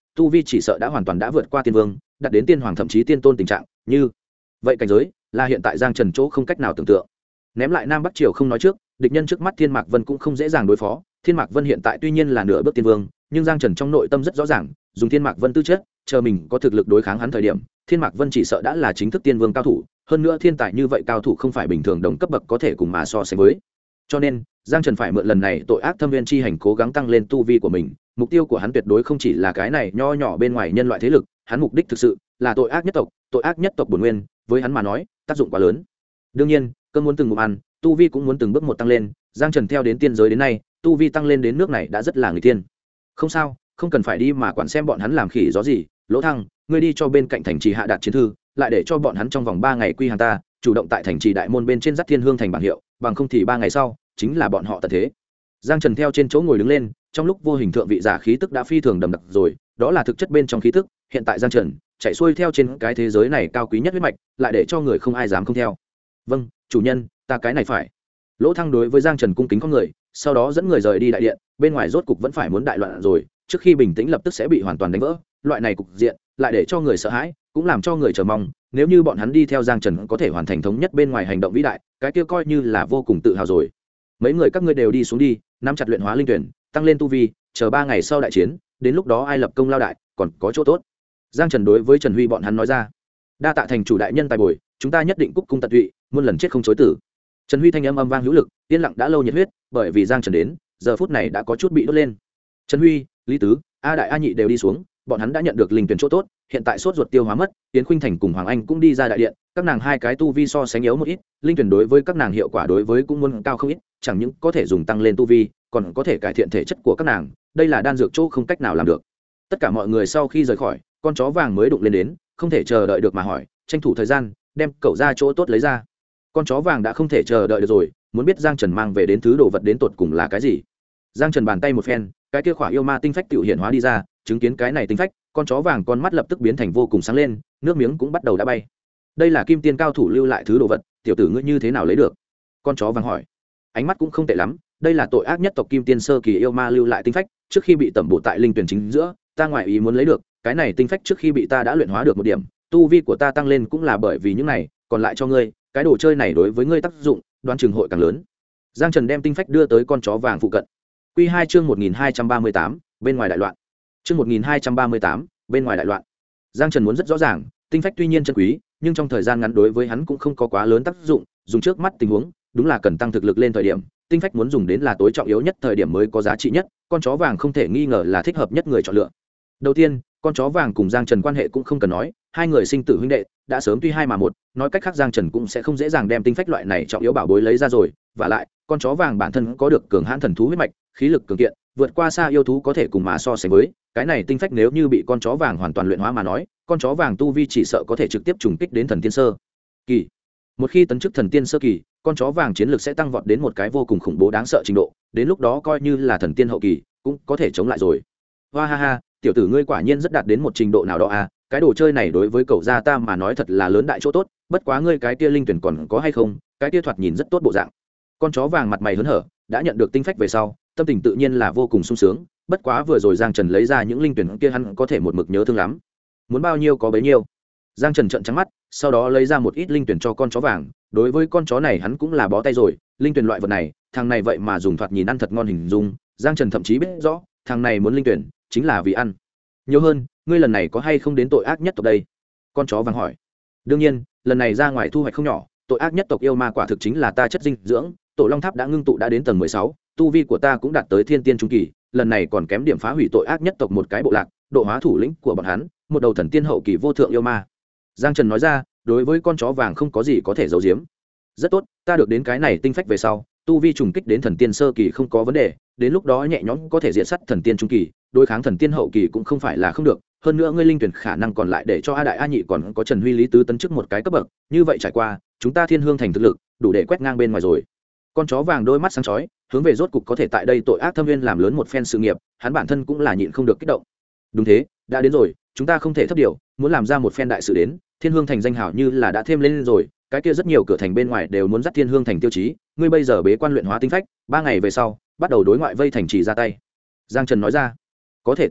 tu vi chỉ sợ đã hoàn toàn đã vượt qua tiên vương, đạt đến tiên hoàng thậm chí tiên tôn tình trạng. Như vậy cảnh giới là hiện tại Giang Trần chỗ không cách nào tưởng tượng. Ném lại Nam Bắc Triều không nói trước, địch nhân trước mắt Thiên Mạc Vân cũng không dễ dàng đối phó. Thiên Mạc Vân hiện tại tuy nhiên là nửa bước tiên vương, nhưng Giang Trần trong nội tâm rất rõ ràng, dùng Thiên Mạc Vân tư chất, chờ mình có thực lực đối kháng hắn thời điểm, Thiên Mạc Vân chỉ sợ đã là chính thức tiên vương cao thủ, hơn nữa thiên tài như vậy cao thủ không phải bình thường đồng cấp bậc có thể cùng mà so sánh với. Cho nên, Giang Trần phải mượn lần này tội ác thâm viên chi hành cố gắng tăng lên tu vi của mình, mục tiêu của hắn tuyệt đối không chỉ là cái này nho nhỏ bên ngoài nhân loại thế lực, hắn mục đích thực sự là tội ác nhất tộc bổn nguyên, với hắn mà nói, tác dụng quá lớn. Đương nhiên, cơn muốn từng ngụm ăn, tu vi cũng muốn từng bước một tăng lên, Giang Trần theo đến tiên giới đến nay, tu vi tăng lên đến nước này đã rất là người tiên. Không sao, không cần phải đi mà quản xem bọn hắn làm khỉ gió gì, Lỗ Thăng, ngươi đi cho bên cạnh thành trì hạ đạt chiến thư, lại để cho bọn hắn trong vòng 3 ngày quy hàng ta, chủ động tại thành trì đại môn bên trên dắt Thiên Hương thành bảng hiệu, bằng không thì 3 ngày sau, chính là bọn họ tận thế. Giang Trần theo trên chỗ ngồi đứng lên, trong lúc vô hình thượng vị giả khí tức đã phi thường đậm đặc rồi, đó là thực chất bên trong khí tức, hiện tại Giang Trần chạy xuôi theo trên cái thế giới này cao quý nhất huyết mạch, lại để cho người không ai dám không theo. Vâng, chủ nhân, ta cái này phải. Lỗ Thăng đối với Giang Trần cung kính con người, sau đó dẫn người rời đi đại điện, bên ngoài rốt cục vẫn phải muốn đại loạn rồi, trước khi bình tĩnh lập tức sẽ bị hoàn toàn đánh vỡ, loại này cục diện lại để cho người sợ hãi, cũng làm cho người chờ mong, nếu như bọn hắn đi theo Giang Trần có thể hoàn thành thống nhất bên ngoài hành động vĩ đại, cái kia coi như là vô cùng tự hào rồi. Mấy người các ngươi đều đi xuống đi, nắm chặt luyện hóa linh tuyển, tăng lên tu vi, chờ 3 ngày sau đại chiến, đến lúc đó ai lập công lao đại, còn có chỗ tốt. Giang Trần đối với Trần Huy bọn hắn nói ra. Đa tạ thành chủ đại nhân tài bồi, chúng ta nhất định cúc cung tận tụy, muôn lần chết không chối tử. Trần Huy thanh âm âm vang hữu lực, yên lặng đã lâu nhiệt huyết, bởi vì Giang Trần đến, giờ phút này đã có chút bị đốt lên. Trần Huy, Lý Tứ, A Đại A Nhị đều đi xuống, bọn hắn đã nhận được linh tuyển chỗ tốt, hiện tại sốt ruột tiêu hóa mất, Tiến Khuynh Thành cùng Hoàng Anh cũng đi ra đại điện, các nàng hai cái tu vi so sánh yếu một ít, linh tuyển đối với các nàng hiệu quả đối với cũng muốn cao không ít, chẳng những có thể dùng tăng lên tu vi, còn có thể cải thiện thể chất của các nàng, đây là đan dược chỗ không cách nào làm được. Tất cả mọi người sau khi rời khỏi, con chó vàng mới đụng lên đến, không thể chờ đợi được mà hỏi, tranh thủ thời gian, đem cậu ra chỗ tốt lấy ra. Con chó vàng đã không thể chờ đợi được rồi, muốn biết Giang Trần mang về đến thứ đồ vật đến tột cùng là cái gì. Giang Trần bàn tay một phen, cái kia khỏa yêu ma tinh phách tiểu hiện hóa đi ra, chứng kiến cái này tinh phách, con chó vàng con mắt lập tức biến thành vô cùng sáng lên, nước miếng cũng bắt đầu đã bay. Đây là kim tiên cao thủ lưu lại thứ đồ vật, tiểu tử ngươi như thế nào lấy được? Con chó vàng hỏi. Ánh mắt cũng không tệ lắm, đây là tội ác nhất tộc kim tiên sơ kỳ yêu ma lưu lại tinh phách, trước khi bị tẩm bổ tại linh tuyển chính giữa, ta ngoại ý muốn lấy được, cái này tinh phách trước khi bị ta đã luyện hóa được một điểm, tu vi của ta tăng lên cũng là bởi vì những này, còn lại cho ngươi, cái đồ chơi này đối với ngươi tác dụng, đoán chừng hội càng lớn. Giang Trần đem tinh phách đưa tới con chó vàng phụ cận. Quy 2 chương 1238, bên ngoài đại loạn. Chương 1238, bên ngoài đại loạn. Giang Trần muốn rất rõ ràng, tinh phách tuy nhiên chân quý, nhưng trong thời gian ngắn đối với hắn cũng không có quá lớn tác dụng, dùng trước mắt tình huống, đúng là cần tăng thực lực lên thời điểm, tinh phách muốn dùng đến là tối trọng yếu nhất thời điểm mới có giá trị nhất, con chó vàng không thể nghi ngờ là thích hợp nhất người chọn lựa. Đầu tiên, con chó vàng cùng Giang Trần quan hệ cũng không cần nói, hai người sinh tử huynh đệ, đã sớm tuy hai mà một, nói cách khác Giang Trần cũng sẽ không dễ dàng đem tinh phách loại này trọng yếu bảo bối lấy ra rồi, và lại, con chó vàng bản thân có được cường hãn thần thú huyết mạch, khí lực cường kiện, vượt qua xa yêu thú có thể cùng mà so sánh với, cái này tinh phách nếu như bị con chó vàng hoàn toàn luyện hóa mà nói, con chó vàng tu vi chỉ sợ có thể trực tiếp trùng kích đến thần tiên sơ kỳ. Một khi tấn chức thần tiên sơ kỳ, con chó vàng chiến lược sẽ tăng vọt đến một cái vô cùng khủng bố đáng sợ trình độ, đến lúc đó coi như là thần tiên hậu kỳ cũng có thể chống lại rồi. Hoa ha ha, tiểu tử ngươi quả nhiên rất đạt đến một trình độ nào đó à, cái đồ chơi này đối với cậu gia ta mà nói thật là lớn đại chỗ tốt, bất quá ngươi cái kia linh tuyển còn có hay không, cái kia thoạt nhìn rất tốt bộ dạng. Con chó vàng mặt mày hớn hở, đã nhận được tinh phách về sau, tâm tình tự nhiên là vô cùng sung sướng, bất quá vừa rồi Giang Trần lấy ra những linh tuyển kia hắn có thể một mực nhớ thương lắm. Muốn bao nhiêu có bấy nhiêu. Giang Trần trợn trắng mắt, sau đó lấy ra một ít linh tuyển cho con chó vàng, đối với con chó này hắn cũng là bó tay rồi, linh tuyển loại vật này, thằng này vậy mà dùng thoạt nhìn ăn thật ngon hình dung, Giang Trần thậm chí biết rõ, thằng này muốn linh tuyển chính là vì ăn. Nhiều hơn, ngươi lần này có hay không đến tội ác nhất tộc đây? Con chó vàng hỏi. Đương nhiên, lần này ra ngoài thu hoạch không nhỏ, tội ác nhất tộc yêu ma quả thực chính là ta chất dinh dưỡng, Tổ Long Tháp đã ngưng tụ đã đến tầng 16, tu vi của ta cũng đạt tới thiên tiên trung kỳ, lần này còn kém điểm phá hủy tội ác nhất tộc một cái bộ lạc, độ hóa thủ lĩnh của bọn hắn, một đầu thần tiên hậu kỳ vô thượng yêu ma. Giang Trần nói ra, đối với con chó vàng không có gì có thể giấu giếm. Rất tốt, ta được đến cái này tinh phách về sau, tu vi trùng kích đến thần tiên sơ kỳ không có vấn đề, đến lúc đó nhẹ nhõm có thể diệt sát thần tiên trung kỳ, đối kháng thần tiên hậu kỳ cũng không phải là không được, hơn nữa ngươi linh tuyển khả năng còn lại để cho A Đại A Nhị còn có Trần Huy Lý Tứ tấn chức một cái cấp bậc, như vậy trải qua, chúng ta Thiên Hương thành thực lực, đủ để quét ngang bên ngoài rồi. Con chó vàng đôi mắt sáng chói, hướng về rốt cục có thể tại đây tội ác thâm viên làm lớn một phen sự nghiệp, hắn bản thân cũng là nhịn không được kích động. Đúng thế, đã đến rồi, chúng ta không thể thấp điều, muốn làm ra một phen đại sự đến, Thiên Hương thành danh hảo như là đã thêm lên rồi, cái kia rất nhiều cửa thành bên ngoài đều muốn dắt Thiên Hương thành tiêu chí, ngươi bây giờ bế quan luyện hóa tinh phách, 3 ngày về sau, bắt đầu đối ngoại vây thành trì ra tay. Giang Trần nói ra, có thể tưởng tượng,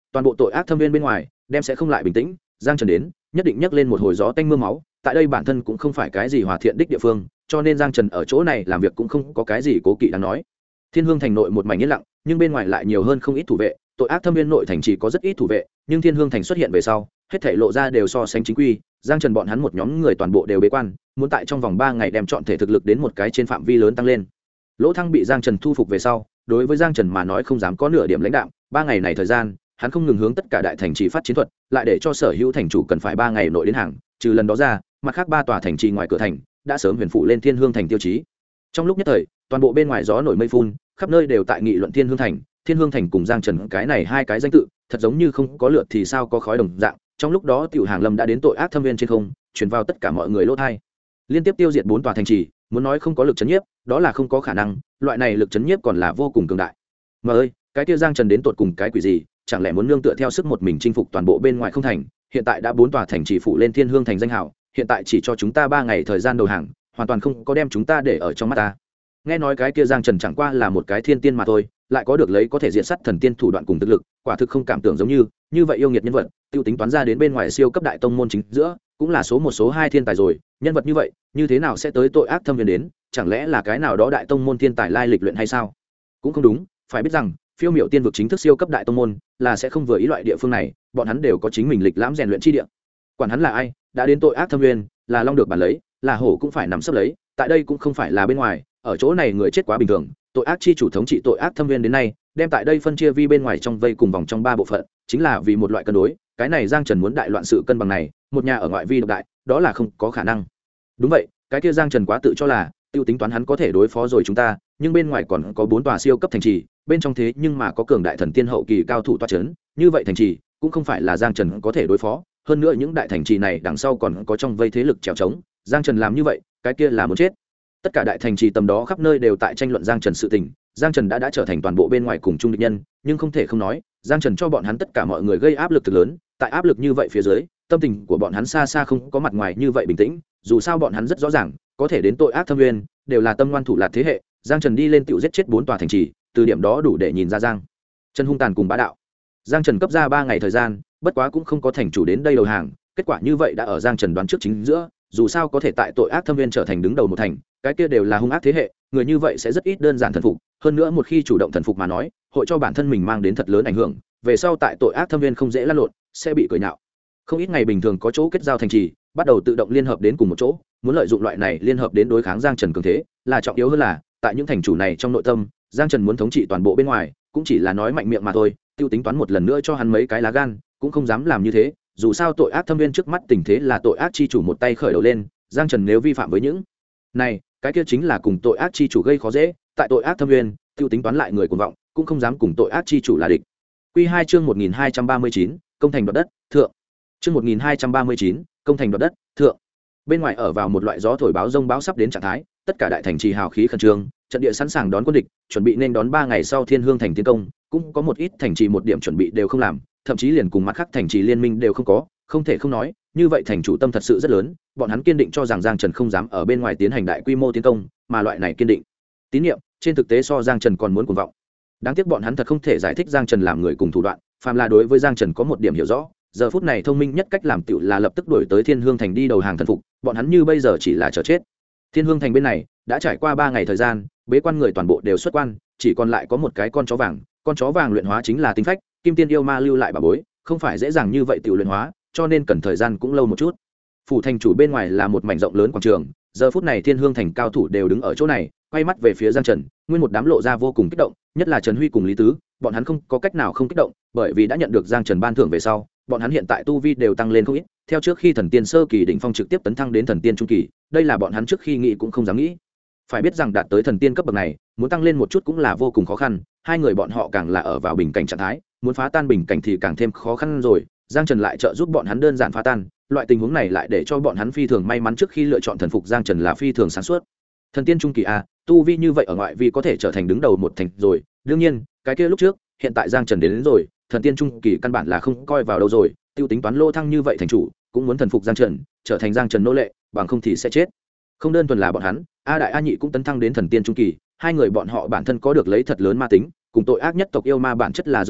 toàn bộ tội ác thâm viên bên ngoài đem sẽ không lại bình tĩnh. Giang Trần đến nhất định nhấc lên một hồi gió tanh mưa máu. Tại đây bản thân cũng không phải cái gì hòa thiện đích địa phương, cho nên Giang Trần ở chỗ này làm việc cũng không có cái gì cố kỵ đáng nói. Thiên Hương thành nội một mảnh yên lặng, nhưng bên ngoài lại nhiều hơn không ít thủ vệ. Tội ác thâm viên nội thành chỉ có rất ít thủ vệ, nhưng Thiên Hương thành xuất hiện về sau, hết thảy lộ ra đều so sánh chính quy. Giang Trần bọn hắn một nhóm người toàn bộ đều bế quan, muốn tại trong vòng 3 ngày đem chọn thể thực lực đến một cái trên phạm vi lớn tăng lên. Lỗ Thăng bị Giang Trần thu phục về sau, đối với Giang Trần mà nói không dám có nửa điểm lãnh đạm. 3 ngày này thời gian, hắn không ngừng hướng tất cả đại thành trì phát chiến thuật, lại để cho sở hữu thành chủ cần phải 3 ngày nội đến hàng. Trừ lần đó ra, mặt khác 3 tòa thành trì ngoài cửa thành đã sớm huyền phụ lên Thiên Hương thành tiêu chí. Trong lúc nhất thời, toàn bộ bên ngoài gió nổi mây phun, khắp nơi đều tại nghị luận Thiên Hương thành. Thiên Hương thành cùng Giang Trần cái này hai cái danh tự, thật giống như không có lượt thì sao có khói đồng dạng. Trong lúc đó Tiểu Hàng Lâm đã đến tội ác thâm viên trên không, truyền vào tất cả mọi người lỗ tai. Liên tiếp tiêu diệt 4 tòa thành trì, muốn nói không có lực chấn nhiếp, đó là không có khả năng, loại này lực chấn nhiếp còn là vô cùng cường đại. Mà ơi, cái kia Giang Trần đến tột cùng cái quỷ gì, chẳng lẽ muốn nương tựa theo sức một mình chinh phục toàn bộ bên ngoài không thành? Hiện tại đã 4 tòa thành trì phụ lên Thiên Hương thành danh hào, hiện tại chỉ cho chúng ta 3 ngày thời gian đầu hàng, hoàn toàn không có đem chúng ta để ở trong mắt ta. Nghe nói cái kia Giang Trần chẳng qua là một cái thiên tiên mà thôi, lại có được lấy có thể diện sát thần tiên thủ đoạn cùng thực lực, quả thực không cảm tưởng giống như vậy yêu nghiệt nhân vật, tiêu tính toán ra đến bên ngoài siêu cấp đại tông môn chính giữa, cũng là số 1 số 2 thiên tài rồi, nhân vật như vậy, như thế nào sẽ tới tội ác thâm viên đến, chẳng lẽ là cái nào đó đại tông môn thiên tài lai lịch luyện hay sao? Cũng không đúng, phải biết rằng, phiêu miểu tiên vực chính thức siêu cấp đại tông môn, là sẽ không vừa ý loại địa phương này, bọn hắn đều có chính mình lịch lãm rèn luyện chi địa. Quản hắn là ai, đã đến tội ác thâm viên, là long được bản lấy, là hổ cũng phải nằm sấp lấy, tại đây cũng không phải là bên ngoài, ở chỗ này người chết quá bình thường. Tội ác chi chủ thống trị tội ác thâm viên đến nay, đem tại đây phân chia vi bên ngoài trong vây cùng vòng trong 3 bộ phận, chính là vì một loại cân đối. Cái này Giang Trần muốn đại loạn sự cân bằng này, một nhà ở ngoại vi độc đại, đó là không có khả năng. Đúng vậy, cái kia Giang Trần quá tự cho là, tiêu tính toán hắn có thể đối phó rồi chúng ta, nhưng bên ngoài còn có 4 tòa siêu cấp thành trì, bên trong thế nhưng mà có cường đại thần tiên hậu kỳ cao thủ toa chấn, như vậy thành trì cũng không phải là Giang Trần có thể đối phó, hơn nữa những đại thành trì này đằng sau còn có trong vây thế lực trèo trống, Giang Trần làm như vậy, cái kia là muốn chết. Tất cả đại thành trì tầm đó khắp nơi đều tại tranh luận Giang Trần sự tình, Giang Trần đã trở thành toàn bộ bên ngoài cùng chung địch nhân, nhưng không thể không nói, Giang Trần cho bọn hắn tất cả mọi người gây áp lực thực lớn, tại áp lực như vậy phía dưới, tâm tình của bọn hắn xa xa không có mặt ngoài như vậy bình tĩnh, dù sao bọn hắn rất rõ ràng, có thể đến tội ác thâm nguyên, đều là tâm ngoan thủ lạt thế hệ, Giang Trần đi lên tiểu giết chết 4 tòa thành trì, từ điểm đó đủ để nhìn ra Giang Trần hung tàn cùng bá đạo. Giang Trần cấp ra 3 ngày thời gian, bất quá cũng không có thành chủ đến đây đầu hàng, kết quả như vậy đã ở Giang Trần đoán trước chính giữa, dù sao có thể tại tội ác thâm viên trở thành đứng đầu một thành, cái kia đều là hung ác thế hệ, người như vậy sẽ rất ít đơn giản thần phục, hơn nữa một khi chủ động thần phục mà nói, hội cho bản thân mình mang đến thật lớn ảnh hưởng, về sau tại tội ác thâm viên không dễ lăn lộn, sẽ bị cười nhạo. Không ít ngày bình thường có chỗ kết giao thành trì, bắt đầu tự động liên hợp đến cùng một chỗ, muốn lợi dụng loại này liên hợp đến đối kháng Giang Trần cường thế, là trọng yếu hơn là, tại những thành chủ này trong nội tâm, Giang Trần muốn thống trị toàn bộ bên ngoài, cũng chỉ là nói mạnh miệng mà thôi, tiêu tính toán một lần nữa cho hắn mấy cái lá gan, cũng không dám làm như thế, dù sao tội ác thâm viên trước mắt tình thế là tội ác chi chủ một tay khởi đầu lên, Giang Trần nếu vi phạm với những này, cái kia chính là cùng tội ác chi chủ gây khó dễ, tại tội ác thâm viên, tiêu tính toán lại người cuồng vọng, cũng không dám cùng tội ác chi chủ là địch. Quy 2 chương 1239, công thành đoạt đất, thượng. Chương 1239, công thành đoạt đất, thượng. Bên ngoài ở vào một loại gió thổi báo rông báo sắp đến trạng thái, tất cả đại thành trì hào khí khẩn trương, trận địa sẵn sàng đón quân địch, chuẩn bị nên đón 3 ngày sau Thiên Hương thành tiến công, cũng có một ít thành trì một điểm chuẩn bị đều không làm, thậm chí liền cùng mặt khác thành trì liên minh đều không có, không thể không nói, như vậy thành chủ tâm thật sự rất lớn, bọn hắn kiên định cho rằng Giang Trần không dám ở bên ngoài tiến hành đại quy mô tiến công, mà loại này kiên định tín nhiệm, trên thực tế so Giang Trần còn muốn cuồng vọng. Đáng tiếc bọn hắn thật không thể giải thích Giang Trần làm người cùng thủ đoạn, phàm là đối với Giang Trần có một điểm hiểu rõ, giờ phút này thông minh nhất cách làm tựu là lập tức đuổi tới Thiên Hương thành đi đầu hàng thần phục, bọn hắn như bây giờ chỉ là chờ chết. Thiên Hương thành bên này đã trải qua 3 ngày thời gian, bế quan người toàn bộ đều xuất quan, chỉ còn lại có một cái con chó vàng luyện hóa chính là tinh phách, kim tiên yêu ma lưu lại bà bối, không phải dễ dàng như vậy tiểu luyện hóa, cho nên cần thời gian cũng lâu một chút. Phủ thành chủ bên ngoài là một mảnh rộng lớn quảng trường, giờ phút này Thiên Hương thành cao thủ đều đứng ở chỗ này, quay mắt về phía Giang Trần, nguyên một đám lộ ra vô cùng kích động, nhất là Trần Huy cùng Lý Tứ, bọn hắn không có cách nào không kích động, bởi vì đã nhận được Giang Trần ban thưởng về sau, bọn hắn hiện tại tu vi đều tăng lên không ít, theo trước khi thần tiên sơ kỳ đỉnh phong trực tiếp tấn thăng đến thần tiên trung kỳ, đây là bọn hắn trước khi nghĩ cũng không dám nghĩ. Phải biết rằng đạt tới thần tiên cấp bậc này, muốn tăng lên một chút cũng là vô cùng khó khăn, hai người bọn họ càng là ở vào bình cảnh trạng thái, muốn phá tan bình cảnh thì càng thêm khó khăn rồi, Giang Trần lại trợ giúp bọn hắn đơn giản phá tan, loại tình huống này lại để cho bọn hắn phi thường may mắn trước khi lựa chọn thần phục Giang Trần là phi thường sáng suốt. Thần tiên trung kỳ a, tu vi như vậy ở ngoại vi có thể trở thành đứng đầu một thành rồi, đương nhiên, cái kia lúc trước, hiện tại Giang Trần đến rồi, thần tiên trung kỳ căn bản là không coi vào đâu rồi, tiêu tính toán lô thăng như vậy thành chủ, cũng muốn thần phục Giang Trần, trở thành Giang Trần nô lệ, bằng không thì sẽ chết. Không đơn thuần là bọn hắn, A Đại A Nhị cũng tấn thăng đến thần tiên trung kỳ, hai người bọn họ bản thân có được lấy thật lớn ma tính, cùng tội ác nhất tộc yêu ma bản chất là giống nhau,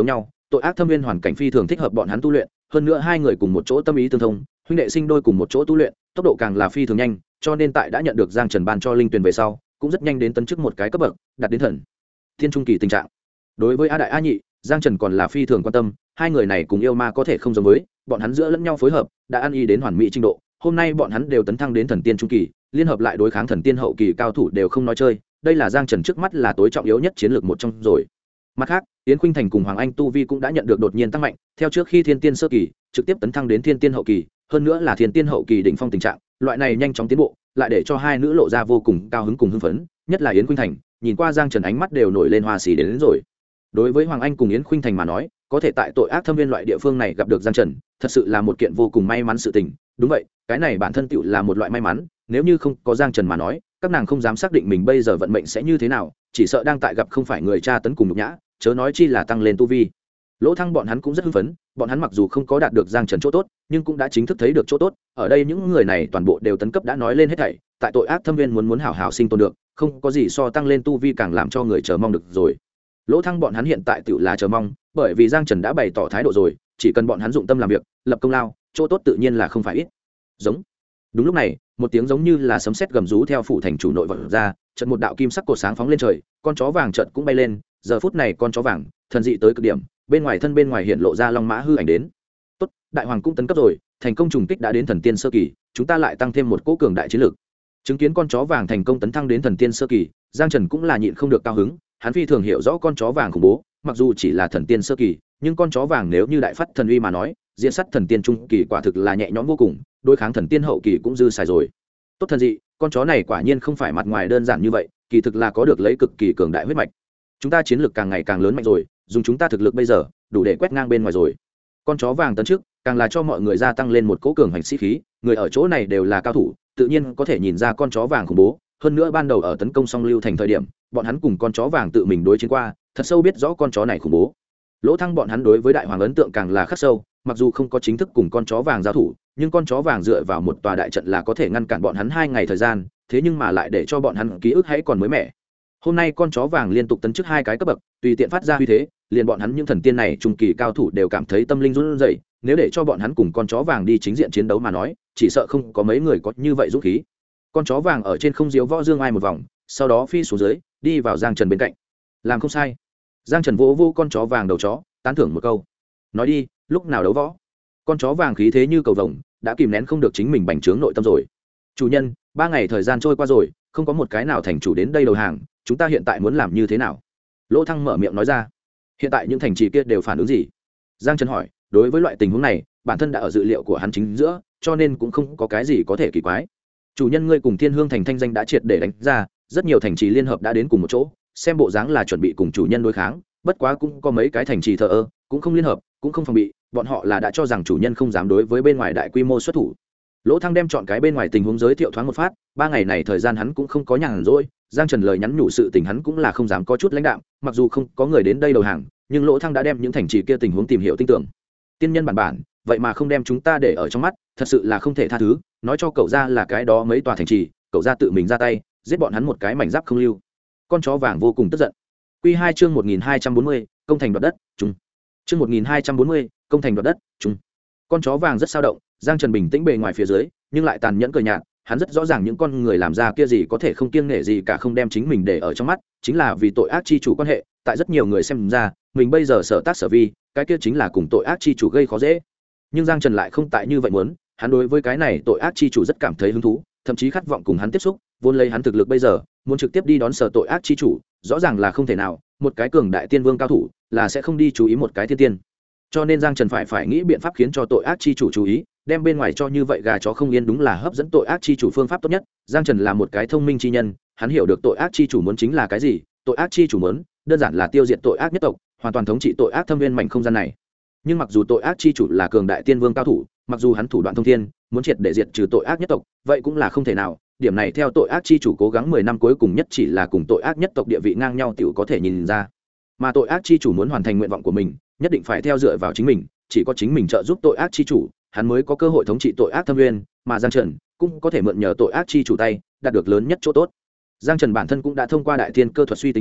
tội ác thâm viên hoàn cảnh phi thường thích hợp bọn hắn tu luyện, hơn nữa hai người cùng một chỗ tâm ý tương thông, huynh đệ sinh đôi cùng một chỗ tu luyện, tốc độ càng là phi thường nhanh, cho nên tại đã nhận được Giang Trần ban cho linh tuyển về sau, cũng rất nhanh đến tấn chức một cái cấp bậc, đạt đến thần thiên trung kỳ tình trạng. Đối với A Đại A Nhị, Giang Trần còn là phi thường quan tâm, hai người này cùng yêu ma có thể không giống với, bọn hắn giữa lẫn nhau phối hợp, đã ăn ý đến hoàn mỹ trình độ. Hôm nay bọn hắn đều tấn thăng đến thần tiên trung kỳ, liên hợp lại đối kháng thần tiên hậu kỳ cao thủ đều không nói chơi, đây là Giang Trần trước mắt là tối trọng yếu nhất chiến lược một trong rồi. Mặt khác, Yến Khuynh Thành cùng Hoàng Anh tu vi cũng đã nhận được đột nhiên tăng mạnh, theo trước khi thiên tiên sơ kỳ, trực tiếp tấn thăng đến thiên tiên hậu kỳ, hơn nữa là thiên tiên hậu kỳ đỉnh phong tình trạng, loại này nhanh chóng tiến bộ, lại để cho hai nữ lộ ra vô cùng cao hứng cùng hưng phấn, nhất là Yến Khuynh Thành, nhìn qua Giang Trần ánh mắt đều nổi lên hoa xì đến rồi. Đối với Hoàng Anh cùng Yến Khuynh Thành mà nói, có thể tại tội ác thâm viên loại địa phương này gặp được Giang Trần, thật sự là một kiện vô cùng may mắn sự tình. Đúng vậy, cái này bản thân tựu là một loại may mắn, nếu như không có Giang Trần mà nói, các nàng không dám xác định mình bây giờ vận mệnh sẽ như thế nào, chỉ sợ đang tại gặp không phải người cha tấn cùng nhục nhã, chớ nói chi là tăng lên tu vi. Lỗ Thăng bọn hắn cũng rất hưng phấn, bọn hắn mặc dù không có đạt được Giang Trần chỗ tốt, nhưng cũng đã chính thức thấy được chỗ tốt. Ở đây những người này toàn bộ đều tấn cấp đã nói lên hết thảy, tại tội ác thâm viên muốn hảo hảo sinh tồn được, không có gì so tăng lên tu vi càng làm cho người chờ mong được rồi. Lỗ Thăng bọn hắn hiện tại tựu là chờ mong, bởi vì Giang Trần đã bày tỏ thái độ rồi, chỉ cần bọn hắn dụng tâm làm việc, lập công lao, chỗ tốt tự nhiên là không phải ít. Giống. Đúng lúc này, một tiếng giống như là sấm sét gầm rú theo phủ thành chủ nội vọt ra, chợt một đạo kim sắc cột sáng phóng lên trời, con chó vàng chợt cũng bay lên, giờ phút này con chó vàng, thần dị tới cực điểm, bên ngoài hiện lộ ra long mã hư ảnh đến. Tốt, đại hoàng cũng tấn cấp rồi, thành công trùng kích đã đến thần tiên sơ kỳ, chúng ta lại tăng thêm một cỗ cường đại chiến lực. Chứng kiến con chó vàng thành công tấn thăng đến thần tiên sơ kỳ, Giang Trần cũng là nhịn không được cao hứng, hắn phi thường hiểu rõ con chó vàng khủng bố, mặc dù chỉ là thần tiên sơ kỳ, nhưng con chó vàng nếu như đại phát thần uy mà nói, diễn sát thần tiên trung kỳ quả thực là nhẹ nhõm vô cùng, đối kháng thần tiên hậu kỳ cũng dư xài rồi. Tốt thần dị, con chó này quả nhiên không phải mặt ngoài đơn giản như vậy, kỳ thực là có được lấy cực kỳ cường đại huyết mạch. Chúng ta chiến lược càng ngày càng lớn mạnh rồi, dùng chúng ta thực lực bây giờ, đủ để quét ngang bên ngoài rồi. Con chó vàng tấn trước, càng là cho mọi người gia tăng lên một cỗ cường hành sĩ khí, người ở chỗ này đều là cao thủ, tự nhiên có thể nhìn ra con chó vàng khủng bố. Hơn nữa ban đầu ở tấn công song lưu thành thời điểm, bọn hắn cùng con chó vàng tự mình đối chiến qua, thật sâu biết rõ con chó này khủng bố. Lỗ Thăng bọn hắn đối với đại hoàng ấn tượng càng là khắc sâu, mặc dù không có chính thức cùng con chó vàng giao thủ, nhưng con chó vàng dựa vào một tòa đại trận là có thể ngăn cản bọn hắn 2 ngày thời gian, thế nhưng mà lại để cho bọn hắn ký ức hãy còn mới mẻ. Hôm nay con chó vàng liên tục tấn chức 2 cái cấp bậc, tùy tiện phát ra uy thế, liền bọn hắn những thần tiên này trung kỳ cao thủ đều cảm thấy tâm linh run rẩy, nếu để cho bọn hắn cùng con chó vàng đi chính diện chiến đấu mà nói, chỉ sợ không có mấy người có như vậy dũng khí. Con chó vàng ở trên không diếu võ dương ai một vòng, sau đó phi xuống dưới, đi vào Giang Trần bên cạnh. Làm không sai. Giang Trần vỗ vỗ con chó vàng đầu chó, tán thưởng một câu. Nói đi, lúc nào đấu võ? Con chó vàng khí thế như cầu vồng, đã kìm nén không được chính mình bành trướng nội tâm rồi. Chủ nhân, 3 ngày thời gian trôi qua rồi, không có một cái nào thành chủ đến đây đầu hàng, chúng ta hiện tại muốn làm như thế nào? Lỗ Thăng mở miệng nói ra. Hiện tại những thành trì kia đều phản ứng gì? Giang Trần hỏi. Đối với loại tình huống này, bản thân đã ở dự liệu của hắn chính giữa, cho nên cũng không có cái gì có thể kỳ quái. Chủ nhân ngươi cùng Thiên Hương thành thanh danh đã triệt để đánh ra, rất nhiều thành trì liên hợp đã đến cùng một chỗ, xem bộ dáng là chuẩn bị cùng chủ nhân đối kháng, bất quá cũng có mấy cái thành trì thờ ơ, cũng không liên hợp, cũng không phòng bị, bọn họ là đã cho rằng chủ nhân không dám đối với bên ngoài đại quy mô xuất thủ. Lỗ Thăng đem chọn cái bên ngoài tình huống giới thiệu thoáng một phát, 3 ngày này thời gian hắn cũng không có nhàn rỗi, Giang Trần lời nhắn nhủ sự tình hắn cũng là không dám có chút lãnh đạm, mặc dù không có người đến đây đầu hàng, nhưng Lỗ Thăng đã đem những thành trì kia tình huống tìm hiểu tinh tưởng. Tiên nhân bản, vậy mà không đem chúng ta để ở trong mắt, thật sự là không thể tha thứ, nói cho cậu ra là cái đó mấy tòa thành trì, cậu ra tự mình ra tay, giết bọn hắn một cái mảnh giáp không lưu. Con chó vàng vô cùng tức giận. Quy 2 chương 1240, công thành đoạt đất, trung. Chương 1240, công thành đoạt đất, trung. Con chó vàng rất sao động, Giang Trần bình tĩnh bề ngoài phía dưới, nhưng lại tàn nhẫn cười nhạt, hắn rất rõ ràng những con người làm ra kia gì có thể không kiêng nể gì cả, không đem chính mình để ở trong mắt, chính là vì tội ác chi chủ quan hệ, tại rất nhiều người xem ra, mình bây giờ sở tác sở vi, cái kia chính là cùng tội ác chi chủ gây khó dễ. Nhưng Giang Trần lại không tại như vậy muốn, hắn đối với cái này tội ác chi chủ rất cảm thấy hứng thú, thậm chí khát vọng cùng hắn tiếp xúc, vốn lấy hắn thực lực bây giờ, muốn trực tiếp đi đón sở tội ác chi chủ, rõ ràng là không thể nào, một cái cường đại tiên vương cao thủ là sẽ không đi chú ý một cái thiên tiên. Cho nên Giang Trần phải nghĩ biện pháp khiến cho tội ác chi chủ chú ý, đem bên ngoài cho như vậy gà chó không yên đúng là hấp dẫn tội ác chi chủ phương pháp tốt nhất. Giang Trần là một cái thông minh chi nhân, hắn hiểu được tội ác chi chủ muốn chính là cái gì, tội ác chi chủ muốn đơn giản là tiêu diệt tội ác nhất tộc, hoàn toàn thống trị tội ác thâm viên mảnh không gian này. Nhưng mặc dù tội ác chi chủ là cường đại tiên vương cao thủ, mặc dù hắn thủ đoạn thông thiên, muốn triệt để diệt trừ tội ác nhất tộc, vậy cũng là không thể nào. Điểm này theo tội ác chi chủ cố gắng 10 năm cuối cùng nhất chỉ là cùng tội ác nhất tộc địa vị ngang nhau tiểu có thể nhìn ra. Mà tội ác chi chủ muốn hoàn thành nguyện vọng của mình, nhất định phải theo dựa vào chính mình, chỉ có chính mình trợ giúp tội ác chi chủ, hắn mới có cơ hội thống trị tội ác thâm viên, mà Giang Trần cũng có thể mượn nhờ tội ác chi chủ tay, đạt được lớn nhất chỗ tốt. Giang Trần bản thân cũng đã thông qua đại thiên cơ thuật suy tính qua,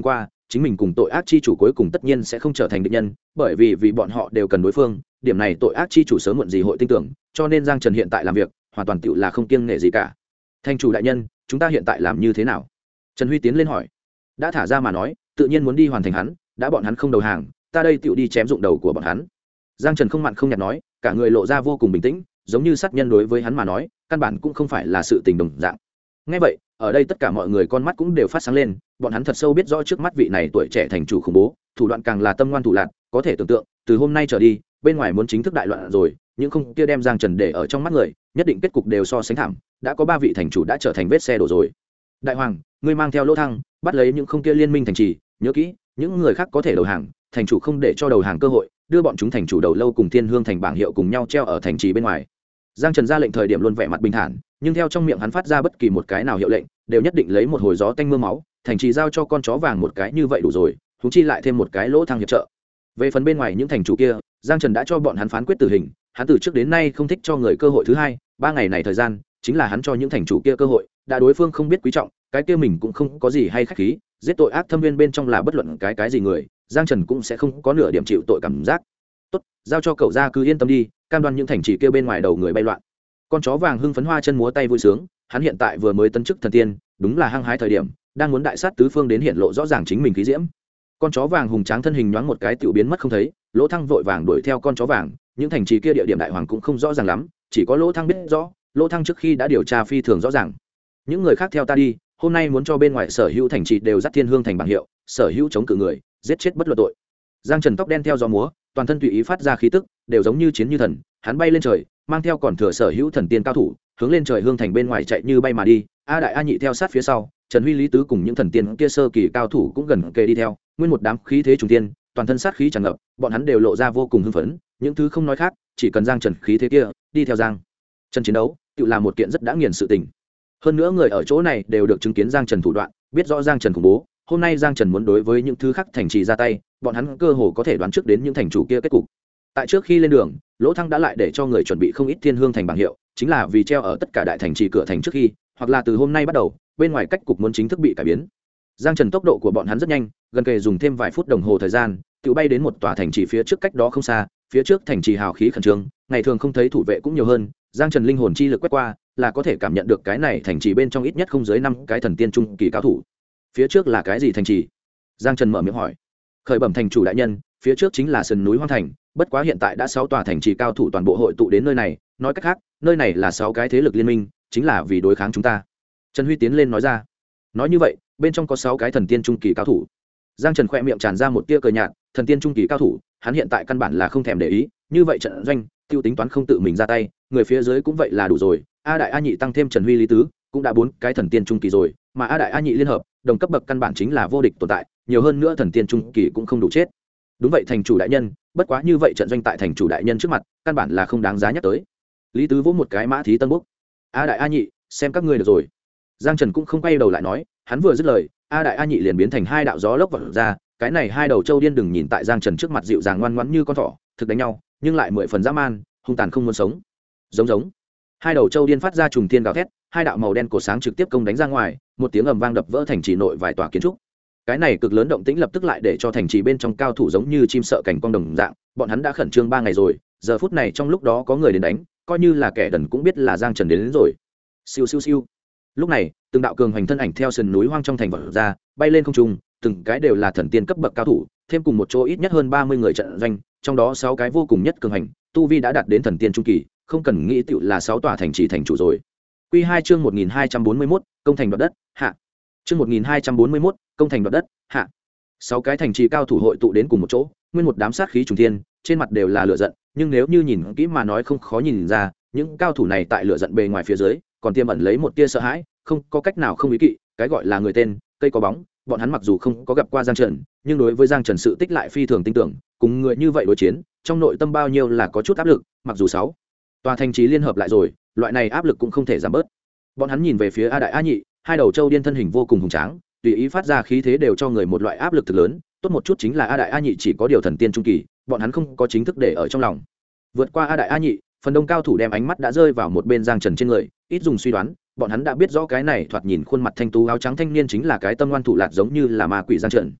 chính mình cùng tội ác chi chủ cuối cùng tất nhiên sẽ không trở thành địch nhân, bởi vì bọn họ đều cần đối phương, điểm này tội ác chi chủ sớm muộn gì hội tin tưởng, cho nên Giang Trần hiện tại làm việc hoàn toàn tựu là không kiêng nể gì cả. Thành chủ đại nhân, chúng ta hiện tại làm như thế nào? Trần Huy tiến lên hỏi. Đã thả ra mà nói, tự nhiên muốn đi hoàn thành hắn, đã bọn hắn không đầu hàng, ta đây tựu đi chém dụng đầu của bọn hắn. Giang Trần không mặn không nhạt nói, cả người lộ ra vô cùng bình tĩnh, giống như sát nhân đối với hắn mà nói, căn bản cũng không phải là sự tình đồng dạng. Nghe vậy, ở đây tất cả mọi người con mắt cũng đều phát sáng lên, bọn hắn thật sâu biết rõ trước mắt vị này tuổi trẻ thành chủ khủng bố, thủ đoạn càng là tâm ngoan thủ lạn, có thể tưởng tượng, từ hôm nay trở đi, bên ngoài muốn chính thức đại loạn rồi, những không kia đem Giang Trần để ở trong mắt người, nhất định kết cục đều so sánh thảm, đã có 3 vị thành chủ đã trở thành vết xe đổ rồi. Đại hoàng, ngươi mang theo Lỗ Thăng, bắt lấy những không kia liên minh thành trì, nhớ kỹ, những người khác có thể đầu hàng, thành chủ không để cho đầu hàng cơ hội, đưa bọn chúng thành chủ đầu lâu cùng Thiên Hương thành bảng hiệu cùng nhau treo ở thành trì bên ngoài. Giang Trần ra lệnh thời điểm luôn vẻ mặt bình thản, nhưng theo trong miệng hắn phát ra bất kỳ một cái nào hiệu lệnh, đều nhất định lấy một hồi gió tanh mưa máu, thành trì giao cho con chó vàng một cái như vậy đủ rồi, huống chi lại thêm một cái Lỗ Thăng hiệp trợ. Về phần bên ngoài những thành chủ kia, Giang Trần đã cho bọn hắn phán quyết tử hình, hắn từ trước đến nay không thích cho người cơ hội thứ hai, 3 ngày này thời gian, chính là hắn cho những thành chủ kia cơ hội, đã đối phương không biết quý trọng, cái kia mình cũng không có gì hay khách khí, giết tội ác thâm viên bên trong là bất luận cái gì người, Giang Trần cũng sẽ không có nửa điểm chịu tội cảm giác. Tốt, giao cho cậu ra cứ yên tâm đi, cam đoan những thành trì kia bên ngoài đầu người bay loạn. Con chó vàng hưng phấn hoa chân múa tay vui sướng, hắn hiện tại vừa mới tấn chức thần tiên, đúng là hăng hái thời điểm, đang muốn đại sát tứ phương đến hiện lộ rõ ràng chính mình khí diễm. Con chó vàng hùng tráng thân hình nhoáng một cái tiểu biến mất không thấy, Lỗ Thăng vội vàng đuổi theo con chó vàng, những thành trì kia địa điểm đại hoàng cũng không rõ ràng lắm, chỉ có Lỗ Thăng biết rõ, Lỗ Thăng trước khi đã điều tra phi thường rõ ràng. Những người khác theo ta đi, hôm nay muốn cho bên ngoài sở hữu thành trì đều dắt Thiên Hương thành bảng hiệu, sở hữu chống cự người, giết chết bất luận tội. Giang Trần tóc đen theo gió múa, toàn thân tùy ý phát ra khí tức, đều giống như chiến như thần, hắn bay lên trời, mang theo còn thừa sở hữu thần tiên cao thủ, hướng lên trời Hương thành bên ngoài chạy như bay mà đi. A Đại A Nhị theo sát phía sau, Trần Huy Lý Tứ cùng những thần tiên kia sơ kỳ cao thủ cũng gần kề đi theo, nguyên một đám khí thế trùng tiên, toàn thân sát khí tràn ngập, bọn hắn đều lộ ra vô cùng hưng phấn, những thứ không nói khác, chỉ cần Giang Trần khí thế kia, đi theo Giang Trần chiến đấu, tự là một kiện rất đã nghiền sự tình. Hơn nữa người ở chỗ này đều được chứng kiến Giang Trần thủ đoạn, biết rõ Giang Trần khủng bố, hôm nay Giang Trần muốn đối với những thứ khác thành trì ra tay, bọn hắn cơ hồ có thể đoán trước đến những thành chủ kia kết cục. Tại trước khi lên đường, Lỗ Thăng đã lại để cho người chuẩn bị không ít Thiên Hương thành bảng hiệu, chính là vì treo ở tất cả đại thành trì cửa thành trước khi, hoặc là từ hôm nay bắt đầu, bên ngoài cách cục muốn chính thức bị cải biến. Giang Trần tốc độ của bọn hắn rất nhanh, gần kề dùng thêm vài phút đồng hồ thời gian, tự bay đến một tòa thành trì phía trước cách đó không xa, phía trước thành trì hào khí khẩn trương, ngày thường không thấy thủ vệ cũng nhiều hơn, Giang Trần linh hồn chi lực quét qua, là có thể cảm nhận được cái này thành trì bên trong ít nhất không dưới 5 cái thần tiên trung kỳ cao thủ. Phía trước là cái gì thành trì? Giang Trần mở miệng hỏi. Khởi bẩm thành chủ đại nhân, phía trước chính là sườn núi hoang thành, bất quá hiện tại đã 6 tòa thành trì cao thủ toàn bộ hội tụ đến nơi này, nói cách khác, nơi này là 6 cái thế lực liên minh, chính là vì đối kháng chúng ta. Trần Huy tiến lên nói ra. Nói như vậy, bên trong có 6 cái thần tiên trung kỳ cao thủ. Giang Trần khẽ miệng tràn ra một tia cười nhạt, thần tiên trung kỳ cao thủ, hắn hiện tại căn bản là không thèm để ý, như vậy trận doanh, tiêu tính toán không tự mình ra tay, người phía dưới cũng vậy là đủ rồi. A Đại A Nhị tăng thêm Trần Huy Lý Tứ, cũng đã 4 cái thần tiên trung kỳ rồi, mà A Đại A Nhị liên hợp, đồng cấp bậc căn bản chính là vô địch tồn tại, nhiều hơn nữa thần tiên trung kỳ cũng không đủ chết. Đúng vậy thành chủ đại nhân, bất quá như vậy trận doanh tại thành chủ đại nhân trước mặt, căn bản là không đáng giá nhắc tới. Lý Tứ vỗ một cái mã thí tân búc. A Đại A Nhị, xem các ngươi được rồi. Giang Trần cũng không quay đầu lại nói, hắn vừa dứt lời, A Đại A Nhị liền biến thành 2 đạo gió lốc vọt ra, cái này 2 đầu châu điên đừng nhìn tại Giang Trần trước mặt dịu dàng ngoan ngoãn như con thỏ, thực đánh nhau, nhưng lại 10 phần dã man, hung tàn không muốn sống. Giống. 2 đầu châu điên phát ra trùng thiên gào thét, 2 đạo màu đen cổ sáng trực tiếp công đánh ra ngoài, một tiếng ầm vang đập vỡ thành trì nội vài tòa kiến trúc. Cái này cực lớn động tĩnh lập tức lại để cho thành trì bên trong cao thủ giống như chim sợ cảnh quang đồng dạng, bọn hắn đã khẩn trương 3 ngày rồi, giờ phút này trong lúc đó có người đến đánh, coi như là kẻ đần cũng biết là Giang Trần đến rồi. Siêu. Lúc này, từng đạo cường hành thân ảnh theo sườn núi hoang trong thành vọt ra, bay lên không trung, từng cái đều là thần tiên cấp bậc cao thủ, thêm cùng một chỗ ít nhất hơn 30 người trận doanh, trong đó 6 cái vô cùng nhất cường hành, tu vi đã đạt đến thần tiên trung kỳ, không cần nghĩ tựu là 6 tòa thành trì thành chủ rồi. Quy 2 chương 1241, công thành đoạt đất, hạ. Chương 1241, công thành đoạt đất, hạ. 6 cái thành trì cao thủ hội tụ đến cùng một chỗ, nguyên một đám sát khí trùng thiên, trên mặt đều là lửa giận, nhưng nếu như nhìn kỹ mà nói không khó nhìn ra, những cao thủ này tại lửa giận bề ngoài phía dưới, còn tiềm ẩn lấy một tia sợ hãi, không có cách nào không ý kỵ, cái gọi là người tên, cây có bóng, bọn hắn mặc dù không có gặp qua Giang Trần, nhưng đối với Giang Trần sự tích lại phi thường tin tưởng, cùng người như vậy đối chiến, trong nội tâm bao nhiêu là có chút áp lực, mặc dù 6 tòa thành trì liên hợp lại rồi, loại này áp lực cũng không thể giảm bớt. Bọn hắn nhìn về phía A Đại A Nhị, 2 đầu châu điên thân hình vô cùng hùng tráng, tùy ý phát ra khí thế đều cho người một loại áp lực thực lớn, tốt một chút chính là A Đại A Nhị chỉ có điều thần tiên trung kỳ, bọn hắn không có chính thức để ở trong lòng. Vượt qua A Đại A Nhị, phần đông cao thủ đem ánh mắt đã rơi vào một bên Giang Trần trên người, ít dùng suy đoán, bọn hắn đã biết rõ cái này thoạt nhìn khuôn mặt thanh tú áo trắng thanh niên chính là cái tâm ngoan thủ lạt giống như là ma quỷ Giang Trần.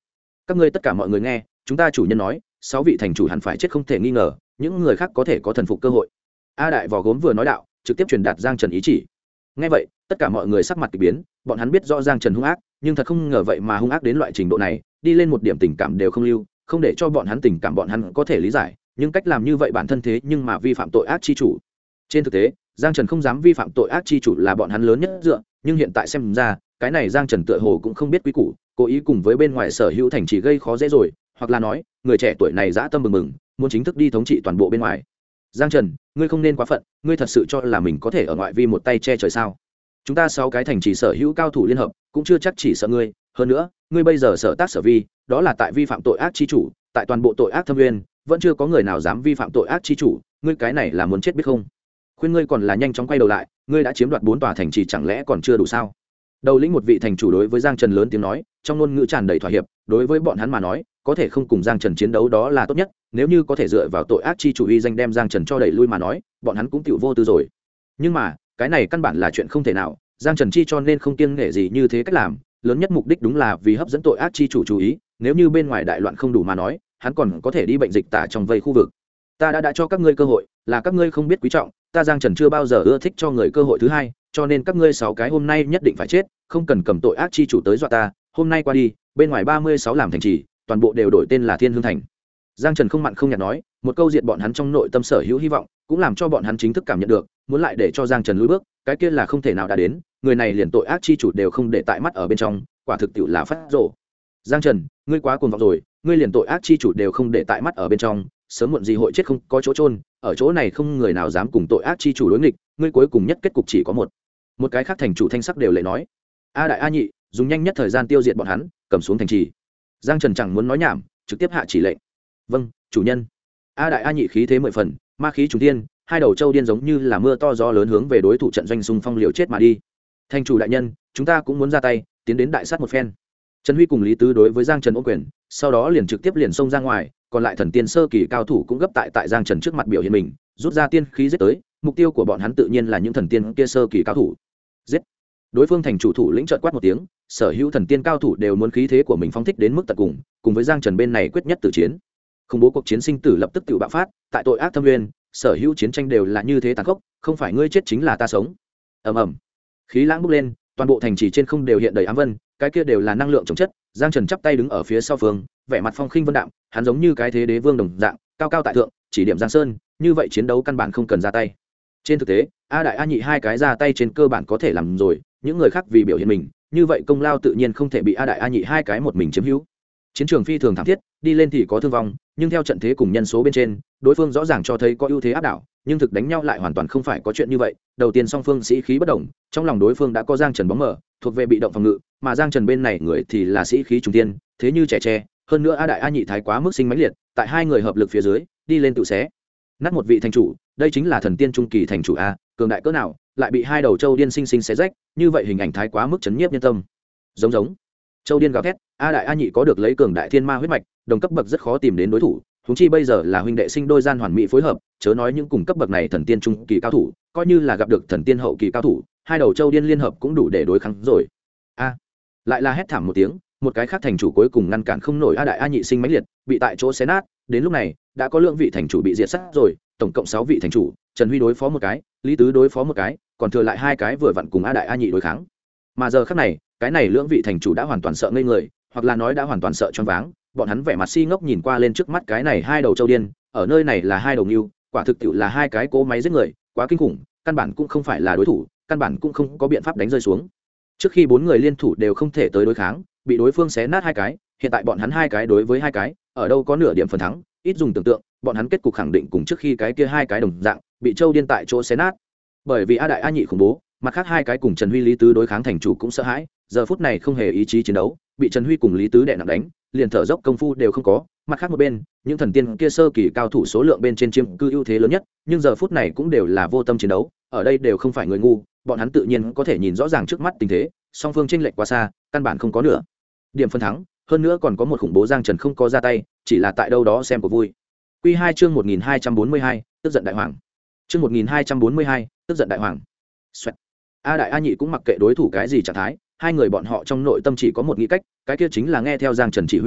các ngươi tất cả mọi người nghe, chúng ta chủ nhân nói 6 vị thành chủ hẳn phải chết không thể nghi ngờ, những người khác có thể có thần phục cơ hội. A đại vò gốm vừa nói đạo, trực tiếp truyền đạt Giang Trần ý chỉ. Nghe vậy, tất cả mọi người sắc mặt kỳ biến, bọn hắn biết rõ Giang Trần hung ác, nhưng thật không ngờ vậy mà hung ác đến loại trình độ này, đi lên một điểm tình cảm đều không lưu, không để cho bọn hắn tình cảm bọn hắn có thể lý giải, nhưng cách làm như vậy bản thân thế nhưng mà vi phạm tội ác chi chủ. Trên thực tế, Giang Trần không dám vi phạm tội ác chi chủ là bọn hắn lớn nhất dựa, nhưng hiện tại xem ra, cái này Giang Trần tựa hồ cũng không biết quý củ, cố ý cùng với bên ngoài sở hữu thành trì gây khó dễ rồi, hoặc là nói, người trẻ tuổi này dã tâm bừng bừng, muốn chính thức đi thống trị toàn bộ bên ngoài. Giang Trần, ngươi không nên quá phận, ngươi thật sự cho là mình có thể ở ngoại vi một tay che trời sao? Chúng ta 6 cái thành trì sở hữu cao thủ liên hợp, cũng chưa chắc chỉ sợ ngươi, hơn nữa, ngươi bây giờ sở tác sở vi, đó là tại vi phạm tội ác chi chủ, tại toàn bộ tội ác thâm nguyên, vẫn chưa có người nào dám vi phạm tội ác chi chủ, ngươi cái này là muốn chết biết không? Khuyên ngươi còn là nhanh chóng quay đầu lại, ngươi đã chiếm đoạt 4 tòa thành trì chẳng lẽ còn chưa đủ sao? Đầu lĩnh một vị thành chủ đối với Giang Trần lớn tiếng nói, trong ngôn ngữ tràn đầy thỏa hiệp, đối với bọn hắn mà nói, có thể không cùng Giang Trần chiến đấu đó là tốt nhất, nếu như có thể dựa vào tội ác chi chủ uy danh đem Giang Trần cho đẩy lui mà nói, bọn hắn cũng tiểu vô tư rồi. Nhưng mà, cái này căn bản là chuyện không thể nào, Giang Trần chi cho nên không kiêng nể gì như thế cách làm, lớn nhất mục đích đúng là vì hấp dẫn tội ác chi chủ chú ý, nếu như bên ngoài đại loạn không đủ mà nói, hắn còn có thể đi bệnh dịch tả trong vây khu vực. Ta đã cho các ngươi cơ hội, là các ngươi không biết quý trọng, ta Giang Trần chưa bao giờ ưa thích cho người cơ hội thứ hai, cho nên các ngươi 6 cái hôm nay nhất định phải chết, không cần cầm tội ác chi chủ tới dọa ta, hôm nay qua đi, bên ngoài 36 làm thành trì, toàn bộ đều đổi tên là Thiên Hương thành. Giang Trần không mặn không nhạt nói, một câu diệt bọn hắn trong nội tâm sở hữu hy vọng, cũng làm cho bọn hắn chính thức cảm nhận được, muốn lại để cho Giang Trần lùi bước, cái kia là không thể nào đã đến, người này liền tội ác chi chủ đều không để tại mắt ở bên trong, quả thực tiệu là phát rồ. Giang Trần, ngươi quá cuồng vọng rồi, ngươi liền tội ác chi chủ đều không để tại mắt ở bên trong, sớm muộn gì hội chết không có chỗ chôn, ở chỗ này không người nào dám cùng tội ác chi chủ đối nghịch, ngươi cuối cùng nhất kết cục chỉ có một. Một cái khác thành chủ thanh sắc đều lệ nói, A đại A nhị, dùng nhanh nhất thời gian tiêu diệt bọn hắn, cầm xuống thành trì. Giang Trần chẳng muốn nói nhảm, trực tiếp hạ chỉ lệnh. Vâng, chủ nhân. A đại A nhị khí thế 10 phần, ma khí trùng thiên, hai đầu châu điên giống như là mưa to gió lớn hướng về đối thủ trận doanh xung phong liều chết mà đi. Thành chủ đại nhân, chúng ta cũng muốn ra tay, tiến đến đại sát một phen. Trần Huy cùng Lý Tứ đối với Giang Trần ôm quyền, sau đó liền trực tiếp liền xông ra ngoài, còn lại thần tiên sơ kỳ cao thủ cũng gấp tại Giang Trần trước mặt biểu hiện mình, rút ra tiên khí giết tới, mục tiêu của bọn hắn tự nhiên là những thần tiên kia sơ kỳ cao thủ. Giết! Đối phương thành chủ thủ lĩnh chợt quát một tiếng, sở hữu thần tiên cao thủ đều muốn khí thế của mình phóng thích đến mức tận cùng, cùng với Giang Trần bên này quyết nhất tử chiến. Không bố cuộc chiến sinh tử lập tức tự bạo phát, tại tội ác thâm nguyên, sở hữu chiến tranh đều là như thế tàn khốc, không phải ngươi chết chính là ta sống. Ầm ầm. Khí lãng bốc lên, toàn bộ thành trì trên không đều hiện đầy ám vân, cái kia đều là năng lượng chống chất. Giang Trần chắp tay đứng ở phía sau phương, vẻ mặt phong khinh vân đạm, hắn giống như cái thế đế vương đồng dạng, cao cao tại thượng, chỉ điểm Giang Sơn, như vậy chiến đấu căn bản không cần ra tay. Trên thực tế, A đại A nhị hai cái ra tay trên cơ bản có thể làm rồi, những người khác vì biểu hiện mình, như vậy công lao tự nhiên không thể bị A đại A nhị hai cái một mình chiếm hữu. Chiến trường phi thường thảm thiết, đi lên thì có thương vong, nhưng theo trận thế cùng nhân số bên trên, đối phương rõ ràng cho thấy có ưu thế áp đảo, nhưng thực đánh nhau lại hoàn toàn không phải có chuyện như vậy. Đầu tiên song phương sĩ khí bất đồng, trong lòng đối phương đã có Giang Trần bóng mở, thuộc về bị động phòng ngự, mà Giang Trần bên này người thì là sĩ khí trùng tiên, thế như trẻ tre, hơn nữa A đại A nhị thái quá mức sinh mãnh liệt, tại hai người hợp lực phía dưới, đi lên tự xé nát một vị thành chủ, đây chính là thần tiên trung kỳ thành chủ a, cường đại cỡ nào, lại bị hai đầu châu điên sinh sinh xé rách, như vậy hình ảnh thái quá mức chấn nhiếp nhân tâm. Giống châu điên gào thét, A đại A nhị có được lấy cường đại thiên ma huyết mạch, đồng cấp bậc rất khó tìm đến đối thủ, huống chi bây giờ là huynh đệ sinh đôi gian hoàn mỹ phối hợp, chớ nói những cùng cấp bậc này thần tiên trung kỳ cao thủ, coi như là gặp được thần tiên hậu kỳ cao thủ, hai đầu châu điên liên hợp cũng đủ để đối kháng rồi. A, lại là hét thảm một tiếng, một cái khác thành chủ cuối cùng ngăn cản không nổi A đại A nhị sinh mãnh liệt, bị tại chỗ xé nát. Đến lúc này đã có lượng vị thành chủ bị diệt sát rồi, tổng cộng 6 vị thành chủ, Trần Huy đối phó một cái, Lý Tứ đối phó một cái, còn thừa lại 2 cái vừa vặn cùng A đại A nhị đối kháng. Mà giờ khắc này, cái này lượng vị thành chủ đã hoàn toàn sợ ngây người, hoặc là nói đã hoàn toàn sợ choáng váng, bọn hắn vẻ mặt si ngốc nhìn qua lên trước mắt cái này hai đầu châu điên, ở nơi này là hai đầu ngưu, quả thực tiệu là hai cái cỗ máy giết người, quá kinh khủng, căn bản cũng không phải là đối thủ, căn bản cũng không có biện pháp đánh rơi xuống. Trước khi 4 người liên thủ đều không thể tới đối kháng, bị đối phương xé nát 2 cái, hiện tại bọn hắn 2 cái đối với 2 cái, ở đâu có nửa điểm phần thắng, ít dùng tưởng tượng, bọn hắn kết cục khẳng định cùng trước khi cái kia 2 cái đồng dạng, bị châu điên tại chỗ xé nát. Bởi vì A đại A nhị khủng bố, mặt khác 2 cái cùng Trần Huy Lý Tứ đối kháng thành chủ cũng sợ hãi, giờ phút này không hề ý chí chiến đấu, bị Trần Huy cùng Lý Tứ đè nặng đánh, liền thở dốc công phu đều không có. Mặt khác một bên, những thần tiên kia sơ kỳ cao thủ số lượng bên trên chiếm cư ưu thế lớn nhất, nhưng giờ phút này cũng đều là vô tâm chiến đấu, ở đây đều không phải người ngu, bọn hắn tự nhiên có thể nhìn rõ ràng trước mắt tình thế, song phương chênh lệch quá xa, căn bản không có nữa điểm phân thắng, hơn nữa còn có một khủng bố Giang Trần không có ra tay, chỉ là tại đâu đó xem của vui. Quy 2 chương 1242, tức giận đại hoàng. Chương 1242, tức giận đại hoàng. Xoẹt. A đại A nhị cũng mặc kệ đối thủ cái gì trạng thái, hai người bọn họ trong nội tâm chỉ có một nghĩ cách, cái kia chính là nghe theo Giang Trần chỉ huy,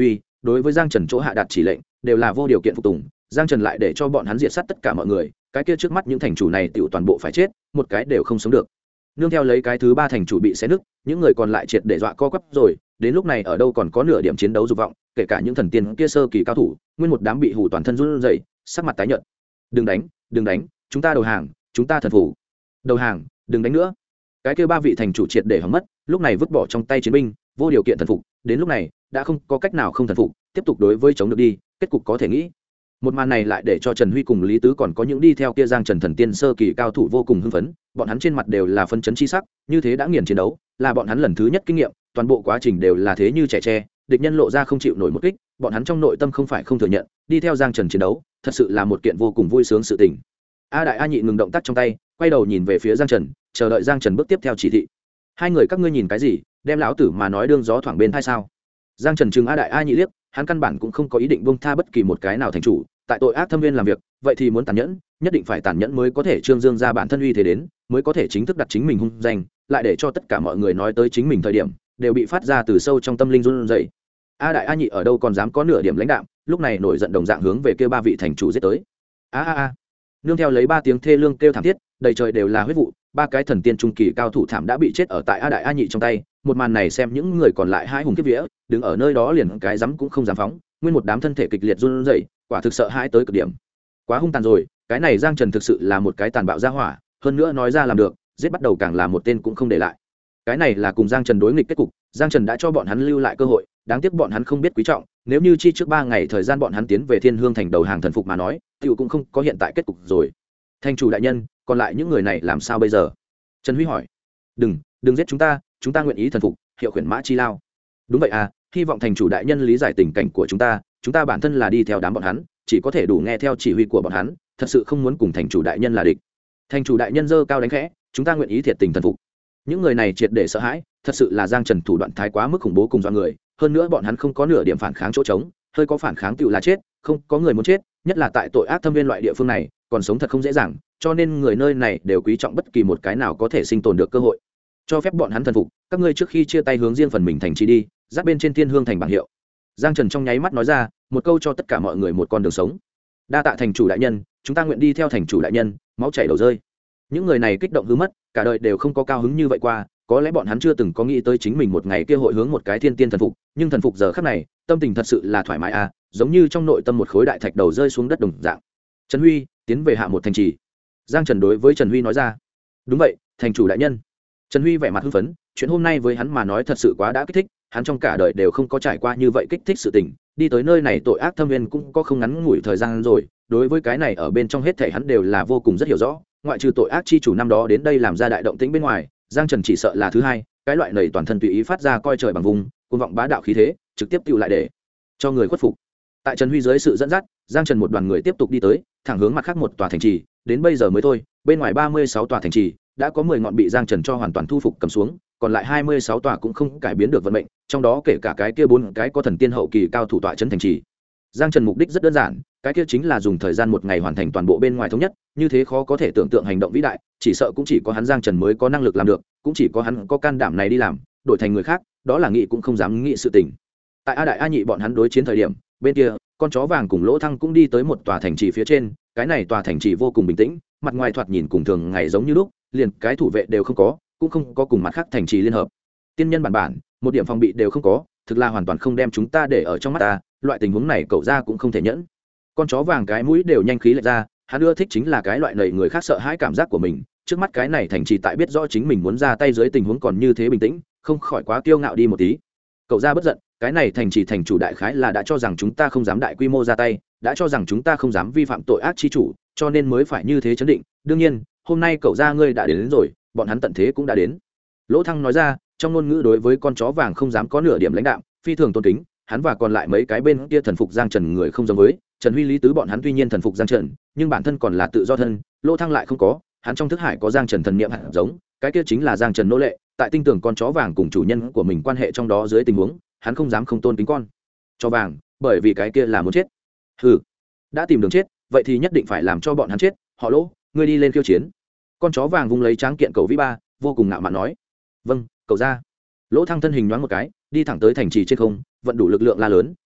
đối với giang trần chỗ hạ đạt chỉ lệnh đều là vô điều kiện phục tùng. Giang trần lại để cho bọn hắn diệt sát tất cả mọi người, cái kia trước mắt những thành chủ này tiểu toàn bộ phải chết, một cái đều không sống được. Nương theo lấy cái thứ ba thành chủ bị xé nứt, những người còn lại triệt để dọa co quắp rồi, đến lúc này ở đâu còn có nửa điểm chiến đấu dục vọng, kể cả những thần tiên kia sơ kỳ cao thủ, nguyên một đám bị hù toàn thân run rẩy, sắc mặt tái nhợt. Đừng đánh, đừng đánh, chúng ta đầu hàng, chúng ta thần phục. Đầu hàng, đừng đánh nữa. Cái kia ba vị thành chủ triệt để hỏng mất, lúc này vứt bỏ trong tay chiến binh, vô điều kiện thần phục, đến lúc này đã không có cách nào không thần phục, tiếp tục đối với chống được đi, kết cục có thể nghĩ. Một màn này lại để cho Trần Huy cùng Lý Tứ còn có những đi theo kia Giang Trần thần tiên sơ kỳ cao thủ vô cùng hưng phấn, bọn hắn trên mặt đều là phân chấn chi sắc, như thế đã nghiền chiến đấu, là bọn hắn lần thứ nhất kinh nghiệm, toàn bộ quá trình đều là thế như trẻ tre, địch nhân lộ ra không chịu nổi một kích, bọn hắn trong nội tâm không phải không thừa nhận, đi theo Giang Trần chiến đấu, thật sự là một kiện vô cùng vui sướng sự tình. A Đại A Nhị ngừng động tác trong tay, quay đầu nhìn về phía Giang Trần, chờ đợi Giang Trần bước tiếp theo chỉ thị. Hai người các ngươi nhìn cái gì, đem lão tử mà nói đương gió thoảng bên tai sao? Giang Trần trừng A Đại A Nhị liếc, hắn căn bản cũng không có ý định buông tha bất kỳ một cái nào thành chủ, tại tội ác thâm viên làm việc, vậy thì muốn tàn nhẫn, nhất định phải tàn nhẫn mới có thể trương dương ra bản thân uy thế đến, mới có thể chính thức đặt chính mình hung danh, lại để cho tất cả mọi người nói tới chính mình thời điểm, đều bị phát ra từ sâu trong tâm linh run rẩy. A Đại A Nhị ở đâu còn dám có nửa điểm lãnh đạm, lúc này nổi giận đồng dạng hướng về kia ba vị thành chủ giết tới. A. Nương theo lấy ba tiếng thê lương kêu thảm thiết, đầy trời đều là huyết vụ, ba cái thần tiên trung kỳ cao thủ thảm đã bị chết ở tại A Đại A Nhị trong tay. Một màn này xem những người còn lại hai hùng kiếp vía, đứng ở nơi đó liền cái dám cũng không dám phóng, nguyên một đám thân thể kịch liệt run rẩy, quả thực sợ hãi tới cực điểm. Quá hung tàn rồi, cái này Giang Trần thực sự là một cái tàn bạo gia hỏa, hơn nữa nói ra làm được, giết bắt đầu càng là một tên cũng không để lại. Cái này là cùng Giang Trần đối nghịch kết cục, Giang Trần đã cho bọn hắn lưu lại cơ hội, đáng tiếc bọn hắn không biết quý trọng, nếu như chi trước 3 ngày thời gian bọn hắn tiến về Thiên Hương thành đầu hàng thần phục mà nói, tiểu cũng không có hiện tại kết cục rồi. Thành chủ đại nhân, còn lại những người này làm sao bây giờ? Trần Huy hỏi. Đừng giết chúng ta nguyện ý thần phục, hiệu khuyển mã chi lao. Đúng vậy à, hy vọng thành chủ đại nhân lý giải tình cảnh của chúng ta bản thân là đi theo đám bọn hắn, chỉ có thể đủ nghe theo chỉ huy của bọn hắn, thật sự không muốn cùng thành chủ đại nhân là địch. Thành chủ đại nhân giơ cao đánh khẽ, chúng ta nguyện ý thiệt tình thần phục. Những người này triệt để sợ hãi, thật sự là Giang Trần thủ đoạn thái quá mức khủng bố cùng do người, hơn nữa bọn hắn không có nửa điểm phản kháng chỗ trống, hơi có phản kháng tựu là chết, không có người muốn chết, nhất là tại tội ác thâm viên loại địa phương này, còn sống thật không dễ dàng, cho nên người nơi này đều quý trọng bất kỳ một cái nào có thể sinh tồn được cơ hội. Cho phép bọn hắn thần phục, các ngươi trước khi chia tay hướng riêng phần mình thành trì đi, giáp bên trên Thiên Hương thành bảng hiệu. Giang Trần trong nháy mắt nói ra, một câu cho tất cả mọi người một con đường sống. Đa tạ thành chủ đại nhân, chúng ta nguyện đi theo thành chủ đại nhân, máu chảy đầu rơi. Những người này kích động hư mất, cả đời đều không có cao hứng như vậy qua, có lẽ bọn hắn chưa từng có nghĩ tới chính mình một ngày kia hội hướng một cái thiên tiên thần phục, nhưng thần phục giờ khắc này, tâm tình thật sự là thoải mái à, giống như trong nội tâm một khối đại thạch đầu rơi xuống đất đồng dạng. Trần Huy, tiến về hạ một thành trì. Giang Trần đối với Trần Huy nói ra. Đúng vậy, thành chủ đại nhân. Trần Huy vẻ mặt hưng phấn, chuyện hôm nay với hắn mà nói thật sự quá đã kích thích, hắn trong cả đời đều không có trải qua như vậy kích thích sự tình, đi tới nơi này tội ác thâm viên cũng có không ngắn ngủi thời gian rồi, đối với cái này ở bên trong hết thảy hắn đều là vô cùng rất hiểu rõ, ngoại trừ tội ác chi chủ năm đó đến đây làm ra đại động tĩnh bên ngoài, Giang Trần chỉ sợ là thứ hai, cái loại nảy toàn thân tùy ý phát ra coi trời bằng vùng, cuồng vọng bá đạo khí thế, trực tiếp tiêu lại để cho người khuất phục. Tại Trần Huy dưới sự dẫn dắt, Giang Trần một đoàn người tiếp tục đi tới, thẳng hướng mặt khác một tòa thành trì, đến bây giờ mới thôi, bên ngoài 36 tòa thành trì, đã có 10 ngọn bị Giang Trần cho hoàn toàn thu phục cầm xuống, còn lại 26 tòa cũng không cải biến được vận mệnh, trong đó kể cả cái kia 4 cái có thần tiên hậu kỳ cao thủ tọa trấn thành trì. Giang Trần mục đích rất đơn giản, cái kia chính là dùng thời gian một ngày hoàn thành toàn bộ bên ngoài thống nhất, như thế khó có thể tưởng tượng hành động vĩ đại, chỉ sợ cũng chỉ có hắn Giang Trần mới có năng lực làm được, cũng chỉ có hắn có can đảm này đi làm, đổi thành người khác, đó là nghĩ cũng không dám nghĩ sự tình. Tại A Đại A Nhị bọn hắn đối chiến thời điểm, bên kia, con chó vàng cùng Lỗ Thăng cũng đi tới một tòa thành trì phía trên, cái này tòa thành trì vô cùng bình tĩnh, mặt ngoài thoạt nhìn cùng thường ngày giống như lúc, liền cái thủ vệ đều không có, cũng không có cùng mặt khác thành trì liên hợp. Tiên nhân bản, một điểm phòng bị đều không có, thực là hoàn toàn không đem chúng ta để ở trong mắt ta, loại tình huống này cậu ra cũng không thể nhẫn. Con chó vàng cái mũi đều nhanh khí lệch ra, hắn ưa thích chính là cái loại nầy người khác sợ hãi cảm giác của mình, trước mắt cái này thành trì tại biết rõ chính mình muốn ra tay dưới tình huống còn như thế bình tĩnh, không khỏi quá kiêu ngạo đi một tí. Cậu ra bất giận, cái này thành trì thành chủ đại khái là đã cho rằng chúng ta không dám đại quy mô ra tay, đã cho rằng chúng ta không dám vi phạm tội ác chi chủ, cho nên mới phải như thế chấn định. Đương nhiên, hôm nay cậu ra ngươi đã đến rồi, bọn hắn tận thế cũng đã đến. Lỗ Thăng nói ra, trong ngôn ngữ đối với con chó vàng không dám có nửa điểm lãnh đạm, phi thường tôn kính, hắn và còn lại mấy cái bên kia thần phục Giang Trần người không giống với Trần Huy Lý Tứ bọn hắn, tuy nhiên thần phục Giang Trần, nhưng bản thân còn là tự do thân, Lỗ Thăng lại không có, hắn trong thức hải có Giang Trần thần niệm hạt giống, cái kia chính là Giang Trần nô lệ, tại tin tưởng con chó vàng cùng chủ nhân của mình quan hệ trong đó dưới tình huống, hắn không dám không tôn kính con chó vàng, bởi vì cái kia là muốn chết. Hừ, đã tìm đường chết, vậy thì nhất định phải làm cho bọn hắn chết, họ Lỗ, ngươi đi lên khiêu chiến. Con chó vàng vung lấy tráng kiện cầu vĩ ba, vô cùng ngạo mạn nói. Vâng, cậu ra. Lỗ Thăng thân hình nhoáng một cái, đi thẳng tới thành trì trên không, vận đủ lực lượng la lớn,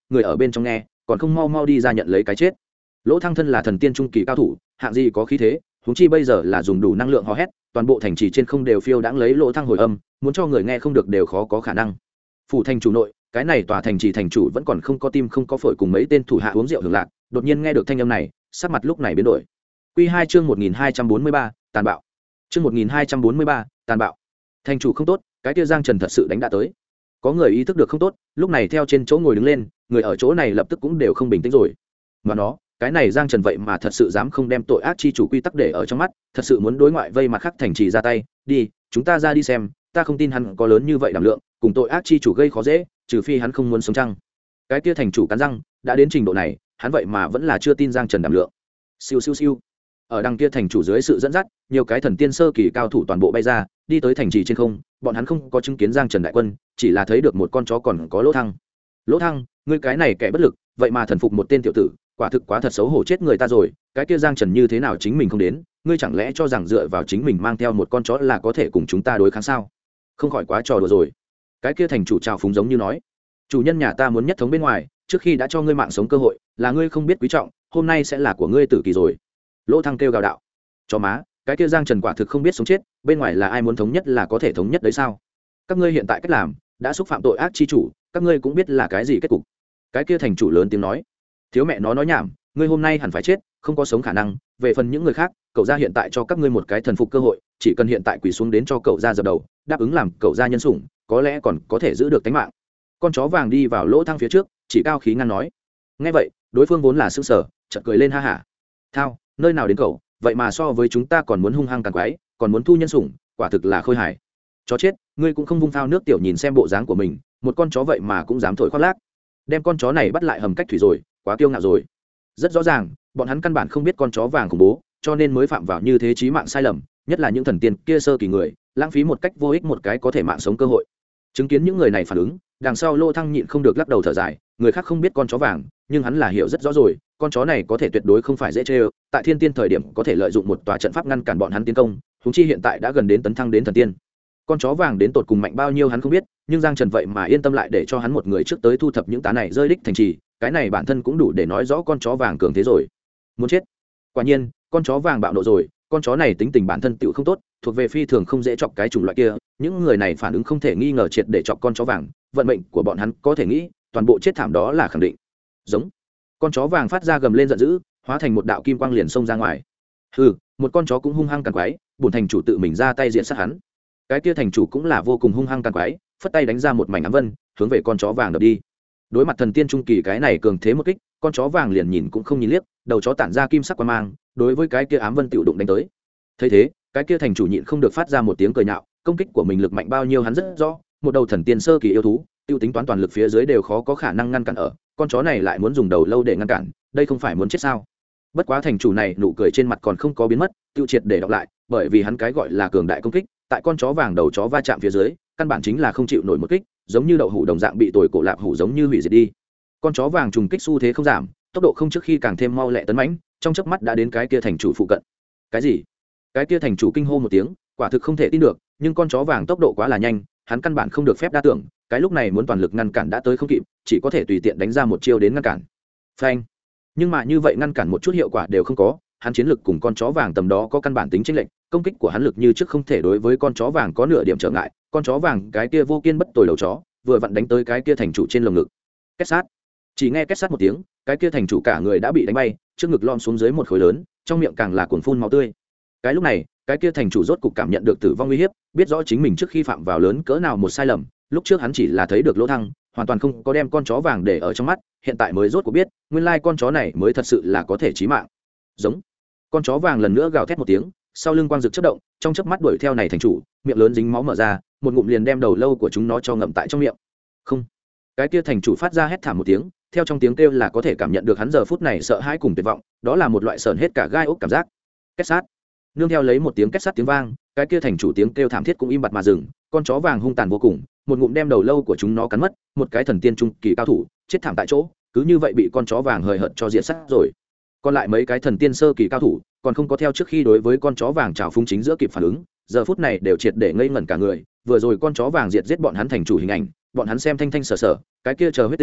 người ở bên trong nghe còn không mau mau đi ra nhận lấy cái chết. Lỗ Thăng thân là thần tiên trung kỳ cao thủ, hạng gì có khí thế, huống chi bây giờ là dùng đủ năng lượng hò hét, toàn bộ thành trì trên không đều phiêu đãng lấy Lỗ Thăng hồi âm, muốn cho người nghe không được đều khó có khả năng. Phủ thành chủ nội, cái này tòa thành trì thành chủ vẫn còn không có tim không có phổi cùng mấy tên thủ hạ uống rượu hưởng lạc, đột nhiên nghe được thanh âm này, sắc mặt lúc này biến đổi. Quy 2 chương 1243, tàn bạo. Chương 1243, tàn bạo. Thành chủ không tốt, cái kia Giang Trần thật sự đánh đã tới. Có người ý thức được không tốt, lúc này theo trên chỗ ngồi đứng lên, người ở chỗ này lập tức cũng đều không bình tĩnh rồi. Mà nó, cái này Giang Trần vậy mà thật sự dám không đem tội ác chi chủ quy tắc để ở trong mắt, thật sự muốn đối ngoại vây mặt khác thành trì ra tay, đi, chúng ta ra đi xem, ta không tin hắn có lớn như vậy đảm lượng, cùng tội ác chi chủ gây khó dễ, trừ phi hắn không muốn sống chăng. Cái kia thành chủ cắn răng, đã đến trình độ này, hắn vậy mà vẫn là chưa tin Giang Trần đảm lượng. Siêu siêu siêu. Ở đằng kia thành chủ dưới sự dẫn dắt, nhiều cái thần tiên sơ kỳ cao thủ toàn bộ bay ra, đi tới thành trì trên không, bọn hắn không có chứng kiến Giang Trần đại quân, chỉ là thấy được một con chó còn có Lỗ Thăng. Lỗ Thăng, ngươi cái này kẻ bất lực, vậy mà thần phục một tên tiểu tử, quả thực quá thật xấu hổ chết người ta rồi, cái kia Giang Trần như thế nào chính mình không đến, ngươi chẳng lẽ cho rằng dựa vào chính mình mang theo một con chó là có thể cùng chúng ta đối kháng sao? Không khỏi quá trò đùa rồi. Cái kia thành chủ trào phúng giống như nói, chủ nhân nhà ta muốn nhất thống bên ngoài, trước khi đã cho ngươi mạng sống cơ hội, là ngươi không biết quý trọng, hôm nay sẽ là của ngươi tử kỳ rồi. Lỗ Thăng kêu gào đạo, chó má, cái kia Giang Trần quả thực không biết sống chết, bên ngoài là ai muốn thống nhất là có thể thống nhất đấy sao? Các ngươi hiện tại cách làm đã xúc phạm tội ác chi chủ, các ngươi cũng biết là cái gì kết cục. Cái kia thành chủ lớn tiếng nói, thiếu mẹ nó nói nhảm, ngươi hôm nay hẳn phải chết, không có sống khả năng. Về phần những người khác, cậu gia hiện tại cho các ngươi một cái thần phục cơ hội, chỉ cần hiện tại quỳ xuống đến cho cậu gia dập đầu, đáp ứng làm cậu gia nhân sủng, có lẽ còn có thể giữ được tính mạng. Con chó vàng đi vào Lỗ Thăng phía trước, chỉ cao khí ngăn nói. Nghe vậy, đối phương vốn là sững sờ, chợt cười lên ha hả. Thao, nơi nào đến cậu, vậy mà so với chúng ta còn muốn hung hăng càng quái, còn muốn thu nhân sủng, quả thực là khôi hài. Chó chết, ngươi cũng không vung phao nước tiểu nhìn xem bộ dáng của mình, một con chó vậy mà cũng dám thổi khoác lác. Đem con chó này bắt lại hầm cách thủy rồi, quá kiêu ngạo rồi. Rất rõ ràng, bọn hắn căn bản không biết con chó vàng khủng bố, cho nên mới phạm vào như thế chí mạng sai lầm, nhất là những thần tiên kia sơ kỳ người, lãng phí một cách vô ích một cái có thể mạng sống cơ hội. Chứng kiến những người này phản ứng, đằng sau Lỗ Thăng nhịn không được lắc đầu thở dài, người khác không biết con chó vàng, nhưng hắn là hiểu rất rõ rồi, con chó này có thể tuyệt đối không phải dễ chơi, tại thiên tiên thời điểm có thể lợi dụng một tòa trận pháp ngăn cản bọn hắn tiến công, huống chi hiện tại đã gần đến tấn thăng đến thần tiên. Con chó vàng đến tột cùng mạnh bao nhiêu hắn không biết, nhưng Giang Trần vậy mà yên tâm lại để cho hắn một người trước tới thu thập những tá này rơi đích thành trì, cái này bản thân cũng đủ để nói rõ con chó vàng cường thế rồi. Muốn chết. Quả nhiên, con chó vàng bạo nộ rồi, con chó này tính tình bản thân tựu không tốt, thuộc về phi thường không dễ chọc cái chủng loại kia, những người này phản ứng không thể nghi ngờ triệt để chọc con chó vàng, vận mệnh của bọn hắn có thể nghĩ, toàn bộ chết thảm đó là khẳng định. Giống. Con chó vàng phát ra gầm lên giận dữ, hóa thành một đạo kim quang liền xông ra ngoài. Hừ, một con chó cũng hung hăng càn quái, bổn thành chủ tự mình ra tay diện sát hắn. Cái kia thành chủ cũng là vô cùng hung hăng càn quái, phất tay đánh ra một mảnh ám vân, hướng về con chó vàng đập đi. Đối mặt thần tiên trung kỳ cái này cường thế một kích, con chó vàng liền nhìn cũng không nhìn liếc, đầu chó tản ra kim sắc quang mang, đối với cái kia ám vân tiểu đụng đánh tới. Thấy thế, cái kia thành chủ nhịn không được phát ra một tiếng cười nhạo, công kích của mình lực mạnh bao nhiêu hắn rất rõ, một đầu thần tiên sơ kỳ yêu thú, tiêu tính toán toàn lực phía dưới đều khó có khả năng ngăn cản ở, con chó này lại muốn dùng đầu lâu để ngăn cản, đây không phải muốn chết sao? Bất quá thành chủ này nụ cười trên mặt còn không có biến mất, tiêu triệt để đọc lại, bởi vì hắn cái gọi là cường đại công kích, tại con chó vàng đầu chó va chạm phía dưới, căn bản chính là không chịu nổi một kích, giống như đậu hũ đồng dạng bị tồi cổ lạp hủ giống như hủy diệt đi. Con chó vàng trùng kích xu thế không giảm, tốc độ không trước khi càng thêm mau lẹ tấn mãnh, trong chớp mắt đã đến cái kia thành chủ phụ cận. Cái gì? Cái kia thành chủ kinh hô một tiếng, quả thực không thể tin được, nhưng con chó vàng tốc độ quá là nhanh, hắn căn bản không được phép đa tưởng, cái lúc này muốn toàn lực ngăn cản đã tới không kịp, chỉ có thể tùy tiện đánh ra một chiêu đến ngăn cản. Phanh. Nhưng mà như vậy ngăn cản một chút hiệu quả đều không có, hắn chiến lực cùng con chó vàng tầm đó có căn bản tính chênh lệch, công kích của hắn lực như trước không thể đối với con chó vàng có nửa điểm trở ngại, con chó vàng cái kia vô kiên bất tồi đầu chó, vừa vặn đánh tới cái kia thành chủ trên lồng ngực. Két sát. Chỉ nghe két sát một tiếng, cái kia thành chủ cả người đã bị đánh bay, trước ngực lom xuống dưới một khối lớn, trong miệng càng là cuồng phun máu tươi. Cái lúc này, cái kia thành chủ rốt cục cảm nhận được tử vong uy hiếp, biết rõ chính mình trước khi phạm vào lớn cỡ nào một sai lầm, lúc trước hắn chỉ là thấy được Lỗ Thăng, hoàn toàn không có đem con chó vàng để ở trong mắt, hiện tại mới rốt cuộc biết, nguyên lai con chó này mới thật sự là có thể chí mạng. Giống. Con chó vàng lần nữa gào thét một tiếng, sau lưng quang rực chớp động, trong chớp mắt đuổi theo này thành chủ, miệng lớn dính máu mở ra, một ngụm liền đem đầu lâu của chúng nó cho ngậm tại trong miệng. Không. Cái kia thành chủ phát ra hét thảm một tiếng, theo trong tiếng kêu là có thể cảm nhận được hắn giờ phút này sợ hãi cùng tuyệt vọng, đó là một loại sờn hết cả gai ốc cảm giác. Két sát. Nương theo lấy một tiếng két sát tiếng vang, cái kia thành chủ tiếng kêu thảm thiết cũng im bặt mà dừng, con chó vàng hung tàn vô cùng, một ngụm đem đầu lâu của chúng nó cắn mất, một cái thần tiên trung kỳ cao thủ, chết thảm tại chỗ, cứ như vậy bị con chó vàng hời hợt cho diệt sát rồi. Còn lại mấy cái thần tiên sơ kỳ cao thủ, còn không có theo trước khi đối với con chó vàng trào phúng chính giữa kịp phản ứng, giờ phút này đều triệt để ngây ngẩn cả người, vừa rồi con chó vàng diệt giết bọn hắn thành chủ hình ảnh, bọn hắn xem thanh thanh sở sở, cái kia chờ huyết tinh,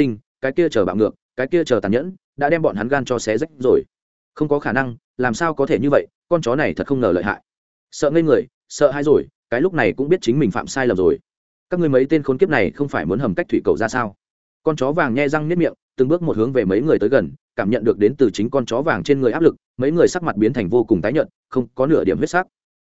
cái kia chờ bạo ngược, cái kia chờ tàn nhẫn, đã đem bọn hắn gan cho xé rách rồi. Không có khả năng, làm sao có thể như vậy, con chó này thật không ngờ lợi hại. Sợ ngây người, sợ hãi rồi, cái lúc này cũng biết chính mình phạm sai lầm rồi. Các ngươi mấy tên khốn kiếp này không phải muốn hầm cách thủy cầu ra sao? Con chó vàng nhe răng niết miệng, từng bước một hướng về mấy người tới gần, cảm nhận được đến từ chính con chó vàng trên người áp lực, mấy người sắc mặt biến thành vô cùng tái nhợt, không có nửa điểm huyết sắc.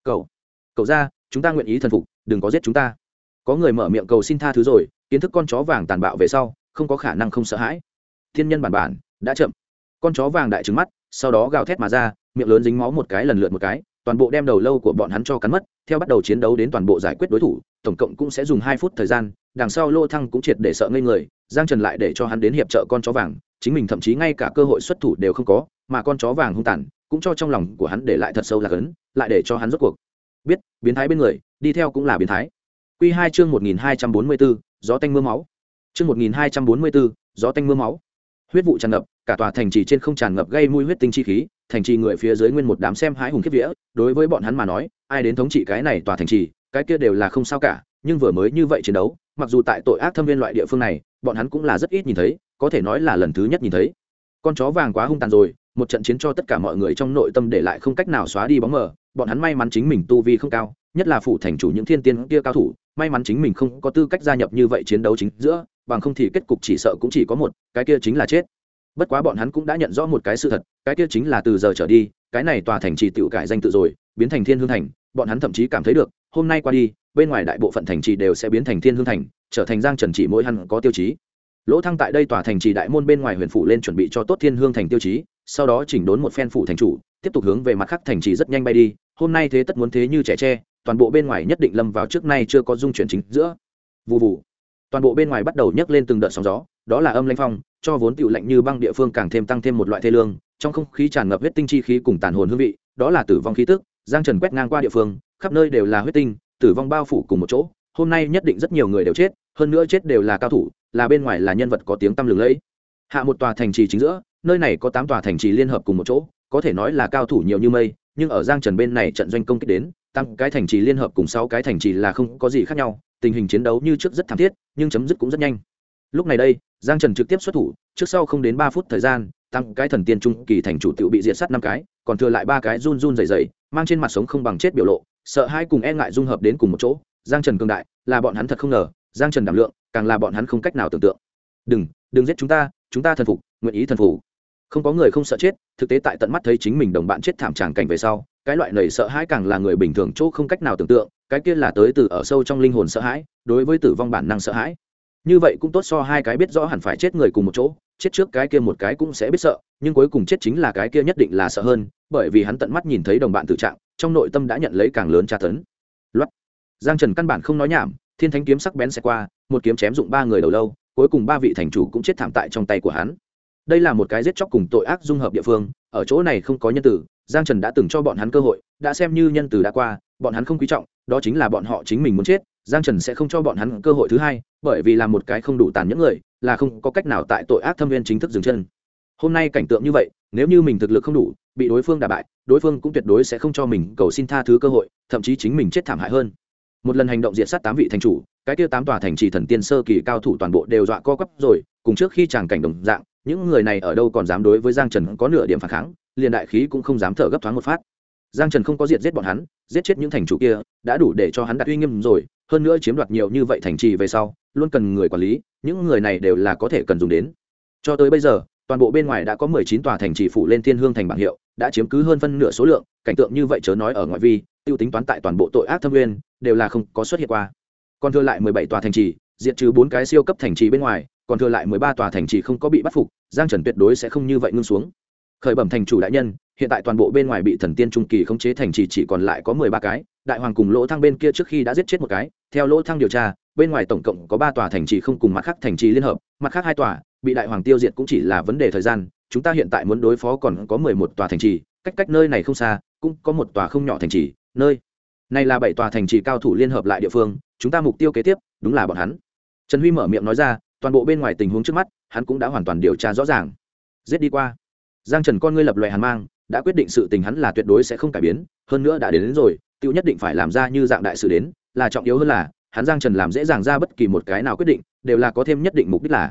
Cậu ra, chúng ta nguyện ý thần phục, đừng có giết chúng ta. Có người mở miệng cầu xin tha thứ rồi, kiến thức con chó vàng tàn bạo về sau, không có khả năng không sợ hãi. Thiên nhân bản bản đã chậm. Con chó vàng đại trừng mắt, sau đó gào thét mà ra, miệng lớn dính máu một cái lần lượt một cái, toàn bộ đem đầu lâu của bọn hắn cho cắn mất. Theo bắt đầu chiến đấu đến toàn bộ giải quyết đối thủ, tổng cộng cũng sẽ dùng 2 phút thời gian. Đằng sau Lô Thăng cũng triệt để sợ ngây người, Giang Trần lại để cho hắn đến hiệp trợ con chó vàng, chính mình thậm chí ngay cả cơ hội xuất thủ đều không có, mà con chó vàng hung tàn cũng cho trong lòng của hắn để lại thật sâu lạc ấn, lại để cho hắn rốt cuộc biết biến thái bên người đi theo cũng là biến thái. Quy 2 chương 1244, gió tanh mưa máu. Chương 1244, gió tanh mưa máu. Huyết vụ tràn ngập, cả tòa thành trì trên không tràn ngập gây mùi huyết tinh chi khí, thành trì người phía dưới nguyên một đám xem hãi hùng khiếp vía, đối với bọn hắn mà nói, ai đến thống trị cái này tòa thành trì, cái kia đều là không sao cả, nhưng vừa mới như vậy chiến đấu, mặc dù tại tội ác thâm viên loại địa phương này, bọn hắn cũng là rất ít nhìn thấy, có thể nói là lần thứ nhất nhìn thấy. Con chó vàng quá hung tàn rồi, một trận chiến cho tất cả mọi người trong nội tâm để lại không cách nào xóa đi bóng mờ, bọn hắn may mắn chính mình tu vi không cao, nhất là phủ thành chủ những thiên tiên kia cao thủ, may mắn chính mình không có tư cách gia nhập như vậy chiến đấu chính giữa, bằng không thì kết cục chỉ sợ cũng chỉ có một, cái kia chính là chết. Bất quá bọn hắn cũng đã nhận rõ một cái sự thật, cái kia chính là từ giờ trở đi, cái này tòa thành trì tiểu cải danh tự rồi, biến thành Thiên Hương thành, bọn hắn thậm chí cảm thấy được, hôm nay qua đi, bên ngoài đại bộ phận thành trì đều sẽ biến thành Thiên Hương thành, trở thành Giang Trần chỉ mỗi hắn có tiêu chí. Lỗ Thăng tại đây tòa thành trì đại môn bên ngoài huyền phủ lên chuẩn bị cho tốt Thiên Hương thành tiêu chí, sau đó chỉnh đốn một phen phủ thành chủ, tiếp tục hướng về mặt khác thành trì rất nhanh bay đi. Hôm nay thế tất muốn thế như trẻ tre, toàn bộ bên ngoài nhất định lâm vào trước nay chưa có dung chuyển chính giữa. Vù vù, toàn bộ bên ngoài bắt đầu nhấc lên từng đợt sóng gió, đó là âm lãnh phong, cho vốn tiểu lạnh như băng địa phương càng thêm tăng thêm một loại thê lương, trong không khí tràn ngập huyết tinh chi khí cùng tàn hồn hương vị, đó là tử vong khí tức. Giang Trần quét ngang qua địa phương, khắp nơi đều là huyết tinh, tử vong bao phủ cùng một chỗ. Hôm nay nhất định rất nhiều người đều chết, hơn nữa chết đều là cao thủ, là bên ngoài là nhân vật có tiếng tăm lừng lẫy. Hạ một tòa thành trì chính giữa, nơi này có 8 tòa thành trì liên hợp cùng một chỗ, có thể nói là cao thủ nhiều như mây, nhưng ở Giang Trần bên này trận doanh công kích đến, 8 cái thành trì liên hợp cùng 6 cái thành trì là không có gì khác nhau, tình hình chiến đấu như trước rất thảm thiết, nhưng chấm dứt cũng rất nhanh. Lúc này đây, Giang Trần trực tiếp xuất thủ, trước sau không đến 3 phút thời gian, tăng cái thần tiên trung kỳ thành chủ tiểu bị diệt sát 5 cái, còn thừa lại 3 cái run run rẩy rẩy, mang trên mặt sống không bằng chết biểu lộ, sợ hai cùng e ngại dung hợp đến cùng một chỗ. Giang Trần cường đại, là bọn hắn thật không ngờ, Giang Trần đảm lượng, càng là bọn hắn không cách nào tưởng tượng. Đừng giết chúng ta thần phục, nguyện ý thần phục. Không có người không sợ chết, thực tế tại tận mắt thấy chính mình đồng bạn chết thảm tràng cảnh về sau, cái loại nảy sợ hãi càng là người bình thường chỗ không cách nào tưởng tượng, cái kia là tới từ ở sâu trong linh hồn sợ hãi, đối với tử vong bản năng sợ hãi. Như vậy cũng tốt so hai cái biết rõ hẳn phải chết người cùng một chỗ, chết trước cái kia một cái cũng sẽ biết sợ, nhưng cuối cùng chết chính là cái kia nhất định là sợ hơn, bởi vì hắn tận mắt nhìn thấy đồng bạn tử trạng, trong nội tâm đã nhận lấy càng lớn tra tấn. Loát. Giang Trần căn bản không nói nhảm, thiên thánh kiếm sắc bén sẽ qua, một kiếm chém dụng 3 người đầu lâu, cuối cùng 3 vị thành chủ cũng chết thảm tại trong tay của hắn. Đây là một cái giết chóc cùng tội ác dung hợp địa phương, ở chỗ này không có nhân tử, Giang Trần đã từng cho bọn hắn cơ hội, đã xem như nhân tử đã qua, bọn hắn không quý trọng, đó chính là bọn họ chính mình muốn chết, Giang Trần sẽ không cho bọn hắn cơ hội thứ hai, bởi vì là một cái không đủ tàn nhẫn người, là không có cách nào tại tội ác thâm viên chính thức dừng chân. Hôm nay cảnh tượng như vậy, nếu như mình thực lực không đủ, bị đối phương đả bại, đối phương cũng tuyệt đối sẽ không cho mình cầu xin tha thứ cơ hội, thậm chí chính mình chết thảm hại hơn. Một lần hành động diệt sát 8 vị thành chủ, cái kia 8 tòa thành trì thần tiên sơ kỳ cao thủ toàn bộ đều dọa co quắp rồi, cùng trước khi chàng cảnh đồng dạng, những người này ở đâu còn dám đối với Giang Trần có nửa điểm phản kháng, liền đại khí cũng không dám thở gấp thoáng một phát. Giang Trần không có diệt giết bọn hắn, giết chết những thành chủ kia, đã đủ để cho hắn đặt uy nghiêm rồi, hơn nữa chiếm đoạt nhiều như vậy thành trì về sau, luôn cần người quản lý, những người này đều là có thể cần dùng đến. Cho tới bây giờ, toàn bộ bên ngoài đã có 19 tòa thành trì phủ lên Thiên Hương thành bảng hiệu, đã chiếm cứ hơn phân nửa số lượng, cảnh tượng như vậy chớ nói ở ngoại vi, tiêu tính toán tại toàn bộ tội ác thâm nguyên, đều là không có xuất hiện qua. Còn thừa lại 17 tòa thành trì, diệt trừ 4 cái siêu cấp thành trì bên ngoài, còn thừa lại 13 tòa thành trì không có bị bắt phục, Giang Trần tuyệt đối sẽ không như vậy ngưng xuống. Khởi bẩm thành chủ đại nhân, hiện tại toàn bộ bên ngoài bị thần tiên trung kỳ khống chế thành trì chỉ còn lại có 13 cái, đại hoàng cùng Lỗ Thăng bên kia trước khi đã giết chết một cái, theo Lỗ Thăng điều tra, bên ngoài tổng cộng có 3 tòa thành trì không cùng mặt khác thành trì liên hợp, mặt khác 2 tòa bị đại hoàng tiêu diệt cũng chỉ là vấn đề thời gian, chúng ta hiện tại muốn đối phó còn có 11 tòa thành trì, cách nơi này không xa, cũng có một tòa không nhỏ thành trì, nơi này là 7 tòa thành trì cao thủ liên hợp lại địa phương, chúng ta mục tiêu kế tiếp đúng là bọn hắn. Trần Huy mở miệng nói ra, toàn bộ bên ngoài tình huống trước mắt, hắn cũng đã hoàn toàn điều tra rõ ràng. Giết đi qua. Giang Trần con ngươi lập loè hàn mang, đã quyết định sự tình hắn là tuyệt đối sẽ không cải biến, hơn nữa đã đến rồi, tiêu nhất định phải làm ra như dạng đại sự đến, là trọng yếu hơn là, hắn Giang Trần làm dễ dàng ra bất kỳ một cái nào quyết định, đều là có thêm nhất định mục đích là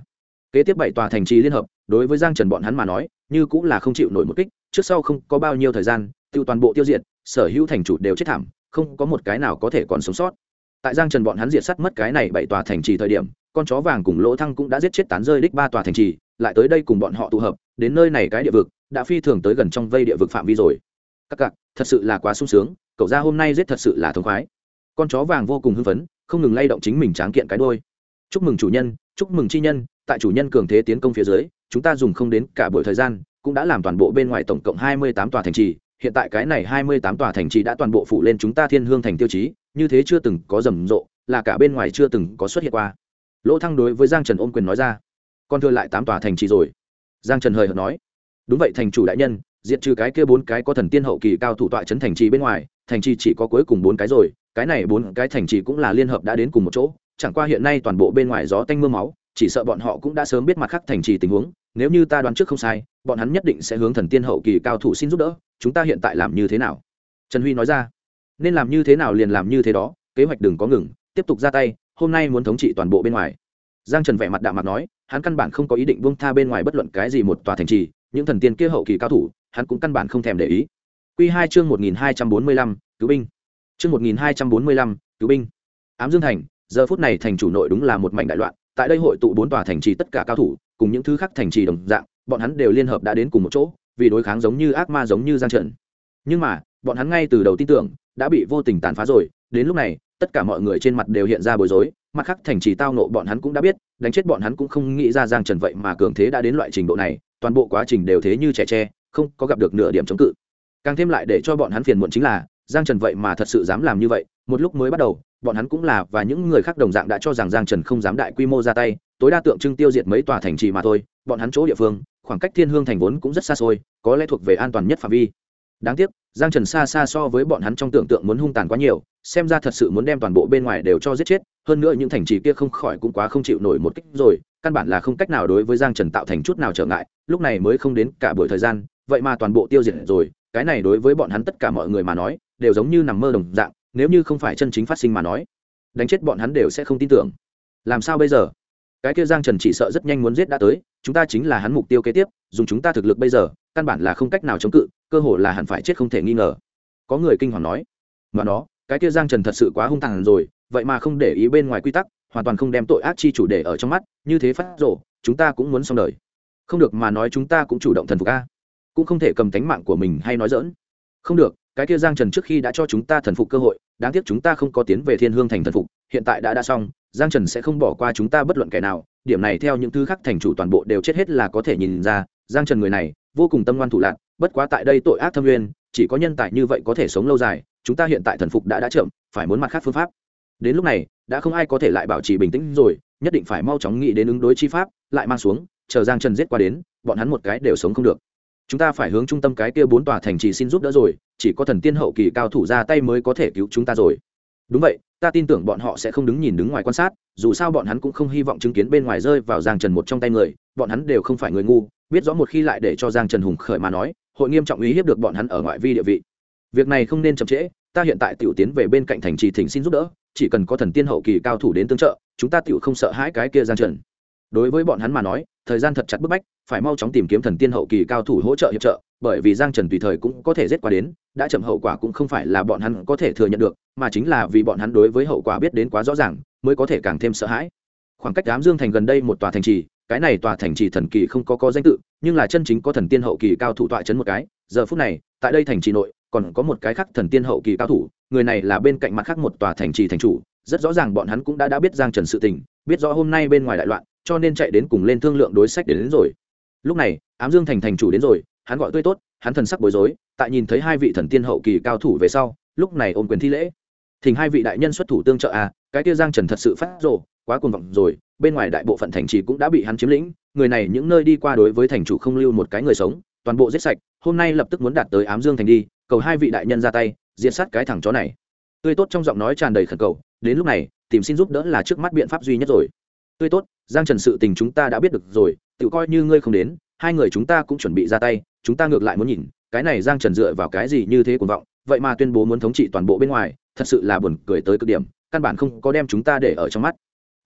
kế tiếp 7 tòa thành trì liên hợp đối với Giang Trần bọn hắn mà nói như cũng là không chịu nổi một kích, trước sau không có bao nhiêu thời gian tiêu toàn bộ tiêu diệt, sở hữu thành chủ đều chết thảm, không có một cái nào có thể còn sống sót. Tại Giang Trần bọn hắn diệt sát mất cái này 7 tòa thành trì thời điểm, con chó vàng cùng Lỗ Thăng cũng đã giết chết tán rơi đích 3 tòa thành trì, lại tới đây cùng bọn họ tụ hợp, đến nơi này cái địa vực đã phi thường tới gần trong vây địa vực phạm vi rồi. Các cặc, thật sự là quá sung sướng, cậu ra hôm nay giết thật sự là thống khoái. Con chó vàng vô cùng hưng phấn, không ngừng lay động chính mình tráng kiện cái đuôi. Chúc mừng chủ nhân, chúc mừng chi nhân, tại chủ nhân cường thế tiến công phía dưới, chúng ta dùng không đến cả buổi thời gian, cũng đã làm toàn bộ bên ngoài tổng cộng 28 tòa thành trì, hiện tại cái này 28 tòa thành trì đã toàn bộ phủ lên chúng ta Thiên Hương thành tiêu chí, như thế chưa từng có rầm rộ, là cả bên ngoài chưa từng có xuất hiện qua. Lỗ Thăng đối với Giang Trần ôm quyền nói ra, còn thừa lại 8 tòa thành trì rồi. Giang Trần hời hợt nói, đúng vậy thành chủ đại nhân, diệt trừ cái kia 4 cái có thần tiên hậu kỳ cao thủ tọa trấn thành trì bên ngoài, thành trì chỉ có cuối cùng 4 cái rồi, cái này 4 cái thành trì cũng là liên hợp đã đến cùng một chỗ, chẳng qua hiện nay toàn bộ bên ngoài gió tanh mưa máu, chỉ sợ bọn họ cũng đã sớm biết mặt khác thành trì tình huống, nếu như ta đoán trước không sai, bọn hắn nhất định sẽ hướng thần tiên hậu kỳ cao thủ xin giúp đỡ, chúng ta hiện tại làm như thế nào? Trần Huy nói ra, nên làm như thế nào liền làm như thế đó, kế hoạch đừng có ngừng, tiếp tục ra tay, hôm nay muốn thống trị toàn bộ bên ngoài. Giang Trần vẻ mặt đạm mạc nói, hắn căn bản không có ý định buông tha bên ngoài bất luận cái gì một tòa thành trì, những thần tiên kia hậu kỳ cao thủ, hắn cũng căn bản không thèm để ý. Quy 2 chương 1245, cứu binh. Chương 1245, cứu binh. Ám Dương thành, giờ phút này thành chủ nội đúng là một mảnh đại loạn, tại đây hội tụ 4 tòa thành trì tất cả cao thủ, cùng những thứ khác thành trì đồng dạng, bọn hắn đều liên hợp đã đến cùng một chỗ, vì đối kháng giống như ác ma giống như Giang Trần. Nhưng mà, bọn hắn ngay từ đầu tin tưởng, đã bị vô tình tàn phá rồi, đến lúc này, tất cả mọi người trên mặt đều hiện ra bối rối, mặt khác thành trì tao nộ bọn hắn cũng đã biết, đánh chết bọn hắn cũng không nghĩ ra Giang Trần vậy mà cường thế đã đến loại trình độ này, toàn bộ quá trình đều thế như trẻ tre, không có gặp được nửa điểm chống cự. Càng thêm lại để cho bọn hắn phiền muộn chính là, Giang Trần vậy mà thật sự dám làm như vậy, một lúc mới bắt đầu, bọn hắn cũng là và những người khác đồng dạng đã cho rằng Giang Trần không dám đại quy mô ra tay, tối đa tượng trưng tiêu diệt mấy tòa thành trì mà thôi, bọn hắn chỗ địa phương, khoảng cách Thiên Hương thành vốn cũng rất xa xôi, có lẽ thuộc về an toàn nhất phạm vi. Đáng tiếc, Giang Trần xa xa so với bọn hắn trong tưởng tượng muốn hung tàn quá nhiều, xem ra thật sự muốn đem toàn bộ bên ngoài đều cho giết chết, hơn nữa những thành trì kia không khỏi cũng quá không chịu nổi một kích rồi, căn bản là không cách nào đối với Giang Trần tạo thành chút nào trở ngại, lúc này mới không đến cả buổi thời gian, vậy mà toàn bộ tiêu diệt rồi, cái này đối với bọn hắn tất cả mọi người mà nói, đều giống như nằm mơ đồng dạng, nếu như không phải chân chính phát sinh mà nói, đánh chết bọn hắn đều sẽ không tin tưởng. Làm sao bây giờ? Cái kia Giang Trần chỉ sợ rất nhanh muốn giết đã tới, chúng ta chính là hắn mục tiêu kế tiếp, dùng chúng ta thực lực bây giờ, căn bản là không cách nào chống cự, cơ hội là hẳn phải chết không thể nghi ngờ. Có người kinh hoàng nói, mà nó, cái kia Giang Trần thật sự quá hung tàn rồi, vậy mà không để ý bên ngoài quy tắc, hoàn toàn không đem tội ác chi chủ để ở trong mắt, như thế phát rồ, chúng ta cũng muốn xong đời. Không được mà nói chúng ta cũng chủ động thần phục a, cũng không thể cầm tánh mạng của mình hay nói dỡn. Không được, cái kia Giang Trần trước khi đã cho chúng ta thần phục cơ hội, đáng tiếc chúng ta không có tiến về Thiên Hương thành thần phục, hiện tại đã xong, Giang Trần sẽ không bỏ qua chúng ta bất luận kẻ nào, điểm này theo những thứ khác thành chủ toàn bộ đều chết hết là có thể nhìn ra, Giang Trần người này vô cùng tâm ngoan thủ lạn, bất quá tại đây tội ác thâm uyên, chỉ có nhân tài như vậy có thể sống lâu dài, chúng ta hiện tại thần phục đã chậm, phải muốn mặt khác phương pháp. Đến lúc này, đã không ai có thể lại bảo trì bình tĩnh rồi, nhất định phải mau chóng nghĩ đến ứng đối chi pháp, lại mang xuống, chờ Giang Trần giết qua đến, bọn hắn một cái đều sống không được. Chúng ta phải hướng trung tâm cái kia 4 tòa thành trì xin giúp đỡ rồi, chỉ có thần tiên hậu kỳ cao thủ ra tay mới có thể cứu chúng ta rồi. Đúng vậy, ta tin tưởng bọn họ sẽ không đứng nhìn đứng ngoài quan sát, dù sao bọn hắn cũng không hy vọng chứng kiến bên ngoài rơi vào Giang Trần một trong tay người, bọn hắn đều không phải người ngu, biết rõ một khi lại để cho Giang Trần hùng khởi mà nói, hội nghiêm trọng uy hiếp được bọn hắn ở ngoại vi địa vị. Việc này không nên chậm trễ, ta hiện tại tiểu tiến về bên cạnh thành trì thỉnh xin giúp đỡ, chỉ cần có thần tiên hậu kỳ cao thủ đến tương trợ, chúng ta tiểu không sợ hãi cái kia Giang Trần. Đối với bọn hắn mà nói, thời gian thật chặt bức bách, phải mau chóng tìm kiếm thần tiên hậu kỳ cao thủ hỗ trợ hiệp trợ, bởi vì Giang Trần tùy thời cũng có thể giết qua đến, đã chậm hậu quả cũng không phải là bọn hắn có thể thừa nhận được, mà chính là vì bọn hắn đối với hậu quả biết đến quá rõ ràng, mới có thể càng thêm sợ hãi. Khoảng cách Ám Dương thành gần đây một tòa thành trì, cái này tòa thành trì thần kỳ không có danh tự, nhưng là chân chính có thần tiên hậu kỳ cao thủ tọa trấn một cái, giờ phút này, tại đây thành trì nội, còn có một cái khác thần tiên hậu kỳ cao thủ, người này là bên cạnh mặt khác một tòa thành trì thành chủ, rất rõ ràng bọn hắn cũng đã biết Giang Trần sự tình, biết rõ hôm nay bên ngoài đại loạn, cho nên chạy đến cùng lên thương lượng đối sách đến rồi. Lúc này, Ám Dương thành thành chủ đến rồi, hắn gọi tươi tốt, hắn thần sắc bối rối, tại nhìn thấy 2 vị thần tiên hậu kỳ cao thủ về sau, lúc này ôm quyền thi lễ. Thỉnh 2 vị đại nhân xuất thủ tương trợ à, cái kia Giang Trần thật sự phát rồ, quá cuồng vọng rồi, bên ngoài đại bộ phận thành trì cũng đã bị hắn chiếm lĩnh, người này những nơi đi qua đối với thành chủ không lưu một cái người sống, toàn bộ giết sạch, hôm nay lập tức muốn đạt tới Ám Dương thành đi, cầu 2 vị đại nhân ra tay, diệt sát cái thằng chó này. Tươi tốt trong giọng nói tràn đầy khẩn cầu, đến lúc này, tìm xin giúp đỡ là trước mắt biện pháp duy nhất rồi. Tươi tốt, Giang Trần sự tình chúng ta đã biết được rồi, tự coi như ngươi không đến, 2 người chúng ta cũng chuẩn bị ra tay, chúng ta ngược lại muốn nhìn, cái này Giang Trần dựa vào cái gì như thế cuồng vọng, vậy mà tuyên bố muốn thống trị toàn bộ bên ngoài, thật sự là buồn cười tới cực điểm, căn bản không có đem chúng ta để ở trong mắt.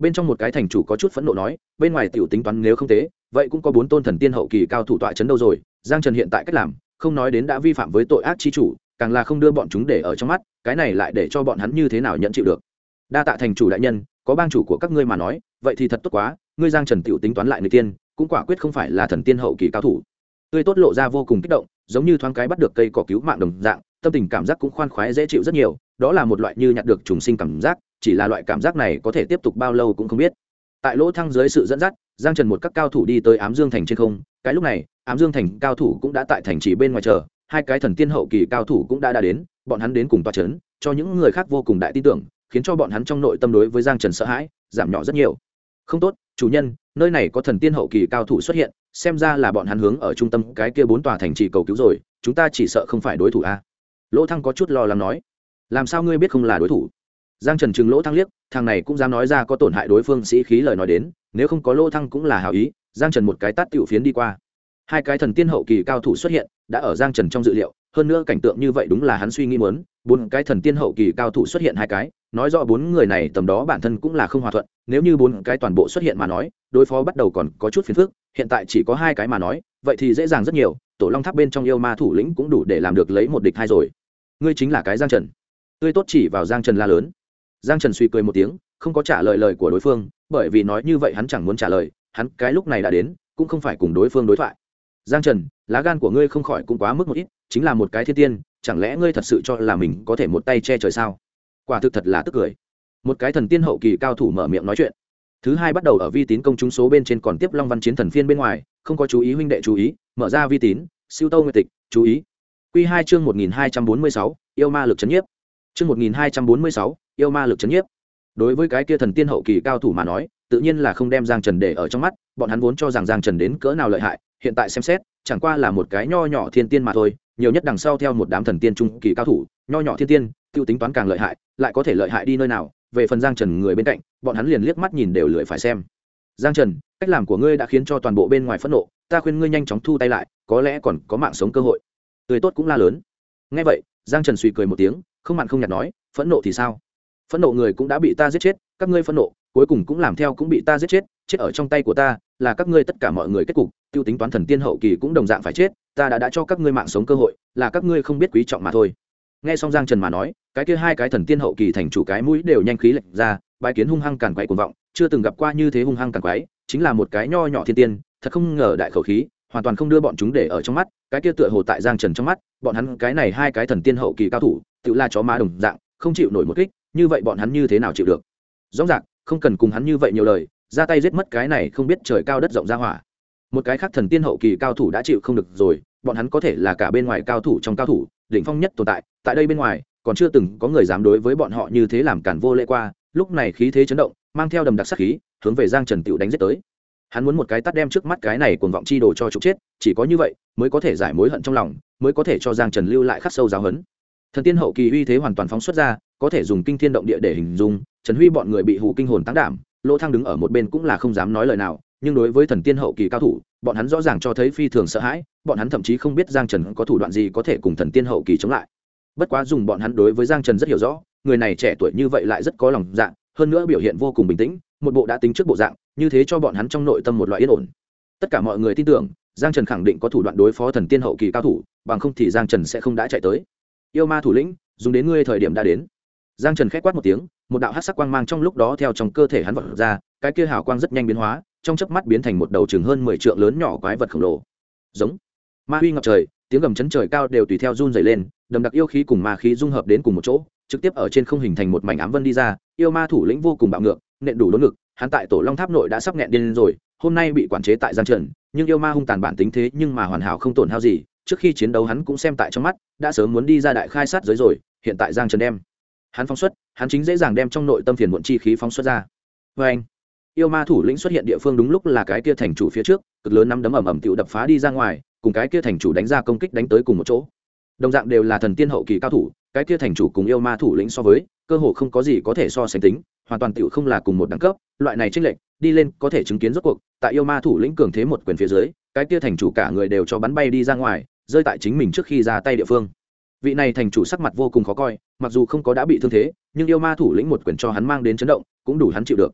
bên trong một cái thành chủ có chút phẫn nộ nói, bên ngoài tiểu tính toán nếu không tế vậy cũng có 4 tôn thần tiên hậu kỳ cao thủ tọa chấn đâu rồi. Giang Trần hiện tại cách làm không nói đến đã vi phạm với tội ác chi chủ, càng là không đưa bọn chúng để ở trong mắt, cái này lại để cho bọn hắn như thế nào nhận chịu được. Đa tạ thành chủ đại nhân, có bang chủ của các ngươi mà nói vậy thì thật tốt quá, ngươi Giang Trần tiểu tính toán lại người tiên cũng quả quyết không phải là thần tiên hậu kỳ cao thủ. Tươi tốt lộ ra vô cùng kích động, giống như thoáng cái bắt được cây cỏ cứu mạng đồng dạng, tâm tình cảm giác cũng khoan khoái dễ chịu rất nhiều, đó là một loại như nhặt được trùng sinh cảm giác, chỉ là loại cảm giác này có thể tiếp tục bao lâu cũng không biết. Tại lỗ thăng dưới sự dẫn dắt, Giang Trần một các cao thủ đi tới Ám Dương thành trên không, cái lúc này Ám Dương thành cao thủ cũng đã tại thành trì bên ngoài chờ, hai cái thần tiên hậu kỳ cao thủ cũng đã đến, bọn hắn đến cùng tọa chấn, cho những người khác vô cùng đại tin tưởng, khiến cho bọn hắn trong nội tâm đối với Giang Trần sợ hãi giảm nhỏ rất nhiều. Không tốt, chủ nhân, nơi này có thần tiên hậu kỳ cao thủ xuất hiện, xem ra là bọn hắn hướng ở trung tâm cái kia 4 tòa thành trì cầu cứu rồi, chúng ta chỉ sợ không phải đối thủ a. Lỗ Thăng có chút lo lắng nói. Làm sao ngươi biết không là đối thủ? Giang Trần trừng Lỗ Thăng liếc, thằng này cũng dám nói ra có tổn hại đối phương sĩ khí lời nói đến, nếu không có Lỗ Thăng cũng là hảo ý. Giang Trần một cái tát tiểu phiến đi qua. Hai cái thần tiên hậu kỳ cao thủ xuất hiện, đã ở Giang Trần trong dự liệu, hơn nữa cảnh tượng như vậy đúng là hắn suy nghĩ muốn, 4 cái thần tiên hậu kỳ cao thủ xuất hiện hai cái, nói rõ 4 người này tầm đó bản thân cũng là không hòa thuận, nếu như 4 cái toàn bộ xuất hiện mà nói, đối phó bắt đầu còn có chút phiền phức, hiện tại chỉ có 2 cái mà nói, vậy thì dễ dàng rất nhiều, Tổ Long Tháp bên trong yêu ma thủ lĩnh cũng đủ để làm được lấy một địch hai rồi. Ngươi chính là cái Giang Trần. Tươi tốt chỉ vào Giang Trần la lớn. Giang Trần suy cười một tiếng, không có trả lời lời của đối phương, bởi vì nói như vậy hắn chẳng muốn trả lời, hắn cái lúc này đã đến, cũng không phải cùng đối phương đối thoại. Giang Trần, lá gan của ngươi không khỏi cũng quá mức một ít, chính là một cái thiên tiên, chẳng lẽ ngươi thật sự cho là mình có thể một tay che trời sao? Quả thực thật là tức cười. Một cái thần tiên hậu kỳ cao thủ mở miệng nói chuyện. Thứ hai bắt đầu ở vi tín công chúng số bên trên còn tiếp Long Văn Chiến Thần phiên bên ngoài, không có chú ý huynh đệ chú ý, mở ra vi tín, siêu tâu nguyệt tịch, chú ý. Quy 2 chương 1246, yêu ma lực trấn nhiếp. Chương 1246, yêu ma lực trấn nhiếp. Đối với cái kia thần tiên hậu kỳ cao thủ mà nói, tự nhiên là không đem Giang Trần để ở trong mắt, bọn hắn vốn cho rằng Giang Trần đến cỡ nào lợi hại, hiện tại xem xét, chẳng qua là một cái nho nhỏ thiên tiên mà thôi, nhiều nhất đằng sau theo một đám thần tiên trung kỳ cao thủ, nho nhỏ thiên tiên, tiêu tính toán càng lợi hại, lại có thể lợi hại đi nơi nào, về phần Giang Trần người bên cạnh, bọn hắn liền liếc mắt nhìn đều lười phải xem. Giang Trần, cách làm của ngươi đã khiến cho toàn bộ bên ngoài phẫn nộ, ta khuyên ngươi nhanh chóng thu tay lại, có lẽ còn có mạng sống cơ hội. Tươi tốt cũng la lớn. Nghe vậy, Giang Trần suy cười một tiếng, không mặn không nhạt nói, phẫn nộ thì sao? Phẫn nộ người cũng đã bị ta giết chết, các ngươi phẫn nộ, cuối cùng cũng làm theo cũng bị ta giết chết, chết ở trong tay của ta, là các ngươi tất cả mọi người kết cục, tiêu tính toán thần tiên hậu kỳ cũng đồng dạng phải chết, ta đã cho các ngươi mạng sống cơ hội, là các ngươi không biết quý trọng mà thôi. Nghe xong Giang Trần mà nói, cái kia hai cái thần tiên hậu kỳ thành chủ cái mũi đều nhanh khí lệch ra, bái kiến hung hăng càn quái cuồng vọng, chưa từng gặp qua như thế hung hăng càn quái, chính là một cái nho nhỏ thiên tiên, thật không ngờ đại khẩu khí, hoàn toàn không đưa bọn chúng để ở trong mắt, cái kia tựa hồ tại Giang Trần trong mắt, bọn hắn cái này hai cái thần tiên hậu kỳ cao thủ, tự là chó má đồng dạng, không chịu nổi một kích, như vậy bọn hắn như thế nào chịu được? Rõ ràng, không cần cùng hắn như vậy nhiều lời, ra tay giết mất cái này không biết trời cao đất rộng ra hỏa. Một cái khác thần tiên hậu kỳ cao thủ đã chịu không được rồi, bọn hắn có thể là cả bên ngoài cao thủ trong cao thủ, đỉnh phong nhất tồn tại, tại đây bên ngoài, còn chưa từng có người dám đối với bọn họ như thế làm cản vô lễ qua, lúc này khí thế chấn động, mang theo đầm đặc sát khí, hướng về Giang Trần tiểu đánh giết tới. Hắn muốn một cái tát đem trước mắt cái này cuồng vọng chi đồ cho trục chết, chỉ có như vậy mới có thể giải mối hận trong lòng, mới có thể cho Giang Trần lưu lại khắc sâu giáo huấn. Thần tiên hậu kỳ uy thế hoàn toàn phóng xuất ra, có thể dùng kinh thiên động địa để hình dung, Trần Huy bọn người bị hù kinh hồn táng đảm, Lỗ Thăng đứng ở một bên cũng là không dám nói lời nào, nhưng đối với thần tiên hậu kỳ cao thủ, bọn hắn rõ ràng cho thấy phi thường sợ hãi, bọn hắn thậm chí không biết Giang Trần có thủ đoạn gì có thể cùng thần tiên hậu kỳ chống lại. Bất quá dùng bọn hắn đối với Giang Trần rất hiểu rõ, người này trẻ tuổi như vậy lại rất có lòng dạ, hơn nữa biểu hiện vô cùng bình tĩnh, một bộ đã tính trước bộ dạng, như thế cho bọn hắn trong nội tâm một loại yên ổn. Tất cả mọi người tin tưởng, Giang Trần khẳng định có thủ đoạn đối phó thần tiên hậu kỳ cao thủ, bằng không thì Giang Trần sẽ không đã chạy tới. Yêu ma thủ lĩnh, dùng đến ngươi thời điểm đã đến. Giang Trần khẽ quát một tiếng, một đạo hắc sắc quang mang trong lúc đó theo trong cơ thể hắn vọt ra, cái kia hào quang rất nhanh biến hóa, trong chớp mắt biến thành một đầu chừng hơn 10 trượng lớn nhỏ quái vật khổng lồ. Giống. Ma huy ngập trời, tiếng gầm chấn trời cao đều tùy theo run rẩy lên, đầm đặc yêu khí cùng ma khí dung hợp đến cùng một chỗ, trực tiếp ở trên không hình thành một mảnh ám vân đi ra. Yêu ma thủ lĩnh vô cùng bạo ngược, nện đủ đốn ngực, hắn tại Tổ Long Tháp nội đã sắp nghẹn điên rồi, hôm nay bị quản chế tại Giang Trần, nhưng yêu ma hung tàn bản tính thế nhưng mà hoàn hảo không tổn hao gì, trước khi chiến đấu hắn cũng xem tại trong mắt, đã sớm muốn đi ra đại khai sát giới rồi, hiện tại Giang Trần đem hắn phóng xuất, hắn chính dễ dàng đem trong nội tâm phiền muộn chi khí phóng xuất ra. Và anh, yêu ma thủ lĩnh xuất hiện địa phương đúng lúc là cái kia thành chủ phía trước, cực lớn nắm đấm ầm ầm tiểu đập phá đi ra ngoài, cùng cái kia thành chủ đánh ra công kích đánh tới cùng một chỗ. Đồng dạng đều là thần tiên hậu kỳ cao thủ, cái kia thành chủ cùng yêu ma thủ lĩnh so với, cơ hồ không có gì có thể so sánh tính, hoàn toàn tiểu không là cùng một đẳng cấp, loại này chênh lệch, đi lên có thể chứng kiến rốt cuộc, tại yêu ma thủ lĩnh cường thế một quyền phía dưới, cái kia thành chủ cả người đều cho bắn bay đi ra ngoài, rơi tại chính mình trước khi ra tay địa phương. Vị này thành chủ sắc mặt vô cùng khó coi, mặc dù không có đã bị thương thế, nhưng yêu ma thủ lĩnh một quyền cho hắn mang đến chấn động, cũng đủ hắn chịu được.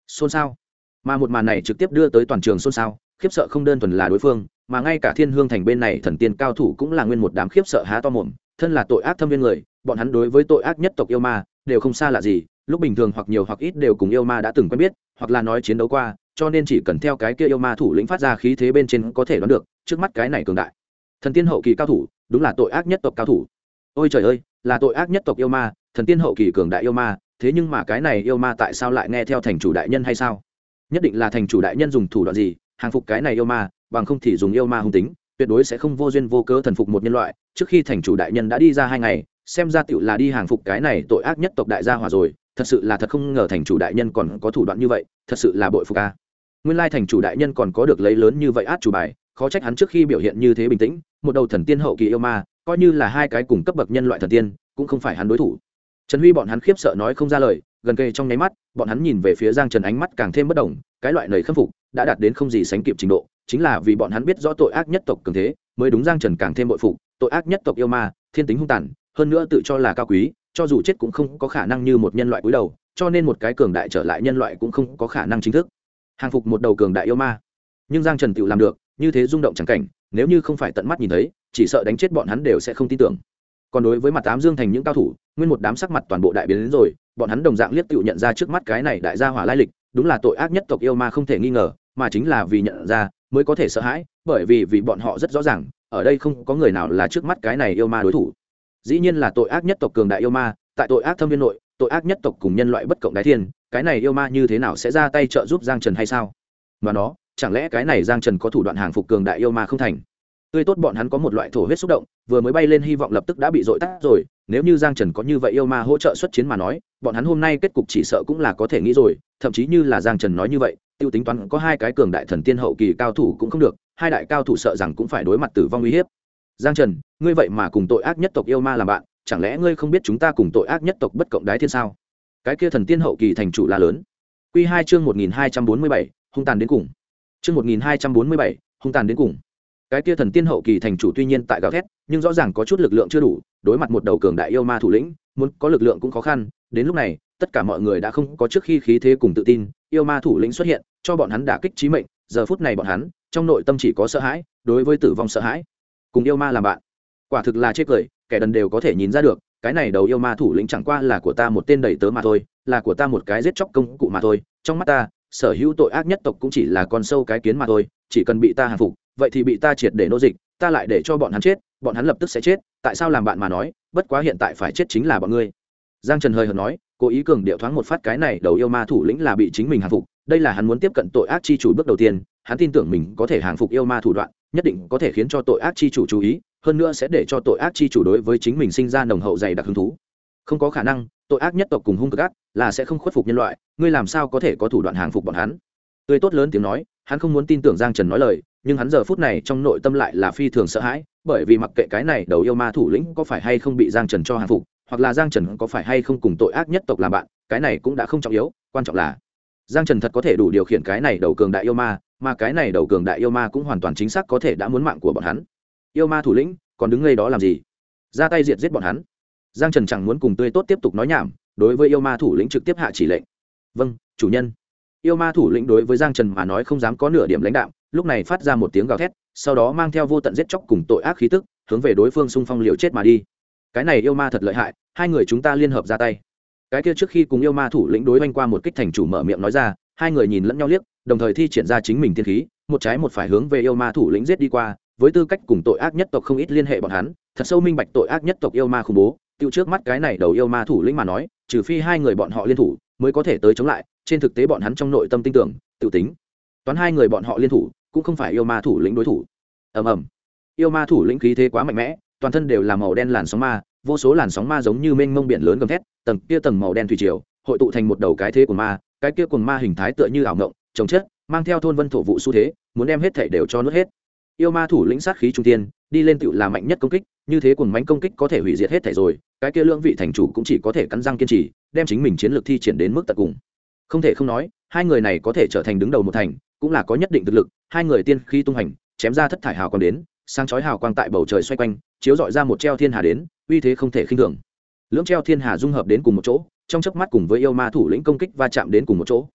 xôn xao. Mà một màn này trực tiếp đưa tới toàn trường xôn xao, khiếp sợ không đơn thuần là đối phương, mà ngay cả Thiên Hương thành bên này thần tiên cao thủ cũng là nguyên một đám khiếp sợ há to mồm. Thân là tội ác thâm viên người, bọn hắn đối với tội ác nhất tộc yêu ma đều không xa lạ gì, lúc bình thường hoặc nhiều hoặc ít đều cùng yêu ma đã từng quen biết, hoặc là nói chiến đấu qua, cho nên chỉ cần theo cái kia yêu ma thủ lĩnh phát ra khí thế bên trên có thể đoán được, trước mắt cái này cường đại thần tiên hậu kỳ cao thủ, đúng là tội ác nhất tộc cao thủ. Ôi trời ơi, là tội ác nhất tộc yêu ma, thần tiên hậu kỳ cường đại yêu ma, thế nhưng mà cái này yêu ma tại sao lại nghe theo thành chủ đại nhân hay sao? Nhất định là thành chủ đại nhân dùng thủ đoạn gì hàng phục cái này yêu ma, bằng không thì dùng yêu ma hung tính, tuyệt đối sẽ không vô duyên vô cớ thần phục một nhân loại. Trước khi thành chủ đại nhân đã đi ra 2 ngày, xem ra tựu là đi hàng phục cái này tội ác nhất tộc đại gia hỏa rồi. Thật sự là thật không ngờ thành chủ đại nhân còn có thủ đoạn như vậy, thật sự là bội phục a. Nguyên lai thành chủ đại nhân còn có được lấy lớn như vậy át chủ bài, khó trách hắn trước khi biểu hiện như thế bình tĩnh, một đầu thần tiên hậu kỳ yêu ma, coi như là 2 cái cùng cấp bậc nhân loại thần tiên, cũng không phải hắn đối thủ. Trần Huy bọn hắn khiếp sợ nói không ra lời, gần kề trong nháy mắt, bọn hắn nhìn về phía Giang Trần ánh mắt càng thêm bất động, cái loại nảy khâm phục đã đạt đến không gì sánh kịp trình độ, chính là vì bọn hắn biết rõ tội ác nhất tộc cường thế, mới đúng Giang Trần càng thêm bội phục, tội ác nhất tộc yêu ma, thiên tính hung tàn, hơn nữa tự cho là cao quý, cho dù chết cũng không có khả năng như một nhân loại cúi đầu, cho nên một cái cường đại trở lại nhân loại cũng không có khả năng chính thức hàng phục một đầu cường đại yêu ma. Nhưng Giang Trần tự làm được, như thế rung động chẳng cảnh, nếu như không phải tận mắt nhìn thấy, chỉ sợ đánh chết bọn hắn đều sẽ không tin tưởng. Còn đối với mặt Ám Dương thành những cao thủ, nguyên một đám sắc mặt toàn bộ đại biến đến rồi, bọn hắn đồng dạng liếc tựu nhận ra trước mắt cái này đại gia hỏa lai lịch, đúng là tội ác nhất tộc yêu ma không thể nghi ngờ, mà chính là vì nhận ra mới có thể sợ hãi, bởi vì bọn họ rất rõ ràng, ở đây không có người nào là trước mắt cái này yêu ma đối thủ. Dĩ nhiên là tội ác nhất tộc cường đại yêu ma, tại tội ác thâm viên nội, tội ác nhất tộc cùng nhân loại bất cộng đái thiên, cái này yêu ma như thế nào sẽ ra tay trợ giúp Giang Trần hay sao? Mà nó, chẳng lẽ cái này Giang Trần có thủ đoạn hàng phục cường đại yêu ma không thành? Tươi tốt bọn hắn có một loại thổ huyết xúc động, vừa mới bay lên hy vọng lập tức đã bị dội tắt rồi, nếu như Giang Trần có như vậy yêu ma hỗ trợ xuất chiến mà nói, bọn hắn hôm nay kết cục chỉ sợ cũng là có thể nghĩ rồi, thậm chí như là Giang Trần nói như vậy, tiêu tính toán có 2 cái cường đại thần tiên hậu kỳ cao thủ cũng không được, 2 đại cao thủ sợ rằng cũng phải đối mặt tử vong uy hiếp. Giang Trần, ngươi vậy mà cùng tội ác nhất tộc yêu ma làm bạn, chẳng lẽ ngươi không biết chúng ta cùng tội ác nhất tộc bất cộng đái thiên sao? Cái kia thần tiên hậu kỳ thành chủ là lớn. Quy 2 chương 1247, hung tàn đến cùng. Chương 1247, hung tàn đến cùng. Cái kia thần tiên hậu kỳ thành chủ tuy nhiên tại gào thét, nhưng rõ ràng có chút lực lượng chưa đủ, đối mặt một đầu cường đại yêu ma thủ lĩnh, muốn có lực lượng cũng khó khăn. Đến lúc này, tất cả mọi người đã không có trước khi khí thế cùng tự tin, yêu ma thủ lĩnh xuất hiện, cho bọn hắn đả kích chí mệnh, giờ phút này bọn hắn, trong nội tâm chỉ có sợ hãi, đối với tử vong sợ hãi. Cùng yêu ma làm bạn, quả thực là chết cười, kẻ đần đều có thể nhìn ra được, cái này đầu yêu ma thủ lĩnh chẳng qua là của ta một tên đầy tớ mà thôi, là của ta một cái giết chóc công cụ mà thôi, trong mắt ta, sở hữu tội ác nhất tộc cũng chỉ là con sâu cái kiến mà thôi, chỉ cần bị ta hàng phục, vậy thì bị ta triệt để nô dịch, ta lại để cho bọn hắn chết, bọn hắn lập tức sẽ chết, tại sao làm bạn mà nói, bất quá hiện tại phải chết chính là bọn ngươi. Giang Trần hơi hợt nói, cố ý cường điệu thoáng một phát cái này đầu yêu ma thủ lĩnh là bị chính mình hàng phục, đây là hắn muốn tiếp cận tội ác chi chủ bước đầu tiên, hắn tin tưởng mình có thể hàng phục yêu ma thủ đoạn, nhất định có thể khiến cho tội ác chi chủ chú ý, hơn nữa sẽ để cho tội ác chi chủ đối với chính mình sinh ra nồng hậu dày đặc hứng thú. Không có khả năng, tội ác nhất tộc cùng hung cực ác là sẽ không khuất phục nhân loại, ngươi làm sao có thể có thủ đoạn hàng phục bọn hắn? Tươi tốt lớn tiếng nói, hắn không muốn tin tưởng Giang Trần nói lời, nhưng hắn giờ phút này trong nội tâm lại là phi thường sợ hãi, bởi vì mặc kệ cái này đầu yêu ma thủ lĩnh có phải hay không bị Giang Trần cho hàng phục, hoặc là Giang Trần có phải hay không cùng tội ác nhất tộc làm bạn, cái này cũng đã không trọng yếu, quan trọng là Giang Trần thật có thể đủ điều khiển cái này đầu cường đại yêu ma, mà cái này đầu cường đại yêu ma cũng hoàn toàn chính xác có thể đã muốn mạng của bọn hắn. Yêu ma thủ lĩnh, còn đứng ngây đó làm gì? Ra tay diệt giết bọn hắn. Giang Trần chẳng muốn cùng tươi tốt tiếp tục nói nhảm, đối với yêu ma thủ lĩnh trực tiếp hạ chỉ lệnh. Vâng, chủ nhân. Yêu ma thủ lĩnh đối với Giang Trần mà nói không dám có nửa điểm lãnh đạm, lúc này phát ra một tiếng gào thét, sau đó mang theo vô tận giết chóc cùng tội ác khí tức, hướng về đối phương xung phong liều chết mà đi. Cái này yêu ma thật lợi hại, 2 người chúng ta liên hợp ra tay. Cái kia trước khi cùng yêu ma thủ lĩnh đối oanh qua một kích thành chủ mở miệng nói ra, 2 người nhìn lẫn nhau liếc, đồng thời thi triển ra chính mình tiên khí, một trái một phải hướng về yêu ma thủ lĩnh giết đi qua, với tư cách cùng tội ác nhất tộc không ít liên hệ bọn hắn, thật sâu minh bạch tội ác nhất tộc yêu ma khủng bố, tiêu trước mắt cái này đầu yêu ma thủ lĩnh mà nói, trừ phi 2 người bọn họ liên thủ mới có thể tới chống lại, trên thực tế bọn hắn trong nội tâm tin tưởng, tự tính toán 2 người bọn họ liên thủ cũng không phải yêu ma thủ lĩnh đối thủ. Ầm ầm, yêu ma thủ lĩnh khí thế quá mạnh mẽ, toàn thân đều là màu đen làn sóng ma, vô số làn sóng ma giống như mênh mông biển lớn gầm thét, tầng kia tầng màu đen thủy triều hội tụ thành một đầu cái thế của ma, cái kia cuồng ma hình thái tựa như ảo ngộng trồng chất, mang theo thôn vân thổ vụ xu thế, muốn đem hết thảy đều cho nuốt hết. Yêu ma thủ lĩnh sát khí trung tiên, đi lên tựu là mạnh nhất công kích, như thế cuồng mãnh công kích có thể hủy diệt hết thảy rồi, cái kia lưỡng vị thành chủ cũng chỉ có thể cắn răng kiên trì, đem chính mình chiến lược thi triển đến mức tận cùng. Không thể không nói, 2 người này có thể trở thành đứng đầu một thành, cũng là có nhất định thực lực, 2 người tiên khí tung hành, chém ra thất thải hào quang đến, sáng chói hào quang tại bầu trời xoay quanh, chiếu rọi ra một treo thiên hà đến, uy thế không thể khinh thường. Lưỡng treo thiên hà dung hợp đến cùng một chỗ, trong chớp mắt cùng với yêu ma thủ lĩnh công kích va chạm đến cùng một chỗ.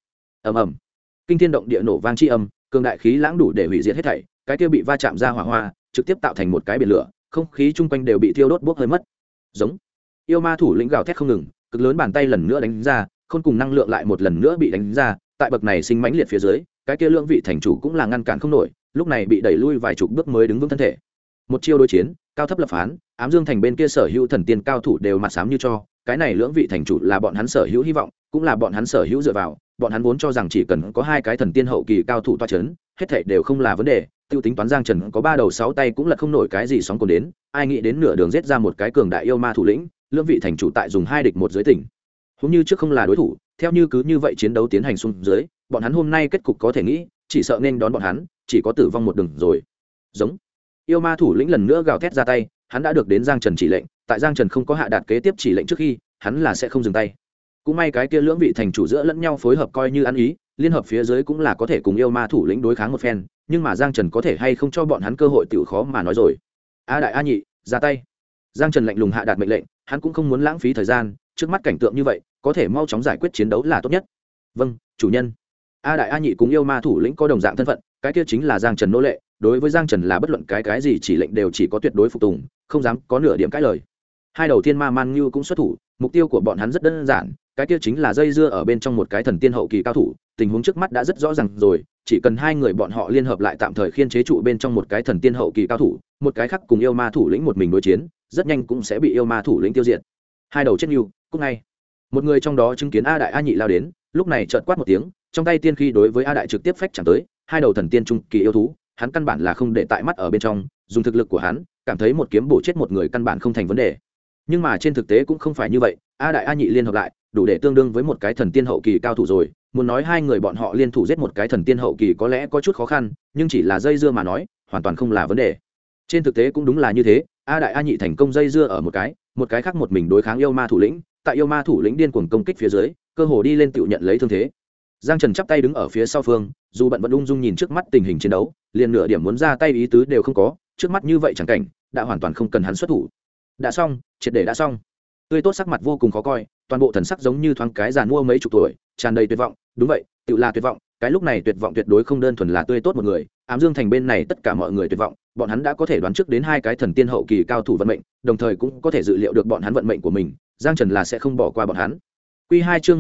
ầm ầm, kinh thiên động địa nổ vang chi âm, cường đại khí lãng đủ để hủy diệt hết thảy, cái kia bị va chạm ra hỏa hoa trực tiếp tạo thành một cái biển lửa, không khí chung quanh đều bị thiêu đốt bốc hơi mất. Giống yêu ma thủ lĩnh gào thét không ngừng, cực lớn bàn tay lần nữa đánh ra, khôn cùng năng lượng lại một lần nữa bị đánh ra, tại bậc này sinh mãnh liệt phía dưới, cái kia lưỡng vị thành chủ cũng là ngăn cản không nổi, lúc này bị đẩy lui vài chục bước mới đứng vững thân thể. Một chiêu đối chiến, cao thấp lập phán, ám dương thành bên kia sở hữu thần tiên cao thủ đều mặt xám như cho, cái này lưỡng vị thành chủ là bọn hắn sở hữu hy vọng, cũng là bọn hắn sở hữu dựa vào, bọn hắn vốn cho rằng chỉ cần có hai cái thần tiên hậu kỳ cao thủ toa chấn, hết thảy đều không là vấn đề, tiêu tính toán Giang Trần có ba đầu sáu tay cũng là không nổi cái gì sóng cồn đến, ai nghĩ đến nửa đường giết ra một cái cường đại yêu ma thủ lĩnh, lưỡng vị thành chủ tại dùng hai địch một dưới tỉnh. Cũng như trước không là đối thủ, theo như cứ như vậy chiến đấu tiến hành xuống dưới, bọn hắn hôm nay kết cục có thể nghĩ, chỉ sợ nên đón bọn hắn, chỉ có tử vong một đường rồi. Giống yêu ma thủ lĩnh lần nữa gào thét ra tay, hắn đã được đến Giang Trần chỉ lệnh, tại Giang Trần không có hạ đạt kế tiếp chỉ lệnh trước khi, hắn là sẽ không dừng tay. Cũng may cái kia lưỡng vị thành chủ giữa lẫn nhau phối hợp coi như ăn ý, liên hợp phía dưới cũng là có thể cùng yêu ma thủ lĩnh đối kháng một phen, nhưng mà Giang Trần có thể hay không cho bọn hắn cơ hội tiểu khó mà nói rồi. A đại A nhị, ra tay. Giang Trần lạnh lùng hạ đạt mệnh lệnh, hắn cũng không muốn lãng phí thời gian, trước mắt cảnh tượng như vậy, có thể mau chóng giải quyết chiến đấu là tốt nhất. Vâng, chủ nhân. A đại A nhị cùng yêu ma thủ lĩnh có đồng dạng thân phận, cái kia chính là Giang Trần nô lệ, đối với Giang Trần là bất luận cái gì chỉ lệnh đều chỉ có tuyệt đối phục tùng, không dám có nửa điểm cãi lời. Hai đầu thiên ma man như cũng xuất thủ, mục tiêu của bọn hắn rất đơn giản, cái kia chính là dây dưa ở bên trong một cái thần tiên hậu kỳ cao thủ, tình huống trước mắt đã rất rõ ràng rồi, chỉ cần hai người bọn họ liên hợp lại tạm thời khiên chế trụ bên trong một cái thần tiên hậu kỳ cao thủ, một cái khác cùng yêu ma thủ lĩnh một mình đối chiến, rất nhanh cũng sẽ bị yêu ma thủ lĩnh tiêu diệt. Hai đầu chết nhưu, cúc ngay. Một người trong đó chứng kiến A đại A nhị lao đến, lúc này chợt quát một tiếng, trong tay tiên khí đối với A đại trực tiếp phách chẳng tới, hai đầu thần tiên trung kỳ yêu thú, hắn căn bản là không để tại mắt ở bên trong, dùng thực lực của hắn, cảm thấy một kiếm bổ chết một người căn bản không thành vấn đề. Nhưng mà trên thực tế cũng không phải như vậy, A đại A nhị liên hợp lại, đủ để tương đương với một cái thần tiên hậu kỳ cao thủ rồi, muốn nói hai người bọn họ liên thủ giết một cái thần tiên hậu kỳ có lẽ có chút khó khăn, nhưng chỉ là dây dưa mà nói, hoàn toàn không là vấn đề. Trên thực tế cũng đúng là như thế, A đại A nhị thành công dây dưa ở một cái khác một mình đối kháng yêu ma thủ lĩnh, tại yêu ma thủ lĩnh điên cuồng công kích phía dưới, cơ hồ đi lên tự nhận lấy thương thế. Giang Trần chắp tay đứng ở phía sau phương, dù bận vẫn ung dung nhìn trước mắt tình hình chiến đấu, liền nửa điểm muốn ra tay ý tứ đều không có, trước mắt như vậy chẳng cảnh, đã hoàn toàn không cần hắn xuất thủ. Đã xong, triệt để đã xong. Tươi tốt sắc mặt vô cùng khó coi, toàn bộ thần sắc giống như thoáng cái già mua mấy chục tuổi, tràn đầy tuyệt vọng, đúng vậy, tự là tuyệt vọng, cái lúc này tuyệt vọng tuyệt đối không đơn thuần là tươi tốt một người, ám dương thành bên này tất cả mọi người tuyệt vọng, bọn hắn đã có thể đoán trước đến hai cái thần tiên hậu kỳ cao thủ vận mệnh, đồng thời cũng có thể dự liệu được bọn hắn vận mệnh của mình, Giang Trần là sẽ không bỏ qua bọn hắn. Quy 2 chương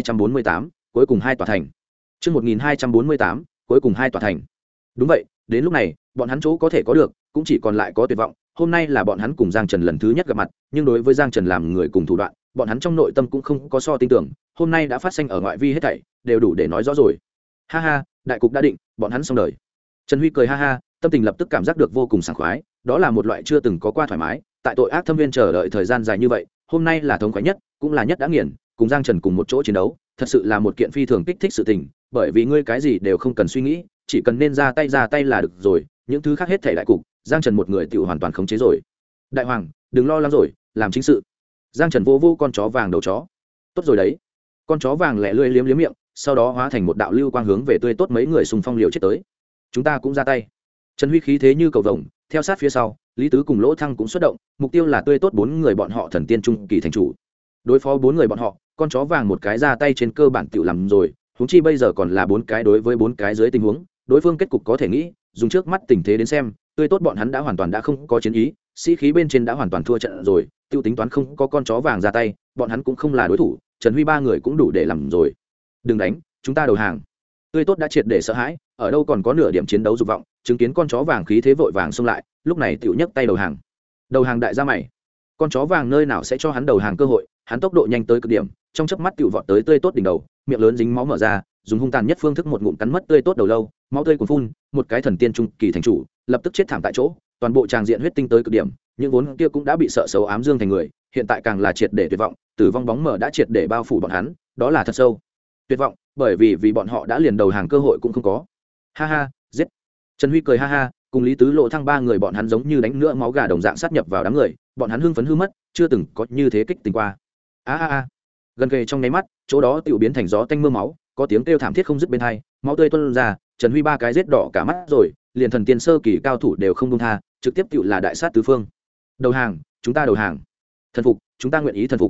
1248, cuối cùng hai tòa thành. Chương 1248, cuối cùng hai tòa thành. Đúng vậy, đến lúc này, bọn hắn chỗ có thể có được, cũng chỉ còn lại có tuyệt vọng. Hôm nay là bọn hắn cùng Giang Trần lần thứ nhất gặp mặt, nhưng đối với Giang Trần làm người cùng thủ đoạn, bọn hắn trong nội tâm cũng không có so tin tưởng, hôm nay đã phát sinh ở ngoại vi hết thảy, đều đủ để nói rõ rồi. Ha ha, đại cục đã định, bọn hắn xong đời. Trần Huy cười ha ha, tâm tình lập tức cảm giác được vô cùng sảng khoái, đó là một loại chưa từng có qua thoải mái, tại tội ác thâm viên chờ đợi thời gian dài như vậy, hôm nay là thống khoái nhất, cũng là nhất đã nghiền, cùng Giang Trần cùng một chỗ chiến đấu, thật sự là một kiện phi thường kích thích sự tình, bởi vì ngươi cái gì đều không cần suy nghĩ, chỉ cần nên ra tay là được rồi, những thứ khác hết thảy đại cục, Giang Trần một người tiểu hoàn toàn khống chế rồi. Đại hoàng, đừng lo lắng rồi, làm chính sự. Giang Trần vô con chó vàng đầu chó. Tốt rồi đấy. Con chó vàng lẹ lưỡi liếm liếm miệng, sau đó hóa thành một đạo lưu quang hướng về tươi tốt mấy người xung phong liều chết tới. Chúng ta cũng ra tay. Trần Huy khí thế như cầu vồng, theo sát phía sau, Lý Tứ cùng Lỗ Thăng cũng xuất động, mục tiêu là tươi tốt bốn người bọn họ thần tiên trung kỳ thành chủ. Đối phó bốn người bọn họ, con chó vàng một cái ra tay trên cơ bản tiểu làm rồi, huống chi bây giờ còn là bốn cái đối với bốn cái dưới tình huống, đối phương kết cục có thể nghĩ, dùng trước mắt tình thế đến xem, tươi tốt bọn hắn đã hoàn toàn đã không có chiến ý, sĩ khí bên trên đã hoàn toàn thua trận rồi, tiêu tính toán không có con chó vàng ra tay, bọn hắn cũng không là đối thủ, Trần Huy ba người cũng đủ để làm rồi. Đừng đánh, chúng ta đầu hàng. Tươi tốt đã triệt để sợ hãi, ở đâu còn có nửa điểm chiến đấu dục vọng, chứng kiến con chó vàng khí thế vội vàng xông lại, lúc này tiểu nhấc tay đầu hàng. Đầu hàng đại gia mày. Con chó vàng nơi nào sẽ cho hắn đầu hàng cơ hội, hắn tốc độ nhanh tới cực điểm, trong chớp mắt tiểu vọt tới tươi tốt đỉnh đầu, miệng lớn dính máu mở ra, dùng hung tàn nhất phương thức một ngụm cắn mất tươi tốt đầu lâu, máu tươi cuồn phun, một cái thần tiên trung kỳ thành chủ, lập tức chết thảm tại chỗ, toàn bộ tràng diện huyết tinh tới cực điểm, những vốn kia cũng đã bị sợ xấu ám dương thành người, hiện tại càng là triệt để tuyệt vọng, tử vong bóng mờ đã triệt để bao phủ bọn hắn, đó là thật sâu tuyệt vọng, bởi vì bọn họ đã liền đầu hàng cơ hội cũng không có. Ha ha, giết. Trần Huy cười ha ha, cùng Lý Tứ Lộ Thăng ba người bọn hắn giống như đánh nữa máu gà đồng dạng sát nhập vào đám người, bọn hắn hưng phấn hư mất, chưa từng có như thế kích tình qua. A. Gần kề trong nháy mắt, chỗ đó tiểu biến thành gió tanh mưa máu, có tiếng kêu thảm thiết không dứt bên hai, máu tươi tuôn ra, Trần Huy ba cái giết đỏ cả mắt rồi, liền thần tiên sơ kỳ cao thủ đều không buông tha, trực tiếp tiểu là đại sát tứ phương. Đầu hàng, chúng ta đầu hàng. Thần phục, chúng ta nguyện ý thần phục.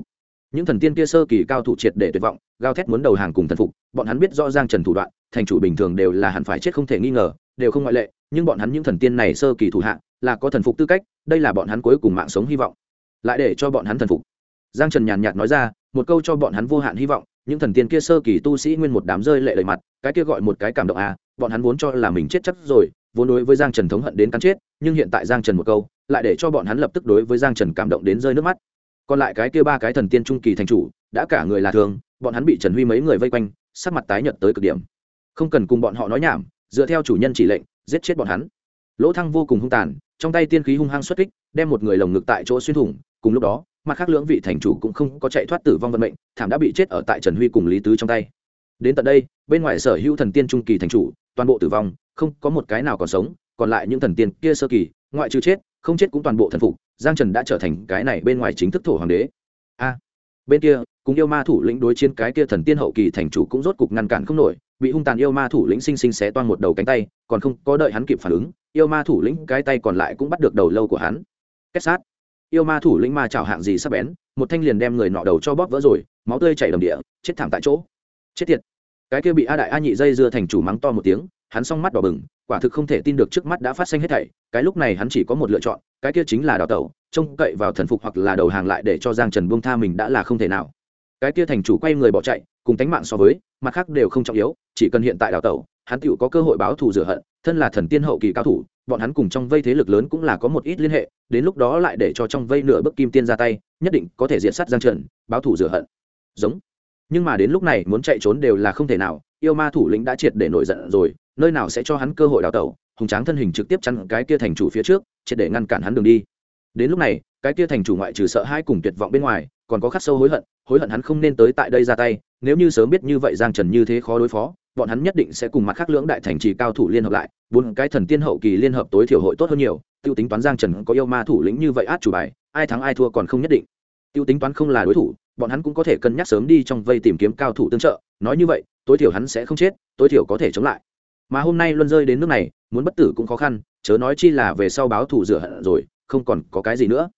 những thần tiên kia sơ kỳ cao thủ triệt để tuyệt vọng, gào thét muốn đầu hàng cùng thần phục. Bọn hắn biết rõ Giang Trần thủ đoạn, thành chủ bình thường đều là hẳn phải chết không thể nghi ngờ, đều không ngoại lệ, nhưng bọn hắn những thần tiên này sơ kỳ thủ hạ là có thần phục tư cách, đây là bọn hắn cuối cùng mạng sống hy vọng. Lại để cho bọn hắn thần phục. Giang Trần nhàn nhạt nói ra, một câu cho bọn hắn vô hạn hy vọng. Những thần tiên kia sơ kỳ tu sĩ nguyên một đám rơi lệ đầy mặt, cái kia gọi một cái cảm động à, bọn hắn vốn cho là mình chết chắc rồi, vốn đối với Giang Trần thống hận đến cắn chết, nhưng hiện tại Giang Trần một câu, lại để cho bọn hắn lập tức đối với Giang Trần cảm động đến rơi nước mắt. Còn lại cái kia ba cái thần tiên trung kỳ thành chủ, đã cả người là thương, bọn hắn bị Trần Huy mấy người vây quanh, sắc mặt tái nhợt tới cực điểm. Không cần cùng bọn họ nói nhảm, dựa theo chủ nhân chỉ lệnh, giết chết bọn hắn. Lỗ Thăng vô cùng hung tàn, trong tay tiên khí hung hăng xuất kích, đem một người lồng ngực tại chỗ xuyên thủng. Cùng lúc đó, mặt khác lưỡng vị thành chủ cũng không có chạy thoát tử vong vận mệnh, thảm đã bị chết ở tại Trần Huy cùng Lý Tứ trong tay. Đến tận đây, bên ngoài sở hữu thần tiên trung kỳ thành chủ, toàn bộ tử vong, không có một cái nào còn sống, còn lại những thần tiên kia sơ kỳ, ngoại trừ chết, không chết cũng toàn bộ thần phục. Giang Trần đã trở thành cái này bên ngoài chính thức thổ hoàng đế. Bên kia, cùng yêu ma thủ lĩnh đối chiến cái kia thần tiên hậu kỳ thành chủ cũng rốt cục ngăn cản không nổi, bị hung tàn yêu ma thủ lĩnh sinh sinh xé toang một đầu cánh tay, còn không có đợi hắn kịp phản ứng, yêu ma thủ lĩnh cái tay còn lại cũng bắt được đầu lâu của hắn. Kết sát. Yêu ma thủ lĩnh ma chảo hạng gì sắc bén, một thanh liền đem người nọ đầu cho bóp vỡ rồi, máu tươi chảy đầm địa, chết thảm tại chỗ. Chết tiệt. Cái kia bị A đại A nhị dây dưa thành chủ mắng to một tiếng, hắn song mắt đỏ bừng, quả thực không thể tin được trước mắt đã phát sinh hết thảy. Cái lúc này hắn chỉ có một lựa chọn, cái kia chính là đào tẩu, trông cậy vào thần phục hoặc là đầu hàng lại để cho Giang Trần buông tha mình đã là không thể nào. Cái kia thành chủ quay người bỏ chạy, cùng tánh mạng so với, mặt khác đều không trọng yếu, chỉ cần hiện tại đào tẩu, hắn tựu có cơ hội báo thù rửa hận. Thân là thần tiên hậu kỳ cao thủ, bọn hắn cùng trong vây thế lực lớn cũng là có một ít liên hệ, đến lúc đó lại để cho trong vây nửa bước kim tiên ra tay, nhất định có thể diệt sát Giang Trần, báo thù rửa hận. Giống. Nhưng mà đến lúc này muốn chạy trốn đều là không thể nào, yêu ma thủ lĩnh đã triệt để nổi giận rồi, nơi nào sẽ cho hắn cơ hội đào tẩu. Hùng tráng thân hình trực tiếp chắn cái kia thành chủ phía trước, triệt để ngăn cản hắn đường đi. Đến lúc này, cái kia thành chủ ngoại trừ sợ hãi cùng tuyệt vọng bên ngoài, còn có khắc sâu hối hận hắn không nên tới tại đây ra tay. Nếu như sớm biết như vậy Giang Trần như thế khó đối phó, bọn hắn nhất định sẽ cùng mặt khác lưỡng đại thành trì cao thủ liên hợp lại, bốn cái thần tiên hậu kỳ liên hợp tối thiểu hội tốt hơn nhiều. Tiêu tính toán Giang Trần có yêu ma thủ lĩnh như vậy át chủ bài, ai thắng ai thua còn không nhất định. Tiêu tính toán không là đối thủ, bọn hắn cũng có thể cân nhắc sớm đi trong vây tìm kiếm cao thủ tương trợ, nói như vậy, tối thiểu hắn sẽ không chết, tối thiểu có thể chống lại. Mà hôm nay luân rơi đến nước này, muốn bất tử cũng khó khăn, chớ nói chi là về sau báo thù rửa hận rồi, không còn có cái gì nữa.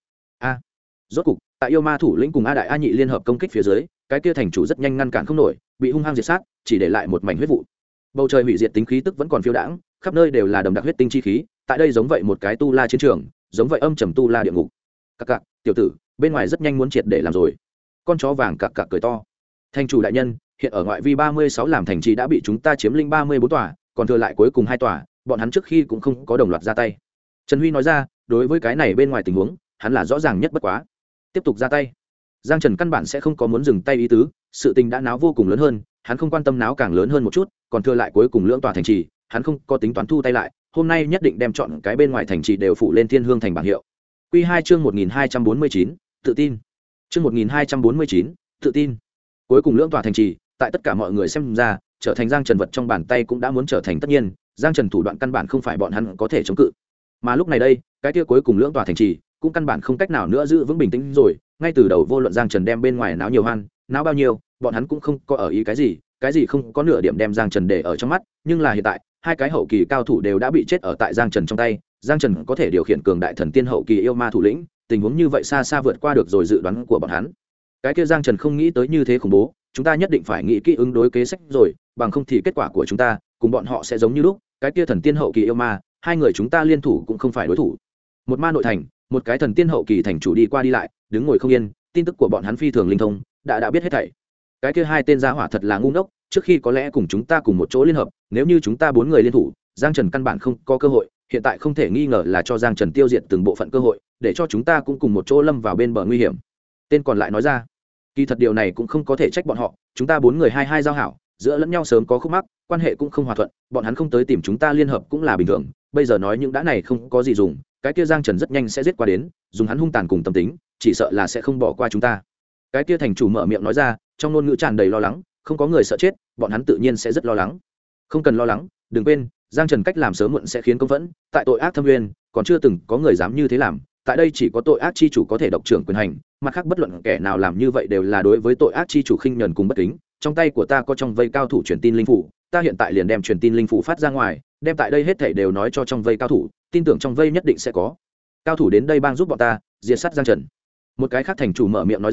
Rốt cục, tại yêu ma thủ lĩnh cùng A đại A nhị liên hợp công kích phía dưới, cái kia thành chủ rất nhanh ngăn cản không nổi, bị hung hăng diệt sát, chỉ để lại một mảnh huyết vụ. Bầu trời hủy diệt tính khí tức vẫn còn phiêu đãng, khắp nơi đều là đầm đặc huyết tinh chi khí, tại đây giống vậy một cái tu la chiến trường, giống vậy âm trầm tu la địa ngục. Cặc cặc, tiểu tử, bên ngoài rất nhanh muốn triệt để làm rồi. Con chó vàng cặc cặc cười to. Thành chủ đại nhân, hiện ở ngoại vi 36 làm thành trì đã bị chúng ta chiếm lĩnh 34 tòa, còn thừa lại cuối cùng 2 tòa, bọn hắn trước khi cũng không có đồng loạt ra tay. Trần Huy nói ra, đối với cái này bên ngoài tình huống, hắn là rõ ràng nhất bất quá. Tiếp tục ra tay. Giang Trần căn bản sẽ không có muốn dừng tay ý tứ, sự tình đã náo vô cùng lớn hơn, hắn không quan tâm náo càng lớn hơn một chút, còn thừa lại cuối cùng lưỡng tòa thành trì, hắn không có tính toán thu tay lại, hôm nay nhất định đem chọn cái bên ngoài thành trì đều phụ lên Thiên Hương thành bảng hiệu. Quy 2 chương 1249, tự tin. Chương 1249, tự tin. Cuối cùng lưỡng tòa thành trì, tại tất cả mọi người xem ra, trở thành Giang Trần vật trong bàn tay cũng đã muốn trở thành tất nhiên, Giang Trần thủ đoạn căn bản không phải bọn hắn có thể chống cự. Mà lúc này đây, cái kia cuối cùng lưỡng tòa thành trì, cũng căn bản không cách nào nữa giữ vững bình tĩnh rồi, ngay từ đầu vô luận Giang Trần đem bên ngoài náo nhiều hoan, náo bao nhiêu, bọn hắn cũng không có ở ý cái gì không có nửa điểm đem Giang Trần để ở trong mắt, nhưng là hiện tại, hai cái hậu kỳ cao thủ đều đã bị chết ở tại Giang Trần trong tay, Giang Trần có thể điều khiển cường đại thần tiên hậu kỳ yêu ma thủ lĩnh, tình huống như vậy xa xa vượt qua được rồi dự đoán của bọn hắn. Cái kia Giang Trần không nghĩ tới như thế khủng bố, chúng ta nhất định phải nghĩ kỹ ứng đối kế sách rồi, bằng không thì kết quả của chúng ta cùng bọn họ sẽ giống như lúc, cái kia thần tiên hậu kỳ yêu ma, hai người chúng ta liên thủ cũng không phải đối thủ. Một ma nội thành, một cái thần tiên hậu kỳ thành chủ đi qua đi lại, đứng ngồi không yên, tin tức của bọn hắn phi thường linh thông, đã biết hết thảy. Cái kia hai tên gia hỏa thật là ngu ngốc, trước khi có lẽ cùng chúng ta cùng một chỗ liên hợp, nếu như chúng ta 4 người liên thủ, Giang Trần căn bản không có cơ hội, hiện tại không thể nghi ngờ là cho Giang Trần tiêu diệt từng bộ phận cơ hội, để cho chúng ta cũng cùng một chỗ lâm vào bên bờ nguy hiểm. Tên còn lại nói ra, kỳ thật điều này cũng không có thể trách bọn họ, chúng ta 4 người hai giao hảo, giữa lẫn nhau sớm có khúc mắc, quan hệ cũng không hòa thuận, bọn hắn không tới tìm chúng ta liên hợp cũng là bình thường, bây giờ nói những đã này không có gì dùng, cái kia Giang Trần rất nhanh sẽ giết qua đến, dùng hắn hung tàn cùng tâm tính, chỉ sợ là sẽ không bỏ qua chúng ta. Cái kia thành chủ mở miệng nói ra, trong ngôn ngữ tràn đầy lo lắng, không có người sợ chết, bọn hắn tự nhiên sẽ rất lo lắng. Không cần lo lắng, đừng quên, Giang Trần cách làm sớm muộn sẽ khiến công vẫn, tại tội ác thâm uyên, còn chưa từng có người dám như thế làm, tại đây chỉ có tội ác chi chủ có thể độc trưởng quyền hành, mặt khác bất luận kẻ nào làm như vậy đều là đối với tội ác chi chủ khinh nhẫn cùng bất kính. Trong tay của ta có trong vây cao thủ truyền tin linh phủ, ta hiện tại liền đem truyền tin linh phủ phát ra ngoài, đem tại đây hết thảy đều nói cho trong vây cao thủ, tin tưởng trong vây nhất định sẽ có cao thủ đến đây bang giúp bọn ta diệt sát Giang Trần. Một cái khác thành chủ mở miệng nói ra,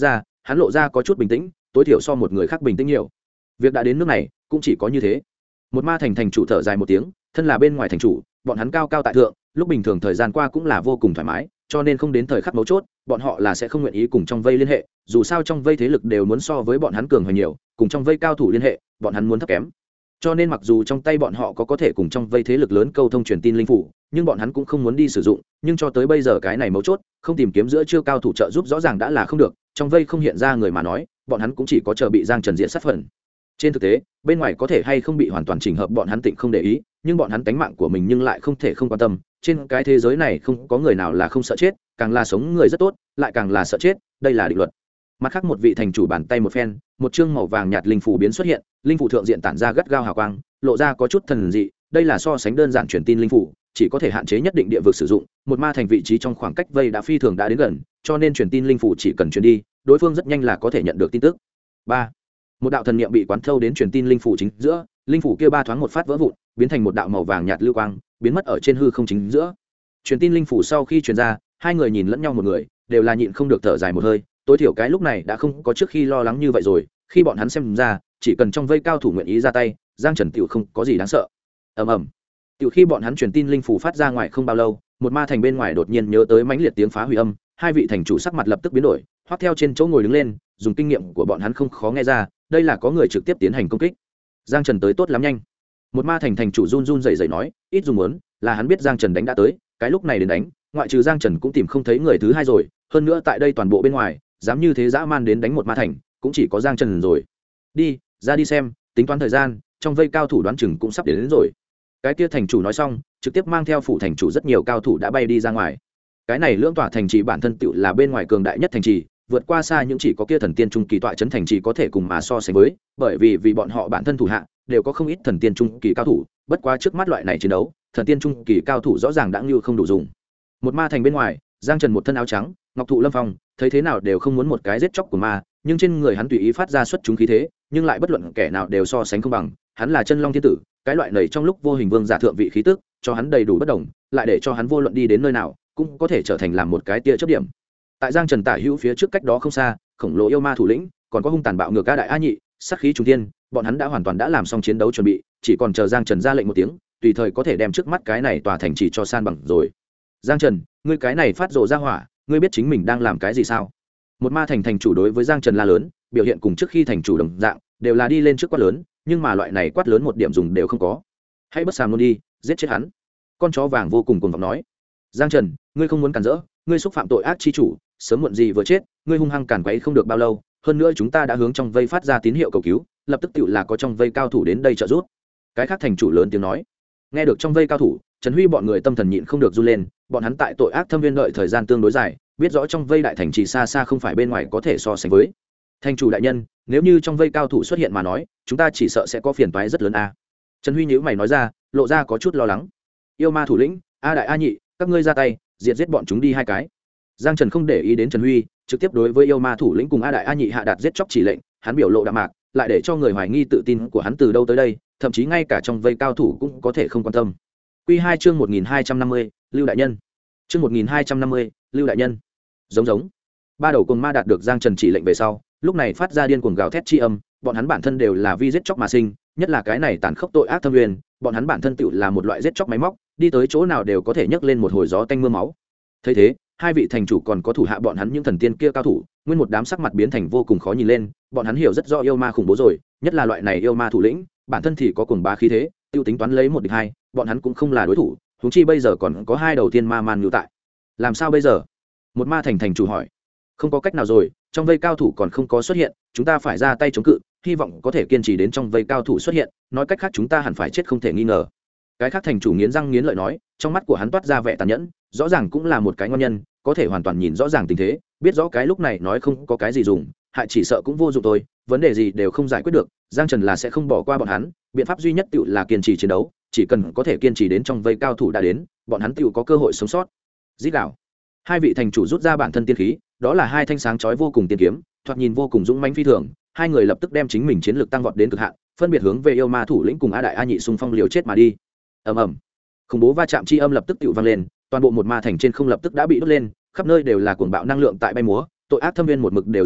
hắn lộ ra có chút bình tĩnh, tối thiểu so một người khác bình tĩnh nhiều. Việc đã đến nước này cũng chỉ có như thế. Một ma thành thành chủ thở dài một tiếng, thân là bên ngoài thành chủ, bọn hắn cao cao tại thượng, lúc bình thường thời gian qua cũng là vô cùng thoải mái, cho nên không đến thời khắc mấu chốt, bọn họ là sẽ không nguyện ý cùng trong vây liên hệ, dù sao trong vây thế lực đều muốn so với bọn hắn cường hơn nhiều, cùng trong vây cao thủ liên hệ, bọn hắn muốn thấp kém. Cho nên mặc dù trong tay bọn họ có thể cùng trong vây thế lực lớn câu thông truyền tin linh phủ, nhưng bọn hắn cũng không muốn đi sử dụng, nhưng cho tới bây giờ cái này mấu chốt, không tìm kiếm giữa chưa cao thủ trợ giúp rõ ràng đã là không được, trong vây không hiện ra người mà nói, bọn hắn cũng chỉ có chờ bị Giang Trần diện sát phần. Trên thực tế, bên ngoài có thể hay không bị hoàn toàn chỉnh hợp bọn hắn tịnh không để ý, nhưng bọn hắn tánh mạng của mình nhưng lại không thể không quan tâm. Trên cái thế giới này không có người nào là không sợ chết, càng là sống người rất tốt, lại càng là sợ chết, đây là định luật. Mặt khác một vị thành chủ bàn tay một phen, một chương màu vàng nhạt linh phủ biến xuất hiện, linh phủ thượng diện tản ra gắt gao hào quang, lộ ra có chút thần dị, đây là so sánh đơn giản truyền tin linh phủ, chỉ có thể hạn chế nhất định địa vực sử dụng, một ma thành vị trí trong khoảng cách vây đã phi thường đã đến gần, cho nên truyền tin linh phủ chỉ cần truyền đi, đối phương rất nhanh là có thể nhận được tin tức. 3. Một đạo thần niệm bị quán thâu đến truyền tin linh phủ chính giữa, linh phủ kia ba thoáng một phát vỡ vụn, biến thành một đạo màu vàng nhạt lưu quang, biến mất ở trên hư không chính giữa. Truyền tin linh phủ sau khi truyền ra, hai người nhìn lẫn nhau một người, đều là nhịn không được thở dài một hơi, tối thiểu cái lúc này đã không có trước khi lo lắng như vậy rồi, khi bọn hắn xem ra, chỉ cần trong vây cao thủ nguyện ý ra tay, Giang Trần tiểu không có gì đáng sợ. Ầm ầm. Tiểu khi bọn hắn truyền tin linh phủ phát ra ngoài không bao lâu, một ma thành bên ngoài đột nhiên nhớ tới mãnh liệt tiếng phá hủy âm, hai vị thành chủ sắc mặt lập tức biến đổi, hoắc theo trên chỗ ngồi đứng lên, dùng kinh nghiệm của bọn hắn không khó nghe ra, đây là có người trực tiếp tiến hành công kích. Giang Trần tới tốt lắm nhanh. Một ma thành thành chủ run run rẩy rẩy nói, ít dùng muốn, là hắn biết Giang Trần đánh đã tới, cái lúc này đến đánh, ngoại trừ Giang Trần cũng tìm không thấy người thứ hai rồi, hơn nữa tại đây toàn bộ bên ngoài, dám như thế dã man đến đánh một ma thành, cũng chỉ có Giang Trần rồi. Đi, ra đi xem, tính toán thời gian, trong vây cao thủ đoán chừng cũng sắp đến rồi. Cái kia thành chủ nói xong, trực tiếp mang theo phủ thành chủ rất nhiều cao thủ đã bay đi ra ngoài. Cái này lưỡng tỏa thành trì bản thân tựu là bên ngoài cường đại nhất thành trì, vượt qua xa những chỉ có kia thần tiên trung kỳ tọa trấn thành trì có thể cùng mà so sánh với, bởi vì bọn họ bản thân thủ hạ đều có không ít thần tiên trung kỳ cao thủ, bất quá trước mắt loại này chiến đấu, thần tiên trung kỳ cao thủ rõ ràng đã như không đủ dùng. Một ma thành bên ngoài, Giang Trần một thân áo trắng, ngọc thụ lâm phong, thấy thế nào đều không muốn một cái giết chóc của ma, nhưng trên người hắn tùy ý phát ra xuất chúng khí thế, nhưng lại bất luận kẻ nào đều so sánh không bằng, hắn là chân long thiên tử, cái loại này trong lúc vô hình vương giả thượng vị khí tức, cho hắn đầy đủ bất đồng, lại để cho hắn vô luận đi đến nơi nào, cũng có thể trở thành làm một cái tia chớp điểm. Tại Giang Trần tả hữu phía trước cách đó không xa, khổng lồ yêu ma thủ lĩnh, còn có hung tàn bạo ngược ca đại a nhị, sát khí trùng thiên, bọn hắn đã hoàn toàn đã làm xong chiến đấu chuẩn bị, chỉ còn chờ Giang Trần ra lệnh một tiếng, tùy thời có thể đem trước mắt cái này tòa thành trì cho san bằng rồi. Giang Trần, ngươi cái này phát rồ ra hỏa, ngươi biết chính mình đang làm cái gì sao? Một ma thành thành chủ đối với Giang Trần la lớn, biểu hiện cùng trước khi thành chủ đồng dạng, đều là đi lên trước quát lớn, nhưng mà loại này quát lớn một điểm dùng đều không có. Hãy bất sàm luôn đi, giết chết hắn. Con chó vàng vô cùng cuồng vọng nói. Giang Trần, ngươi không muốn cản rỡ, ngươi xúc phạm tội ác chi chủ, sớm muộn gì vừa chết, ngươi hung hăng cản quấy không được bao lâu, hơn nữa chúng ta đã hướng trong vây phát ra tín hiệu cầu cứu, lập tức tựu là có trong vây cao thủ đến đây trợ giúp. Cái khác thành chủ lớn tiếng nói. Nghe được trong vây cao thủ, Trần Huy bọn người tâm thần nhịn không được run lên, bọn hắn tại tội ác thâm viên đợi thời gian tương đối dài, biết rõ trong vây đại thành trì xa xa không phải bên ngoài có thể so sánh với. Thành chủ đại nhân, nếu như trong vây cao thủ xuất hiện mà nói, chúng ta chỉ sợ sẽ có phiền toái rất lớn a. Trần Huy nhíu mày nói ra, lộ ra có chút lo lắng. Yêu ma thủ lĩnh, A đại A nhị, các ngươi ra tay, diệt giết bọn chúng đi hai cái. Giang Trần không để ý đến Trần Huy, trực tiếp đối với yêu ma thủ lĩnh cùng A đại A nhị hạ đạt giết chóc chỉ lệnh, hắn biểu lộ đạm mạc, lại để cho người hoài nghi tự tin của hắn từ đâu tới đây, thậm chí ngay cả trong vây cao thủ cũng có thể không quan tâm. Quy 2 chương 1250, Lưu đại nhân. Chương 1250, Lưu đại nhân. Giống. Ba đầu cùng ma đạt được Giang Trần chỉ lệnh về sau, lúc này phát ra điên cuồng gào thét chi âm, bọn hắn bản thân đều là vi giết chóc mà sinh, nhất là cái này tàn khốc tội ác thâm nguyên, bọn hắn bản thân tựu là một loại giết chóc máy móc, đi tới chỗ nào đều có thể nhấc lên một hồi gió tanh mưa máu. Thấy thế, hai vị thành chủ còn có thủ hạ bọn hắn những thần tiên kia cao thủ, nguyên một đám sắc mặt biến thành vô cùng khó nhìn lên, bọn hắn hiểu rất rõ yêu ma khủng bố rồi, nhất là loại này yêu ma thủ lĩnh, bản thân thì có cuồng bá khí thế, tiêu tính toán lấy một địch hai, bọn hắn cũng không là đối thủ, huống chi bây giờ còn có hai đầu tiên ma man lưu tại. Làm sao bây giờ? Một ma thành chủ hỏi. Không có cách nào rồi, trong vây cao thủ còn không có xuất hiện, chúng ta phải ra tay chống cự, hy vọng có thể kiên trì đến trong vây cao thủ xuất hiện, nói cách khác chúng ta hẳn phải chết không thể nghi ngờ. Cái khác thành chủ nghiến răng nghiến lợi nói, trong mắt của hắn toát ra vẻ tàn nhẫn, rõ ràng cũng là một cái ngon nhân, có thể hoàn toàn nhìn rõ ràng tình thế, biết rõ cái lúc này nói không có cái gì dùng, hại chỉ sợ cũng vô dụng thôi, vấn đề gì đều không giải quyết được, Giang Trần là sẽ không bỏ qua bọn hắn, biện pháp duy nhất tựu là kiên trì chiến đấu, chỉ cần có thể kiên trì đến trong vây cao thủ đã đến, bọn hắn tựu có cơ hội sống sót. Dít đảo. Hai vị thành chủ rút ra bản thân tiên khí, đó là hai thanh sáng chói vô cùng tiên kiếm, thoạt nhìn vô cùng dũng mãnh phi thường, hai người lập tức đem chính mình chiến lược tăng vọt đến cực hạn, phân biệt hướng về yêu ma thủ lĩnh cùng A đại A nhị xung phong liều chết mà đi. Ầm ầm. Khủng bố va chạm chi âm lập tức tựu vang lên, toàn bộ một ma thành trên không lập tức đã bị đốt lên, khắp nơi đều là cuồng bạo năng lượng tại bay múa, tội ác thâm viên một mực đều rất loạn,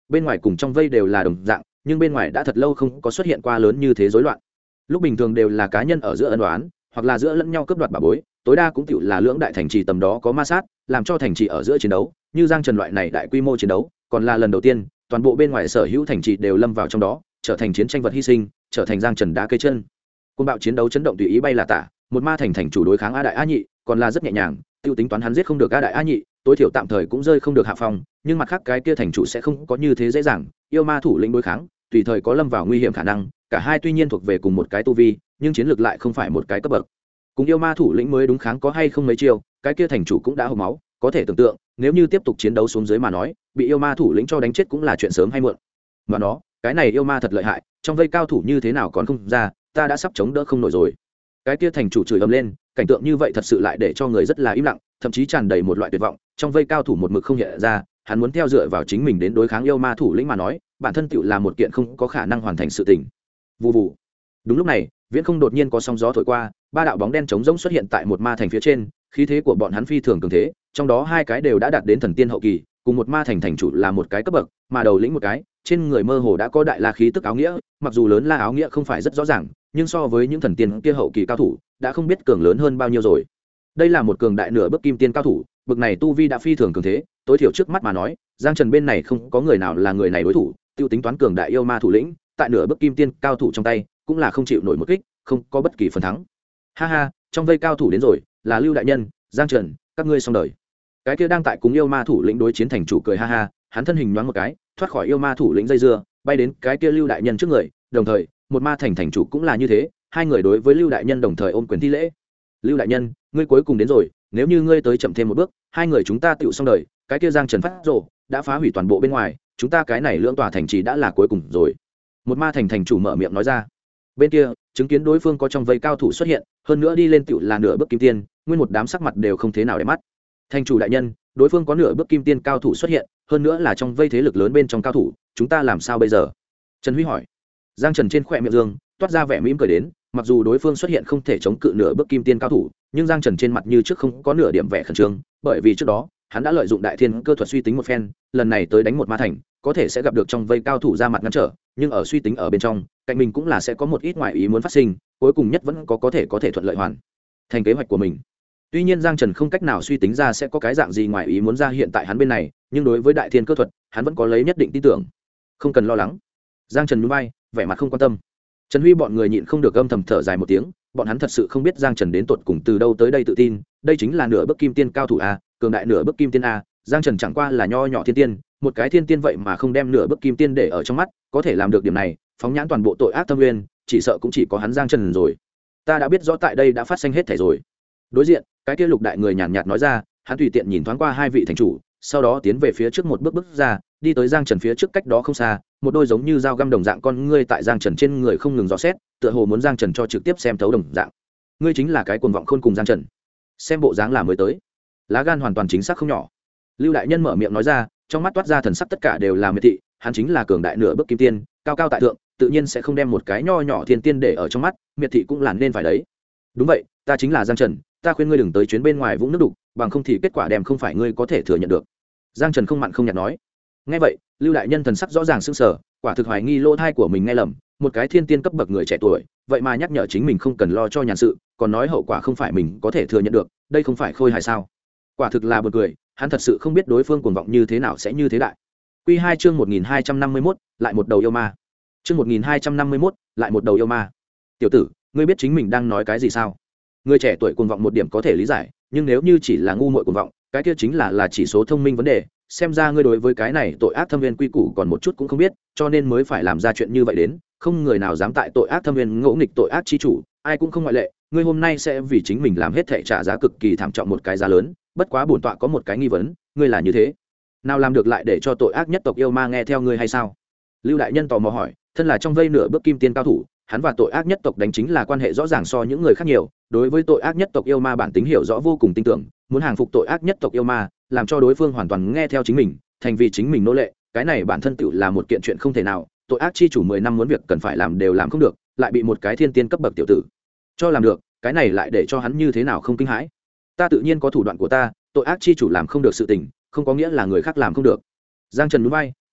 bên ngoài cùng trong vây đều là đồng dạng, nhưng bên ngoài đã thật lâu không có xuất hiện qua lớn như thế rối loạn. Lúc bình thường đều là cá nhân ở giữa ân oán, hoặc là giữa lẫn nhau cướp đoạt bảo bối, tối đa cũng tựu là lưỡng đại thành trì tầm đó có ma sát, làm cho thành trì ở giữa chiến đấu, như Giang Trần loại này đại quy mô chiến đấu, còn là lần đầu tiên, toàn bộ bên ngoài sở hữu thành trì đều lâm vào trong đó, trở thành chiến tranh vật hy sinh, trở thành Giang Trần đá cây chân. Côn bạo chiến đấu chấn động tùy ý bay là tả, một ma thành thành chủ đối kháng A Đại A Nhị, còn là rất nhẹ nhàng, tiêu tính toán hắn giết không được A Đại A Nhị, tối thiểu tạm thời cũng rơi không được hạ phong, nhưng mặt khác cái kia thành chủ sẽ không có như thế dễ dàng, yêu ma thủ lĩnh đối kháng, tùy thời có lâm vào nguy hiểm khả năng, cả hai tuy nhiên thuộc về cùng một cái tu vi, nhưng chiến lược lại không phải một cái cấp bậc. Cùng yêu ma thủ lĩnh mới đúng kháng có hay không mấy chiêu, cái kia thành chủ cũng đã hộc máu, có thể tưởng tượng, nếu như tiếp tục chiến đấu xuống dưới mà nói, bị yêu ma thủ lĩnh cho đánh chết cũng là chuyện sớm hay muộn. Mà nó, cái này yêu ma thật lợi hại, trong vây cao thủ như thế nào còn không ra, ta đã sắp chống đỡ không nổi rồi. Cái kia thành chủ chửi ầm lên, cảnh tượng như vậy thật sự lại để cho người rất là im lặng, thậm chí tràn đầy một loại tuyệt vọng, trong vây cao thủ một mực không hiện ra, hắn muốn theo dựa vào chính mình đến đối kháng yêu ma thủ lĩnh mà nói, bản thân tựu là một kiện không có khả năng hoàn thành sự tình. Vù vù. Đúng lúc này, viễn không đột nhiên có sóng gió thổi qua, ba đạo bóng đen trống rỗng xuất hiện tại một ma thành phía trên, khí thế của bọn hắn phi thường cường thế, trong đó hai cái đều đã đạt đến thần tiên hậu kỳ, cùng một ma thành thành chủ là một cái cấp bậc, mà đầu lĩnh một cái, trên người mơ hồ đã có đại la khí tức áo nghĩa, mặc dù lớn la áo nghĩa không phải rất rõ ràng, nhưng so với những thần tiên kia hậu kỳ cao thủ, đã không biết cường lớn hơn bao nhiêu rồi. Đây là một cường đại nửa bước kim tiên cao thủ, bậc này tu vi đã phi thường cường thế, tối thiểu trước mắt mà nói, Giang Trần bên này không có người nào là người này đối thủ, tiêu tính toán cường đại yêu ma thủ lĩnh, tại nửa bước kim tiên cao thủ trong tay, cũng là không chịu nổi một kích, không có bất kỳ phần thắng. Ha ha, trong vây cao thủ đến rồi, là Lưu đại nhân, Giang Trần, các ngươi xong đời. Cái kia đang tại cùng yêu ma thủ lĩnh đối chiến thành chủ cười ha ha, hắn thân hình nhoáng một cái, thoát khỏi yêu ma thủ lĩnh dây dưa, bay đến cái kia Lưu đại nhân trước người, đồng thời, một ma thành thành chủ cũng là như thế, hai người đối với Lưu đại nhân đồng thời ôm quyền thi lễ. Lưu đại nhân, ngươi cuối cùng đến rồi, nếu như ngươi tới chậm thêm một bước, hai người chúng ta tựu xong đời, cái kia Giang Trần phát rồ, đã phá hủy toàn bộ bên ngoài, chúng ta cái này lưỡng tòa thành trì đã là cuối cùng rồi. Một ma thành thành chủ mở miệng nói ra. Bên kia, chứng kiến đối phương có trong vây cao thủ xuất hiện, hơn nữa đi lên tựu là nửa bước kim tiên, nguyên một đám sắc mặt đều không thế nào để mắt. Thành chủ đại nhân, đối phương có nửa bước kim tiên cao thủ xuất hiện, hơn nữa là trong vây thế lực lớn bên trong cao thủ, chúng ta làm sao bây giờ? Trần Huy hỏi. Giang Trần trên khóe miệng dương toát ra vẻ mỉm cười đến, mặc dù đối phương xuất hiện không thể chống cự nửa bước kim tiên cao thủ, nhưng Giang Trần trên mặt như trước không có nửa điểm vẻ khẩn trương, bởi vì trước đó hắn đã lợi dụng đại thiên cơ thuật suy tính một phen, lần này tới đánh một ma thành, có thể sẽ gặp được trong vây cao thủ ra mặt ngăn trở, nhưng ở suy tính ở bên trong, cạnh mình cũng là sẽ có một ít ngoại ý muốn phát sinh, cuối cùng nhất vẫn có thể thuận lợi hoàn thành kế hoạch của mình. Tuy nhiên Giang Trần không cách nào suy tính ra sẽ có cái dạng gì ngoại ý muốn ra hiện tại hắn bên này, nhưng đối với đại thiên cơ thuật, hắn vẫn có lấy nhất định tin tưởng. Không cần lo lắng. Giang Trần nhún vai, vẻ mặt không quan tâm. Trần Huy bọn người nhịn không được âm thầm thở dài một tiếng, bọn hắn thật sự không biết Giang Trần đến tột cùng từ đâu tới đây tự tin, đây chính là nửa bước kim tiên cao thủ a, cường đại nửa bước kim tiên a, Giang Trần chẳng qua là nho nhỏ thiên tiên, một cái thiên tiên vậy mà không đem nửa bước kim tiên để ở trong mắt, có thể làm được điểm này, phóng nhãn toàn bộ tội ác thâm nguyên, chỉ sợ cũng chỉ có hắn Giang Trần rồi. Ta đã biết rõ tại đây đã phát sinh hết thảy rồi. Đối diện, cái kia Lục đại người nhàn nhạt nói ra, hắn tùy tiện nhìn thoáng qua hai vị thành chủ, sau đó tiến về phía trước một bước ra, đi tới Giang Trần phía trước cách đó không xa, một đôi giống như dao găm đồng dạng con ngươi tại Giang Trần trên người không ngừng dò xét, tựa hồ muốn Giang Trần cho trực tiếp xem thấu đồng dạng. Ngươi chính là cái cuồng vọng khôn cùng Giang Trần. Xem bộ dáng là mới tới. Lá gan hoàn toàn chính xác không nhỏ. Lưu đại nhân mở miệng nói ra, trong mắt toát ra thần sắc tất cả đều là miệt thị, hắn chính là cường đại nửa bước kim tiên, cao cao tại thượng, tự nhiên sẽ không đem một cái nho nhỏ thiên tiên để ở trong mắt, miệt thị cũng là nên phải đấy. Đúng vậy, ta chính là Giang Trần, ta khuyên ngươi đừng tới chuyến bên ngoài vũng nước đục, bằng không thì kết quả đem không phải ngươi có thể thừa nhận được. Giang Trần không mặn không nhạt nói. Nghe vậy, Lưu đại nhân thần sắc rõ ràng sững sờ, quả thực hoài nghi lỗ thai của mình nghe lầm, một cái thiên tiên cấp bậc người trẻ tuổi, vậy mà nhắc nhở chính mình không cần lo cho nhàn sự, còn nói hậu quả không phải mình có thể thừa nhận được, đây không phải khôi hài sao? Quả thực là buồn cười, hắn thật sự không biết đối phương cuồng vọng như thế nào sẽ như thế đại. Quy 2 chương 1251, lại một đầu yêu ma. Chương 1251, lại một đầu yêu ma. Tiểu tử, ngươi biết chính mình đang nói cái gì sao? Người trẻ tuổi cuồng vọng một điểm có thể lý giải, nhưng nếu như chỉ là ngu muội cuồng vọng, cái kia chính là chỉ số thông minh vấn đề, xem ra ngươi đối với cái này tội ác thâm viên quy củ còn một chút cũng không biết, cho nên mới phải làm ra chuyện như vậy đến, không người nào dám tại tội ác thâm viên ngỗ nghịch tội ác chi chủ, ai cũng không ngoại lệ, ngươi hôm nay sẽ vì chính mình làm hết thảy trả giá cực kỳ thảm trọng một cái giá lớn, bất quá bổn tọa có một cái nghi vấn, ngươi là như thế nào làm được lại để cho tội ác nhất tộc yêu ma nghe theo ngươi hay sao? Lưu đại nhân tò mò hỏi, thân là trong vây nửa bước kim tiên cao thủ, hắn và tội ác nhất tộc đánh chính là quan hệ rõ ràng so những người khác nhiều, đối với tội ác nhất tộc yêu ma bản tính hiểu rõ vô cùng tin tưởng, muốn hàng phục tội ác nhất tộc yêu ma, làm cho đối phương hoàn toàn nghe theo chính mình, thành vì chính mình nô lệ, cái này bản thân tựu là một kiện chuyện không thể nào, tội ác chi chủ 10 năm muốn việc cần phải làm đều làm không được, lại bị một cái thiên tiên cấp bậc tiểu tử cho làm được, cái này lại để cho hắn như thế nào không kinh hãi. Ta tự nhiên có thủ đoạn của ta, tội ác chi chủ làm không được sự tình, không có nghĩa là người khác làm không được. Giang Trần nhún vai,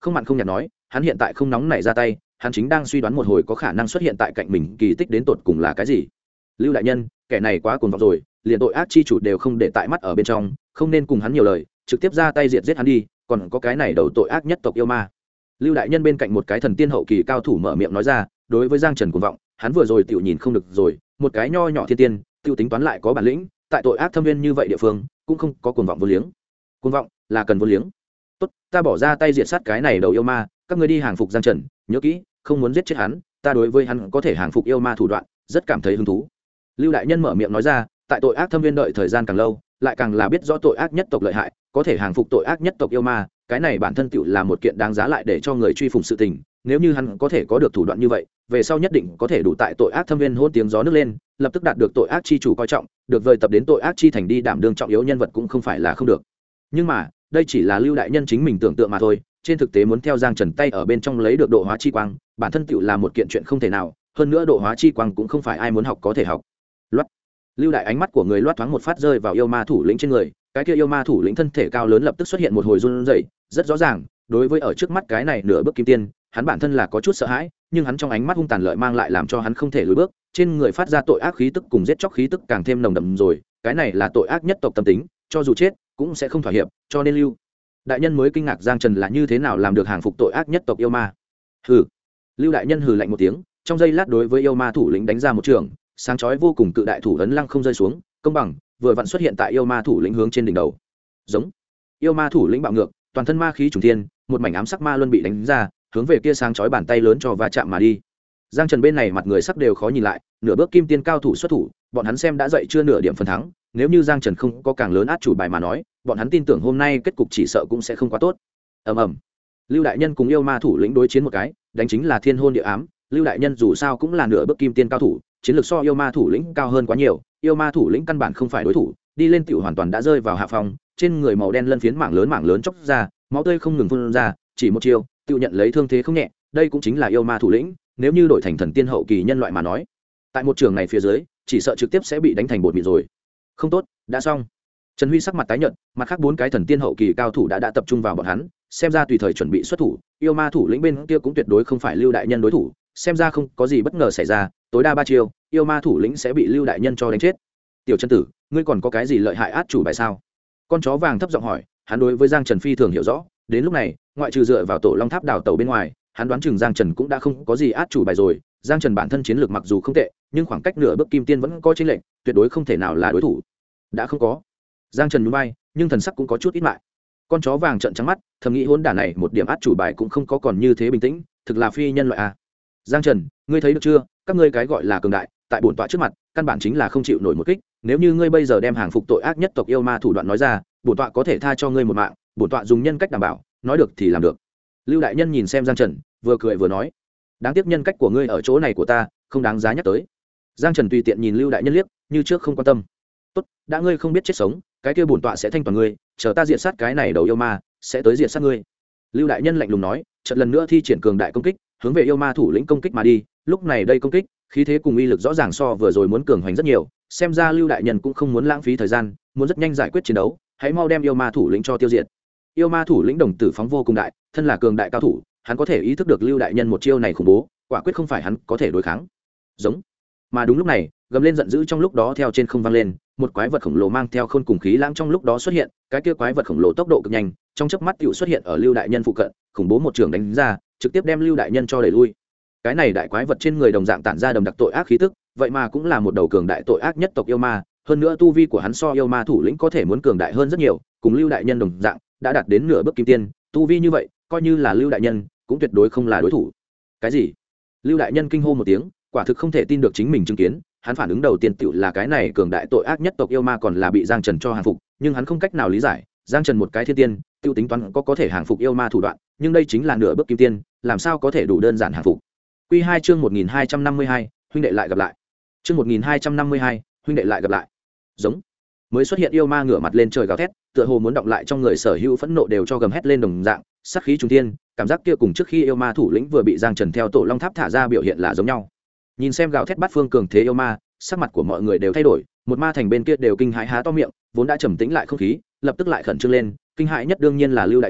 không mặn không nhạt nói, hắn hiện tại không nóng nảy ra tay, hắn chính đang suy đoán một hồi có khả năng xuất hiện tại cạnh mình kỳ tích đến tột cùng là cái gì. Lưu đại nhân, kẻ này quá cuồng vọng rồi, liền tội ác chi chủ đều không để tại mắt ở bên trong, không nên cùng hắn nhiều lời, trực tiếp ra tay diệt giết hắn đi, còn có cái này đầu tội ác nhất tộc yêu ma. Lưu đại nhân bên cạnh một cái thần tiên hậu kỳ cao thủ mở miệng nói ra, đối với Giang Trần cuồng vọng, hắn vừa rồi tiểu nhìn không được rồi, một cái nho nhỏ thiên tiên, tiêu tính toán lại có bản lĩnh, tại tội ác thâm viên như vậy địa phương, cũng không có cuồng vọng vô liếng. Cuồng vọng là cần vô liếng. Tốt, ta bỏ ra tay diệt sát cái này đầu yêu ma, các ngươi đi hàng phục Giang Trần, nhớ kỹ, không muốn giết chết hắn, ta đối với hắn có thể hàng phục yêu ma thủ đoạn, rất cảm thấy hứng thú. Lưu đại nhân mở miệng nói ra, tại tội ác thâm viên đợi thời gian càng lâu, lại càng là biết rõ tội ác nhất tộc lợi hại, có thể hàng phục tội ác nhất tộc yêu ma, cái này bản thân tựu là một kiện đáng giá lại để cho người truy phủng sự tình. Nếu như hắn có thể có được thủ đoạn như vậy, về sau nhất định có thể đủ tại tội ác thâm viên hôn tiếng gió nước lên, lập tức đạt được tội ác chi chủ coi trọng, được vời tập đến tội ác chi thành đi đảm đương trọng yếu nhân vật cũng không phải là không được. Nhưng mà đây chỉ là Lưu đại nhân chính mình tưởng tượng mà thôi, trên thực tế muốn theo Giang Trần tay ở bên trong lấy được độ hóa chi quang, bản thân tựu là một kiện chuyện không thể nào, hơn nữa độ hóa chi quang cũng không phải ai muốn học có thể học. Loát. Lưu đại ánh mắt của người loát thoáng một phát rơi vào yêu ma thủ lĩnh trên người, cái kia yêu ma thủ lĩnh thân thể cao lớn lập tức xuất hiện một hồi run rẩy, rất rõ ràng, đối với ở trước mắt cái này nửa bước kim tiên, hắn bản thân là có chút sợ hãi, nhưng hắn trong ánh mắt hung tàn lợi mang lại làm cho hắn không thể lùi bước, trên người phát ra tội ác khí tức cùng giết chóc khí tức càng thêm nồng đậm rồi, cái này là tội ác nhất tộc tâm tính, cho dù chết cũng sẽ không thỏa hiệp, cho nên Lưu đại nhân mới kinh ngạc Giang Trần là như thế nào làm được hàng phục tội ác nhất tộc yêu ma. Hừ. Lưu đại nhân hừ lạnh một tiếng, trong giây lát đối với yêu ma thủ lĩnh đánh ra một trường, sáng chói vô cùng cự đại thủ ấn lăng không rơi xuống, công bằng vừa vặn xuất hiện tại yêu ma thủ lĩnh hướng trên đỉnh đầu. Giống. Yêu ma thủ lĩnh bạo ngược, toàn thân ma khí trùng thiên, một mảnh ám sắc ma luân bị đánh ra, hướng về kia sáng chói bàn tay lớn cho va chạm mà đi. Giang Trần bên này mặt người sắc đều khó nhìn lại, nửa bước kim tiên cao thủ xuất thủ, bọn hắn xem đã dậy chưa nửa điểm phần thắng, nếu như Giang Trần không có càng lớn át chủ bài mà nói, bọn hắn tin tưởng hôm nay kết cục chỉ sợ cũng sẽ không quá tốt. Ầm ầm. Lưu đại nhân cùng yêu ma thủ lĩnh đối chiến một cái, đánh chính là thiên hôn địa ám, Lưu đại nhân dù sao cũng là nửa bước kim tiên cao thủ, chiến lược so yêu ma thủ lĩnh cao hơn quá nhiều, yêu ma thủ lĩnh căn bản không phải đối thủ, đi lên tiểu hoàn toàn đã rơi vào hạ phòng, trên người màu đen lân phiến mảng lớn chóc ra, máu tươi không ngừng phun ra, chỉ một chiêu, tiểu nhận lấy thương thế không nhẹ, đây cũng chính là yêu ma thủ lĩnh, nếu như đổi thành thần tiên hậu kỳ nhân loại mà nói, tại một trường này phía dưới, chỉ sợ trực tiếp sẽ bị đánh thành bột mịn rồi. Không tốt, đã xong. Trần Huy sắc mặt tái nhợt, mặt khác bốn cái thần tiên hậu kỳ cao thủ đã tập trung vào bọn hắn, xem ra tùy thời chuẩn bị xuất thủ, yêu ma thủ lĩnh bên kia cũng tuyệt đối không phải Lưu đại nhân đối thủ, xem ra không có gì bất ngờ xảy ra, tối đa 3 chiêu, yêu ma thủ lĩnh sẽ bị Lưu đại nhân cho đánh chết. Tiểu Chân tử, ngươi còn có cái gì lợi hại át chủ bài sao? Con chó vàng thấp giọng hỏi, hắn đối với Giang Trần phi thường hiểu rõ, đến lúc này, ngoại trừ dựa vào tổ Long Tháp đào tẩu bên ngoài, hắn đoán chừng Giang Trần cũng đã không có gì át chủ bài rồi. Giang Trần bản thân chiến lược mặc dù không tệ, nhưng khoảng cách nửa bước kim tiên vẫn có chênh lệch, tuyệt đối không thể nào là đối thủ. Đã không có. Giang Trần nhún vai, nhưng thần sắc cũng có chút ít mại. Con chó vàng trợn trắng mắt, thầm nghĩ hỗn đản này một điểm át chủ bài cũng không có, còn như thế bình tĩnh, thực là phi nhân loại à. Giang Trần, ngươi thấy được chưa, các ngươi cái gọi là cường đại, tại bổn tọa trước mặt, căn bản chính là không chịu nổi một kích, nếu như ngươi bây giờ đem hàng phục tội ác nhất tộc yêu ma thủ đoạn nói ra, bổn tọa có thể tha cho ngươi một mạng, bổn tọa dùng nhân cách đảm bảo, nói được thì làm được. Lưu đại nhân nhìn xem Giang Trần, vừa cười vừa nói, đáng tiếc nhân cách của ngươi ở chỗ này của ta, không đáng giá nhắc tới. Giang Trần tùy tiện nhìn Lưu đại nhân liếc, như trước không quan tâm. Tốt, đã ngươi không biết chết sống, cái kia bổn tọa sẽ thanh toàn ngươi, chờ ta diệt sát cái này đầu yêu ma, sẽ tới diệt sát ngươi. Lưu đại nhân lạnh lùng nói, chợt lần nữa thi triển cường đại công kích, hướng về yêu ma thủ lĩnh công kích mà đi. Lúc này đây công kích, khí thế cùng uy lực rõ ràng so vừa rồi muốn cường hoành rất nhiều, xem ra Lưu đại nhân cũng không muốn lãng phí thời gian, muốn rất nhanh giải quyết chiến đấu, hãy mau đem yêu ma thủ lĩnh cho tiêu diệt. Yêu ma thủ lĩnh đồng tử phóng vô cùng đại, thân là cường đại cao thủ, hắn có thể ý thức được Lưu đại nhân một chiêu này khủng bố, quả quyết không phải hắn có thể đối kháng. Giống. Mà đúng lúc này, gầm lên giận dữ trong lúc đó theo trên không vang lên, một quái vật khổng lồ mang theo khôn cùng khí lãng trong lúc đó xuất hiện, cái kia quái vật khổng lồ tốc độ cực nhanh, trong chớp mắt tựu xuất hiện ở Lưu đại nhân phụ cận, khủng bố một trường đánh ra, trực tiếp đem Lưu đại nhân cho đẩy lui. Cái này đại quái vật trên người đồng dạng tản ra đầm đặc tội ác khí tức, vậy mà cũng là một đầu cường đại tội ác nhất tộc yêu ma, hơn nữa tu vi của hắn so yêu ma thủ lĩnh có thể muốn cường đại hơn rất nhiều, cùng Lưu đại nhân đồng dạng, đã đạt đến nửa bước kim tiên, tu vi như vậy, coi như là Lưu đại nhân, cũng tuyệt đối không là đối thủ. Cái gì? Lưu đại nhân kinh hô một tiếng, quả thực không thể tin được chính mình chứng kiến, hắn phản ứng đầu tiên tựu là cái này cường đại tội ác nhất tộc yêu ma còn là bị Giang Trần cho hàng phục, nhưng hắn không cách nào lý giải, Giang Trần một cái thiên tiên, tiêu tính toán có thể hàng phục yêu ma thủ đoạn, nhưng đây chính là nửa bước kim tiên, làm sao có thể đủ đơn giản hàng phục. Quy 2 chương 1252, huynh đệ lại gặp lại. Chương 1252, huynh đệ lại gặp lại. Giống. Mới xuất hiện yêu ma ngửa mặt lên trời gào thét, tựa hồ muốn động lại trong người sở hữu phẫn nộ đều cho gầm hét lên đồng dạng, sát khí trùng thiên, cảm giác kia cùng trước khi yêu ma thủ lĩnh vừa bị Giang Trần theo tổ Long Tháp thả ra biểu hiện là giống nhau. Nhìn xem gào thét bát phương cường thế yêu ma, sắc mặt của mọi người đều thay đổi, một ma thành bên kia đều kinh hãi há to miệng, vốn đã trầm tĩnh lại không khí, lập tức lại khẩn trương lên, kinh hãi nhất đương nhiên là Lưu đại nhân,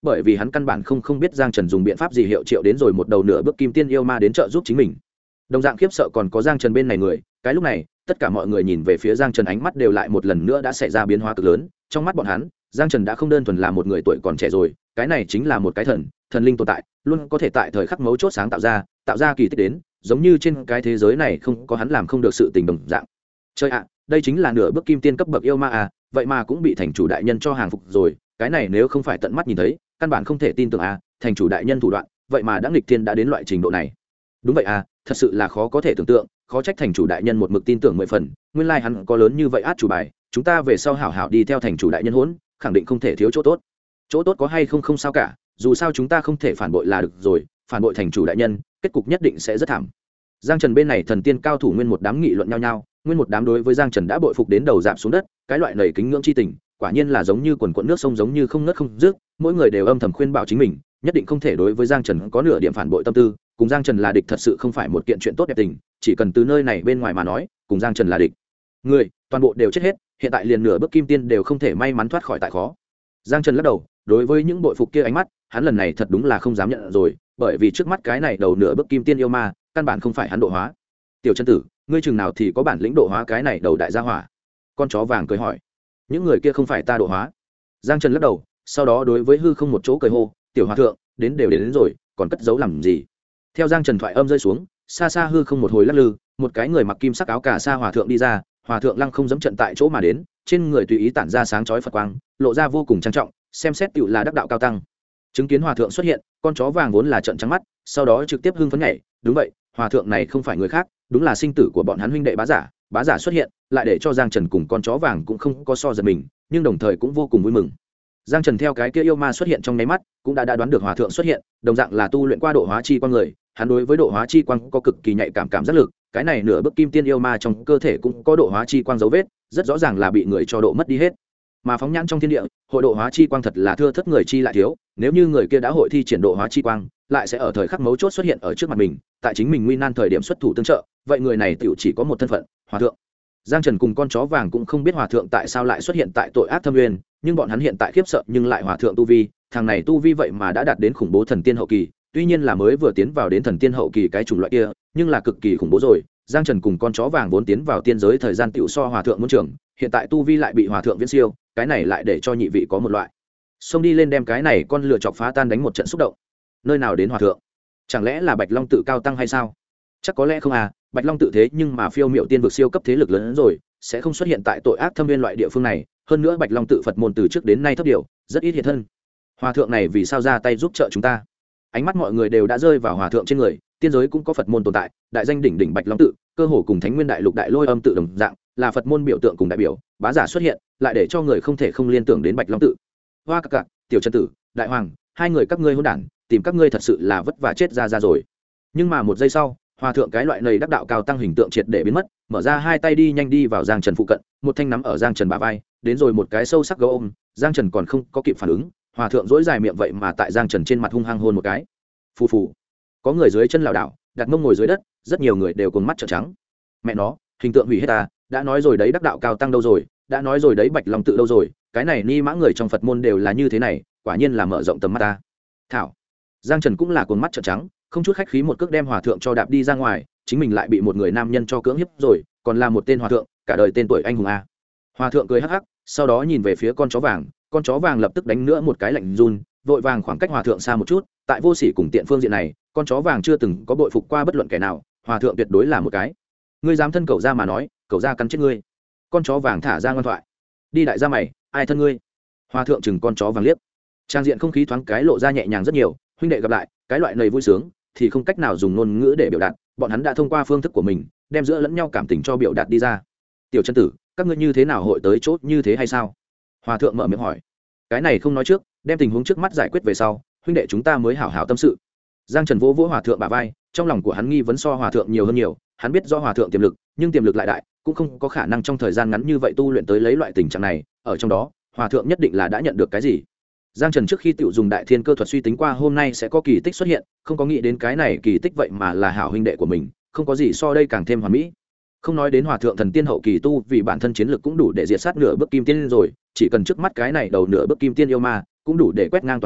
bởi vì hắn căn bản không biết Giang Trần dùng biện pháp gì hiệu triệu đến rồi một đầu nửa bước kim tiên yêu ma đến trợ giúp chính mình. Đồng dạng khiếp sợ còn có Giang Trần bên này người, cái lúc này tất cả mọi người nhìn về phía Giang Trần, ánh mắt đều lại một lần nữa đã xảy ra biến hóa cực lớn. Trong mắt bọn hắn, Giang Trần đã không đơn thuần là một người tuổi còn trẻ rồi, cái này chính là một cái thần linh tồn tại, luôn có thể tại thời khắc mấu chốt sáng tạo ra kỳ tích đến, giống như trên cái thế giới này không có hắn làm không được sự tình đồng dạng. Chơi ạ, đây chính là nửa bước kim tiên cấp bậc yêu ma à, vậy mà cũng bị thành chủ đại nhân cho hàng phục rồi, cái này nếu không phải tận mắt nhìn thấy, căn bản không thể tin tưởng à, thành chủ đại nhân thủ đoạn, vậy mà đã nghịch thiên đã đến loại trình độ này. Đúng vậy à, thật sự là khó có thể tưởng tượng, khó trách thành chủ đại nhân một mực tin tưởng 10 phần, nguyên lai hắn có lớn như vậy át chủ bài, chúng ta về sau hảo hảo đi theo thành chủ đại nhân hỗn, khẳng định không thể thiếu chỗ tốt. Chỗ tốt có hay không sao cả, dù sao chúng ta không thể phản bội là được rồi, phản bội thành chủ đại nhân, kết cục nhất định sẽ rất thảm. Giang Trần bên này thần tiên cao thủ nguyên một đám nghị luận nhau nhau, nguyên một đám đối với Giang Trần đã bội phục đến đầu rạp xuống đất, cái loại nảy kính ngưỡng chi tình, quả nhiên là giống như quần quần nước sông, giống như không ngớt không dứt, mỗi người đều âm thầm khuyên bảo chính mình, nhất định không thể đối với Giang Trần có nửa điểm phản bội tâm tư, cùng Giang Trần là địch thật sự không phải một kiện chuyện tốt đẹp tình, chỉ cần từ nơi này bên ngoài mà nói, cùng Giang Trần là địch, người toàn bộ đều chết hết, hiện tại liền nửa bước kim tiên đều không thể may mắn thoát khỏi tại khó. Giang Trần lắc đầu, đối với những bội phục kia ánh mắt, hắn lần này thật đúng là không dám nhận rồi, bởi vì trước mắt cái này đầu nửa bước kim tiên yêu ma, căn bản không phải hắn độ hóa. Tiểu chân tử, ngươi chừng nào thì có bản lĩnh độ hóa cái này đầu đại gia hỏa? Con chó vàng cười hỏi. Những người kia không phải ta độ hóa. Giang Trần lắc đầu, sau đó đối với hư không một chỗ cười hô, tiểu hòa thượng, đến rồi, còn cất giấu làm gì? Theo Giang Trần thoại âm rơi xuống, xa xa hư không một hồi lắc lư, một cái người mặc kim sắc áo cà sa hòa thượng đi ra, hòa thượng lăng không dẫm trận tại chỗ mà đến, trên người tùy ý tản ra sáng chói Phật quang, lộ ra vô cùng trang trọng, xem xét tựu là đắc đạo cao tăng. Chứng kiến hòa thượng xuất hiện, con chó vàng vốn là trợn trắng mắt, sau đó trực tiếp hưng phấn nhảy, đúng vậy, hòa thượng này không phải người khác, đúng là sinh tử của bọn hắn huynh đệ bá giả xuất hiện, lại để cho Giang Trần cùng con chó vàng cũng không có so giật mình, nhưng đồng thời cũng vô cùng vui mừng. Giang Trần theo cái kia yêu ma xuất hiện trong nháy mắt, cũng đã đoán được hòa thượng xuất hiện, đồng dạng là tu luyện qua độ hóa chi quang người, hắn đối với độ hóa chi quang có cực kỳ nhạy cảm giác lực, cái này nửa bước kim tiên yêu ma trong cơ thể cũng có độ hóa chi quang dấu vết, rất rõ ràng là bị người cho độ mất đi hết. Mà phóng nhãn trong thiên địa, hội độ hóa chi quang thật là thưa thớt người chi lại thiếu, nếu như người kia đã hội thi triển độ hóa chi quang, lại sẽ ở thời khắc mấu chốt xuất hiện ở trước mặt mình, tại chính mình nguy nan thời điểm xuất thủ tương trợ, vậy người này tiểu chỉ có một thân phận, hòa thượng. Giang Trần cùng con chó vàng cũng không biết hòa thượng tại sao lại xuất hiện tại tội ác thâm nguyên, nhưng bọn hắn hiện tại khiếp sợ nhưng lại hòa thượng tu vi, thằng này tu vi vậy mà đã đạt đến khủng bố thần tiên hậu kỳ, tuy nhiên là mới vừa tiến vào đến thần tiên hậu kỳ cái chủng loại kia, nhưng là cực kỳ khủng bố rồi. Giang Trần cùng con chó vàng vốn tiến vào tiên giới thời gian tiểu so hòa thượng muốn trưởng, hiện tại tu vi lại bị hòa thượng viễn siêu, cái này lại để cho nhị vị có một loại xông đi lên đem cái này con lừa chọc phá tan đánh một trận xúc động. Nơi nào đến hòa thượng? Chẳng lẽ là Bạch Long tự cao tăng hay sao? Chắc có lẽ không à, Bạch Long tự thế nhưng mà phiêu miệu tiên vực siêu cấp thế lực lớn hơn rồi, sẽ không xuất hiện tại tội ác thâm viên loại địa phương này, hơn nữa Bạch Long tự Phật môn từ trước đến nay thấp điều, rất ít hiện thân. Hòa thượng này vì sao ra tay giúp trợ chúng ta? Ánh mắt mọi người đều đã rơi vào hòa thượng trên người, tiên giới cũng có Phật môn tồn tại, đại danh đỉnh đỉnh Bạch Long tự, cơ hồ cùng Thánh Nguyên Đại Lục Đại Lôi Âm tự đồng dạng, là Phật môn biểu tượng cùng đại biểu, bá giả xuất hiện, lại để cho người không thể không liên tưởng đến Bạch Long tự. Hoa các cạc, tiểu chân tử, đại hoàng, hai người các ngươi hỗn đản, tìm các ngươi thật sự là vất vả chết ra rồi. Nhưng mà một giây sau, hòa thượng cái loại này đắc đạo cao tăng hình tượng triệt để biến mất, mở ra hai tay đi nhanh đi vào Giang Trần phụ cận, một thanh nắm ở Giang Trần bả vai, đến rồi một cái sâu sắc gấu ôm, Giang Trần còn không có kịp phản ứng, hòa thượng dỗi dài miệng vậy mà tại Giang Trần trên mặt hung hăng hôn một cái. Phù phù. Có người dưới chân lảo đảo, đặt mông ngồi dưới đất, rất nhiều người đều cuồng mắt trợn trắng. Mẹ nó, hình tượng hủy hết ta, đã nói rồi đấy đắc đạo cao tăng đâu rồi, đã nói rồi đấy Bạch Long tự đâu rồi, cái này ni mã người trong Phật môn đều là như thế này, quả nhiên là mở rộng tầm mắt ta. Thảo. Giang Trần cũng là cuồng mắt trợn trắng, không chút khách khí một cước đem hòa thượng cho đạp đi ra ngoài, chính mình lại bị một người nam nhân cho cưỡng hiếp rồi, còn là một tên hòa thượng, cả đời tên tuổi anh hùng a. Hòa thượng cười hắc hắc, sau đó nhìn về phía con chó vàng lập tức đánh nữa một cái lạnh run, vội vàng khoảng cách hòa thượng xa một chút, tại vô sỉ cùng tiện phương diện này, con chó vàng chưa từng có bội phục qua bất luận kẻ nào, hòa thượng tuyệt đối là một cái. Ngươi dám thân cậu ra mà nói, cậu ra cắn chết ngươi. Con chó vàng thả ra ngoan thoại. Đi đại gia mày, ai thân ngươi? Hòa thượng chừng con chó vàng liếc. Trang diện không khí thoáng cái lộ ra nhẹ nhàng rất nhiều, huynh đệ gặp lại, cái loại này vui sướng thì không cách nào dùng ngôn ngữ để biểu đạt, bọn hắn đã thông qua phương thức của mình, đem giữa lẫn nhau cảm tình cho biểu đạt đi ra. Tiểu chân tử, các ngươi như thế nào hội tới chốt như thế hay sao? Hòa thượng mở miệng hỏi. Cái này không nói trước, đem tình huống trước mắt giải quyết về sau, huynh đệ chúng ta mới hảo hảo tâm sự. Giang Trần vỗ vỗ hòa thượng bả vai, trong lòng của hắn nghi vấn so hòa thượng nhiều hơn nhiều, hắn biết do hòa thượng tiềm lực, nhưng tiềm lực lại đại, cũng không có khả năng trong thời gian ngắn như vậy tu luyện tới lấy loại tình trạng này, ở trong đó, hòa thượng nhất định là đã nhận được cái gì. Giang Trần trước khi tiểu dùng đại thiên cơ thuật suy tính qua hôm nay sẽ có kỳ tích xuất hiện, không có nghĩ đến cái này kỳ tích vậy mà là hảo huynh đệ của mình, không có gì so đây càng thêm hoàn mỹ. Không nói đến hòa thượng thần tiên hậu kỳ tu, vì bản thân chiến lực cũng đủ để diệt sát nửa bước kim tiên rồi, chỉ cần trước mắt cái này đầu nửa bước kim tiên yêu ma, cũng đủ để quét ngang toàn trường,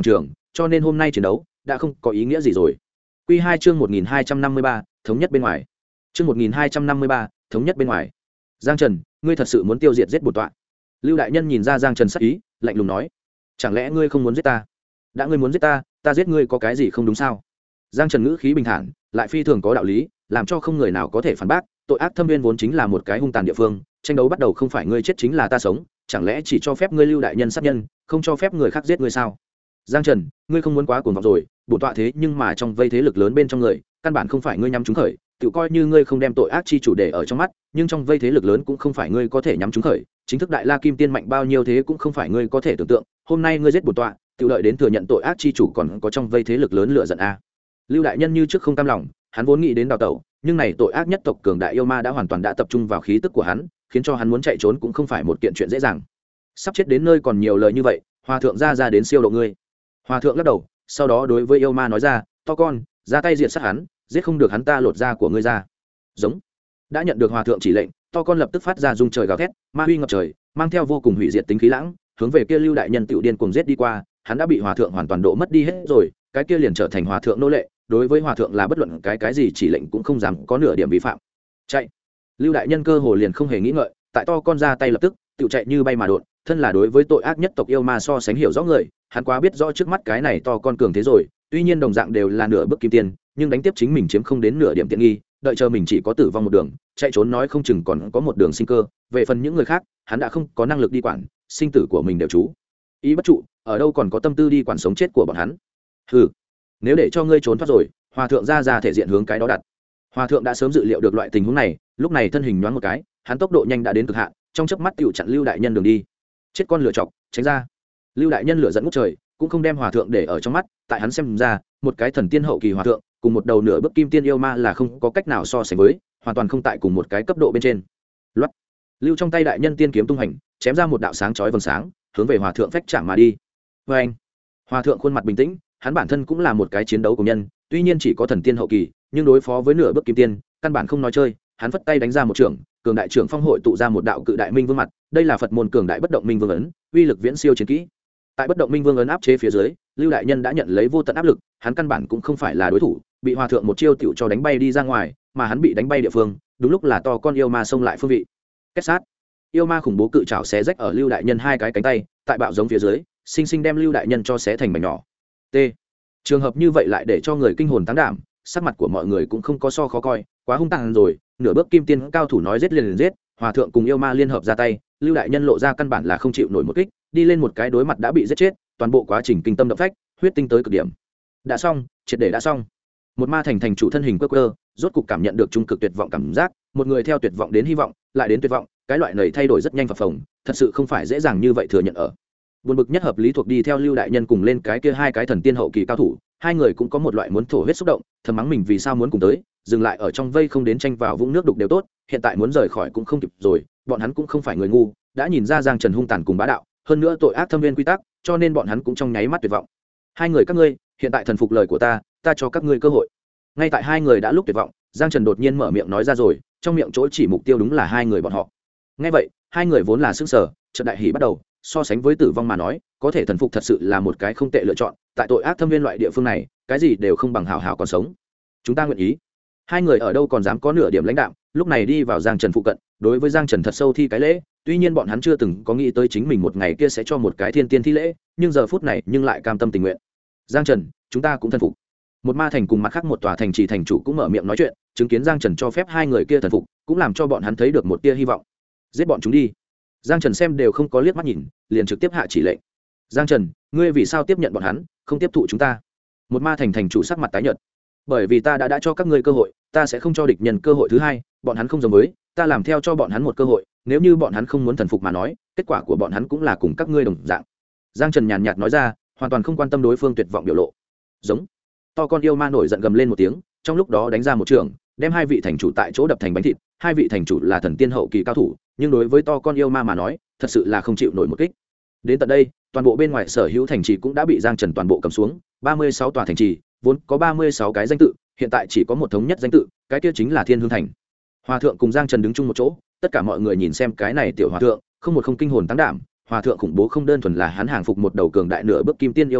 cho nên hôm nay chiến đấu đã không có ý nghĩa gì rồi. Quy 2 chương 1253, thống nhất bên ngoài. Chương 1253, thống nhất bên ngoài. Giang Trần, ngươi thật sự muốn tiêu diệt giết bổn tọa? Lưu đại nhân nhìn ra Giang Trần sắc ý, lạnh lùng nói: chẳng lẽ ngươi không muốn giết ta? Đã ngươi muốn giết ta, ta giết ngươi có cái gì không đúng sao? Giang Trần ngữ khí bình thản, lại phi thường có đạo lý, làm cho không người nào có thể phản bác. Tội ác thâm viên vốn chính là một cái hung tàn địa phương, tranh đấu bắt đầu không phải ngươi chết chính là ta sống, chẳng lẽ chỉ cho phép ngươi Lưu đại nhân sát nhân, không cho phép người khác giết ngươi sao? Giang Trần, ngươi không muốn quá cuồng vọng rồi, bổn tọa thế nhưng mà trong vây thế lực lớn bên trong người, căn bản không phải ngươi nhắm trúng khởi, tự coi như ngươi không đem tội ác chi chủ để ở trong mắt, nhưng trong vây thế lực lớn cũng không phải ngươi có thể nhắm trúng khởi, chính thức đại la kim tiên mạnh bao nhiêu thế cũng không phải ngươi có thể tưởng tượng. Hôm nay ngươi giết bổn tọa, tự lợi đến thừa nhận tội ác chi chủ còn có trong vây thế lực lớn lựa giận a. Lưu đại nhân như trước không cam lòng, hắn vốn nghĩ đến đào tẩu, nhưng này tội ác nhất tộc cường đại yêu ma đã hoàn toàn đã tập trung vào khí tức của hắn, khiến cho hắn muốn chạy trốn cũng không phải một kiện chuyện dễ dàng. Sắp chết đến nơi còn nhiều lời như vậy, hòa thượng ra đến siêu độ ngươi. Hòa thượng lắc đầu, sau đó đối với yêu ma nói ra: to con, ra tay diệt sát hắn, giết không được hắn ta lột da của ngươi ra. Giống. Đã nhận được hòa thượng chỉ lệnh, to con lập tức phát ra rung trời gào thét, ma huy ngập trời, mang theo vô cùng hủy diệt tính khí lãng, hướng về kia Lưu đại nhân tiểu điên cuồng giết đi qua. Hắn đã bị hòa thượng hoàn toàn độ mất đi hết rồi, cái kia liền trở thành hòa thượng nô lệ, đối với hòa thượng là bất luận cái gì chỉ lệnh cũng không dám có nửa điểm vi phạm. Chạy. Lưu đại nhân cơ hồ liền không hề nghĩ ngợi, tại to con ra tay lập tức tiểu chạy như bay mà đột. Thân là đối với tội ác nhất tộc yêu ma so sánh hiểu rõ người, hắn quá biết rõ trước mắt cái này to con cường thế rồi. Tuy nhiên đồng dạng đều là nửa bước kim tiên, nhưng đánh tiếp chính mình chiếm không đến nửa điểm tiện nghi, đợi chờ mình chỉ có tử vong một đường, chạy trốn nói không chừng còn có một đường sinh cơ. Về phần những người khác, hắn đã không có năng lực đi quản, sinh tử của mình đều chú ý bất trụ, ở đâu còn có tâm tư đi quản sống chết của bọn hắn. Hừ, nếu để cho ngươi trốn thoát rồi, hòa thượng ra thể diện hướng cái đó đặt. Hòa thượng đã sớm dự liệu được loại tình huống này, lúc này thân hình nhoáng một cái, hắn tốc độ nhanh đã đến cực hạn, trong chớp mắt tiểu chặn Lưu đại nhân đường đi. Chết con lửa chọc, tránh ra. Lưu đại nhân lửa giận ngút trời, cũng không đem hòa thượng để ở trong mắt, tại hắn xem ra, một cái thần tiên hậu kỳ hòa thượng cùng một đầu nửa bước kim tiên yêu ma là không có cách nào so sánh với, hoàn toàn không tại cùng một cái cấp độ bên trên. Loát. Lưu trong tay đại nhân tiên kiếm tung hành, chém ra một đạo sáng chói vầng sáng, hướng về hòa thượng phách chạm mà đi. Và anh. Hòa thượng khuôn mặt bình tĩnh, hắn bản thân cũng là một cái chiến đấu của nhân, tuy nhiên chỉ có thần tiên hậu kỳ, nhưng đối phó với nửa bước kim tiên, căn bản không nói chơi. Hắn phất tay đánh ra một trường, cường đại trưởng phong hội tụ ra một đạo cự đại minh vương mặt, đây là Phật môn cường đại bất động minh vương ấn, uy lực viễn siêu chiến kỹ. Tại bất động minh vương ấn áp chế phía dưới, Lưu đại nhân đã nhận lấy vô tận áp lực, hắn căn bản cũng không phải là đối thủ, bị hòa thượng một chiêu tiểu cho đánh bay đi ra ngoài, mà hắn bị đánh bay địa phương, đúng lúc là to con yêu ma xông lại phương vị. Kết sát. Yêu ma khủng bố cự trảo xé rách ở Lưu đại nhân hai cái cánh tay, tại bạo giống phía dưới, sinh sinh đem Lưu đại nhân cho xé thành mảnh nhỏ. T. Trường hợp như vậy lại để cho người kinh hồn táng đảm, sắc mặt của mọi người cũng không có so khó coi, quá hung tàn rồi, nửa bước kim tiên cao thủ nói giết liền giết, hòa thượng cùng yêu ma liên hợp ra tay, Lưu đại nhân lộ ra căn bản là không chịu nổi một kích, đi lên một cái đối mặt đã bị giết chết, toàn bộ quá trình kinh tâm động phách, huyết tinh tới cực điểm. Đã xong, triệt để đã xong. Một ma thành chủ thân hình quơ, rốt cục cảm nhận được trung cực tuyệt vọng cảm giác, một người theo tuyệt vọng đến hy vọng, lại đến tuyệt vọng, cái loại này thay đổi rất nhanh phập phồng, thật sự không phải dễ dàng như vậy thừa nhận ở. Buồn bực nhất hợp lý thuộc đi theo Lưu đại nhân cùng lên cái kia hai cái thần tiên hậu kỳ cao thủ, hai người cũng có một loại muốn thổ huyết xúc động, thầm mắng mình vì sao muốn cùng tới, dừng lại ở trong vây không đến tranh vào vũng nước đục đều tốt, hiện tại muốn rời khỏi cũng không kịp rồi, bọn hắn cũng không phải người ngu, đã nhìn ra Giang Trần hung tàn cùng bá đạo, hơn nữa tội ác thâm viên quy tắc, cho nên bọn hắn cũng trong nháy mắt tuyệt vọng. Hai người các ngươi, hiện tại thần phục lời của ta cho các ngươi cơ hội. Ngay tại hai người đã lúc tuyệt vọng, Giang Trần đột nhiên mở miệng nói ra rồi, trong miệng chỗ chỉ mục tiêu đúng là hai người bọn họ. Nghe vậy, hai người vốn là sững sờ, chợt đại hỉ bắt đầu, so sánh với tử vong mà nói, có thể thần phục thật sự là một cái không tệ lựa chọn, tại tội ác thâm viên loại địa phương này, cái gì đều không bằng hảo hảo còn sống. Chúng ta nguyện ý. Hai người ở đâu còn dám có nửa điểm lãnh đạm, lúc này đi vào Giang Trần phụ cận, đối với Giang Trần thật sâu thi cái lễ, tuy nhiên bọn hắn chưa từng có nghĩ tới chính mình một ngày kia sẽ cho một cái thiên tiên thi lễ, nhưng giờ phút này nhưng lại cam tâm tình nguyện. Giang Trần, chúng ta cũng thần phục. Một ma thành cùng mặt khác một tòa thành trì thành chủ cũng mở miệng nói chuyện, chứng kiến Giang Trần cho phép hai người kia thần phục, cũng làm cho bọn hắn thấy được một tia hy vọng. Giết bọn chúng đi. Giang Trần xem đều không có liếc mắt nhìn, liền trực tiếp hạ chỉ lệnh. Giang Trần, ngươi vì sao tiếp nhận bọn hắn, không tiếp thụ chúng ta? Một ma thành thành chủ sắc mặt tái nhợt. Bởi vì ta đã cho các ngươi cơ hội, ta sẽ không cho địch nhân cơ hội thứ hai, bọn hắn không giống với, ta làm theo cho bọn hắn một cơ hội, nếu như bọn hắn không muốn thần phục mà nói, kết quả của bọn hắn cũng là cùng các ngươi đồng dạng. Giang Trần nhàn nhạt nói ra, hoàn toàn không quan tâm đối phương tuyệt vọng biểu lộ. Giống. To con yêu ma nổi giận gầm lên một tiếng, trong lúc đó đánh ra một trường, đem hai vị thành chủ tại chỗ đập thành bánh thịt. Hai vị thành chủ là thần tiên hậu kỳ cao thủ, nhưng đối với to con yêu ma mà nói, thật sự là không chịu nổi một kích. Đến tận đây, toàn bộ bên ngoài sở hữu thành trì cũng đã bị Giang Trần toàn bộ cầm xuống, 36 tòa thành trì, vốn có 36 cái danh tự, hiện tại chỉ có một thống nhất danh tự, cái kia chính là Thiên Hương Thành. Hòa thượng cùng Giang Trần đứng chung một chỗ, tất cả mọi người nhìn xem cái này tiểu hòa thượng, không một không kinh hồn tăng đảm, hòa thượng khủng bố không đơn thuần là hắn hàng phục một đầu cường đại nửa bước kim tiên yêu ma,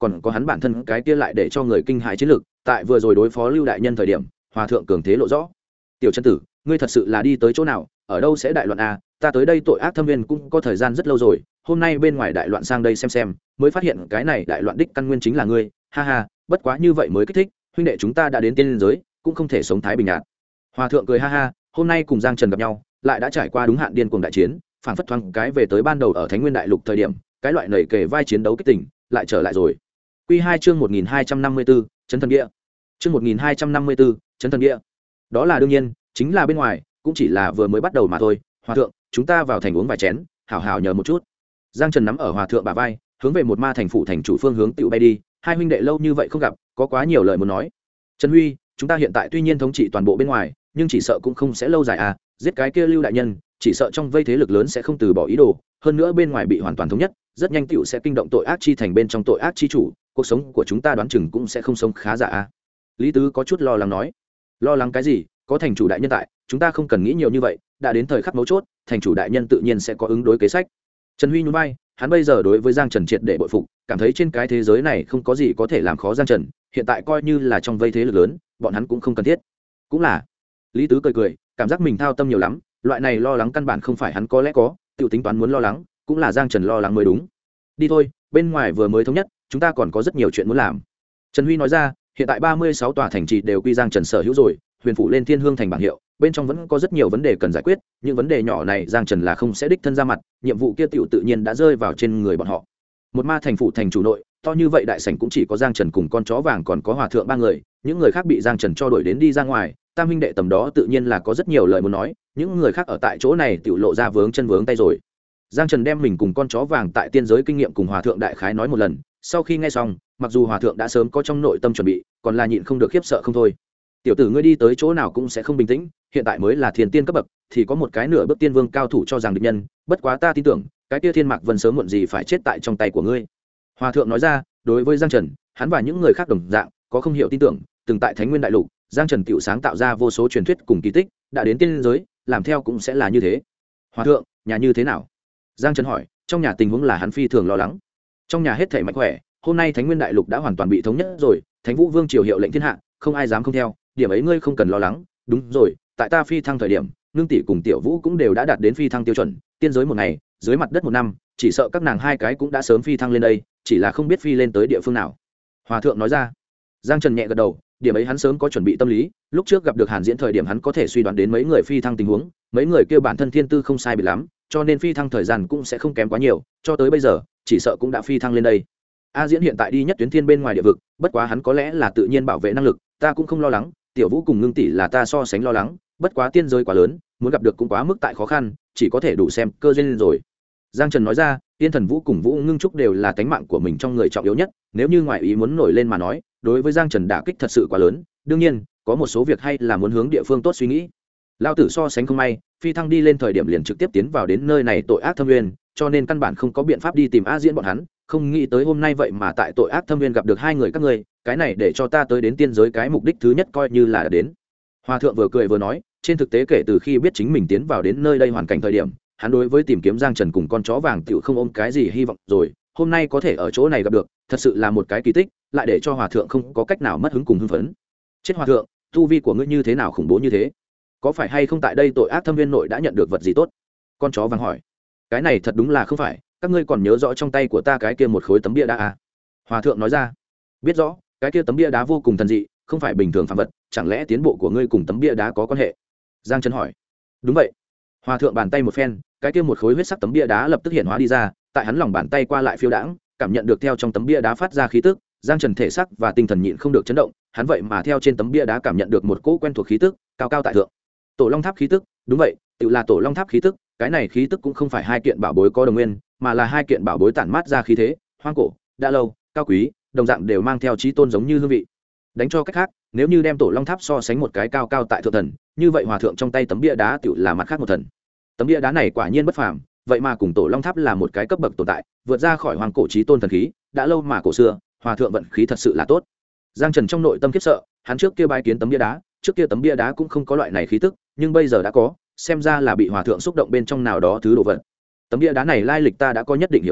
còn có hắn bản thân cái kia lại để cho người kinh hãi chiến lược, tại vừa rồi đối phó Lưu đại nhân thời điểm, hòa thượng cường thế lộ rõ. Tiểu chân tử, ngươi thật sự là đi tới chỗ nào, ở đâu sẽ đại loạn à? Ta tới đây tội ác thâm viên cũng có thời gian rất lâu rồi, hôm nay bên ngoài đại loạn sang đây xem, mới phát hiện cái này đại loạn đích căn nguyên chính là ngươi, ha ha, bất quá như vậy mới kích thích, huynh đệ chúng ta đã đến tiên liên giới, cũng không thể sống thái bình nhạt. Hòa thượng cười ha ha, hôm nay cùng Giang Trần gặp nhau, lại đã trải qua đúng hạn điên cuồng đại chiến, phảng phất thoáng cái về tới ban đầu ở Thánh Nguyên Đại Lục thời điểm, cái loại nảy kề vai chiến đấu kích tỉnh, lại trở lại rồi. Quy 2 chương 1254, Chấn Thần Địa. Chương 1254, Chấn Thần Địa. Đó là đương nhiên, chính là bên ngoài, cũng chỉ là vừa mới bắt đầu mà thôi. Hòa thượng, chúng ta vào thành uống vài chén, hảo hảo nhờ một chút. Giang Trần nắm ở hòa thượng bả vai, hướng về một ma thành phủ thành chủ phương hướng tựu bay đi. Hai huynh đệ lâu như vậy không gặp, có quá nhiều lời muốn nói. Trần Huy, chúng ta hiện tại tuy nhiên thống trị toàn bộ bên ngoài, nhưng chỉ sợ cũng không sẽ lâu dài à, giết cái kia Lưu đại nhân, chỉ sợ trong vây thế lực lớn sẽ không từ bỏ ý đồ, hơn nữa bên ngoài bị hoàn toàn thống nhất, rất nhanh tựu sẽ kinh động tội ác chi thành bên trong tội ác chi chủ, cuộc sống của chúng ta đoán chừng cũng sẽ không sống khá giả à. Lý Tứ có chút lo lắng nói. Lo lắng cái gì, có thành chủ đại nhân tại, chúng ta không cần nghĩ nhiều như vậy, đã đến thời khắc mấu chốt, thành chủ đại nhân tự nhiên sẽ có ứng đối kế sách. Trần Huy nhún vai, hắn bây giờ đối với Giang Trần triệt để bội phục, cảm thấy trên cái thế giới này không có gì có thể làm khó Giang Trần, hiện tại coi như là trong vây thế lực lớn, bọn hắn cũng không cần thiết. Cũng là. Lý Tứ cười, cảm giác mình thao tâm nhiều lắm, loại này lo lắng căn bản không phải hắn có lẽ có, tiểu tính toán muốn lo lắng, cũng là Giang Trần lo lắng mới đúng. Đi thôi, bên ngoài vừa mới thống nhất, chúng ta còn có rất nhiều chuyện muốn làm. Trần Huy nói ra, hiện tại 36 tòa thành trì đều quy Giang Trần sở hữu rồi, huyền phủ lên Thiên Hương thành bảng hiệu, bên trong vẫn có rất nhiều vấn đề cần giải quyết, những vấn đề nhỏ này Giang Trần là không sẽ đích thân ra mặt, nhiệm vụ kia tiểu tự nhiên đã rơi vào trên người bọn họ. Một ma thành phủ thành chủ nội, to như vậy đại sảnh cũng chỉ có Giang Trần cùng con chó vàng còn có hòa thượng ba người, những người khác bị Giang Trần cho đuổi đến đi ra ngoài, tam huynh đệ tầm đó tự nhiên là có rất nhiều lời muốn nói, những người khác ở tại chỗ này tiểu lộ ra vướng chân vướng tay rồi. Giang Trần đem mình cùng con chó vàng tại tiên giới kinh nghiệm cùng hòa thượng đại khái nói một lần, sau khi nghe xong, mặc dù hòa thượng đã sớm có trong nội tâm chuẩn bị, còn là nhịn không được khiếp sợ không thôi. Tiểu tử ngươi đi tới chỗ nào cũng sẽ không bình tĩnh, hiện tại mới là thiên tiên cấp bậc, thì có một cái nửa bước tiên vương cao thủ cho rằng địch nhân, bất quá ta tin tưởng, cái kia Thiên Mạc Vân sớm muộn gì phải chết tại trong tay của ngươi. Hòa thượng nói ra, đối với Giang Trần, hắn và những người khác đồng dạng, có không hiểu tin tưởng, từng tại Thánh Nguyên Đại Lục, Giang Trần tiểu sáng tạo ra vô số truyền thuyết cùng kỳ tích, đã đến tiên giới, làm theo cũng sẽ là như thế. Hòa thượng, nhà như thế nào? Giang Trần hỏi, trong nhà tình huống là hắn phi thường lo lắng. Trong nhà hết thảy mạnh khỏe, hôm nay Thánh Nguyên Đại Lục đã hoàn toàn bị thống nhất rồi, Thánh Vũ Vương triều hiệu lệnh thiên hạ, không ai dám không theo, điểm ấy ngươi không cần lo lắng. Đúng rồi, tại ta phi thăng thời điểm, Nương tỷ cùng Tiểu Vũ cũng đều đã đạt đến phi thăng tiêu chuẩn, tiên giới một ngày, dưới mặt đất một năm, chỉ sợ các nàng hai cái cũng đã sớm phi thăng lên đây, chỉ là không biết phi lên tới địa phương nào. Hòa thượng nói ra. Giang Trần nhẹ gật đầu, điểm ấy hắn sớm có chuẩn bị tâm lý, lúc trước gặp được Hàn Diễn thời điểm hắn có thể suy đoán đến mấy người phi thăng tình huống, mấy người kia bản thân thiên tư không sai biệt lắm, cho nên phi thăng thời gian cũng sẽ không kém quá nhiều, cho tới bây giờ, chỉ sợ cũng đã phi thăng lên đây. A Diễn hiện tại đi nhất tuyến thiên bên ngoài địa vực, bất quá hắn có lẽ là tự nhiên bảo vệ năng lực, ta cũng không lo lắng, Tiểu Vũ cùng Ngưng tỷ là ta so sánh lo lắng, bất quá tiên giới quá lớn, muốn gặp được cũng quá mức tại khó khăn, chỉ có thể đủ xem cơ duyên rồi. Giang Trần nói ra, Tiên Thần Vũ cùng Vũ Ngưng Trúc đều là tánh mạng của mình trong người trọng yếu nhất, nếu như ngoại ý muốn nổi lên mà nói, đối với Giang Trần đả kích thật sự quá lớn, đương nhiên, có một số việc hay là muốn hướng địa phương tốt suy nghĩ. Lão tử so sánh không may, phi thăng đi lên thời điểm liền trực tiếp tiến vào đến nơi này tội ác thâm nguyên, cho nên căn bản không có biện pháp đi tìm A Diễn bọn hắn, không nghĩ tới hôm nay vậy mà tại tội ác thâm nguyên gặp được hai người các ngươi, cái này để cho ta tới đến tiên giới cái mục đích thứ nhất coi như là đã đến. Hòa thượng vừa cười vừa nói, trên thực tế kể từ khi biết chính mình tiến vào đến nơi đây hoàn cảnh thời điểm, hắn đối với tìm kiếm Giang Trần cùng con chó vàng tiểu không ôm cái gì hy vọng rồi, hôm nay có thể ở chỗ này gặp được, thật sự là một cái kỳ tích, lại để cho hòa thượng không có cách nào mất hứng cùng hưng phấn. Chết hòa thượng, tu vi của ngươi như thế nào khủng bố như thế? Có phải hay không tại đây tội ác thâm viên nội đã nhận được vật gì tốt? Con chó vàng hỏi. Cái này thật đúng là không phải, các ngươi còn nhớ rõ trong tay của ta cái kia một khối tấm bia đá à? Hòa thượng nói ra. Biết rõ, cái kia tấm bia đá vô cùng thần dị, không phải bình thường phàm vật, chẳng lẽ tiến bộ của ngươi cùng tấm bia đá có quan hệ? Giang Trần hỏi. Đúng vậy. Hòa thượng bàn tay một phen, cái kia một khối huyết sắc tấm bia đá lập tức hiện hóa đi ra, tại hắn lòng bàn tay qua lại phiêu đãng, cảm nhận được theo trong tấm bia đá phát ra khí tức, Giang Trần thể sắc và tinh thần nhịn không được chấn động, hắn vậy mà theo trên tấm bia đá cảm nhận được một cỗ quen thuộc khí tức, cao cao tại thượng. Tổ Long Tháp khí tức, đúng vậy, tự là Tổ Long Tháp khí tức, cái này khí tức cũng không phải hai kiện bảo bối có đồng nguyên, mà là hai kiện bảo bối tản mát ra khí thế, hoang cổ, đã lâu, cao quý, đồng dạng đều mang theo chí tôn giống như hương vị. Đánh cho cách khác, nếu như đem Tổ Long Tháp so sánh một cái cao cao tại thượng thần, như vậy hòa thượng trong tay tấm bia đá tự là mặt khác một thần. Tấm bia đá này quả nhiên bất phàm, vậy mà cùng Tổ Long Tháp là một cái cấp bậc tồn tại, vượt ra khỏi hoàng cổ chí tôn thần khí, đã lâu mà cổ xưa, hòa thượng vận khí thật sự là tốt. Giang Trần trong nội tâm khiếp sợ, hắn trước kia bái kiến tấm bia đá, trước kia tấm bia đá cũng không có loại này khí tức, nhưng bây giờ đã có, xem ra là bị hòa thượng xúc động bên trong nào đó thứ đồ vật. Tấm bia đá này lai lịch ta đã có nhất định hiểu rõ,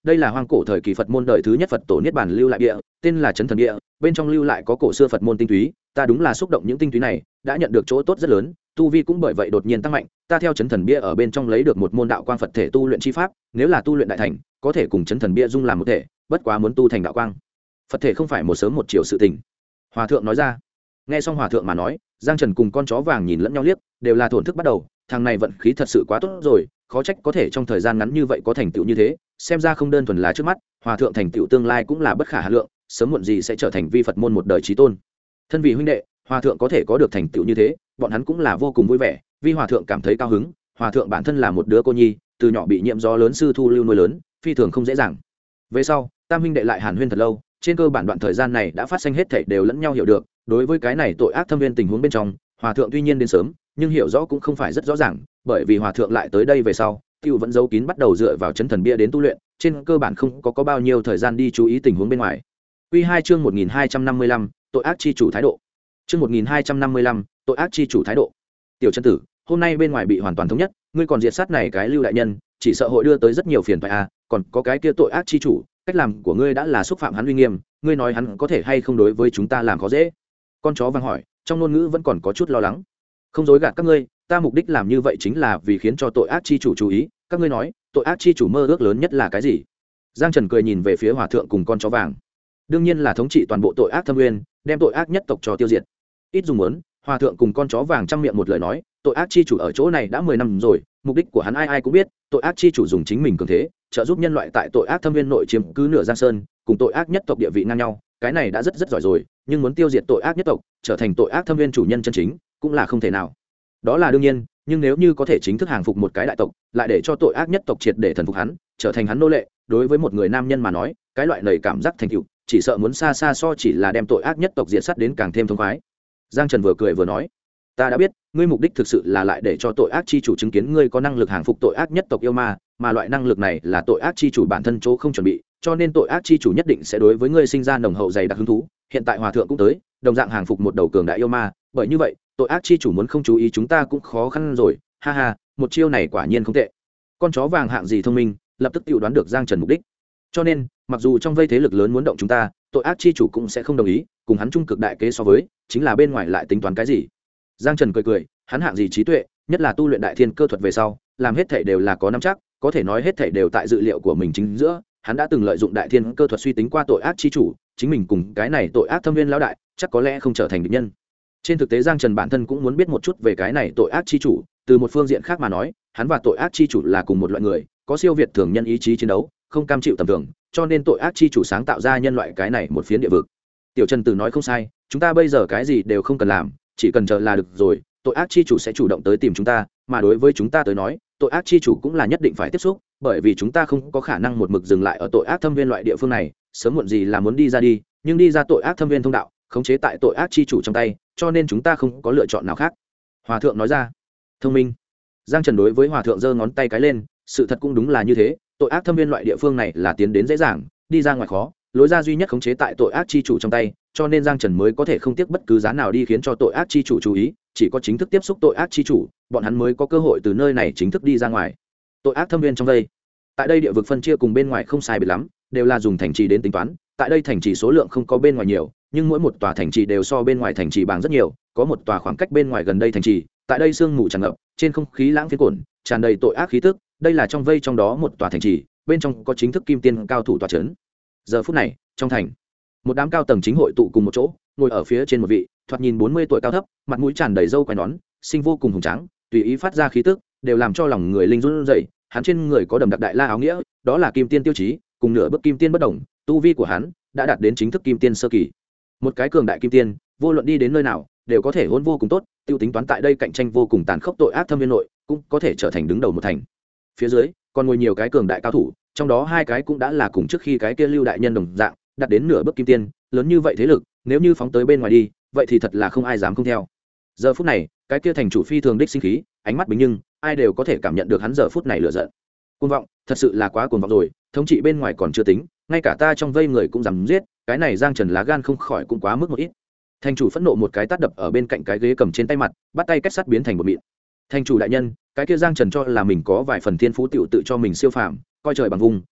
đây là hoang cổ thời kỳ Phật môn đời thứ nhất Phật tổ niết bàn lưu lại địa, tên là Chấn Thần Địa, bên trong lưu lại có cổ xưa Phật môn tinh túy, ta đúng là xúc động những tinh túy này, đã nhận được chỗ tốt rất lớn, tu vi cũng bởi vậy đột nhiên tăng mạnh, ta theo Chấn Thần Bia ở bên trong lấy được một môn đạo quang Phật thể tu luyện chi pháp, nếu là tu luyện đại thành, có thể cùng Chấn Thần Bia dung làm một thể, bất quá muốn tu thành đạo quang Phật thể không phải một sớm một chiều sự tình. Hòa thượng nói ra. Nghe xong hòa thượng mà nói, Giang Trần cùng con chó vàng nhìn lẫn nhau liếc, đều là thổn thức bắt đầu, thằng này vận khí thật sự quá tốt rồi, khó trách có thể trong thời gian ngắn như vậy có thành tựu như thế, xem ra không đơn thuần là trước mắt, hòa thượng thành tựu tương lai cũng là bất khả hà lượng, sớm muộn gì sẽ trở thành vi Phật môn một đời chí tôn. Thân vì huynh đệ, hòa thượng có thể có được thành tựu như thế, bọn hắn cũng là vô cùng vui vẻ, vì hòa thượng cảm thấy cao hứng, hòa thượng bản thân là một đứa cô nhi, từ nhỏ bị nhiễm gió lớn sư thu lưu nuôi lớn, phi thường không dễ dàng. Về sau, tam huynh đệ lại hàn huyên thật lâu, trên cơ bản đoạn thời gian này đã phát sinh hết thảy đều lẫn nhau hiểu được, đối với cái này tội ác thâm viên tình huống bên trong, hòa thượng tuy nhiên đến sớm, nhưng hiểu rõ cũng không phải rất rõ ràng, bởi vì hòa thượng lại tới đây về sau, tiêu vẫn giấu kín bắt đầu dựa vào Chấn Thần Bia đến tu luyện, trên cơ bản không có bao nhiêu thời gian đi chú ý tình huống bên ngoài. Quy 2 chương 1255, tội ác chi chủ thái độ. Chương 1255, tội ác chi chủ thái độ. Tiểu chân tử, hôm nay bên ngoài bị hoàn toàn thống nhất, ngươi còn diệt sát này cái Lưu đại nhân, chỉ sợ hội đưa tới rất nhiều phiền toái a, còn có cái kia tội ác chi chủ, cách làm của ngươi đã là xúc phạm hắn uy nghiêm, ngươi nói hắn có thể hay không đối với chúng ta làm khó dễ? Con chó vàng hỏi, trong ngôn ngữ vẫn còn có chút lo lắng. Không dối gạt các ngươi, ta mục đích làm như vậy chính là vì khiến cho tội ác chi chủ chú ý, các ngươi nói, tội ác chi chủ mơ ước lớn nhất là cái gì? Giang Trần cười nhìn về phía hòa thượng cùng con chó vàng. Đương nhiên là thống trị toàn bộ tội ác thâm nguyên, đem tội ác nhất tộc cho tiêu diệt. Ít dùng muốn, hòa thượng cùng con chó vàng trăm miệng một lời nói, tội ác chi chủ ở chỗ này đã 10 năm rồi, mục đích của hắn ai ai cũng biết, tội ác chi chủ dùng chính mình cường thế, trợ giúp nhân loại tại tội ác thâm viên nội chiếm cứ nửa Giang Sơn, cùng tội ác nhất tộc địa vị ngang nhau, cái này đã rất giỏi rồi, nhưng muốn tiêu diệt tội ác nhất tộc, trở thành tội ác thâm viên chủ nhân chân chính, cũng là không thể nào. Đó là đương nhiên, nhưng nếu như có thể chính thức hàng phục một cái đại tộc, lại để cho tội ác nhất tộc triệt để thần phục hắn, trở thành hắn nô lệ, đối với một người nam nhân mà nói, cái loại lời cảm giác thành tựu, chỉ sợ muốn xa xa so chỉ là đem tội ác nhất tộc diệt sát đến càng thêm thông khoái. Giang Trần vừa cười vừa nói, ta đã biết, ngươi mục đích thực sự là lại để cho tội ác chi chủ chứng kiến ngươi có năng lực hàng phục tội ác nhất tộc yêu ma, mà loại năng lực này là tội ác chi chủ bản thân chỗ không chuẩn bị, cho nên tội ác chi chủ nhất định sẽ đối với ngươi sinh ra nồng hậu dày đặc hứng thú. Hiện tại hòa thượng cũng tới, đồng dạng hàng phục một đầu cường đại yêu ma, bởi như vậy, tội ác chi chủ muốn không chú ý chúng ta cũng khó khăn rồi. Ha ha, một chiêu này quả nhiên không tệ. Con chó vàng hạng gì thông minh, lập tức tự đoán được Giang Trần mục đích. Cho nên, mặc dù trong vây thế lực lớn muốn động chúng ta, tội ác chi chủ cũng sẽ không đồng ý, cùng hắn trung cực đại kế so với, chính là bên ngoài lại tính toán cái gì. Giang Trần cười cười, hắn hạng gì trí tuệ, nhất là tu luyện đại thiên cơ thuật về sau, làm hết thảy đều là có nắm chắc, có thể nói hết thảy đều tại dự liệu của mình chính giữa, hắn đã từng lợi dụng đại thiên cơ thuật suy tính qua tội ác chi chủ, chính mình cùng cái này tội ác thâm viên lão đại, chắc có lẽ không trở thành địch nhân. Trên thực tế Giang Trần bản thân cũng muốn biết một chút về cái này tội ác chi chủ, từ một phương diện khác mà nói, hắn và tội ác chi chủ là cùng một loại người, có siêu việt thường nhân ý chí chiến đấu, không cam chịu tầm thường, cho nên tội ác chi chủ sáng tạo ra nhân loại cái này một phiến địa vực. Tiểu Trần Tử nói không sai, chúng ta bây giờ cái gì đều không cần làm, chỉ cần chờ là được rồi, tội ác chi chủ sẽ chủ động tới tìm chúng ta, mà đối với chúng ta tới nói, tội ác chi chủ cũng là nhất định phải tiếp xúc, bởi vì chúng ta không có khả năng một mực dừng lại ở tội ác thâm viên loại địa phương này, sớm muộn gì là muốn đi ra đi, nhưng đi ra tội ác thâm viên thông đạo, khống chế tại tội ác chi chủ trong tay, cho nên chúng ta không có lựa chọn nào khác. Hòa thượng nói ra. Thông minh. Giang Trần đối với hòa thượng giơ ngón tay cái lên, sự thật cũng đúng là như thế, tội ác thâm viên loại địa phương này là tiến đến dễ dàng, đi ra ngoài khó, lối ra duy nhất khống chế tại tội ác chi chủ trong tay, cho nên Giang Trần mới có thể không tiếc bất cứ giá nào đi khiến cho tội ác chi chủ chú ý, chỉ có chính thức tiếp xúc tội ác chi chủ, bọn hắn mới có cơ hội từ nơi này chính thức đi ra ngoài. Tội ác thâm viên trong đây, tại đây địa vực phân chia cùng bên ngoài không sai biệt lắm, đều là dùng thành trì đến tính toán, tại đây thành trì số lượng không có bên ngoài nhiều, nhưng mỗi một tòa thành trì đều so bên ngoài thành trì bằng rất nhiều, có một tòa khoảng cách bên ngoài gần đây thành trì, tại đây sương mù tràn ngập, trên không khí lãng phiến cuồn, tràn đầy tội ác khí tức, đây là trong vây trong đó một tòa thành trì, bên trong có chính thức kim tiên cao thủ tọa trấn. Giờ phút này, trong thành, một đám cao tầng chính hội tụ cùng một chỗ, ngồi ở phía trên một vị, thoạt nhìn 40 tuổi cao thấp, mặt mũi tràn đầy râu quai nón, sinh vô cùng hùng tráng, tùy ý phát ra khí tức, đều làm cho lòng người linh run rẩy. Hắn trên người có đầm đặc đại la áo nghĩa, đó là kim tiên tiêu chí, cùng nửa bước kim tiên bất đồng, tu vi của hắn đã đạt đến chính thức kim tiên sơ kỳ. Một cái cường đại kim tiên, vô luận đi đến nơi nào, đều có thể hôn vô cùng tốt, tiêu tính toán tại đây cạnh tranh vô cùng tàn khốc tội ác thâm viên nội, cũng có thể trở thành đứng đầu một thành. Phía dưới, còn ngồi nhiều cái cường đại cao thủ, trong đó hai cái cũng đã là cùng trước khi cái kia Lưu đại nhân đồng dạng, đạt đến nửa bước kim tiên, lớn như vậy thế lực, nếu như phóng tới bên ngoài đi, vậy thì thật là không ai dám không theo. Giờ phút này, cái kia thành chủ phi thường đích sinh khí, ánh mắt bình nhưng, ai đều có thể cảm nhận được hắn giờ phút này lửa giận. Cuồng vọng, thật sự là quá cuồng vọng rồi, thống trị bên ngoài còn chưa tính, ngay cả ta trong vây người cũng dám giết, cái này Giang Trần lá gan không khỏi cũng quá mức một ít. Thành chủ phẫn nộ một cái tát đập ở bên cạnh cái ghế cầm trên tay mặt, bắt tay kết sắt biến thành một mịn. Thành chủ đại nhân, cái kia Giang Trần cho là mình có vài phần thiên phú tiểu tự cho mình siêu phàm, coi trời bằng vùng,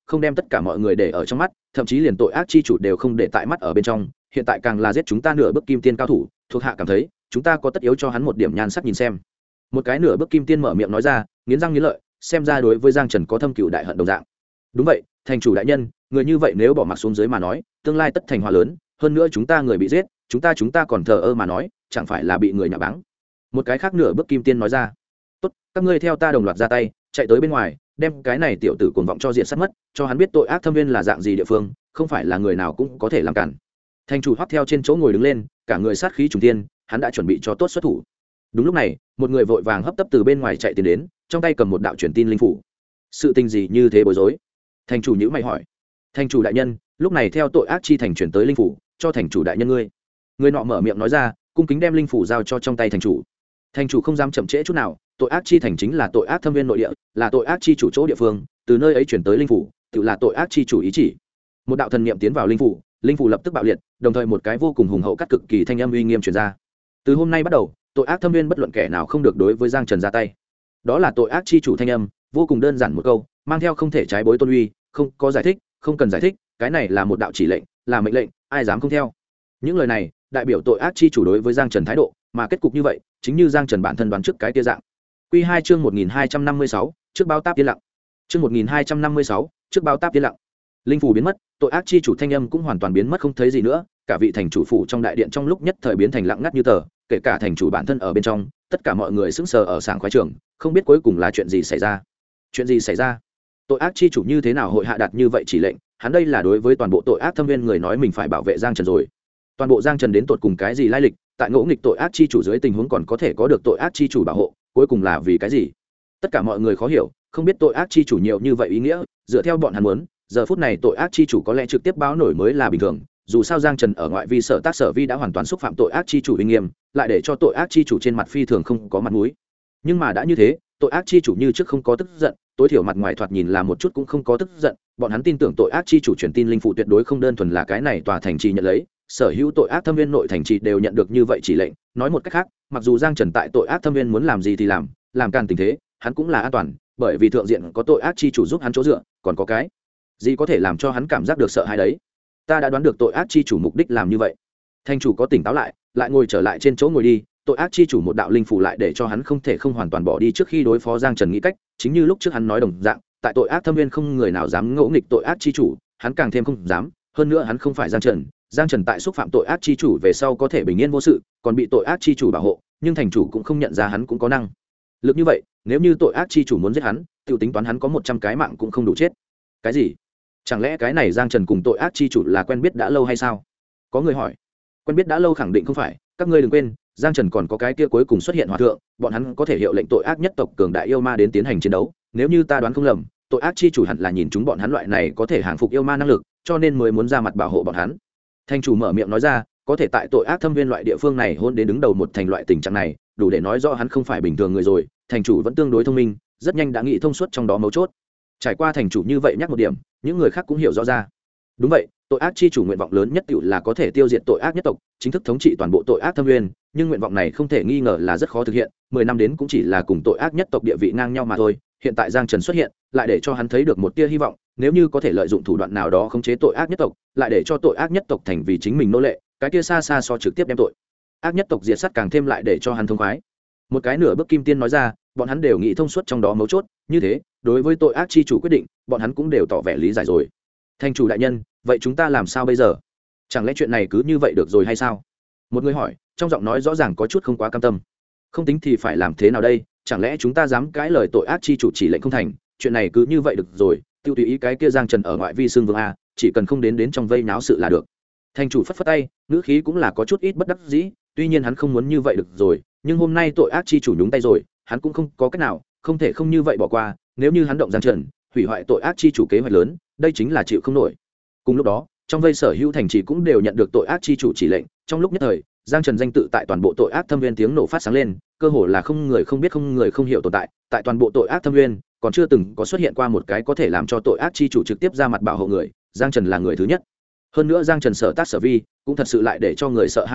không đem tất cả mọi người để ở trong mắt, thậm chí liền tội ác chi chủ đều không để tại mắt ở bên trong, hiện tại càng là giết chúng ta nửa bước kim tiên cao thủ, thuộc hạ cảm thấy chúng ta có tất yếu cho hắn một điểm nhan sắc nhìn xem. Một cái nửa bước kim tiên mở miệng nói ra, nghiến răng nghiến lợi, xem ra đối với Giang Trần có thâm cừu đại hận đồng dạng. Đúng vậy, thành chủ đại nhân, người như vậy nếu bỏ mặc xuống dưới mà nói, tương lai tất thành họa lớn, hơn nữa chúng ta người bị giết, chúng ta còn thờ ơ mà nói, chẳng phải là bị người nhạ báng. Một cái khác nửa bước kim tiên nói ra, tốt, các ngươi theo ta đồng loạt ra tay, chạy tới bên ngoài, đem cái này tiểu tử cuồng vọng cho diện sát mất, cho hắn biết tội ác thâm viên là dạng gì địa phương, không phải là người nào cũng có thể làm cản. Thành chủ Hoắc theo trên chỗ ngồi đứng lên, cả người sát khí trùng thiên, hắn đã chuẩn bị cho tốt xuất thủ. Đúng lúc này, một người vội vàng hấp tấp từ bên ngoài chạy tiến đến, trong tay cầm một đạo truyền tin linh phủ. Sự tình gì như thế bối rối? Thành chủ nhíu mày hỏi. Thành chủ đại nhân, lúc này theo tội ác chi thành chuyển tới linh phủ, cho thành chủ đại nhân ngươi. Người nọ mở miệng nói ra, cung kính đem linh phủ giao cho trong tay thành chủ. Thành chủ không dám chậm trễ chút nào, tội ác chi thành chính là tội ác thâm viên nội địa, là tội ác chi chủ chỗ địa phương, từ nơi ấy chuyển tới linh phủ, tự là tội ác chi chủ ý chỉ. Một đạo thần niệm tiến vào linh phủ, linh phủ lập tức bạo liệt, đồng thời một cái vô cùng hùng hậu cắt cực kỳ thanh âm uy nghiêm truyền ra. Từ hôm nay bắt đầu, tội ác thâm viên bất luận kẻ nào không được đối với Giang Trần ra tay. Đó là tội ác chi chủ thanh âm, vô cùng đơn giản một câu, mang theo không thể trái bối tôn uy, không có giải thích, không cần giải thích, cái này là một đạo chỉ lệnh, là mệnh lệnh, ai dám không theo. Những lời này đại biểu tội ác chi chủ đối với Giang Trần thái độ, mà kết cục như vậy chính như Giang Trần bản thân đoán trước cái tia dạng. Quy 2 chương 1256, trước báo táp yên lặng. Chương 1256, trước báo táp yên lặng. Linh phủ biến mất, tội ác chi chủ thanh âm cũng hoàn toàn biến mất không thấy gì nữa, cả vị thành chủ phủ trong đại điện trong lúc nhất thời biến thành lặng ngắt như tờ, kể cả thành chủ bản thân ở bên trong, tất cả mọi người sững sờ ở sảng khoái trường, không biết cuối cùng là chuyện gì xảy ra. Chuyện gì xảy ra? Tội ác chi chủ như thế nào hội hạ đặt như vậy chỉ lệnh, hắn đây là đối với toàn bộ tội ác thâm viên người nói mình phải bảo vệ Giang Trần rồi. Toàn bộ Giang Trần đến tột cùng cái gì lai lịch, tại ngỗ nghịch tội ác chi chủ dưới tình huống còn có thể có được tội ác chi chủ bảo hộ, cuối cùng là vì cái gì? Tất cả mọi người khó hiểu, không biết tội ác chi chủ nhiều như vậy ý nghĩa, dựa theo bọn hắn muốn, giờ phút này tội ác chi chủ có lẽ trực tiếp báo nổi mới là bình thường, dù sao Giang Trần ở ngoại vi sở tác sở vi đã hoàn toàn xúc phạm tội ác chi chủ uy nghiêm, lại để cho tội ác chi chủ trên mặt phi thường không có mặt mũi. Nhưng mà đã như thế, tội ác chi chủ như trước không có tức giận, tối thiểu mặt ngoài thoạt nhìn là một chút cũng không có tức giận, bọn hắn tin tưởng tội ác chi chủ truyền tin linh phụ tuyệt đối không đơn thuần là cái này tòa thành trì nhận lấy, sở hữu tội ác thâm viên nội thành trì đều nhận được như vậy chỉ lệnh, nói một cách khác, mặc dù Giang Trần tại tội ác thâm viên muốn làm gì thì làm càn tình thế, hắn cũng là an toàn, bởi vì thượng diện có tội ác chi chủ giúp hắn chỗ dựa, còn có cái gì có thể làm cho hắn cảm giác được sợ hãi đấy. Ta đã đoán được tội ác chi chủ mục đích làm như vậy. Thành chủ có tỉnh táo lại, lại ngồi trở lại trên chỗ ngồi đi, tội ác chi chủ một đạo linh phủ lại để cho hắn không thể không hoàn toàn bỏ đi trước khi đối phó Giang Trần nghĩ cách, chính như lúc trước hắn nói đồng dạng, tại tội ác thâm viên không người nào dám ngỗ nghịch tội ác chi chủ, hắn càng thêm không dám, hơn nữa hắn không phải Giang Trần tại xúc phạm tội ác chi chủ về sau có thể bình yên vô sự, còn bị tội ác chi chủ bảo hộ, nhưng thành chủ cũng không nhận ra hắn cũng có năng lực như vậy, nếu như tội ác chi chủ muốn giết hắn, tiểu tính toán hắn có 100 cái mạng cũng không đủ chết. Cái gì? Chẳng lẽ cái này Giang Trần cùng tội ác chi chủ là quen biết đã lâu hay sao? Có người hỏi. Quen biết đã lâu khẳng định không phải, các ngươi đừng quên, Giang Trần còn có cái kia cuối cùng xuất hiện hòa thượng, bọn hắn có thể hiệu lệnh tội ác nhất tộc cường đại yêu ma đến tiến hành chiến đấu, nếu như ta đoán không lầm, tội ác chi chủ hẳn là nhìn chúng bọn hắn loại này có thể hàng phục yêu ma năng lực, cho nên mới muốn ra mặt bảo hộ bọn hắn. Thành chủ mở miệng nói ra, có thể tại tội ác thâm viên loại địa phương này hôn đến đứng đầu một thành loại tình trạng này, đủ để nói rõ hắn không phải bình thường người rồi. Thành chủ vẫn tương đối thông minh, rất nhanh đã nghĩ thông suốt trong đó mấu chốt. Trải qua thành chủ như vậy nhắc một điểm, những người khác cũng hiểu rõ ra. Đúng vậy, tội ác chi chủ nguyện vọng lớn nhất tiểu là có thể tiêu diệt tội ác nhất tộc, chính thức thống trị toàn bộ tội ác thâm viên, nhưng nguyện vọng này không thể nghi ngờ là rất khó thực hiện, 10 năm đến cũng chỉ là cùng tội ác nhất tộc địa vị ngang nhau mà thôi. Hiện tại Giang Trần xuất hiện, lại để cho hắn thấy được một tia hy vọng, nếu như có thể lợi dụng thủ đoạn nào đó khống chế tội ác nhất tộc, lại để cho tội ác nhất tộc thành vì chính mình nô lệ, cái kia xa xa so trực tiếp đem tội ác nhất tộc diệt sát càng thêm lại để cho hắn thông khoái. Một cái nửa bước kim tiên nói ra, bọn hắn đều nghĩ thông suốt trong đó mấu chốt, như thế, đối với tội ác chi chủ quyết định, bọn hắn cũng đều tỏ vẻ lý giải rồi. Thành chủ đại nhân, vậy chúng ta làm sao bây giờ? Chẳng lẽ chuyện này cứ như vậy được rồi hay sao? Một người hỏi, trong giọng nói rõ ràng có chút không quá cam tâm. Không tính thì phải làm thế nào đây? Chẳng lẽ chúng ta dám cãi lời tội ác chi chủ chỉ lệnh không thành? Chuyện này cứ như vậy được rồi, tiêu tùy ý cái kia Giang Trần ở ngoại vi xương vương a, chỉ cần không đến trong vây náo sự là được. Thành chủ phất phất tay, ngữ khí cũng là có chút ít bất đắc dĩ, tuy nhiên hắn không muốn như vậy được rồi, nhưng hôm nay tội ác chi chủ nhúng tay rồi, hắn cũng không có cách nào, không thể không như vậy bỏ qua, nếu như hắn động Giang Trần, hủy hoại tội ác chi chủ kế hoạch lớn, đây chính là chịu không nổi. Cùng lúc đó, trong vây sở hữu thành trì cũng đều nhận được tội ác chi chủ chỉ lệnh, trong lúc nhất thời, Giang Trần danh tự tại toàn bộ tội ác thâm viên tiếng nổ phát sáng lên, cơ hồ là không người không biết không người không hiểu tồn tại, tại toàn bộ tội ác thâm viên, còn chưa từng có xuất hiện qua một cái có thể làm cho tội ác chi chủ trực tiếp ra mặt bảo hộ người, Giang Trần là người thứ nhất. Hơn nữa Giang Trần sở tác sở vi, cũng thật sự lại để cho người sợ hai thán phục,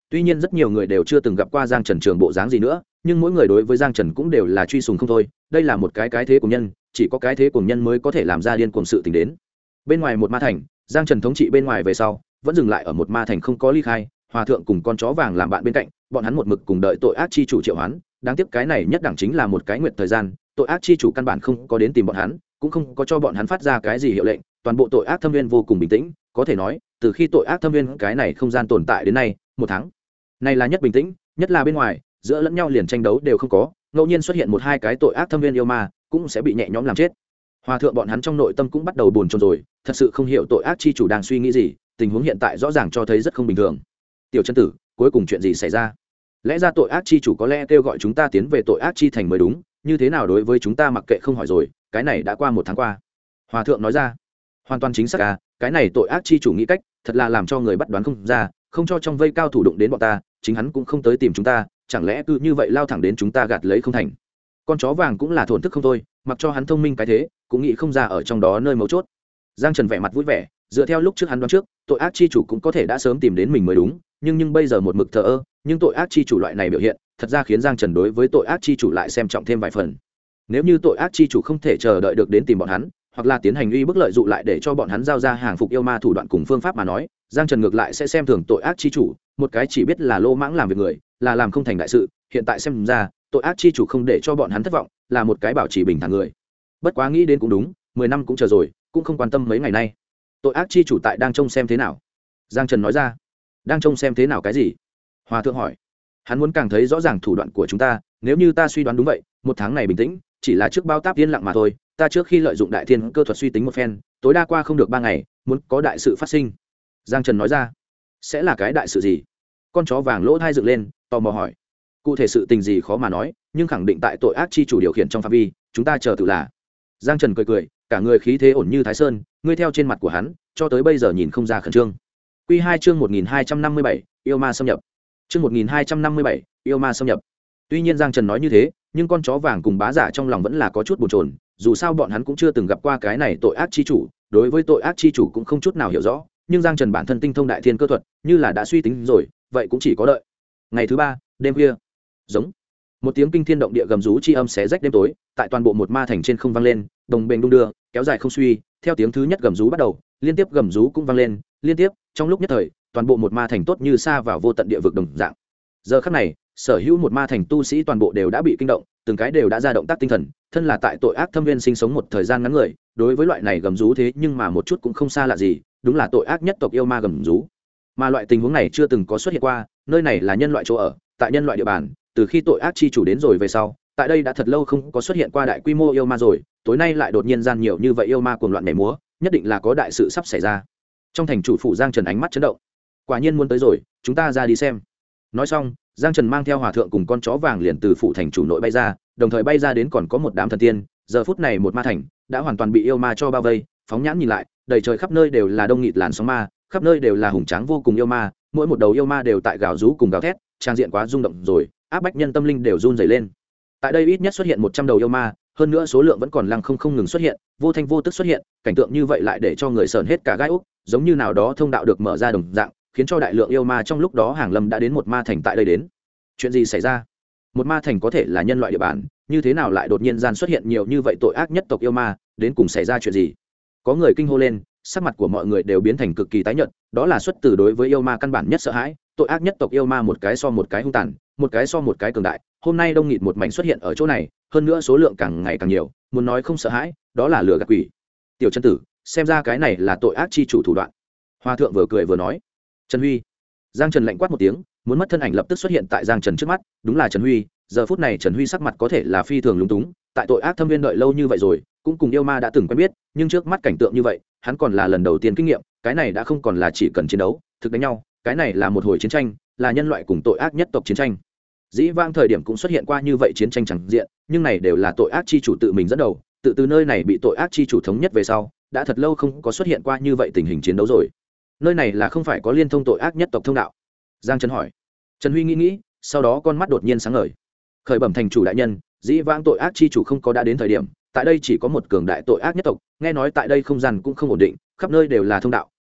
Tuy nhiên rất nhiều người đều chưa từng gặp qua Giang Trần trường bộ dáng gì nữa, nhưng mỗi người đối với Giang Trần cũng đều là truy sùng không thôi. Đây là một cái thế của nhân, chỉ có cái thế của nhân mới có thể làm ra điên cuồng sự tình đến. Bên ngoài một ma thành, Giang Trần thống trị bên ngoài về sau, vẫn dừng lại ở một ma thành không có ly khai. Hòa thượng cùng con chó vàng làm bạn bên cạnh, bọn hắn một mực cùng đợi tội ác chi chủ triệu hoán. Đáng tiếc cái này nhất đẳng chính là một cái nguyện thời gian, tội ác chi chủ căn bản không có đến tìm bọn hắn, cũng không có cho bọn hắn phát ra cái gì hiệu lệnh. Toàn bộ tội ác thâm viên vô cùng bình tĩnh, có thể nói từ khi tội ác thâm viên cái này không gian tồn tại đến nay một tháng này là nhất bình tĩnh, nhất là bên ngoài giữa lẫn nhau liền tranh đấu đều không có, ngẫu nhiên xuất hiện một hai cái tội ác thâm viên yêu ma cũng sẽ bị nhẹ nhõm làm chết. Hòa thượng bọn hắn trong nội tâm cũng bắt đầu buồn chồn rồi, thật sự không hiểu tội ác chi chủ đang suy nghĩ gì, tình huống hiện tại rõ ràng cho thấy rất không bình thường. Tiểu chân tử, cuối cùng chuyện gì xảy ra? Lẽ ra tội ác chi chủ có lẽ kêu gọi chúng ta tiến về tội ác chi thành mới đúng, như thế nào đối với chúng ta mặc kệ không hỏi rồi, cái này đã qua một tháng qua. Hòa thượng nói ra. Hoàn toàn chính xác à, cái này tội ác chi chủ nghĩ cách thật là làm cho người bắt đoán không ra, không cho trong vây cao thủ đụng đến bọn ta, chính hắn cũng không tới tìm chúng ta, chẳng lẽ cứ như vậy lao thẳng đến chúng ta gạt lấy không thành. Con chó vàng cũng là thổn thức không thôi, mặc cho hắn thông minh cái thế cũng nghĩ không ra ở trong đó nơi mấu chốt. Giang Trần vẻ mặt vui vẻ, dựa theo lúc trước hắn đoán trước, tội ác chi chủ cũng có thể đã sớm tìm đến mình mới đúng, nhưng bây giờ một mực thờ ơ, nhưng tội ác chi chủ loại này biểu hiện thật ra khiến Giang Trần đối với tội ác chi chủ lại xem trọng thêm vài phần. Nếu như tội ác chi chủ không thể chờ đợi được đến tìm bọn hắn, hoặc là tiến hành uy bức lợi dụ lại để cho bọn hắn giao ra hàng phục yêu ma thủ đoạn cùng phương pháp mà nói, Giang Trần ngược lại sẽ xem thường tội ác chi chủ, một cái chỉ biết là lô mãng làm việc người, là làm không thành đại sự. Hiện tại xem ra tội ác chi chủ không để cho bọn hắn thất vọng, là một cái bảo trì bình thản người. Bất quá nghĩ đến cũng đúng, 10 năm cũng chờ rồi, cũng không quan tâm mấy ngày nay. Tội ác chi chủ tại đang trông xem thế nào? Giang Trần nói ra. Đang trông xem thế nào cái gì? Hòa thượng hỏi. Hắn muốn càng thấy rõ ràng thủ đoạn của chúng ta, nếu như ta suy đoán đúng vậy, một tháng này bình tĩnh, chỉ là trước bao táp yên lặng mà thôi. Ta trước khi lợi dụng đại thiên cơ thuật suy tính một phen, tối đa qua không được 3 ngày, muốn có đại sự phát sinh. Giang Trần nói ra. Sẽ là cái đại sự gì? Con chó vàng lỗ thai dựng lên, tò mò hỏi. Cụ thể sự tình gì khó mà nói, nhưng khẳng định tại tội ác chi chủ điều khiển trong phạm vi, chúng ta chờ tự là. Giang Trần cười cười, cả người khí thế ổn như Thái Sơn, ngươi theo trên mặt của hắn, cho tới bây giờ nhìn không ra khẩn trương. Quy 2 chương 1257, yêu ma xâm nhập. Chương 1257, yêu ma xâm nhập. Tuy nhiên Giang Trần nói như thế, nhưng con chó vàng cùng bá giả trong lòng vẫn là có chút bồn chồn, dù sao bọn hắn cũng chưa từng gặp qua cái này tội ác chi chủ, đối với tội ác chi chủ cũng không chút nào hiểu rõ, nhưng Giang Trần bản thân tinh thông đại thiên cơ thuật, như là đã suy tính rồi, vậy cũng chỉ có đợi. Ngày thứ 3, đêm khuya. Giống. Một tiếng kinh thiên động địa gầm rú chi âm xé rách đêm tối, tại toàn bộ một ma thành trên không vang lên, đồng bền đung đưa, kéo dài không suy, theo tiếng thứ nhất gầm rú bắt đầu, liên tiếp gầm rú cũng vang lên, liên tiếp, trong lúc nhất thời, toàn bộ một ma thành tốt như xa vào vô tận địa vực đồng dạng. Giờ khắc này, sở hữu một ma thành tu sĩ toàn bộ đều đã bị kinh động, từng cái đều đã ra động tác tinh thần, thân là tại tội ác thâm viên sinh sống một thời gian ngắn người, đối với loại này gầm rú thế nhưng mà một chút cũng không xa lạ gì, đúng là tội ác nhất tộc yêu ma gầm rú. Mà loại tình huống này chưa từng có xuất hiện qua, nơi này là nhân loại chỗ ở, tại nhân loại địa bàn, từ khi tội ác chi chủ đến rồi về sau, tại đây đã thật lâu không có xuất hiện qua đại quy mô yêu ma rồi, tối nay lại đột nhiên gian nhiều như vậy yêu ma cuồng loạn nhảy múa, nhất định là có đại sự sắp xảy ra. Trong thành chủ phủ Giang Trần ánh mắt chấn động, quả nhiên muốn tới rồi, chúng ta ra đi xem. Nói xong, Giang Trần mang theo hòa thượng cùng con chó vàng liền từ phủ thành chủ nội bay ra, đồng thời bay ra đến còn có một đám thần tiên. Giờ phút này một ma thành đã hoàn toàn bị yêu ma cho bao vây, phóng nhãn nhìn lại, đầy trời khắp nơi đều là đông nghịt làn sóng ma, khắp nơi đều là hùng tráng vô cùng yêu ma, mỗi một đầu yêu ma đều tại gào rú cùng gào thét, trang diện quá rung động rồi, áp bách nhân tâm linh đều run rẩy lên. Tại đây ít nhất xuất hiện 100 đầu yêu ma, hơn nữa số lượng vẫn còn lăng không ngừng xuất hiện, vô thanh vô tức xuất hiện, cảnh tượng như vậy lại để cho người sờn hết cả gai ốc, giống như nào đó thông đạo được mở ra đồng dạng, khiến cho đại lượng yêu ma trong lúc đó hàng lâm đã đến một ma thành tại đây đến. Chuyện gì xảy ra? Một ma thành có thể là nhân loại địa bàn, như thế nào lại đột nhiên gian xuất hiện nhiều như vậy tội ác nhất tộc yêu ma, đến cùng xảy ra chuyện gì? Có người kinh hô lên, sắc mặt của mọi người đều biến thành cực kỳ tái nhợt, đó là xuất từ đối với yêu ma căn bản nhất sợ hãi, tội ác nhất tộc yêu ma một cái so một cái hung tàn, một cái so một cái cường đại, hôm nay đông nghịt một mảnh xuất hiện ở chỗ này, hơn nữa số lượng càng ngày càng nhiều, muốn nói không sợ hãi, đó là lừa gạt quỷ. Tiểu chân tử, xem ra cái này là tội ác chi chủ thủ đoạn. Hoa thượng vừa cười vừa nói. Trần Huy. Giang Trần lạnh quát một tiếng, muốn mất thân ảnh lập tức xuất hiện tại Giang Trần trước mắt, đúng là Trần Huy. Giờ phút này Trần Huy sắc mặt có thể là phi thường lúng túng, tại tội ác thâm viên đợi lâu như vậy rồi, cũng cùng yêu ma đã từng quen biết, nhưng trước mắt cảnh tượng như vậy, hắn còn là lần đầu tiên kinh nghiệm, cái này đã không còn là chỉ cần chiến đấu, thực đánh nhau, cái này là một hồi chiến tranh, là nhân loại cùng tội ác nhất tộc chiến tranh. Dĩ vãng thời điểm cũng xuất hiện qua như vậy chiến tranh chẳng diện, nhưng này đều là tội ác chi chủ tự mình dẫn đầu, tự từ nơi này bị tội ác chi chủ thống nhất về sau, đã thật lâu không có xuất hiện qua như vậy tình hình chiến đấu rồi. Nơi này là không phải có liên thông tội ác nhất tộc thông đạo? Giang Trần hỏi. Trần Huy nghĩ, sau đó con mắt đột nhiên sáng ngời. Khởi bẩm thành chủ đại nhân, dĩ vãng tội ác chi chủ không có đã đến thời điểm, tại đây chỉ có một cường đại tội ác nhất tộc, nghe nói tại đây không gian cũng không ổn định, khắp nơi đều là thông đạo,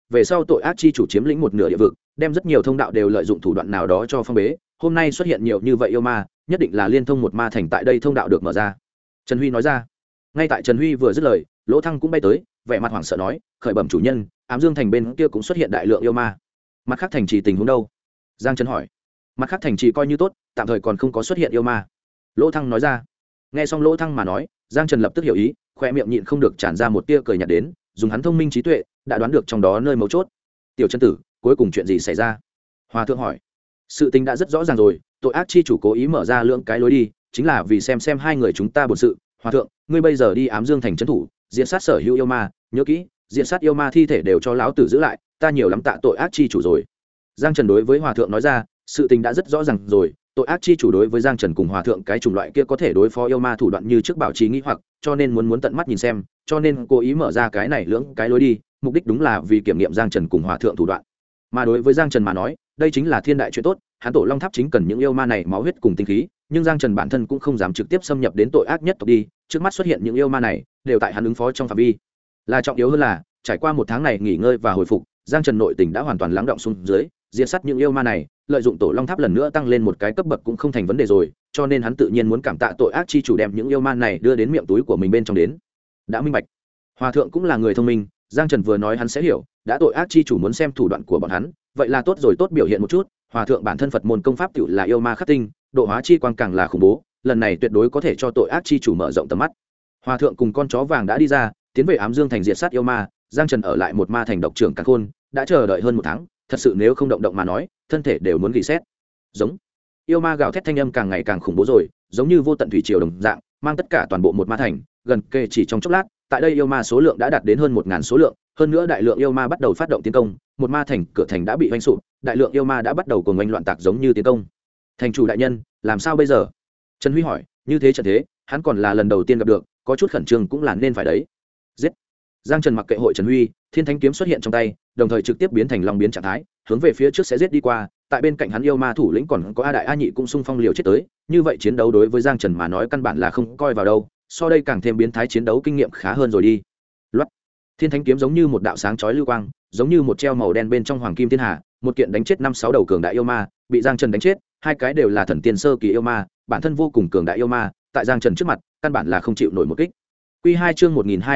về sau tội ác chi chủ chiếm lĩnh một nửa địa vực, đem rất nhiều thông đạo đều lợi dụng thủ đoạn nào đó cho phong bế, hôm nay xuất hiện nhiều như vậy yêu ma, nhất định là liên thông một ma thành tại đây thông đạo được mở ra. Trần Huy nói ra. Ngay tại Trần Huy vừa dứt lời, Lỗ Thăng cũng bay tới, vẻ mặt hoảng sợ nói, khởi bẩm chủ nhân, Ám Dương thành bên kia cũng xuất hiện đại lượng yêu ma. Mặt khác thành trì tình huống đâu? Giang Trần hỏi. Mặt khác thành trì coi như tốt, tạm thời còn không có xuất hiện yêu ma. Lỗ Thăng nói ra. Nghe xong Lỗ Thăng mà nói, Giang Trần lập tức hiểu ý, khoe miệng nhịn không được tràn ra một tia cười nhạt đến, dùng hắn thông minh trí tuệ đã đoán được trong đó nơi mấu chốt. Tiểu chân tử, cuối cùng chuyện gì xảy ra? Hòa thượng hỏi. Sự tình đã rất rõ ràng rồi, tội ác chi chủ cố ý mở ra lượng cái lối đi, chính là vì xem hai người chúng ta bổn sự. Hòa thượng, ngươi bây giờ đi Ám Dương thành trấn thủ, diện sát sở hữu yêu ma, nhớ kỹ, diện sát yêu ma thi thể đều cho lão tử giữ lại, ta nhiều lắm tạ tội ác chi chủ rồi. Giang Trần đối với Hòa thượng nói ra, sự tình đã rất rõ ràng rồi, tội ác chi chủ đối với Giang Trần cùng Hòa thượng cái chủng loại kia có thể đối phó yêu ma thủ đoạn như trước bảo trì nghi hoặc, cho nên muốn tận mắt nhìn xem, cho nên cố ý mở ra cái này lưỡng cái lối đi, mục đích đúng là vì kiểm nghiệm Giang Trần cùng Hòa thượng thủ đoạn. Mà đối với Giang Trần mà nói, đây chính là thiên đại chuyện tốt, hắn Tổ Long Tháp chính cần những yêu ma này máu huyết cùng tinh khí, nhưng Giang Trần bản thân cũng không dám trực tiếp xâm nhập đến tội ác nhất tộc đi, trước mắt xuất hiện những yêu ma này, đều tại hắn ứng phó trong phạm vi. Là trọng yếu hơn là, trải qua một tháng này nghỉ ngơi và hồi phục, Giang Trần nội tình đã hoàn toàn lắng động xuống dưới, diệt sát những yêu ma này, lợi dụng Tổ Long Tháp lần nữa tăng lên một cái cấp bậc cũng không thành vấn đề rồi, cho nên hắn tự nhiên muốn cảm tạ tội ác chi chủ đem những yêu ma này đưa đến miệng túi của mình bên trong đến. Đã minh bạch. Hòa thượng cũng là người thông minh, Giang Trần vừa nói hắn sẽ hiểu, đã tội ác chi chủ muốn xem thủ đoạn của bọn hắn, vậy là tốt rồi, tốt biểu hiện một chút. Hòa thượng bản thân Phật môn công pháp tựu là yêu ma khắc tinh, độ hóa chi quang càng là khủng bố, lần này tuyệt đối có thể cho tội ác chi chủ mở rộng tầm mắt. Hòa thượng cùng con chó vàng đã đi ra, tiến về Ám Dương thành diệt sát yêu ma, Giang Trần ở lại một ma thành độc trưởng Càn Khôn, đã chờ đợi hơn một tháng, thật sự nếu không động mà nói, thân thể đều muốn gỉ xét. Giống yêu ma gào thét thanh âm càng ngày càng khủng bố rồi, giống như vô tận thủy triều đồng dạng, mang tất cả toàn bộ một ma thành, gần kề chỉ trong chốc lát, tại đây yêu ma số lượng đã đạt đến hơn 1000 số lượng, hơn nữa đại lượng yêu ma bắt đầu phát động tiến công, một ma thành cửa thành đã bị hoành sụp, đại lượng yêu ma đã bắt đầu cuồng oanh loạn tạc giống như tiến công. Thành chủ đại nhân, làm sao bây giờ? Trần Huy hỏi. Như thế trận thế, hắn còn là lần đầu tiên gặp được, có chút khẩn trương cũng là nên phải đấy. Giết! Giang Trần mặc kệ hội Trần Huy, Thiên Thánh kiếm xuất hiện trong tay, đồng thời trực tiếp biến thành long biến trạng thái, hướng về phía trước sẽ giết đi qua. Tại bên cạnh hắn yêu ma thủ lĩnh còn có A Đại A Nhị cũng xung phong liều chết tới, như vậy chiến đấu đối với Giang Trần mà nói căn bản là không coi vào đâu, so đây càng thêm biến thái chiến đấu kinh nghiệm khá hơn rồi đi. Loát! Thiên Thánh kiếm giống như một đạo sáng chói lưu quang, giống như một treo màu đen bên trong hoàng kim thiên hà, một kiện đánh chết 5-6 đầu cường đại yêu ma, bị Giang Trần đánh chết, hai cái đều là thần tiên sơ kỳ yêu ma, bản thân vô cùng cường đại yêu ma, tại Giang Trần trước mặt, căn bản là không chịu nổi một kích. Quy 2 chương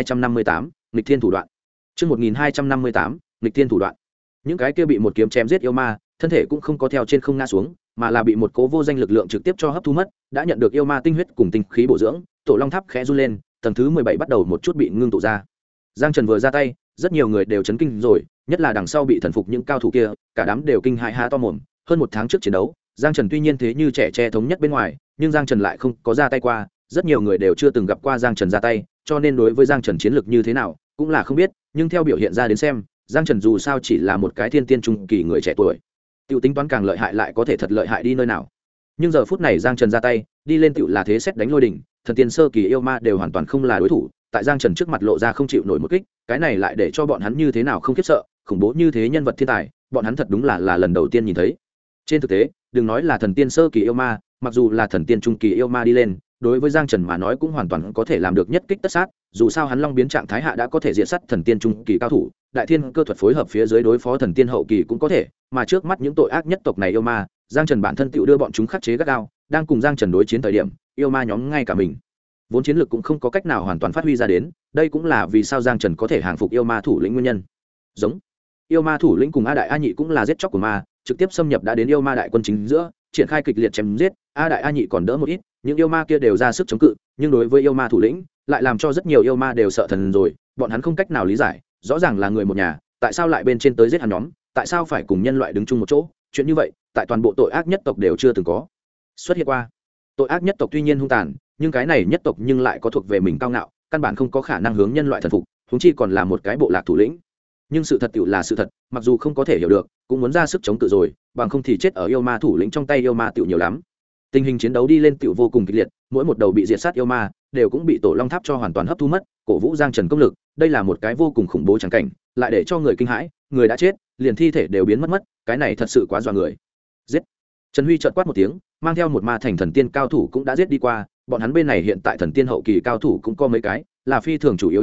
1258, nghịch thiên thủ đoạn. Chương 1258, nghịch thiên thủ đoạn. Những cái kia bị một kiếm chém giết yêu ma, thân thể cũng không có theo trên không ngã xuống, mà là bị một cố vô danh lực lượng trực tiếp cho hấp thu mất, đã nhận được yêu ma tinh huyết cùng tinh khí bổ dưỡng, Tổ Long Tháp khẽ run lên, tầng thứ 17 bắt đầu một chút bị ngưng tụ ra. Giang Trần vừa ra tay, rất nhiều người đều chấn kinh rồi, nhất là đằng sau bị thần phục những cao thủ kia, cả đám đều kinh hãi há to mồm. Hơn một tháng trước chiến đấu, Giang Trần tuy nhiên thế như trẻ tre thống nhất bên ngoài, nhưng Giang Trần lại không có ra tay qua, rất nhiều người đều chưa từng gặp qua Giang Trần ra tay, cho nên đối với Giang Trần chiến lược như thế nào cũng là không biết, nhưng theo biểu hiện ra đến xem, Giang Trần dù sao chỉ là một cái thiên tiên trung kỳ người trẻ tuổi, tiểu tính toán càng lợi hại lại có thể thật lợi hại đi nơi nào. Nhưng giờ phút này Giang Trần ra tay, đi lên tiểu là thế xét đánh lôi đỉnh, thần tiên sơ kỳ yêu ma đều hoàn toàn không là đối thủ, tại Giang Trần trước mặt lộ ra không chịu nổi một kích, cái này lại để cho bọn hắn như thế nào không khiếp sợ, khủng bố như thế nhân vật thiên tài, bọn hắn thật đúng là lần đầu tiên nhìn thấy. Trên thực tế, đừng nói là thần tiên sơ kỳ yêu ma, mặc dù là thần tiên trung kỳ yêu ma đi lên, đối với Giang Trần mà nói cũng hoàn toàn có thể làm được nhất kích tất sát, dù sao hắn long biến trạng thái hạ đã có thể diệt sát thần tiên trung kỳ cao thủ, đại thiên cơ thuật phối hợp phía dưới đối phó thần tiên hậu kỳ cũng có thể, mà trước mắt những tội ác nhất tộc này yêu ma, Giang Trần bản thân tựu đưa bọn chúng khắc chế gắt gao, đang cùng Giang Trần đối chiến thời điểm, yêu ma nhóm ngay cả mình vốn chiến lược cũng không có cách nào hoàn toàn phát huy ra đến, đây cũng là vì sao Giang Trần có thể hàng phục yêu ma thủ lĩnh nguyên nhân. Giống yêu ma thủ lĩnh cùng A Đại A Nhị cũng là giết chóc của ma, trực tiếp xâm nhập đã đến yêu ma đại quân chính giữa, triển khai kịch liệt chém giết. A Đại A Nhị còn đỡ một ít, những yêu ma kia đều ra sức chống cự, nhưng đối với yêu ma thủ lĩnh lại làm cho rất nhiều yêu ma đều sợ thần rồi, bọn hắn không cách nào lý giải, rõ ràng là người một nhà, tại sao lại bên trên tới giết hắn nhóm, tại sao phải cùng nhân loại đứng chung một chỗ, chuyện như vậy tại toàn bộ tội ác nhất tộc đều chưa từng có xuất hiện qua. Tội ác nhất tộc tuy nhiên hung tàn, nhưng cái này nhất tộc nhưng lại có thuộc về mình cao ngạo, căn bản không có khả năng hướng nhân loại thần phục, huống chi còn là một cái bộ lạc thủ lĩnh. Nhưng sự thật tựu là sự thật, mặc dù không có thể hiểu được, cũng muốn ra sức chống cự rồi, bằng không thì chết ở yêu ma thủ lĩnh trong tay yêu ma tựu nhiều lắm. Tình hình chiến đấu đi lên tựu vô cùng kịch liệt, mỗi một đầu bị diệt sát yêu ma đều cũng bị Tổ Long Tháp cho hoàn toàn hấp thu mất, cổ vũ Giang Trần công lực, đây là một cái vô cùng khủng bố tràng cảnh, lại để cho người kinh hãi, người đã chết, liền thi thể đều biến mất, cái này thật sự quá dọa người. Giết! Trần Huy chợt quát một tiếng, mang theo một ma thành thần tiên cao thủ cũng đã giết đi qua, bọn hắn bên này hiện tại thần tiên hậu kỳ cao thủ cũng có mấy cái, là phi thường chủ yếu chiến lược,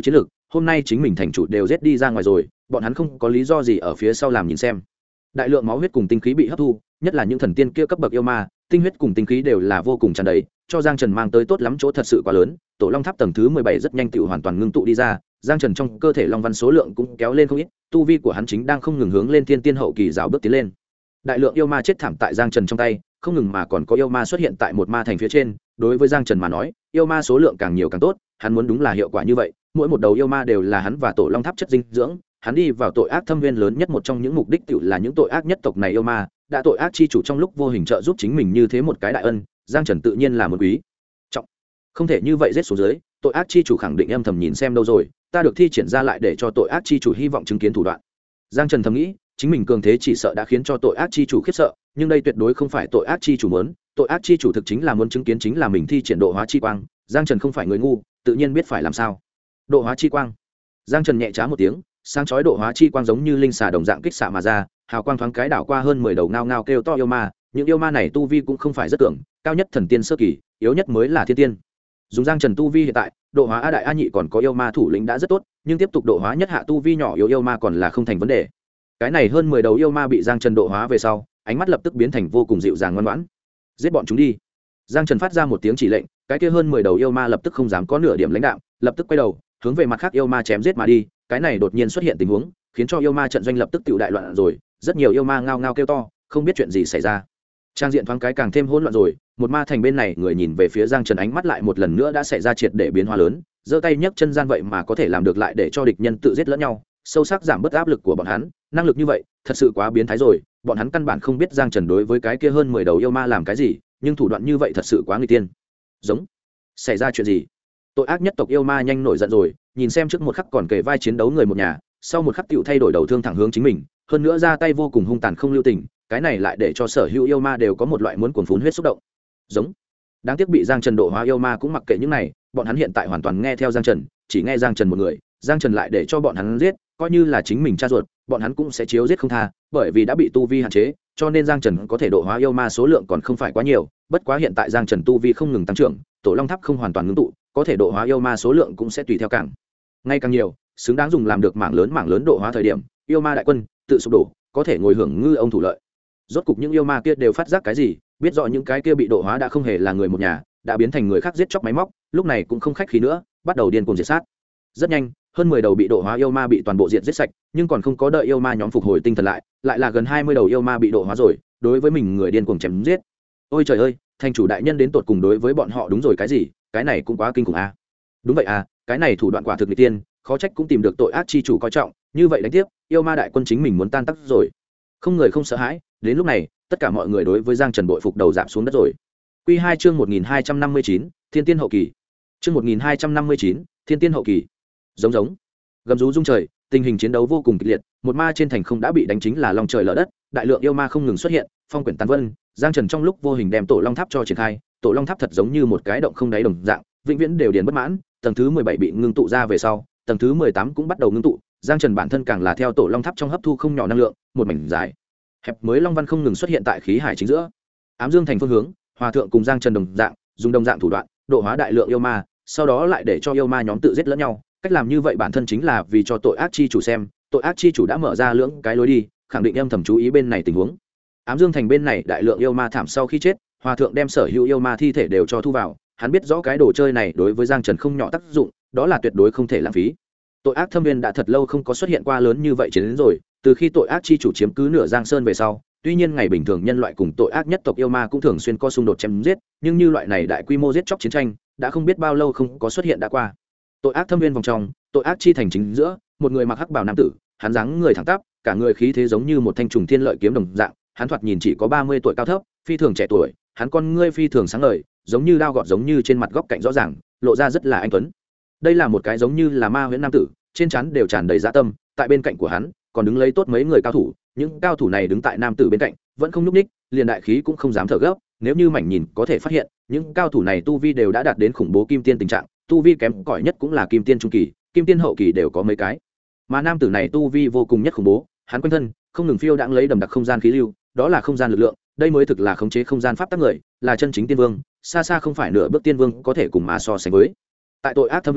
hôm nay chính mình thành chủ đều giết đi ra ngoài rồi, bọn hắn không có lý do gì ở phía sau làm nhìn xem. Đại lượng máu huyết cùng tinh khí bị hấp thu, nhất là những thần tiên kia cấp bậc yêu ma, tinh huyết cùng tinh khí đều là vô cùng tràn đầy, cho Giang Trần mang tới tốt lắm chỗ thật sự quá lớn. Tổ Long Tháp tầng thứ 17 rất nhanh tựu hoàn toàn ngưng tụ đi ra, Giang Trần trong cơ thể long văn số lượng cũng kéo lên không ít, tu vi của hắn chính đang không ngừng hướng lên thiên tiên hậu kỳ rào bước tiến lên. Đại lượng yêu ma chết thảm tại Giang Trần trong tay, không ngừng mà còn có yêu ma xuất hiện tại một ma thành phía trên. Đối với Giang Trần mà nói, yêu ma số lượng càng nhiều càng tốt, hắn muốn đúng là hiệu quả như vậy, mỗi một đầu yêu ma đều là hắn và Tổ Long Tháp chất dinh dưỡng. Hắn đi vào tội ác thâm viên lớn nhất, một trong những mục đích tự là những tội ác nhất tộc này yêu ma, đã tội ác chi chủ trong lúc vô hình trợ giúp chính mình như thế một cái đại ân, Giang Trần tự nhiên là một quý trọng. Không thể như vậy giết xuống dưới, tội ác chi chủ khẳng định âm thầm nhìn xem đâu rồi, ta được thi triển ra lại để cho tội ác chi chủ hy vọng chứng kiến thủ đoạn. Giang Trần thầm nghĩ, chính mình cường thế chỉ sợ đã khiến cho tội ác chi chủ khiếp sợ, nhưng đây tuyệt đối không phải tội ác chi chủ muốn, tội ác chi chủ thực chính là muốn chứng kiến chính là mình thi triển độ hóa chi quang. Giang Trần không phải người ngu, tự nhiên biết phải làm sao. Độ hóa chi quang. Giang Trần nhẹ trá một tiếng, sáng chói độ hóa chi quang giống như linh xà đồng dạng kích xạ mà ra, hào quang thoáng cái đảo qua hơn 10 đầu ngao ngao kêu to yêu ma. Những yêu ma này tu vi cũng không phải rất tưởng, cao nhất thần tiên sơ kỳ, yếu nhất mới là thiên tiên. Dùng Giang Trần tu vi hiện tại, độ hóa a đại a nhị còn có yêu ma thủ lĩnh đã rất tốt, nhưng tiếp tục độ hóa nhất hạ tu vi nhỏ yếu yêu ma còn là không thành vấn đề. Cái này hơn 10 đầu yêu ma bị Giang Trần độ hóa về sau, ánh mắt lập tức biến thành vô cùng dịu dàng ngoan ngoãn. Giết bọn chúng đi. Giang Trần phát ra một tiếng chỉ lệnh, cái kia hơn 10 đầu yêu ma lập tức không dám có nửa điểm lãnh đạm, lập tức quay đầu, hướng về mặt khác yêu ma chém giết mà đi. Cái này đột nhiên xuất hiện tình huống, khiến cho yêu ma trận doanh lập tức tiểu đại loạn rồi, rất nhiều yêu ma ngao ngao kêu to, không biết chuyện gì xảy ra. Trang diện thoáng cái càng thêm hỗn loạn rồi, một ma thành bên này người nhìn về phía Giang Trần ánh mắt lại một lần nữa đã xảy ra triệt để biến hóa lớn, giơ tay nhấc chân gian vậy mà có thể làm được lại để cho địch nhân tự giết lẫn nhau, sâu sắc giảm bớt áp lực của bọn hắn, năng lực như vậy, thật sự quá biến thái rồi, bọn hắn căn bản không biết Giang Trần đối với cái kia hơn 10 đầu yêu ma làm cái gì, nhưng thủ đoạn như vậy thật sự quá nguy tiên. Giống, xảy ra chuyện gì? Tội ác nhất tộc yêu ma nhanh nổi giận rồi, nhìn xem trước một khắc còn kề vai chiến đấu người một nhà, sau một khắc tiểu thay đổi đầu thương thẳng hướng chính mình, hơn nữa ra tay vô cùng hung tàn không lưu tình, cái này lại để cho sở hữu yêu ma đều có một loại muốn cuồn phún huyết xúc động. Giống, đáng tiếc bị Giang Trần độ hóa yêu ma cũng mặc kệ những này, bọn hắn hiện tại hoàn toàn nghe theo Giang Trần, chỉ nghe Giang Trần một người, Giang Trần lại để cho bọn hắn giết, coi như là chính mình cha ruột, bọn hắn cũng sẽ chiếu giết không tha, bởi vì đã bị tu vi hạn chế, cho nên Giang Trần có thể độ hóa yêu ma số lượng còn không phải quá nhiều, bất quá hiện tại Giang Trần tu vi không ngừng tăng trưởng, Tổ Long Tháp không hoàn toàn ngưng tụ, có thể độ hóa yêu ma số lượng cũng sẽ tùy theo càng ngày càng nhiều, xứng đáng dùng làm được mảng lớn độ hóa thời điểm, yêu ma đại quân tự sụp đổ, có thể ngồi hưởng ngư ông thủ lợi. Rốt cục những yêu ma kia đều phát giác cái gì, biết rõ những cái kia bị độ hóa đã không hề là người một nhà, đã biến thành người khác giết chóc máy móc, lúc này cũng không khách khí nữa, bắt đầu điên cuồng diệt sát. Rất nhanh, hơn 10 đầu bị độ hóa yêu ma bị toàn bộ diệt giết sạch, nhưng còn không có đợi yêu ma nhóm phục hồi tinh thần lại, lại là gần 20 đầu yêu ma bị độ hóa rồi, đối với mình người điên cuồng chém giết. Ôi trời ơi, thành chủ đại nhân đến tột cùng đối với bọn họ đúng rồi cái gì, cái này cũng quá kinh khủng a. Đúng vậy à, cái này thủ đoạn quả thực nghịch tiên, khó trách cũng tìm được tội ác chi chủ coi trọng, như vậy đánh tiếp, yêu ma đại quân chính mình muốn tan tác rồi. Không người không sợ hãi, đến lúc này, tất cả mọi người đối với Giang Trần bội phục đầu rạp xuống đất rồi. Quy 2 chương 1259, Thiên Tiên hậu kỳ. Chương 1259, Thiên Tiên hậu kỳ. Giống giống, gầm rú rung trời, tình hình chiến đấu vô cùng kịch liệt, một ma trên thành không đã bị đánh chính là long trời lở đất, đại lượng yêu ma không ngừng xuất hiện, phong quyển tán vân, Giang Trần trong lúc vô hình đem Tổ Long Tháp cho triển khai, Tổ Long Tháp thật giống như một cái động không đáy đồng dạng, vĩnh viễn đều điền bất mãn, tầng thứ 17 bị ngưng tụ ra về sau, tầng thứ 18 cũng bắt đầu ngưng tụ, Giang Trần bản thân càng là theo Tổ Long Tháp trong hấp thu không nhỏ năng lượng, một mảnh dài hẹp mới long văn không ngừng xuất hiện tại khí hải chính giữa. Ám Dương thành phương hướng, Hòa thượng cùng Giang Trần đồng dạng, dùng đồng dạng thủ đoạn, độ hóa đại lượng yêu ma, sau đó lại để cho yêu ma nhóm tự giết lẫn nhau, cách làm như vậy bản thân chính là vì cho tội ác chi chủ xem, tội ác chi chủ đã mở ra lưỡng cái lối đi, khẳng định âm thầm chú ý bên này tình huống. Ám Dương thành bên này đại lượng yêu ma thảm sau khi chết, Hòa thượng đem sở hữu yêu ma thi thể đều cho thu vào, hắn biết rõ cái đồ chơi này đối với Giang Trần không nhỏ tác dụng, đó là tuyệt đối không thể lãng phí. Tội ác thâm viên đã thật lâu không có xuất hiện qua lớn như vậy chiến đến rồi, từ khi tội ác chi chủ chiếm cứ nửa Giang Sơn về sau, tuy nhiên ngày bình thường nhân loại cùng tội ác nhất tộc yêu ma cũng thường xuyên có xung đột chém giết, nhưng như loại này đại quy mô giết chóc chiến tranh đã không biết bao lâu không có xuất hiện đã qua. Tội ác thâm viên vòng trong, tội ác chi thành chính giữa, một người mặc hắc bào nam tử, hắn dáng người thẳng tắp, cả người khí thế giống như một thanh trùng thiên lợi kiếm đồng dạng, hắn thoạt nhìn chỉ có 30 tuổi cao thấp, phi thường trẻ tuổi, hắn con ngươi phi thường sáng ngời, giống như đao gọt giống như trên mặt góc cạnh rõ ràng, lộ ra rất là anh tuấn. Đây là một cái giống như là ma huyễn nam tử, trên trán đều tràn đầy dã tâm, tại bên cạnh của hắn còn đứng lấy tốt mấy người cao thủ, những cao thủ này đứng tại nam tử bên cạnh, vẫn không nhúc nhích, liền đại khí cũng không dám thở gấp, nếu như mảnh nhìn có thể phát hiện, những cao thủ này tu vi đều đã đạt đến khủng bố kim tiên tình trạng, tu vi kém cỏi nhất cũng là kim tiên trung kỳ, kim tiên hậu kỳ đều có mấy cái. Mà nam tử này tu vi vô cùng nhất khủng bố, hắn quanh thân không ngừng phiêu đãng lấy đầm đặc không gian khí lưu, đó là không gian lực lượng, đây mới thực là khống chế không gian pháp tắc người, là chân chính tiên vương, xa xa không phải nửa bước tiên vương có thể cùng mà so sánh với. Tại tội ác thâm nguyên,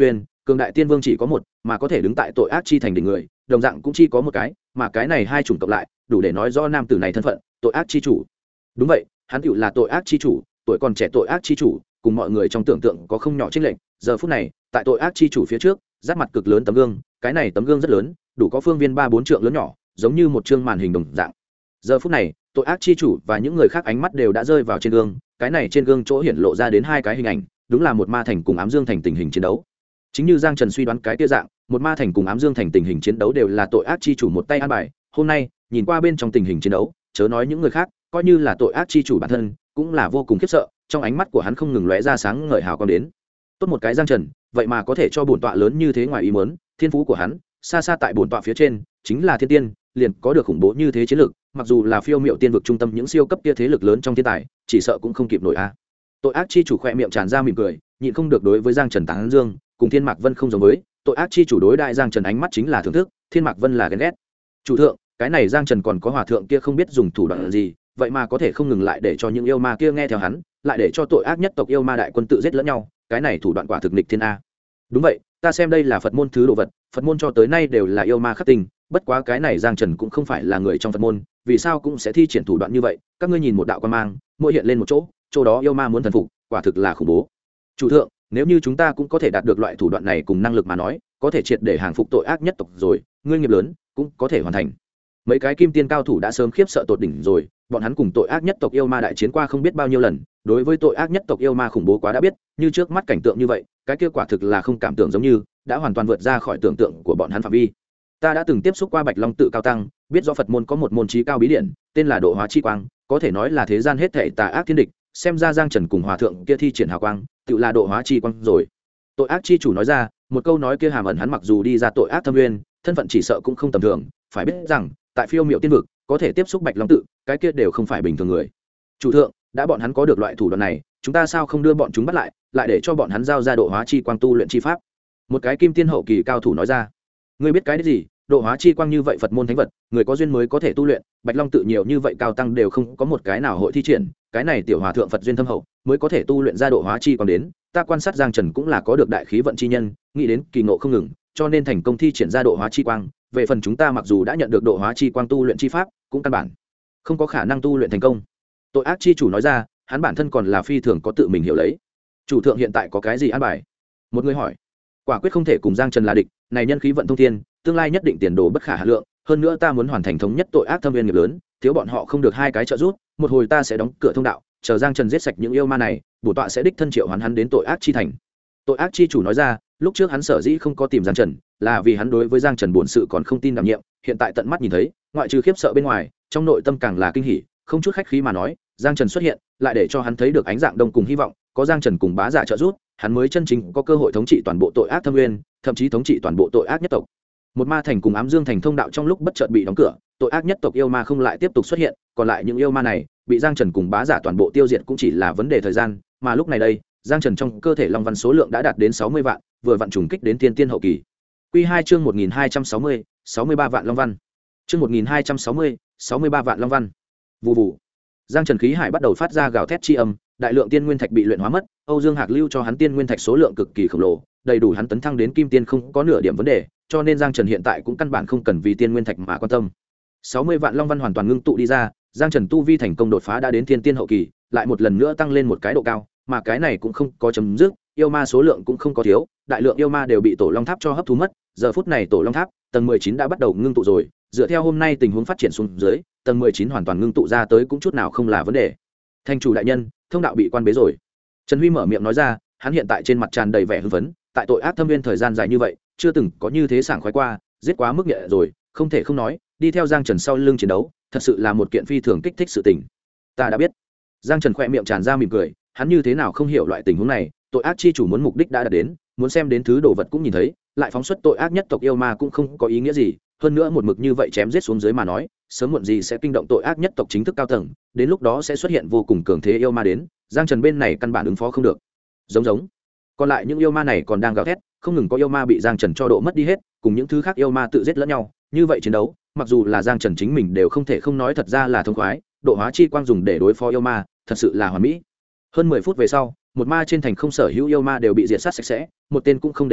cường đại tiên vương chỉ có một mà có thể đứng tại tội ác chi thành đỉnh người đồng dạng cũng chỉ có một cái, mà cái này hai chủng cộng lại đủ để nói rõ nam tử này thân phận tội ác chi chủ. Đúng vậy, hắn tựu là tội ác chi chủ, tuổi còn trẻ tội ác chi chủ, cùng mọi người trong tưởng tượng có không nhỏ chênh lệch. Giờ phút này tại tội ác chi chủ phía trước giáp mặt cực lớn tấm gương, cái này tấm gương rất lớn, đủ có phương viên 3-4 trượng lớn nhỏ, giống như một chương màn hình đồng dạng. Giờ phút này tội ác chi chủ và những người khác ánh mắt đều đã rơi vào trên gương, cái này trên gương chỗ hiển lộ ra đến hai cái hình ảnh, đúng là một ma thành cùng ám dương thành tình hình chiến đấu. Chính như Giang Trần suy đoán cái kia dạng, một ma thành cùng ám dương thành tình hình chiến đấu đều là tội ác chi chủ một tay an bài. Hôm nay nhìn qua bên trong tình hình chiến đấu, chớ nói những người khác, coi như là tội ác chi chủ bản thân cũng là vô cùng khiếp sợ, trong ánh mắt của hắn không ngừng lóe ra sáng ngời hào quang đến. Tốt một cái Giang Trần, vậy mà có thể cho bổn tọa lớn như thế ngoài ý muốn, thiên phú của hắn xa xa tại bổn tọa phía trên, chính là thiên tiên, liền có được khủng bố như thế chiến lực, mặc dù là phiêu miệu tiên vực trung tâm những siêu cấp kia thế lực lớn trong thiên tài, chỉ sợ cũng không kịp nổi a. Tội ác chi chủ khẽ miệng tràn ra mỉm cười, nhịn không được đối với Giang Trần tán dương, cùng Thiên Mạc Vân không giống với, tội ác chi chủ đối đại Giang Trần ánh mắt chính là thưởng thức, Thiên Mạc Vân là ghen ghét. Chủ thượng, cái này Giang Trần còn có hòa thượng kia không biết dùng thủ đoạn gì, vậy mà có thể không ngừng lại để cho những yêu ma kia nghe theo hắn, lại để cho tội ác nhất tộc yêu ma đại quân tự giết lẫn nhau, cái này thủ đoạn quả thực nghịch thiên a. Đúng vậy, ta xem đây là Phật môn thứ đồ vật, Phật môn cho tới nay đều là yêu ma khắc tinh, bất quá cái này Giang Trần cũng không phải là người trong Phật môn, vì sao cũng sẽ thi triển thủ đoạn như vậy? Các ngươi nhìn một đạo quan mang, mỗi hiện lên một chỗ, chỗ đó yêu ma muốn thần phục, quả thực là khủng bố. Chủ thượng, nếu như chúng ta cũng có thể đạt được loại thủ đoạn này cùng năng lực mà nói, có thể triệt để hàng phục tội ác nhất tộc rồi, ngươi nghiệp lớn cũng có thể hoàn thành. Mấy cái kim tiên cao thủ đã sớm khiếp sợ tột đỉnh rồi, bọn hắn cùng tội ác nhất tộc yêu ma đại chiến qua không biết bao nhiêu lần, đối với tội ác nhất tộc yêu ma khủng bố quá đã biết, như trước mắt cảnh tượng như vậy, cái kia quả thực là không cảm tưởng giống như đã hoàn toàn vượt ra khỏi tưởng tượng của bọn hắn phạm vi. Ta đã từng tiếp xúc qua Bạch Long tự cao tăng, biết rõ Phật môn có một môn trí cao bí điển, tên là Độ Hóa Chi Quang, có thể nói là thế gian hết thảy tà ác thiên địch, xem ra Giang Trần cùng hòa thượng kia thi triển hào quang, tự là Độ Hóa Chi Quang rồi. Tội ác chi chủ nói ra, một câu nói kia hàm ẩn hắn mặc dù đi ra tội ác thâm nguyên, thân phận chỉ sợ cũng không tầm thường, phải biết rằng, tại phiêu miệu tiên vực, có thể tiếp xúc Bạch Long tự, cái kia đều không phải bình thường người. Chủ thượng, đã bọn hắn có được loại thủ đoạn này, chúng ta sao không đưa bọn chúng bắt lại, lại để cho bọn hắn giao ra Độ Hóa Chi Quang tu luyện chi pháp? Một cái kim tiên hậu kỳ cao thủ nói ra. Ngươi biết cái đấy gì? Độ Hóa Chi Quang như vậy Phật môn thánh vật, người có duyên mới có thể tu luyện, Bạch Long tự nhiều như vậy cao tăng đều không có một cái nào hội thi triển, cái này tiểu hòa thượng Phật duyên thâm hậu, mới có thể tu luyện ra Độ Hóa Chi Quang đến. Ta quan sát Giang Trần cũng là có được đại khí vận chi nhân, nghĩ đến kỳ ngộ không ngừng, cho nên thành công thi triển ra Độ Hóa Chi Quang. Về phần chúng ta mặc dù đã nhận được Độ Hóa Chi Quang tu luyện chi pháp, cũng căn bản không có khả năng tu luyện thành công. Tội ác chi chủ nói ra, hắn bản thân còn là phi thường có tự mình hiểu lấy. Chủ thượng hiện tại có cái gì an bài? Một người hỏi. Quả quyết không thể cùng Giang Trần là địch, này nhân khí vận thông thiên, tương lai nhất định tiền đồ bất khả hà lượng, hơn nữa ta muốn hoàn thành thống nhất tội ác thâm viên nghiệp lớn, thiếu bọn họ không được hai cái trợ giúp, một hồi ta sẽ đóng cửa thông đạo, chờ Giang Trần giết sạch những yêu ma này, bổ tọa sẽ đích thân triệu hoán hắn đến tội ác chi thành. Tội ác chi chủ nói ra, lúc trước hắn sở dĩ không có tìm Giang Trần, là vì hắn đối với Giang Trần bổn sự còn không tin đảm nhiệm, hiện tại tận mắt nhìn thấy, ngoại trừ khiếp sợ bên ngoài, trong nội tâm càng là kinh hỉ, không chút khách khí mà nói, Giang Trần xuất hiện, lại để cho hắn thấy được ánh dạng đông cùng hy vọng, có Giang Trần cùng bá giả trợ giúp, hắn mới chân chính có cơ hội thống trị toàn bộ tội ác thâm nguyên, thậm chí thống trị toàn bộ tội ác nhất tộc. Một ma thành cùng ám dương thành thông đạo trong lúc bất chợt bị đóng cửa, tội ác nhất tộc yêu ma không lại tiếp tục xuất hiện, còn lại những yêu ma này bị Giang Trần cùng bá giả toàn bộ tiêu diệt cũng chỉ là vấn đề thời gian, mà lúc này đây, Giang Trần trong cơ thể long văn số lượng đã đạt đến 60 vạn, vừa vặn trùng kích đến tiên tiên hậu kỳ. Quy 2 chương 1260, 63 vạn long văn. Chương 1260, 63 vạn long văn. Vù vù. Giang Trần khí hải bắt đầu phát ra gào thét chi âm, đại lượng tiên nguyên thạch bị luyện hóa mất, Âu Dương Hạc lưu cho hắn tiên nguyên thạch số lượng cực kỳ khổng lồ, đầy đủ hắn tấn thăng đến kim tiên không có nửa điểm vấn đề, cho nên Giang Trần hiện tại cũng căn bản không cần vì tiên nguyên thạch mà quan tâm. 60 vạn long văn hoàn toàn ngưng tụ đi ra, Giang Trần tu vi thành công đột phá đã đến tiên tiên hậu kỳ, lại một lần nữa tăng lên một cái độ cao, mà cái này cũng không có chấm dứt, yêu ma số lượng cũng không có thiếu, đại lượng yêu ma đều bị tổ long tháp cho hấp thu mất, giờ phút này tổ long tháp tầng 19 đã bắt đầu ngưng tụ rồi, dựa theo hôm nay tình huống phát triển xuống dưới, tầng 19 hoàn toàn ngưng tụ ra tới cũng chút nào không là vấn đề. Thành chủ đại nhân, thông đạo bị quan bế rồi. Trần Huy mở miệng nói ra, hắn hiện tại trên mặt tràn đầy vẻ hưng phấn, tại tội ác thâm viên thời gian dài như vậy, chưa từng có như thế sảng khoái qua, giết quá mức nhẹ rồi, không thể không nói, đi theo Giang Trần sau lưng chiến đấu, thật sự là một kiện phi thường kích thích sự tình. Ta đã biết. Giang Trần khẽ miệng tràn ra mỉm cười, hắn như thế nào không hiểu loại tình huống này, tội ác chi chủ muốn mục đích đã đạt đến, muốn xem đến thứ đồ vật cũng nhìn thấy, lại phóng xuất tội ác nhất tộc yêu ma cũng không có ý nghĩa gì, hơn nữa một mực như vậy chém giết xuống dưới mà nói, sớm muộn gì sẽ kinh động tội ác nhất tộc chính thức cao tầng, đến lúc đó sẽ xuất hiện vô cùng cường thế yêu ma đến, Giang Trần bên này căn bản ứng phó không được. Giống. Còn lại những yêu ma này còn đang gào thét, không ngừng có yêu ma bị Giang Trần cho độ mất đi hết, cùng những thứ khác yêu ma tự giết lẫn nhau, như vậy chiến đấu, mặc dù là Giang Trần chính mình đều không thể không nói thật ra là thông khoái, độ hóa chi quang dùng để đối phó yêu ma, thật sự là hoàn mỹ. Hơn 10 phút về sau, một ma trên thành không sở hữu yêu ma đều bị diệt sát sạch sẽ, một tên cũng không để lại,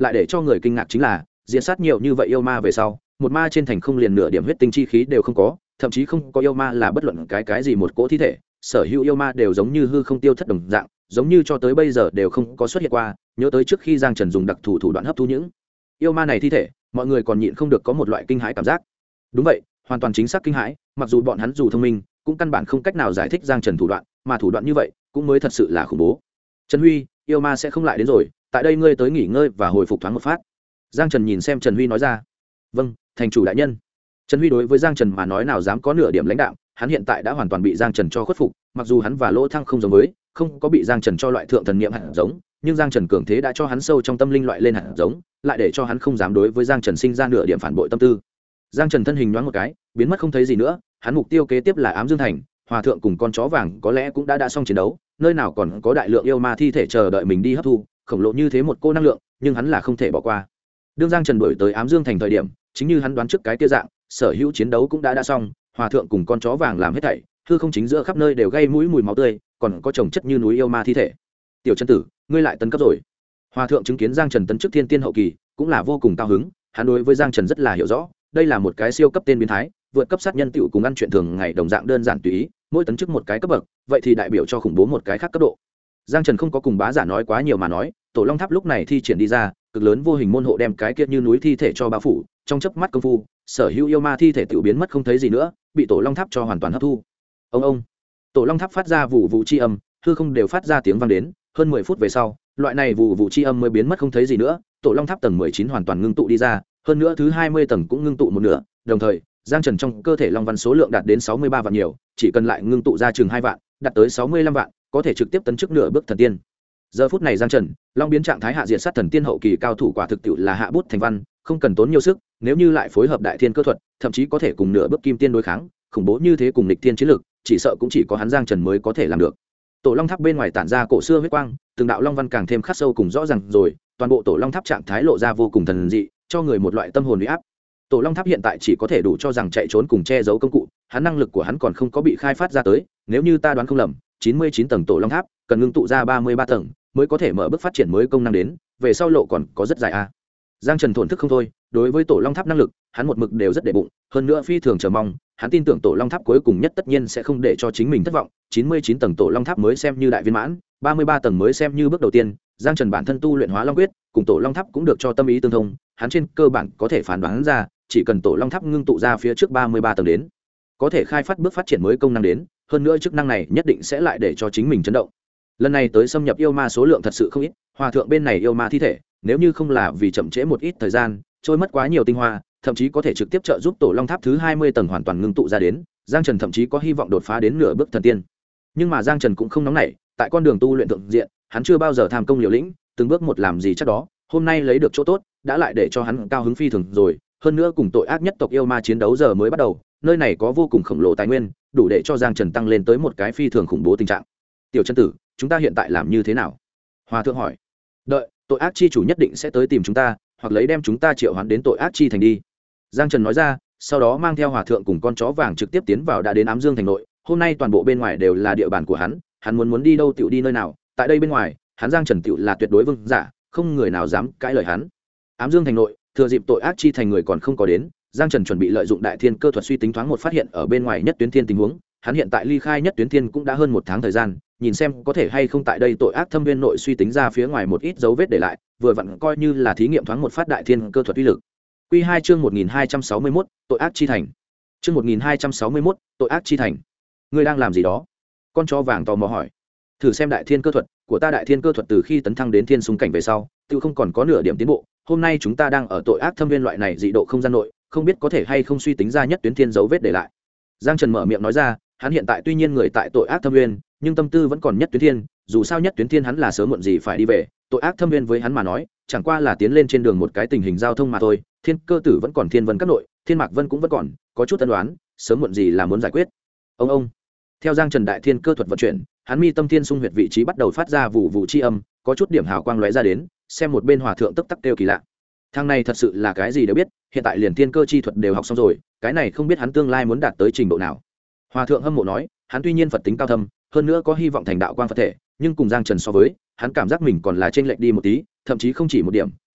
lại để cho người kinh ngạc chính là diễn sát nhiều như vậy yêu ma về sau một ma trên thành không liền nửa điểm huyết tinh chi khí đều không có, thậm chí không có yêu ma là bất luận cái gì một cỗ thi thể, sở hữu yêu ma đều giống như hư không tiêu thất đồng dạng, giống như cho tới bây giờ đều không có xuất hiện qua. Nhớ tới trước khi Giang Trần dùng đặc thủ đoạn hấp thu những yêu ma này thi thể, mọi người còn nhịn không được có một loại kinh hãi cảm giác. Đúng vậy, hoàn toàn chính xác kinh hãi, mặc dù bọn hắn dù thông minh cũng căn bản không cách nào giải thích Giang Trần thủ đoạn, mà thủ đoạn như vậy cũng mới thật sự là khủng bố. Trần Huy, yêu ma sẽ không lại đến rồi, tại đây ngươi tới nghỉ ngơi và hồi phục thoáng một phát. Giang Trần nhìn xem Trần Huy nói ra. Vâng, thành chủ đại nhân. Trần Huy đối với Giang Trần mà nói nào dám có nửa điểm lãnh đạo, hắn hiện tại đã hoàn toàn bị Giang Trần cho khuất phục, mặc dù hắn và Lỗ Thăng không giống với, không có bị Giang Trần cho loại thượng thần niệm hạt giống, nhưng Giang Trần cường thế đã cho hắn sâu trong tâm linh loại lên hạt giống, lại để cho hắn không dám đối với Giang Trần sinh ra nửa điểm phản bội tâm tư. Giang Trần thân hình nhoáng một cái, biến mất không thấy gì nữa, hắn mục tiêu kế tiếp là Ám Dương Thành, Hòa thượng cùng con chó vàng có lẽ cũng đã xong chiến đấu, nơi nào còn có đại lượng yêu ma thi thể chờ đợi mình đi hấp thu, khổng lồ như thế một cô năng lượng, nhưng hắn là không thể bỏ qua. Đương Giang Trần đuổi tới Ám Dương Thành thời điểm, chính như hắn đoán trước cái kia dạng, sở hữu chiến đấu cũng đã xong, Hòa thượng cùng con chó vàng làm hết thảy, hư không chính giữa khắp nơi đều gây mũi mùi máu tươi, còn có chồng chất như núi yêu ma thi thể. Tiểu chân tử, ngươi lại tấn cấp rồi. Hòa thượng chứng kiến Giang Trần tấn chức thiên tiên hậu kỳ, cũng là vô cùng cao hứng, hắn đối với Giang Trần rất là hiểu rõ, đây là một cái siêu cấp tên biến thái, vượt cấp sát nhân tiểu cùng ăn chuyện thường ngày đồng dạng đơn giản tùy ý, mỗi tấn chức một cái cấp bậc, vậy thì đại biểu cho khủng bố một cái khác cấp độ. Giang Trần không có cùng bá giả nói quá nhiều mà nói, Tổ Long Tháp lúc này thi triển đi ra, cực lớn vô hình môn hộ đem cái kia như núi thi thể cho bao phủ, trong chớp mắt công phu, sở hữu yêu ma thi thể tiểu biến mất không thấy gì nữa, bị Tổ Long Tháp cho hoàn toàn hấp thu. Ông, Tổ Long Tháp phát ra vụ vụ chi âm, hư không đều phát ra tiếng vang đến, hơn 10 phút về sau, loại này vụ vụ chi âm mới biến mất không thấy gì nữa, Tổ Long Tháp tầng 19 hoàn toàn ngưng tụ đi ra, hơn nữa thứ 20 tầng cũng ngưng tụ một nửa, đồng thời, Giang Trần trong cơ thể long văn số lượng đạt đến 63 vạn nhiều, chỉ cần lại ngưng tụ ra chừng 2 vạn, đạt tới 65 vạn, có thể trực tiếp tấn chức nửa bước thần tiên. Giờ phút này Giang Trần, long biến trạng thái hạ diện sát thần tiên hậu kỳ cao thủ quả thực tiệu là hạ bút thành văn, không cần tốn nhiều sức, nếu như lại phối hợp đại thiên cơ thuật, thậm chí có thể cùng nửa bước kim tiên đối kháng, khủng bố như thế cùng nghịch tiên chiến lực, chỉ sợ cũng chỉ có hắn Giang Trần mới có thể làm được. Tổ Long Tháp bên ngoài tản ra cổ xưa huyết quang, từng đạo long văn càng thêm khắc sâu cùng rõ ràng rồi, toàn bộ Tổ Long Tháp trạng thái lộ ra vô cùng thần dị, cho người một loại tâm hồn uy áp. Tổ Long Tháp hiện tại chỉ có thể đủ cho rằng chạy trốn cùng che giấu công cụ, hắn năng lực của hắn còn không có bị khai phát ra tới, nếu như ta đoán không lầm, 99 tầng Tổ Long Tháp cần ngưng tụ ra 33 tầng mới có thể mở bước phát triển mới công năng đến, về sau lộ còn có rất dài a. Giang Trần thổn thức không thôi, đối với Tổ Long Tháp năng lực, hắn một mực đều rất để bụng, hơn nữa phi thường chờ mong, hắn tin tưởng Tổ Long Tháp cuối cùng nhất tất nhiên sẽ không để cho chính mình thất vọng, 99 tầng Tổ Long Tháp mới xem như đại viên mãn, 33 tầng mới xem như bước đầu tiên, Giang Trần bản thân tu luyện Hóa Long Quyết, cùng Tổ Long Tháp cũng được cho tâm ý tương thông, hắn trên cơ bản có thể phán đoán ra, chỉ cần Tổ Long Tháp ngưng tụ ra phía trước 33 tầng đến, có thể khai phát bước phát triển mới công năng đến, hơn nữa chức năng này nhất định sẽ lại để cho chính mình chấn động. Lần này tới xâm nhập yêu ma số lượng thật sự không ít, Hòa thượng bên này yêu ma thi thể, nếu như không là vì chậm trễ một ít thời gian, trôi mất quá nhiều tinh hoa, thậm chí có thể trực tiếp trợ giúp Tổ Long Tháp thứ 20 tầng hoàn toàn ngưng tụ ra đến, Giang Trần thậm chí có hy vọng đột phá đến nửa bước thần tiên. Nhưng mà Giang Trần cũng không nóng nảy, tại con đường tu luyện thượng diện, hắn chưa bao giờ tham công liều lĩnh, từng bước một làm gì chắc đó, hôm nay lấy được chỗ tốt, đã lại để cho hắn cao hứng phi thường rồi, hơn nữa cùng tội ác nhất tộc yêu ma chiến đấu giờ mới bắt đầu, nơi này có vô cùng khổng lồ tài nguyên, đủ để cho Giang Trần tăng lên tới một cái phi thường khủng bố tình trạng. Tiểu chân tử, chúng ta hiện tại làm như thế nào? Hòa thượng hỏi. Đợi, tội ác chi chủ nhất định sẽ tới tìm chúng ta, hoặc lấy đem chúng ta triệu hoán đến tội ác chi thành đi. Giang Trần nói ra, sau đó mang theo Hòa thượng cùng con chó vàng trực tiếp tiến vào đã đến Ám Dương thành nội, hôm nay toàn bộ bên ngoài đều là địa bàn của hắn muốn đi đâu tiểu đi nơi nào, tại đây bên ngoài, hắn Giang Trần tiểu là tuyệt đối vương giả, không người nào dám cãi lời hắn. Ám Dương thành nội, thừa dịp tội ác chi thành người còn không có đến, Giang Trần chuẩn bị lợi dụng đại thiên cơ thuật suy tính thoáng một phát hiện ở bên ngoài nhất tuyến thiên tình huống, hắn hiện tại ly khai nhất tuyến thiên cũng đã hơn 1 tháng thời gian, nhìn xem có thể hay không tại đây tội ác thâm viên nội suy tính ra phía ngoài một ít dấu vết để lại, vừa vặn coi như là thí nghiệm thoáng một phát đại thiên cơ thuật uy lực. Quy 2 chương 1261, tội ác chi thành. Chương 1261, tội ác chi thành. Ngươi đang làm gì đó? Con chó vàng tò mò hỏi. Thử xem đại thiên cơ thuật của ta, đại thiên cơ thuật từ khi tấn thăng đến thiên xung cảnh về sau, tự không còn có nửa điểm tiến bộ. Hôm nay chúng ta đang ở tội ác thâm viên loại này dị độ không gian nội, không biết có thể hay không suy tính ra nhất tuyến thiên dấu vết để lại. Giang Trần mở miệng nói ra, hắn hiện tại tuy nhiên người tại tội ác thâm viên, nhưng tâm tư vẫn còn nhất tuyến thiên, dù sao nhất tuyến thiên hắn là sớm muộn gì phải đi về, tội ác thâm viên với hắn mà nói, chẳng qua là tiến lên trên đường một cái tình hình giao thông mà thôi, thiên cơ tử vẫn còn thiên vân các nội, thiên mạc vân cũng vẫn còn, có chút tân đoán, sớm muộn gì là muốn giải quyết. Ông. Theo Giang Trần đại thiên cơ thuật vận chuyển, hắn mi tâm thiên xung huyệt vị trí bắt đầu phát ra vụ vụ chi âm, có chút điểm hào quang lóe ra đến, xem một bên Hòa thượng tức tắc kêu kỳ lạ. Thằng này thật sự là cái gì đều biết, hiện tại liền thiên cơ chi thuật đều học xong rồi, cái này không biết hắn tương lai muốn đạt tới trình độ nào. Hòa thượng hâm mộ nói, hắn tuy nhiên Phật tính cao thâm, hơn nữa có hy vọng thành đạo quang Phật thể, nhưng cùng Giang Trần so với, hắn cảm giác mình còn là chênh lệch đi một tí, thậm chí không chỉ một điểm.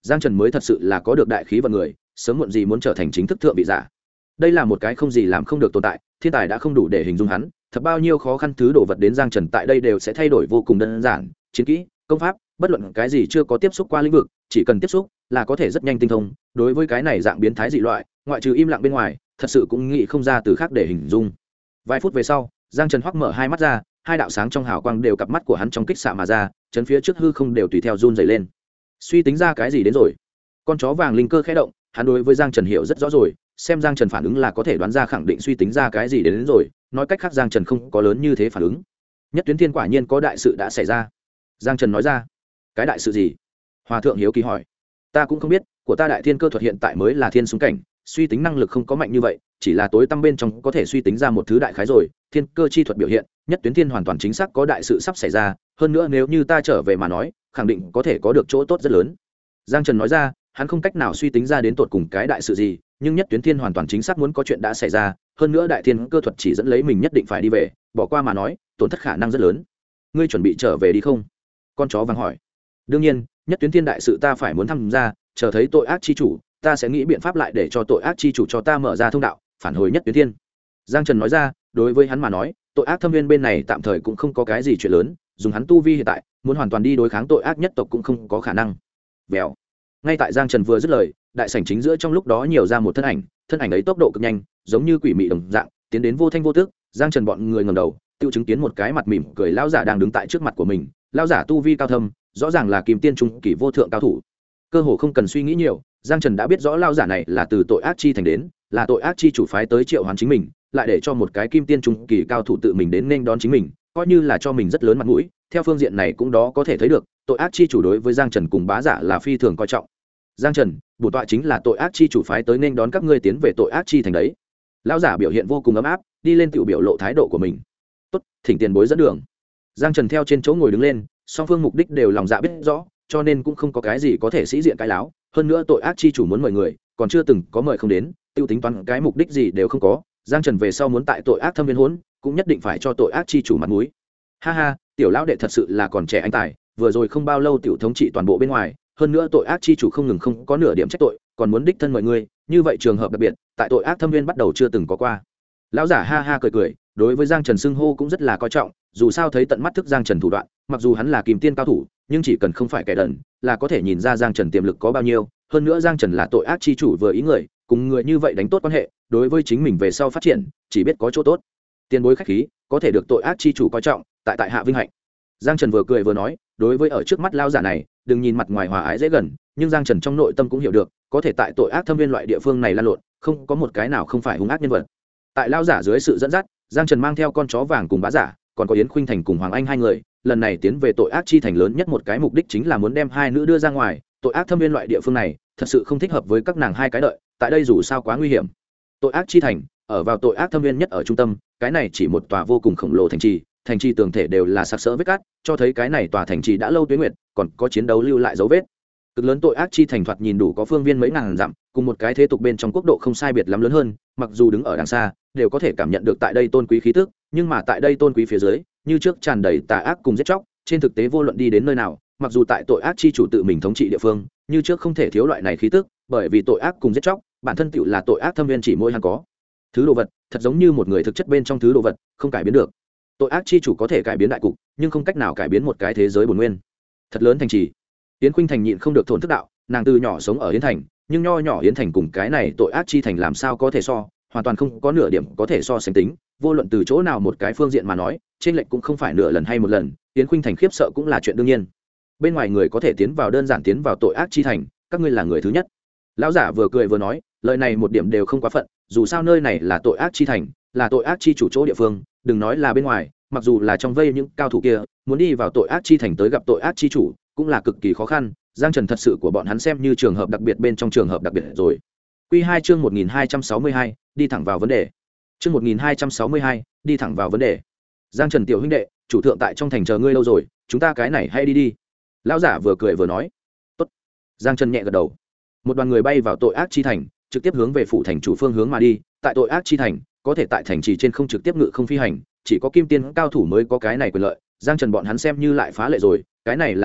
Giang Trần mới thật sự là có được đại khí vận người, sớm muộn gì muốn trở thành chính thức thượng vị giả. Đây là một cái không gì làm không được tồn tại, thiên tài đã không đủ để hình dung hắn, thật bao nhiêu khó khăn thứ đồ vật đến Giang Trần tại đây đều sẽ thay đổi vô cùng đơn giản, chiến kỹ, công pháp, bất luận cái gì chưa có tiếp xúc qua lĩnh vực, chỉ cần tiếp xúc là có thể rất nhanh tinh thông. Đối với cái này dạng biến thái dị loại, ngoại trừ im lặng bên ngoài, thật sự cũng nghĩ không ra từ khác để hình dung. Vài phút về sau, Giang Trần hoắc mở hai mắt ra, hai đạo sáng trong hào quang đều cặp mắt của hắn trong kích xạ mà ra, chấn phía trước hư không đều tùy theo run rẩy lên. Suy tính ra cái gì đến rồi? Con chó vàng linh cơ khẽ động, hắn đối với Giang Trần hiểu rất rõ rồi, xem Giang Trần phản ứng là có thể đoán ra khẳng định suy tính ra cái gì đến rồi, nói cách khác Giang Trần không có lớn như thế phản ứng. Nhất Tuyến Thiên quả nhiên có đại sự đã xảy ra. Giang Trần nói ra. Cái đại sự gì? Hòa thượng hiếu kỳ hỏi. Ta cũng không biết, của ta đại thiên cơ thuật hiện tại mới là thiên súng cảnh, suy tính năng lực không có mạnh như vậy, chỉ là tối tăm bên trong có thể suy tính ra một thứ đại khái rồi. Thiên cơ chi thuật biểu hiện, Nhất Tuyến Thiên hoàn toàn chính xác có đại sự sắp xảy ra, hơn nữa nếu như ta trở về mà nói, khẳng định có thể có được chỗ tốt rất lớn. Giang Trần nói ra, hắn không cách nào suy tính ra đến tột cùng cái đại sự gì, nhưng Nhất Tuyến Thiên hoàn toàn chính xác muốn có chuyện đã xảy ra, hơn nữa đại thiên cơ thuật chỉ dẫn lấy mình nhất định phải đi về, bỏ qua mà nói, tổn thất khả năng rất lớn. Ngươi chuẩn bị trở về đi không? Con chó vàng hỏi. Đương nhiên, Nhất Tuyến Thiên đại sự ta phải muốn tham gia, chờ thấy tội ác chi chủ, ta sẽ nghĩ biện pháp lại để cho tội ác chi chủ cho ta mở ra thông đạo, phản hồi Nhất Tuyến Thiên. Giang Trần nói ra, đối với hắn mà nói, tội ác thâm viên bên này tạm thời cũng không có cái gì chuyện lớn, dùng hắn tu vi hiện tại, muốn hoàn toàn đi đối kháng tội ác nhất tộc cũng không có khả năng. Vèo. Ngay tại Giang Trần vừa dứt lời, đại sảnh chính giữa trong lúc đó nhiều ra một thân ảnh ấy tốc độ cực nhanh, giống như quỷ mị đồng dạng, tiến đến vô thanh vô tức. Giang Trần bọn người ngẩng đầu, tiêu chứng kiến một cái mặt mỉm cười lão giả đang đứng tại trước mặt của mình. Lão giả tu vi cao thâm, rõ ràng là Kim Tiên trung kỳ vô thượng cao thủ. Cơ hồ không cần suy nghĩ nhiều, Giang Trần đã biết rõ lão giả này là từ tội ác chi thành đến, là tội ác chi chủ phái tới triệu hoán chính mình, lại để cho một cái Kim Tiên trung kỳ cao thủ tự mình đến nên đón chính mình, coi như là cho mình rất lớn mặt mũi. Theo phương diện này cũng đó có thể thấy được, tội ác chi chủ đối với Giang Trần cùng bá giả là phi thường coi trọng. Giang Trần, bổn tọa chính là tội ác chi chủ phái tới nên đón các ngươi tiến về tội ác chi thành đấy. Lão giả biểu hiện vô cùng ấm áp, đi lên tự biểu lộ thái độ của mình. Tốt, thỉnh tiền bối dẫn đường. Giang Trần theo trên chỗ ngồi đứng lên, song phương mục đích đều lòng dạ biết rõ, cho nên cũng không có cái gì có thể sĩ diện cái láo. Hơn nữa tội ác chi chủ muốn mời người, còn chưa từng có mời không đến, tiêu tính toán cái mục đích gì đều không có. Giang Trần về sau muốn tại tội ác thâm viên hỗn, cũng nhất định phải cho tội ác chi chủ mặt mũi. Ha ha, tiểu lão đệ thật sự là còn trẻ anh tài, vừa rồi không bao lâu tiểu thống trị toàn bộ bên ngoài, hơn nữa tội ác chi chủ không ngừng không có nửa điểm trách tội, còn muốn đích thân mời ngươi, như vậy trường hợp đặc biệt, tại tội ác thâm viên bắt đầu chưa từng có qua. Lão giả ha ha cười cười, đối với Giang Trần xưng hô cũng rất là coi trọng, dù sao thấy tận mắt thức Giang Trần thủ đoạn, mặc dù hắn là Kim Tiên cao thủ, nhưng chỉ cần không phải kẻ đần, là có thể nhìn ra Giang Trần tiềm lực có bao nhiêu, hơn nữa Giang Trần là tội ác chi chủ vừa ý người, cùng người như vậy đánh tốt quan hệ, đối với chính mình về sau phát triển, chỉ biết có chỗ tốt. Tiền bối khách khí, có thể được tội ác chi chủ coi trọng, tại hạ vinh hạnh. Giang Trần vừa cười vừa nói, đối với ở trước mắt lão giả này, đừng nhìn mặt ngoài hòa ái dễ gần, nhưng Giang Trần trong nội tâm cũng hiểu được, có thể tại tội ác thâm viên loại địa phương này lan lộn, không có một cái nào không phải hung ác nhân vật. Tại lão giả dưới sự dẫn dắt, Giang Trần mang theo con chó vàng cùng bá giả, còn có Yến Khuynh Thành cùng Hoàng Anh hai người, lần này tiến về tội ác chi thành lớn nhất một cái mục đích chính là muốn đem hai nữ đưa ra ngoài. Tội ác thâm viên loại địa phương này, thật sự không thích hợp với các nàng hai cái đợi, tại đây dù sao quá nguy hiểm. Tội ác chi thành, ở vào tội ác thâm viên nhất ở trung tâm, cái này chỉ một tòa vô cùng khổng lồ thành trì tường thể đều là sặc sỡ vết cát, cho thấy cái này tòa thành trì đã lâu tuế nguyệt, còn có chiến đấu lưu lại dấu vết. Cực lớn tội ác chi thành thoạt nhìn đủ có phương viên mấy ngàn dặm, cùng một cái thế tục bên trong quốc độ không sai biệt lắm lớn hơn, mặc dù đứng ở đằng xa, đều có thể cảm nhận được tại đây tôn quý khí tức, nhưng mà tại đây tôn quý phía dưới, như trước tràn đầy tà ác cùng giết chóc, trên thực tế vô luận đi đến nơi nào, mặc dù tại tội ác chi chủ tự mình thống trị địa phương, như trước không thể thiếu loại này khí tức, bởi vì tội ác cùng giết chóc, bản thân tựu là tội ác thâm viên chỉ mỗi hắn có. Thứ đồ vật, thật giống như một người thực chất bên trong thứ đồ vật, không cải biến được. Tội ác chi chủ có thể cải biến đại cục, nhưng không cách nào cải biến một cái thế giới bổn nguyên. Thật lớn thành trì. Yến Khuynh Thành nhịn không được thổn thức đạo, nàng từ nhỏ sống ở Yến Thành, nhưng nho nhỏ Yến Thành cùng cái này tội ác chi thành làm sao có thể so, hoàn toàn không có nửa điểm có thể so sánh tính, vô luận từ chỗ nào một cái phương diện mà nói, trên lệch cũng không phải nửa lần hay một lần, Yến Khuynh Thành khiếp sợ cũng là chuyện đương nhiên. Bên ngoài người có thể tiến vào đơn giản tiến vào tội ác chi thành, các ngươi là người thứ nhất. Lão giả vừa cười vừa nói, lời này một điểm đều không quá phận, dù sao nơi này là tội ác chi thành, là tội ác chi chủ chỗ địa phương, đừng nói là bên ngoài, mặc dù là trong vây những cao thủ kia, muốn đi vào tội ác chi thành tới gặp tội ác chi chủ, cũng là cực kỳ khó khăn. Giang Trần thật sự của bọn hắn xem như trường hợp đặc biệt bên trong trường hợp đặc biệt rồi. Quy 2 chương 1262, đi thẳng vào vấn đề. Chương 1262, đi thẳng vào vấn đề. Giang Trần tiểu huynh đệ, chủ thượng tại trong thành chờ ngươi lâu rồi, chúng ta cái này hay đi đi. Lão giả vừa cười vừa nói. Tốt. Giang Trần nhẹ gật đầu. Một đoàn người bay vào tội ác chi thành, trực tiếp hướng về phủ thành chủ phương hướng mà đi. Tại tội ác chi thành, có thể tại thành trì trên không trực tiếp ngự không phi hành, chỉ có kim tiên cao thủ mới có cái này quyền lợi. Giang Trần bọn hắn xem như lại phá lệ rồi, cái này là thân phận,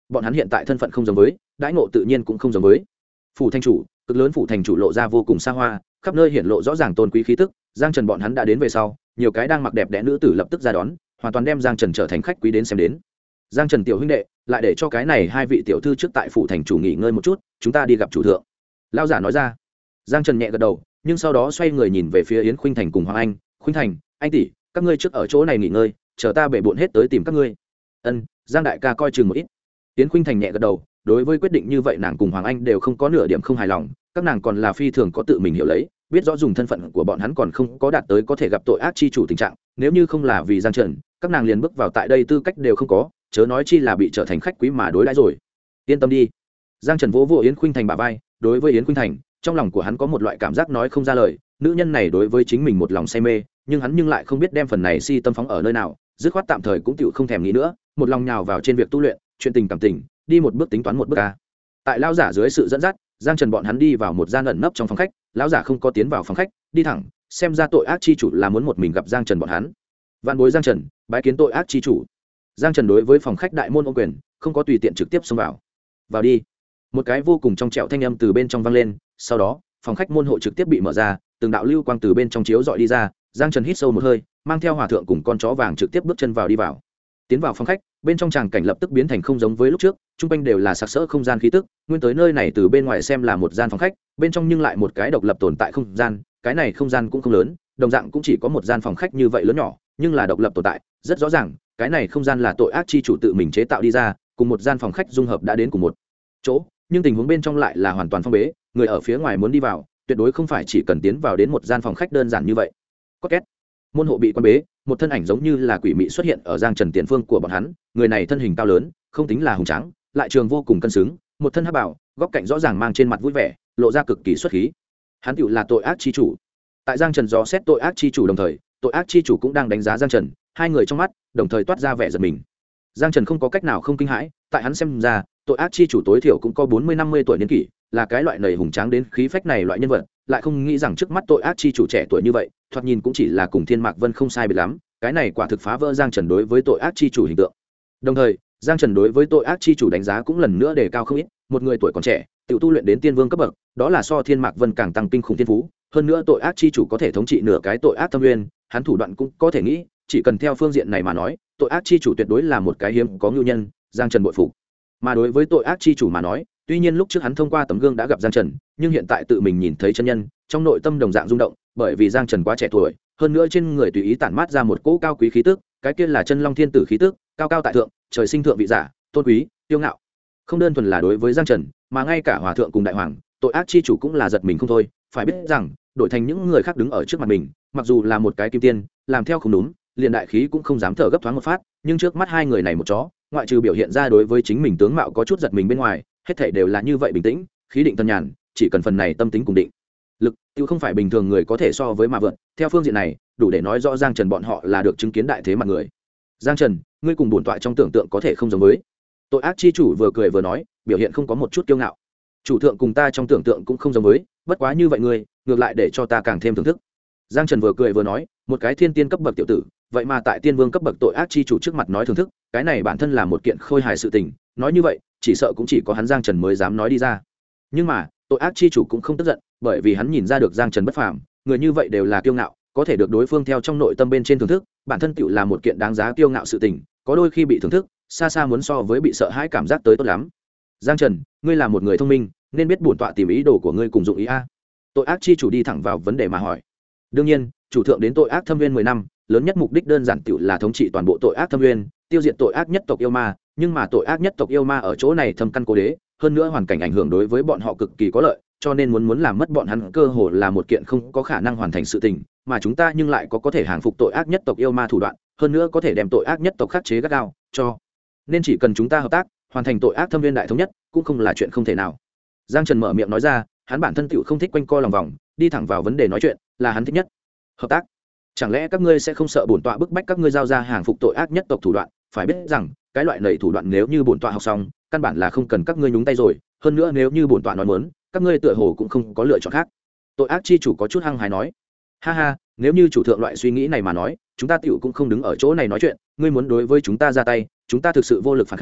bọn hắn hiện tại thân phận không giống với, đãi ngộ tự nhiên cũng không giống với. Phủ thành chủ, cực lớn phủ thành chủ lộ ra vô cùng xa hoa, khắp nơi hiện lộ rõ ràng tôn quý khí tức. Giang Trần bọn hắn đã đến về sau, nhiều cái đang mặc đẹp đẽ nữ tử lập tức ra đón, hoàn toàn đem Giang Trần trở thành khách quý đến xem đến. Giang Trần tiểu huynh đệ, lại để cho cái này hai vị tiểu thư trước tại phủ thành chủ nghỉ ngơi một chút, chúng ta đi gặp chủ thượng. Lão giả nói ra. Giang Trần nhẹ gật đầu, nhưng sau đó xoay người nhìn về phía Yến Khuynh Thành cùng Hoàng Anh. Khuynh Thành, anh tỷ, các ngươi trước ở chỗ này nghỉ ngơi, chờ ta bể bộn hết tới tìm các ngươi. Ân, Giang đại ca coi chừng một ít. Yến Khuynh Thành nhẹ gật đầu, đối với quyết định như vậy nàng cùng Hoàng Anh đều không có nửa điểm không hài lòng, các nàng còn là phi thường có tự mình hiểu lấy, biết rõ dùng thân phận của bọn hắn còn không có đạt tới có thể gặp tội ác chi chủ tình trạng, nếu như không là vì Giang Trần, các nàng liền bước vào tại đây tư cách đều không có, chớ nói chi là bị trở thành khách quý mà đối đãi rồi. Yên tâm đi. Giang Trần vỗ vỗ Yến Khuynh Thành bả vai, đối với Yến Khuynh Thành, trong lòng của hắn có một loại cảm giác nói không ra lời, nữ nhân này đối với chính mình một lòng say mê, nhưng hắn nhưng lại không biết đem phần này si tâm phóng ở nơi nào, dứt khoát tạm thời cũng tựu không thèm nghĩ nữa, một lòng nhào vào trên việc tu luyện, chuyện tình cảm tình, đi một bước tính toán một bước a. Tại lão giả dưới sự dẫn dắt, Giang Trần bọn hắn đi vào một gian ẩn nấp trong phòng khách, lão giả không có tiến vào phòng khách, đi thẳng, xem ra tội ác chi chủ là muốn một mình gặp Giang Trần bọn hắn. Vạn bối Giang Trần, bái kiến tội ác chi chủ. Giang Trần đối với phòng khách đại môn ô quyền, không có tùy tiện trực tiếp xông vào. Vào đi. Một cái vô cùng trong trẻo thanh âm từ bên trong vang lên, sau đó, phòng khách môn hộ trực tiếp bị mở ra, từng đạo lưu quang từ bên trong chiếu dọi đi ra. Giang Trần hít sâu một hơi, mang theo hòa thượng cùng con chó vàng trực tiếp bước chân vào đi vào. Tiến vào phòng khách, bên trong tràng cảnh lập tức biến thành không giống với lúc trước, chung quanh đều là sặc sỡ không gian khí tức, nguyên tới nơi này từ bên ngoài xem là một gian phòng khách, bên trong nhưng lại một cái độc lập tồn tại không gian, cái này không gian cũng không lớn, đồng dạng cũng chỉ có một gian phòng khách như vậy lớn nhỏ, nhưng là độc lập tồn tại, rất rõ ràng, cái này không gian là tội ác chi chủ tự mình chế tạo đi ra, cùng một gian phòng khách dung hợp đã đến cùng một chỗ, nhưng tình huống bên trong lại là hoàn toàn phong bế, người ở phía ngoài muốn đi vào, tuyệt đối không phải chỉ cần tiến vào đến một gian phòng khách đơn giản như vậy. Có két, môn hộ bị quan bế, một thân ảnh giống như là quỷ mị xuất hiện ở Giang Trần tiền phương của bọn hắn, người này thân hình cao lớn, không tính là hùng tráng, lại trường vô cùng cân xứng, một thân hắc bảo, góc cạnh rõ ràng mang trên mặt vui vẻ, lộ ra cực kỳ xuất khí. Hắn tựu là tội ác chi chủ. Tại Giang Trần dò xét tội ác chi chủ đồng thời, tội ác chi chủ cũng đang đánh giá Giang Trần, hai người trong mắt đồng thời toát ra vẻ giật mình. Giang Trần không có cách nào không kinh hãi, tại hắn xem ra, tội ác chi chủ tối thiểu cũng có 40-50 tuổi niên kỷ, là cái loại nầy hùng tráng đến khí phách này loại nhân vật, lại không nghĩ rằng trước mắt tội ác chi chủ trẻ tuổi như vậy, thoạt nhìn cũng chỉ là cùng Thiên Mạc Vân không sai biệt lắm, cái này quả thực phá vỡ Giang Trần đối với tội ác chi chủ hình tượng. Đồng thời, Giang Trần đối với tội ác chi chủ đánh giá cũng lần nữa đề cao không ít, một người tuổi còn trẻ, tự tu luyện đến tiên vương cấp bậc, đó là so Thiên Mạc Vân càng tăng kinh khủng thiên phú, hơn nữa tội ác chi chủ có thể thống trị nửa cái tội ác thâm nguyên, hắn thủ đoạn cũng có thể nghĩ, chỉ cần theo phương diện này mà nói, tội ác chi chủ tuyệt đối là một cái hiếm có ngưu nhân, Giang Trần bội phục. Mà đối với tội ác chi chủ mà nói, tuy nhiên lúc trước hắn thông qua tấm gương đã gặp Giang Trần, nhưng hiện tại tự mình nhìn thấy chân nhân, trong nội tâm đồng dạng rung động, bởi vì Giang Trần quá trẻ tuổi, hơn nữa trên người tùy ý tản mát ra một cỗ cao quý khí tức, cái kia là chân long thiên tử khí tức, cao cao tại thượng, trời sinh thượng vị giả, tôn quý, tiêu ngạo. Không đơn thuần là đối với Giang Trần, mà ngay cả hòa thượng cùng đại hoàng, tội ác chi chủ cũng là giật mình không thôi, phải biết rằng, đổi thành những người khác đứng ở trước mặt mình, mặc dù là một cái kim tiên, làm theo không đúng, liền đại khí cũng không dám thở gấp thoáng một phát, nhưng trước mắt hai người này một chó, ngoại trừ biểu hiện ra đối với chính mình tướng mạo có chút giật mình bên ngoài, hết thảy đều là như vậy bình tĩnh, khí định tân nhàn, chỉ cần phần này tâm tính cùng định lực, tiêu không phải bình thường người có thể so với mà vượt. Theo phương diện này, đủ để nói rõ Giang Trần bọn họ là được chứng kiến đại thế mặt người. Giang Trần, ngươi cùng bổn tọa trong tưởng tượng có thể không giống với. Tội ác chi chủ vừa cười vừa nói, biểu hiện không có một chút kiêu ngạo. Chủ thượng cùng ta trong tưởng tượng cũng không giống với, bất quá như vậy ngươi, ngược lại để cho ta càng thêm thưởng thức. Giang Trần vừa cười vừa nói, một cái thiên tiên cấp bậc tiểu tử, vậy mà tại tiên vương cấp bậc tội ác chi chủ trước mặt nói thưởng thức, cái này bản thân là một kiện khôi hài sự tình, nói như vậy, chỉ sợ cũng chỉ có hắn Giang Trần mới dám nói đi ra. Nhưng mà, tội ác chi chủ cũng không tức giận, bởi vì hắn nhìn ra được Giang Trần bất phàm, người như vậy đều là kiêu ngạo, có thể được đối phương theo trong nội tâm bên trên thưởng thức, bản thân tựu là một kiện đáng giá kiêu ngạo sự tình, có đôi khi bị thưởng thức, xa xa muốn so với bị sợ hãi cảm giác tới tốt lắm. Giang Trần, ngươi là một người thông minh, nên biết bổn tọa tìm ý đồ của ngươi cùng dụng ý a. Tội ác chi chủ đi thẳng vào vấn đề mà hỏi. Đương nhiên, chủ thượng đến tội ác thâm viên 10 năm, lớn nhất mục đích đơn giản tựu là thống trị toàn bộ tội ác thâm viên, tiêu diệt tội ác nhất tộc yêu ma, nhưng mà tội ác nhất tộc yêu ma ở chỗ này thâm căn cố đế, hơn nữa hoàn cảnh ảnh hưởng đối với bọn họ cực kỳ có lợi, cho nên muốn làm mất bọn hắn cơ hồ là một kiện không có khả năng hoàn thành sự tình, mà chúng ta nhưng lại có thể hàng phục tội ác nhất tộc yêu ma thủ đoạn, hơn nữa có thể đem tội ác nhất tộc khắc chế gắt gao, cho nên chỉ cần chúng ta hợp tác, hoàn thành tội ác thâm viên đại thống nhất, cũng không là chuyện không thể nào. Giang Trần mở miệng nói ra, hắn bản thân tựu không thích quanh co lòng vòng, đi thẳng vào vấn đề nói chuyện, là hắn thích nhất. Hợp tác? Chẳng lẽ các ngươi sẽ không sợ bổn tọa bức bách các ngươi giao ra hàng phục tội ác nhất tộc thủ đoạn? Phải biết rằng, cái loại này thủ đoạn nếu như bổn tọa học xong, căn bản là không cần các ngươi nhúng tay rồi, hơn nữa nếu như bổn tọa nói muốn, các ngươi tựa hồ cũng không có lựa chọn khác. Tội ác chi chủ có chút hăng hái nói, ha ha, nếu như chủ thượng loại suy nghĩ này mà nói, chúng ta tựu cũng không đứng ở chỗ này nói chuyện, ngươi muốn đối với chúng ta ra tay, chúng ta thực sự vô lực phản kháng,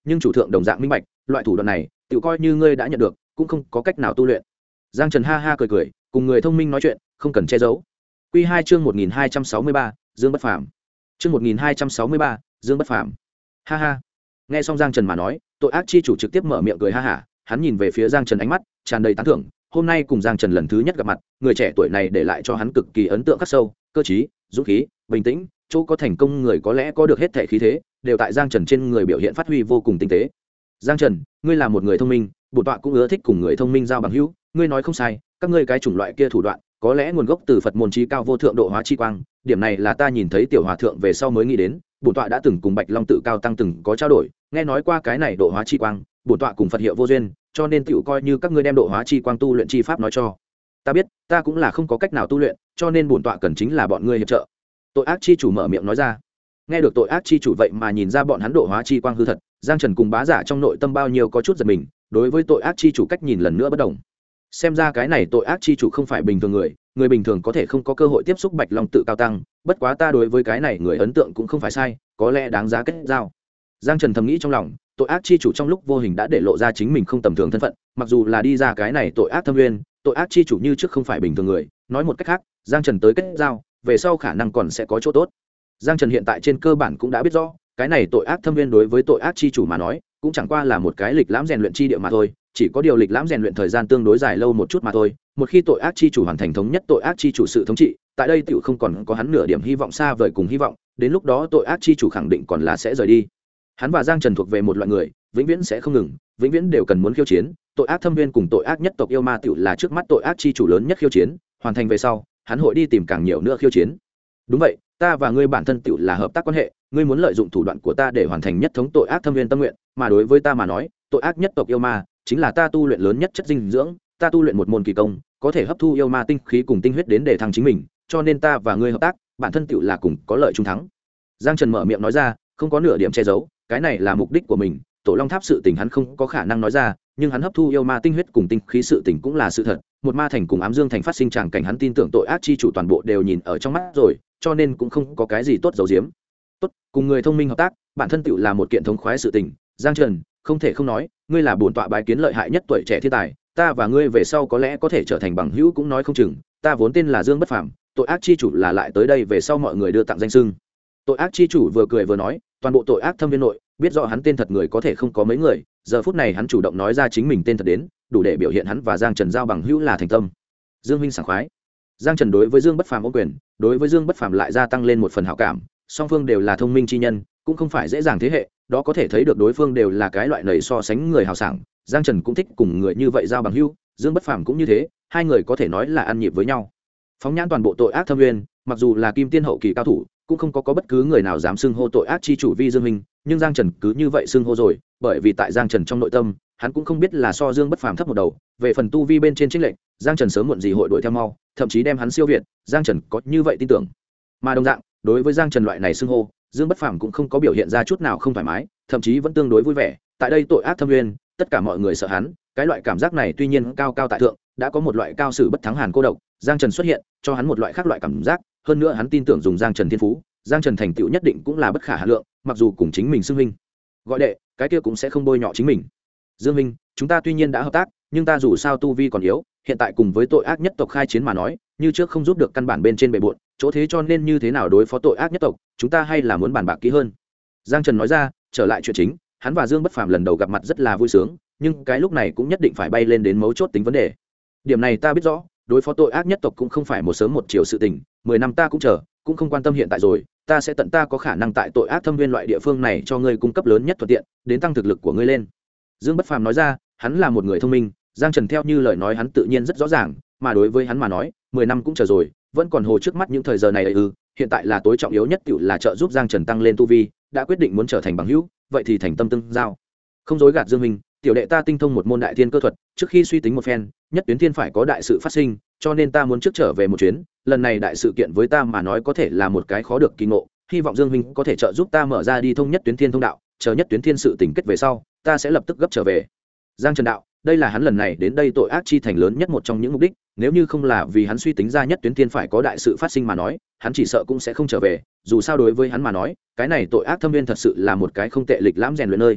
nhưng chủ thượng đồng dạng minh bạch loại thủ đoạn này tự coi như ngươi đã nhận được cũng không có cách nào tu luyện. Giang Trần ha ha cười cười, cùng người thông minh nói chuyện không cần che giấu. Quy 2 chương 1263, Dương Bất Phàm. Chương 1263, Dương Bất Phàm. Ha ha. Nghe xong Giang Trần mà nói, tội ác chi chủ trực tiếp mở miệng cười ha hả, hắn nhìn về phía Giang Trần ánh mắt tràn đầy tán thưởng. Hôm nay cùng Giang Trần lần thứ nhất gặp mặt, người trẻ tuổi này để lại cho hắn cực kỳ ấn tượng khắc sâu, cơ trí, dũng khí, bình tĩnh, chỗ có thành công người có lẽ có được hết thể khí thế, đều tại Giang Trần trên người biểu hiện phát huy vô cùng tinh tế. Giang Trần, ngươi là một người thông minh, bổn tọa cũng ưa thích cùng người thông minh giao bằng hữu, ngươi nói không sai, các ngươi cái chủng loại kia thủ đoạn, có lẽ nguồn gốc từ Phật môn chí cao vô thượng độ hóa chi quang, điểm này là ta nhìn thấy tiểu hòa thượng về sau mới nghĩ đến, bổn tọa đã từng cùng Bạch Long tự cao tăng từng có trao đổi, nghe nói qua cái này độ hóa chi quang, bổn tọa cùng Phật hiệu vô duyên, cho nên tiểu coi như các ngươi đem độ hóa chi quang tu luyện chi pháp nói cho ta biết, ta cũng là không có cách nào tu luyện, cho nên bổn tọa cần chính là bọn ngươi hiệp trợ. Tội ác chi chủ mở miệng nói ra. Nghe được tội ác chi chủ vậy mà nhìn ra bọn hắn độ hóa chi quang hư thật, Giang Trần cùng bá giả trong nội tâm bao nhiêu có chút giật mình, đối với tội ác chi chủ cách nhìn lần nữa bất đồng. Xem ra cái này tội ác chi chủ không phải bình thường người, người bình thường có thể không có cơ hội tiếp xúc Bạch Long tự cao tăng, bất quá ta đối với cái này người ấn tượng cũng không phải sai, có lẽ đáng giá kết giao. Giang Trần thầm nghĩ trong lòng, tội ác chi chủ trong lúc vô hình đã để lộ ra chính mình không tầm thường thân phận, mặc dù là đi ra cái này tội ác thâm nguyên, tội ác chi chủ như trước không phải bình thường người, nói một cách khác, Giang Trần tới kết giao, về sau khả năng còn sẽ có chỗ tốt. Giang Trần hiện tại trên cơ bản cũng đã biết rõ, cái này tội ác thâm nguyên đối với tội ác chi chủ mà nói, cũng chẳng qua là một cái lịch lãm rèn luyện chi địa mà thôi, chỉ có điều lịch lãm rèn luyện thời gian tương đối dài lâu một chút mà thôi. Một khi tội ác chi chủ hoàn thành thống nhất tội ác chi chủ sự thống trị, tại đây tiểu không còn có hắn nửa điểm hy vọng xa vời cùng hy vọng, đến lúc đó tội ác chi chủ khẳng định còn là sẽ rời đi. Hắn và Giang Trần thuộc về một loại người, vĩnh viễn sẽ không ngừng, vĩnh viễn đều cần muốn khiêu chiến. Tội ác thâm nguyên cùng tội ác nhất tộc yêu ma tiểu là trước mắt tội ác chi chủ lớn nhất khiêu chiến, hoàn thành về sau, hắn hội đi tìm càng nhiều nữa khiêu chiến. Đúng vậy, ta và ngươi bản thân tiểu là hợp tác quan hệ, ngươi muốn lợi dụng thủ đoạn của ta để hoàn thành nhất thống tội ác thâm nguyên tâm nguyện, mà đối với ta mà nói, tội ác nhất tộc yêu ma chính là ta tu luyện lớn nhất chất dinh dưỡng, ta tu luyện một môn kỳ công, có thể hấp thu yêu ma tinh khí cùng tinh huyết đến để thăng chính mình, cho nên ta và ngươi hợp tác, bản thân tiểu là cùng có lợi chung thắng. Giang Trần mở miệng nói ra, không có nửa điểm che giấu, cái này là mục đích của mình. Tổ Long Tháp sự tình hắn không có khả năng nói ra, nhưng hắn hấp thu yêu ma tinh huyết cùng tinh khí sự tình cũng là sự thật. Một ma thành cùng ám dương thành phát sinh tràng cảnh, hắn tin tưởng tội ác chi chủ toàn bộ đều nhìn ở trong mắt rồi, cho nên cũng không có cái gì tốt giấu giếm. Tốt, cùng người thông minh hợp tác, bản thân tựu là một kiện thống khoái sự tình. Giang Trần, không thể không nói, ngươi là bổn tọa bái kiến lợi hại nhất tuổi trẻ thiên tài, ta và ngươi về sau có lẽ có thể trở thành bằng hữu cũng nói không chừng. Ta vốn tên là Dương Bất Phàm, tội ác chi chủ là lại tới đây về sau mọi người đưa tặng danh xưng. Tội ác chi chủ vừa cười vừa nói, toàn bộ tội ác thâm viên nội biết rõ hắn tên thật người có thể không có mấy người, giờ phút này hắn chủ động nói ra chính mình tên thật đến, đủ để biểu hiện hắn và Giang Trần giao bằng hữu là thành tâm. Dương huynh sảng khoái. Giang Trần đối với Dương Bất Phàm ô quyền, đối với Dương Bất Phàm lại gia tăng lên một phần hảo cảm, song phương đều là thông minh chi nhân, cũng không phải dễ dàng thế hệ, đó có thể thấy được đối phương đều là cái loại nảy so sánh người hào sảng. Giang Trần cũng thích cùng người như vậy giao bằng hữu, Dương Bất Phàm cũng như thế, hai người có thể nói là ăn nhịp với nhau. Phóng nhãn toàn bộ tội ác thâm nguyên, mặc dù là kim tiên hậu kỳ cao thủ, cũng không có bất cứ người nào dám xưng hô tội ác chi chủ vi Dương huynh, nhưng Giang Trần cứ như vậy xưng hô rồi, bởi vì tại Giang Trần trong nội tâm, hắn cũng không biết là so Dương Bất Phàm thấp một đầu, về phần tu vi bên trên chênh lệch, Giang Trần sớm muộn gì hội đuổi theo mau, thậm chí đem hắn siêu việt, Giang Trần có như vậy tin tưởng. Mà đồng dạng, đối với Giang Trần loại này xưng hô, Dương Bất Phàm cũng không có biểu hiện ra chút nào không thoải mái, thậm chí vẫn tương đối vui vẻ. Tại đây tội ác thâm nguyên, tất cả mọi người sợ hắn, cái loại cảm giác này tuy nhiên cao cao tại thượng, đã có một loại cao sử bất thắng hàn cô độc, Giang Trần xuất hiện, cho hắn một loại khác loại cảm giác, hơn nữa hắn tin tưởng dùng Giang Trần thiên phú, Giang Trần thành tựu nhất định cũng là bất khả hà lượng, mặc dù cùng chính mình xưng huynh gọi đệ, cái kia cũng sẽ không bôi nhọ chính mình. Dương huynh, chúng ta tuy nhiên đã hợp tác, nhưng ta dù sao tu vi còn yếu, hiện tại cùng với tội ác nhất tộc khai chiến mà nói, như trước không giúp được căn bản bên trên bề bộn, chỗ thế cho nên như thế nào đối phó tội ác nhất tộc, chúng ta hay là muốn bàn bạc kỹ hơn. Giang Trần nói ra, trở lại chuyện chính, hắn và Dương Bất Phàm lần đầu gặp mặt rất là vui sướng, nhưng cái lúc này cũng nhất định phải bay lên đến mấu chốt tính vấn đề. Điểm này ta biết rõ, đối phó tội ác nhất tộc cũng không phải một sớm một chiều sự tình, 10 năm ta cũng chờ, cũng không quan tâm hiện tại rồi, ta sẽ tận ta có khả năng tại tội ác thâm viên loại địa phương này cho ngươi cung cấp lớn nhất thuận tiện, đến tăng thực lực của ngươi lên. Dương Bất Phàm nói ra, hắn là một người thông minh, Giang Trần theo như lời nói hắn tự nhiên rất rõ ràng, mà đối với hắn mà nói, 10 năm cũng chờ rồi, vẫn còn hồ trước mắt những thời giờ này hiện tại là tối trọng yếu nhất tiểu là trợ giúp Giang Trần tăng lên tu vi, đã quyết định muốn trở thành bằng hữu, vậy thì thành tâm tương giao. Không dối gạt Dương minh, tiểu đệ ta tinh thông một môn đại thiên cơ thuật, trước khi suy tính một phen, nhất tuyến thiên phải có đại sự phát sinh, cho nên ta muốn trước trở về một chuyến, lần này đại sự kiện với ta mà nói có thể là một cái khó được kỳ ngộ, hy vọng Dương minh có thể trợ giúp ta mở ra đi thông nhất tuyến thiên thông đạo, chờ nhất tuyến thiên sự tình kết về sau, ta sẽ lập tức gấp trở về. Giang Trần đạo, đây là hắn lần này đến đây tội ác chi thành lớn nhất một trong những mục đích, nếu như không là vì hắn suy tính ra nhất tuyến thiên phải có đại sự phát sinh mà nói, hắn chỉ sợ cũng sẽ không trở về, dù sao đối với hắn mà nói, cái này tội ác thâm viên thật sự là một cái không tệ lịch lãm rèn luyện nơi.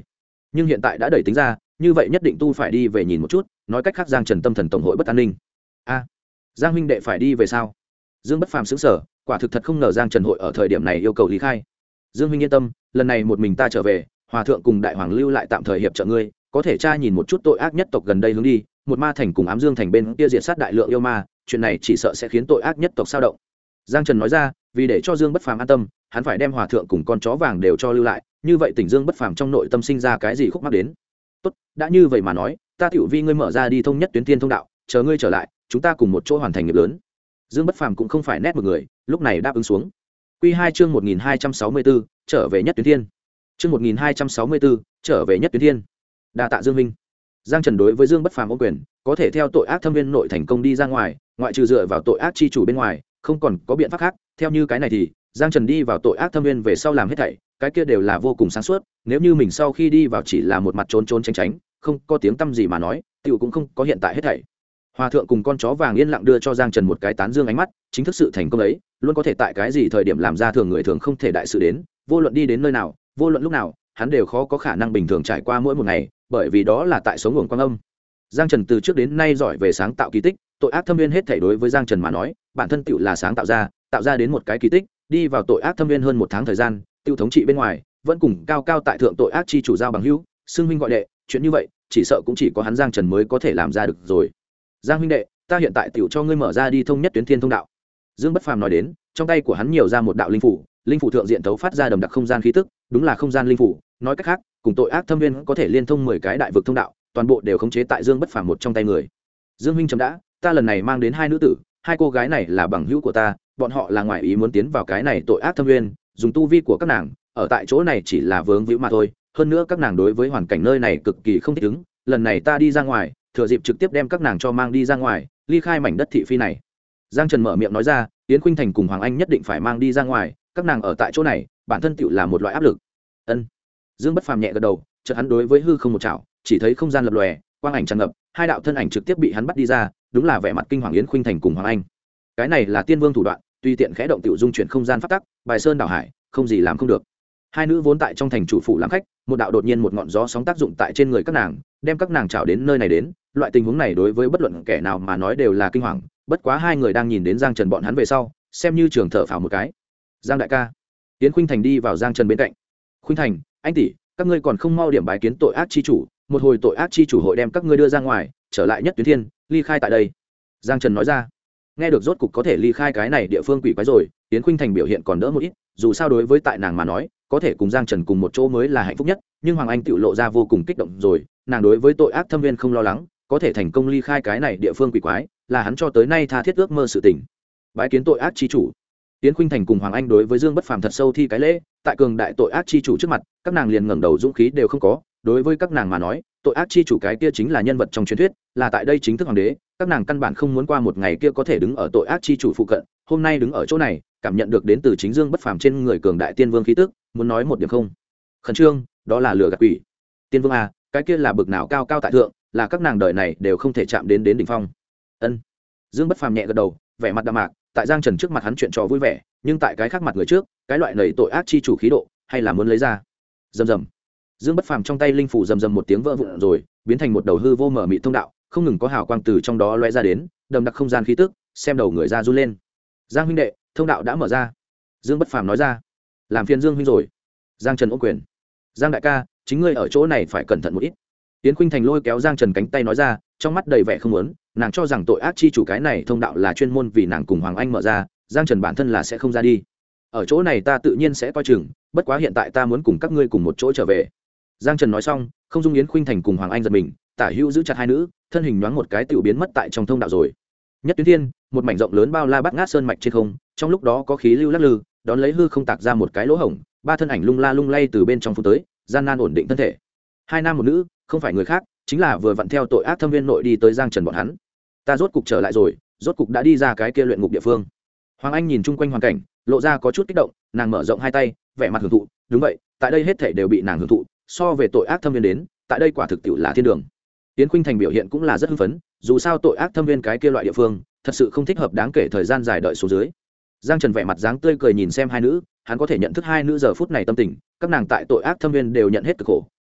nhưng hiện tại đã đẩy tính ra, như vậy nhất định tu phải đi về nhìn một chút. Nói cách khác, Giang Trần tâm thần tổng hội bất an ninh. A, Giang huynh đệ phải đi về sao? Dương Bất Phàm sững sờ, quả thực thật không ngờ Giang Trần hội ở thời điểm này yêu cầu lý khai. Dương huynh yên tâm, lần này một mình ta trở về, hòa thượng cùng đại hoàng lưu lại tạm thời hiệp trợ ngươi, có thể tra nhìn một chút tội ác nhất tộc gần đây hướng đi, một ma thành cùng ám dương thành bên kia diệt sát đại lượng yêu ma, chuyện này chỉ sợ sẽ khiến tội ác nhất tộc sao động. Giang Trần nói ra, vì để cho Dương Bất Phàm an tâm, hắn phải đem hòa thượng cùng con chó vàng đều cho lưu lại, như vậy Tỉnh Dương Bất Phàm trong nội tâm sinh ra cái gì khúc mắc đến. Tốt, đã như vậy mà nói, ta tiểu vi ngươi mở ra đi thông nhất tuyến tiên thông đạo, chờ ngươi trở lại, chúng ta cùng một chỗ hoàn thành nghiệp lớn. Dương Bất Phàm cũng không phải nét một người, lúc này đáp ứng xuống. Quy 2 chương 1264, trở về nhất tuyến thiên. Chương 1264, trở về nhất tuyến thiên. Đa tạ Dương minh. Giang Trần đối với Dương Bất Phàm ôm quyền, có thể theo tội ác thâm viên nội thành công đi ra ngoài, ngoại trừ dựa vào tội ác chi chủ bên ngoài, không còn có biện pháp khác. Theo như cái này thì, Giang Trần đi vào tội ác thâm viên về sau làm hết thảy, cái kia đều là vô cùng sáng suốt. Nếu như mình sau khi đi vào chỉ là một mặt trốn trốn tránh tránh, không có tiếng tăm gì mà nói, tiểu cũng không có hiện tại hết thảy. Hòa thượng cùng con chó vàng yên lặng đưa cho Giang Trần một cái tán dương ánh mắt, chính thức sự thành công ấy, luôn có thể tại cái gì thời điểm làm ra thường người thường không thể đại sự đến, vô luận đi đến nơi nào, vô luận lúc nào, hắn đều khó có khả năng bình thường trải qua mỗi một ngày, bởi vì đó là tại sống nguồn quang âm. Giang Trần từ trước đến nay giỏi về sáng tạo kỳ tích, tội ác thâm viên hết thảy đối với Giang Trần mà nói, bản thân tựu là sáng tạo ra đến một cái kỳ tích, đi vào tội ác thâm viên hơn một tháng thời gian, tiêu thống trị bên ngoài, vẫn cùng cao cao tại thượng tội ác chi chủ giao bằng hữu, xưng huynh gọi đệ, chuyện như vậy, chỉ sợ cũng chỉ có hắn Giang Trần mới có thể làm ra được rồi. Giang huynh đệ, ta hiện tại tiểu cho ngươi mở ra đi thông nhất tuyến thiên thông đạo. Dương Bất Phàm nói đến, trong tay của hắn nhiều ra một đạo linh phủ thượng diện tấu phát ra đầm đặc không gian khí tức, đúng là không gian linh phủ, nói cách khác, cùng tội ác thâm viên có thể liên thông 10 cái đại vực thông đạo, toàn bộ đều khống chế tại Dương Bất Phàm một trong tay người. Dương huynh chấm đã, ta lần này mang đến hai nữ tử, hai cô gái này là bằng hữu của ta, bọn họ là ngoại ý muốn tiến vào cái này tội ác thâm viên, dùng tu vi của các nàng, ở tại chỗ này chỉ là vướng víu mà thôi, hơn nữa các nàng đối với hoàn cảnh nơi này cực kỳ không thích ứng, lần này ta đi ra ngoài, thừa dịp trực tiếp đem các nàng cho mang đi ra ngoài, ly khai mảnh đất thị phi này. Giang Trần mở miệng nói ra, Yến Khuynh Thành cùng Hoàng Anh nhất định phải mang đi ra ngoài, các nàng ở tại chỗ này, bản thân tựu là một loại áp lực. Ân. Dương Bất Phàm nhẹ gật đầu, chợt hắn đối với hư không một chảo, chỉ thấy không gian lập lòe, quang ảnh tràn ngập, hai đạo thân ảnh trực tiếp bị hắn bắt đi ra, đúng là vẻ mặt kinh hoàng Yến Khuynh Thành cùng Hoàng Anh. Cái này là Tiên Vương thủ đoạn, tùy tiện khẽ động tựu dung chuyển không gian pháp tắc, bài sơn đảo hải, không gì làm không được. Hai nữ vốn tại trong thành chủ phủ làm khách, một đạo đột nhiên một ngọn gió sóng tác dụng tại trên người các nàng, đem các nàng chảo đến nơi này đến, loại tình huống này đối với bất luận kẻ nào mà nói đều là kinh hoàng, bất quá hai người đang nhìn đến Giang Trần bọn hắn về sau, xem như trường thở phào một cái. Giang đại ca. Yến Khuynh Thành đi vào Giang Trần bên cạnh. Khuynh Thành, anh tỷ, các ngươi còn không mau điểm bái kiến tội ác chi chủ, một hồi tội ác chi chủ hội đem các ngươi đưa ra ngoài, trở lại nhất tuyến thiên, ly khai tại đây. Giang Trần nói ra. Nghe được rốt cục có thể ly khai cái này địa phương quỷ quái rồi, Yến Khuynh Thành biểu hiện còn đỡ một ít, dù sao đối với tại nàng mà nói, có thể cùng Giang Trần cùng một chỗ mới là hạnh phúc nhất, nhưng Hoàng Anh tiểu lộ ra vô cùng kích động rồi, nàng đối với tội ác thâm viên không lo lắng, có thể thành công ly khai cái này địa phương quỷ quái, là hắn cho tới nay tha thiết ước mơ sự tình. Bái kiến tội ác chi chủ. Yến Khuynh Thành cùng Hoàng Anh đối với Dương Bất Phàm thật sâu thi cái lễ, tại cường đại tội ác chi chủ trước mặt, các nàng liền ngẩng đầu dũng khí đều không có, đối với các nàng mà nói, tội ác chi chủ cái kia chính là nhân vật trong truyền thuyết, là tại đây chính thức hoàng đế, các nàng căn bản không muốn qua một ngày kia có thể đứng ở tội ác chi chủ phụ cận, hôm nay đứng ở chỗ này, cảm nhận được đến từ chính Dương Bất Phàm trên người cường đại tiên vương khí tức, muốn nói một điểm không khẩn trương, đó là lừa gạt quỷ. Tiên vương à, cái kia là bực nào cao cao tại thượng, là các nàng đời này đều không thể chạm đến đỉnh phong. Ân. Dương Bất Phàm nhẹ gật đầu, vẻ mặt đạm mạc, tại Giang Trần trước mặt hắn chuyện trò vui vẻ, nhưng tại cái khác mặt người trước, cái loại nảy tội ác chi chủ khí độ, hay là muốn lấy ra. Rầm rầm. Dương Bất Phàm trong tay linh phủ rầm rầm một tiếng vỡ vụn rồi, biến thành một đầu hư vô mở mịt thông đạo, không ngừng có hào quang từ trong đó lóe ra đến, đầm đặc không gian khí tức, xem đầu người ra run lên. Giang huynh đệ, thông đạo đã mở ra. Dương Bất Phàm nói ra. Làm phiền Dương huynh rồi. Giang Trần ôm quyền. Giang đại ca, chính ngươi ở chỗ này phải cẩn thận một ít. Yến Khuynh Thành lôi kéo Giang Trần cánh tay nói ra, trong mắt đầy vẻ không muốn, nàng cho rằng tội ác chi chủ cái này thông đạo là chuyên môn vì nàng cùng Hoàng Anh mở ra, Giang Trần bản thân là sẽ không ra đi. Ở chỗ này ta tự nhiên sẽ coi chừng, bất quá hiện tại ta muốn cùng các ngươi cùng một chỗ trở về. Giang Trần nói xong, không dung Yến Khuynh Thành cùng Hoàng Anh giật mình, tả hữu giữ chặt hai nữ, thân hình nhoáng một cái tiểu biến mất tại trong thông đạo rồi. Nhất tuyến thiên, một mảnh rộng lớn bao la bát ngát sơn mạch trên không, trong lúc đó có khí lưu lắc lư, đón lấy hư không tạc ra một cái lỗ hổng, ba thân ảnh lung la lung lay từ bên trong phun tới, gian nan ổn định thân thể. Hai nam một nữ, không phải người khác, chính là vừa vặn theo tội ác thâm viên nội đi tới Giang Trần bọn hắn. Ta rốt cục trở lại rồi, rốt cục đã đi ra cái kia luyện ngục địa phương. Hoàng Anh nhìn chung quanh hoàn cảnh, lộ ra có chút kích động, nàng mở rộng hai tay, vẻ mặt hưởng thụ, đúng vậy, tại đây hết thảy đều bị nàng hưởng thụ, so về tội ác thâm viên đến, tại đây quả thực tiệu là thiên đường. Yến Khuynh Thành biểu hiện cũng là rất hưng phấn, dù sao tội ác thâm viên cái kia loại địa phương, thật sự không thích hợp đáng kể thời gian dài đợi xuống dưới. Giang Trần vẻ mặt dáng tươi cười nhìn xem hai nữ, hắn có thể nhận thức hai nữ giờ phút này tâm tình, các nàng tại tội ác thâm viên đều nhận hết cực khổ,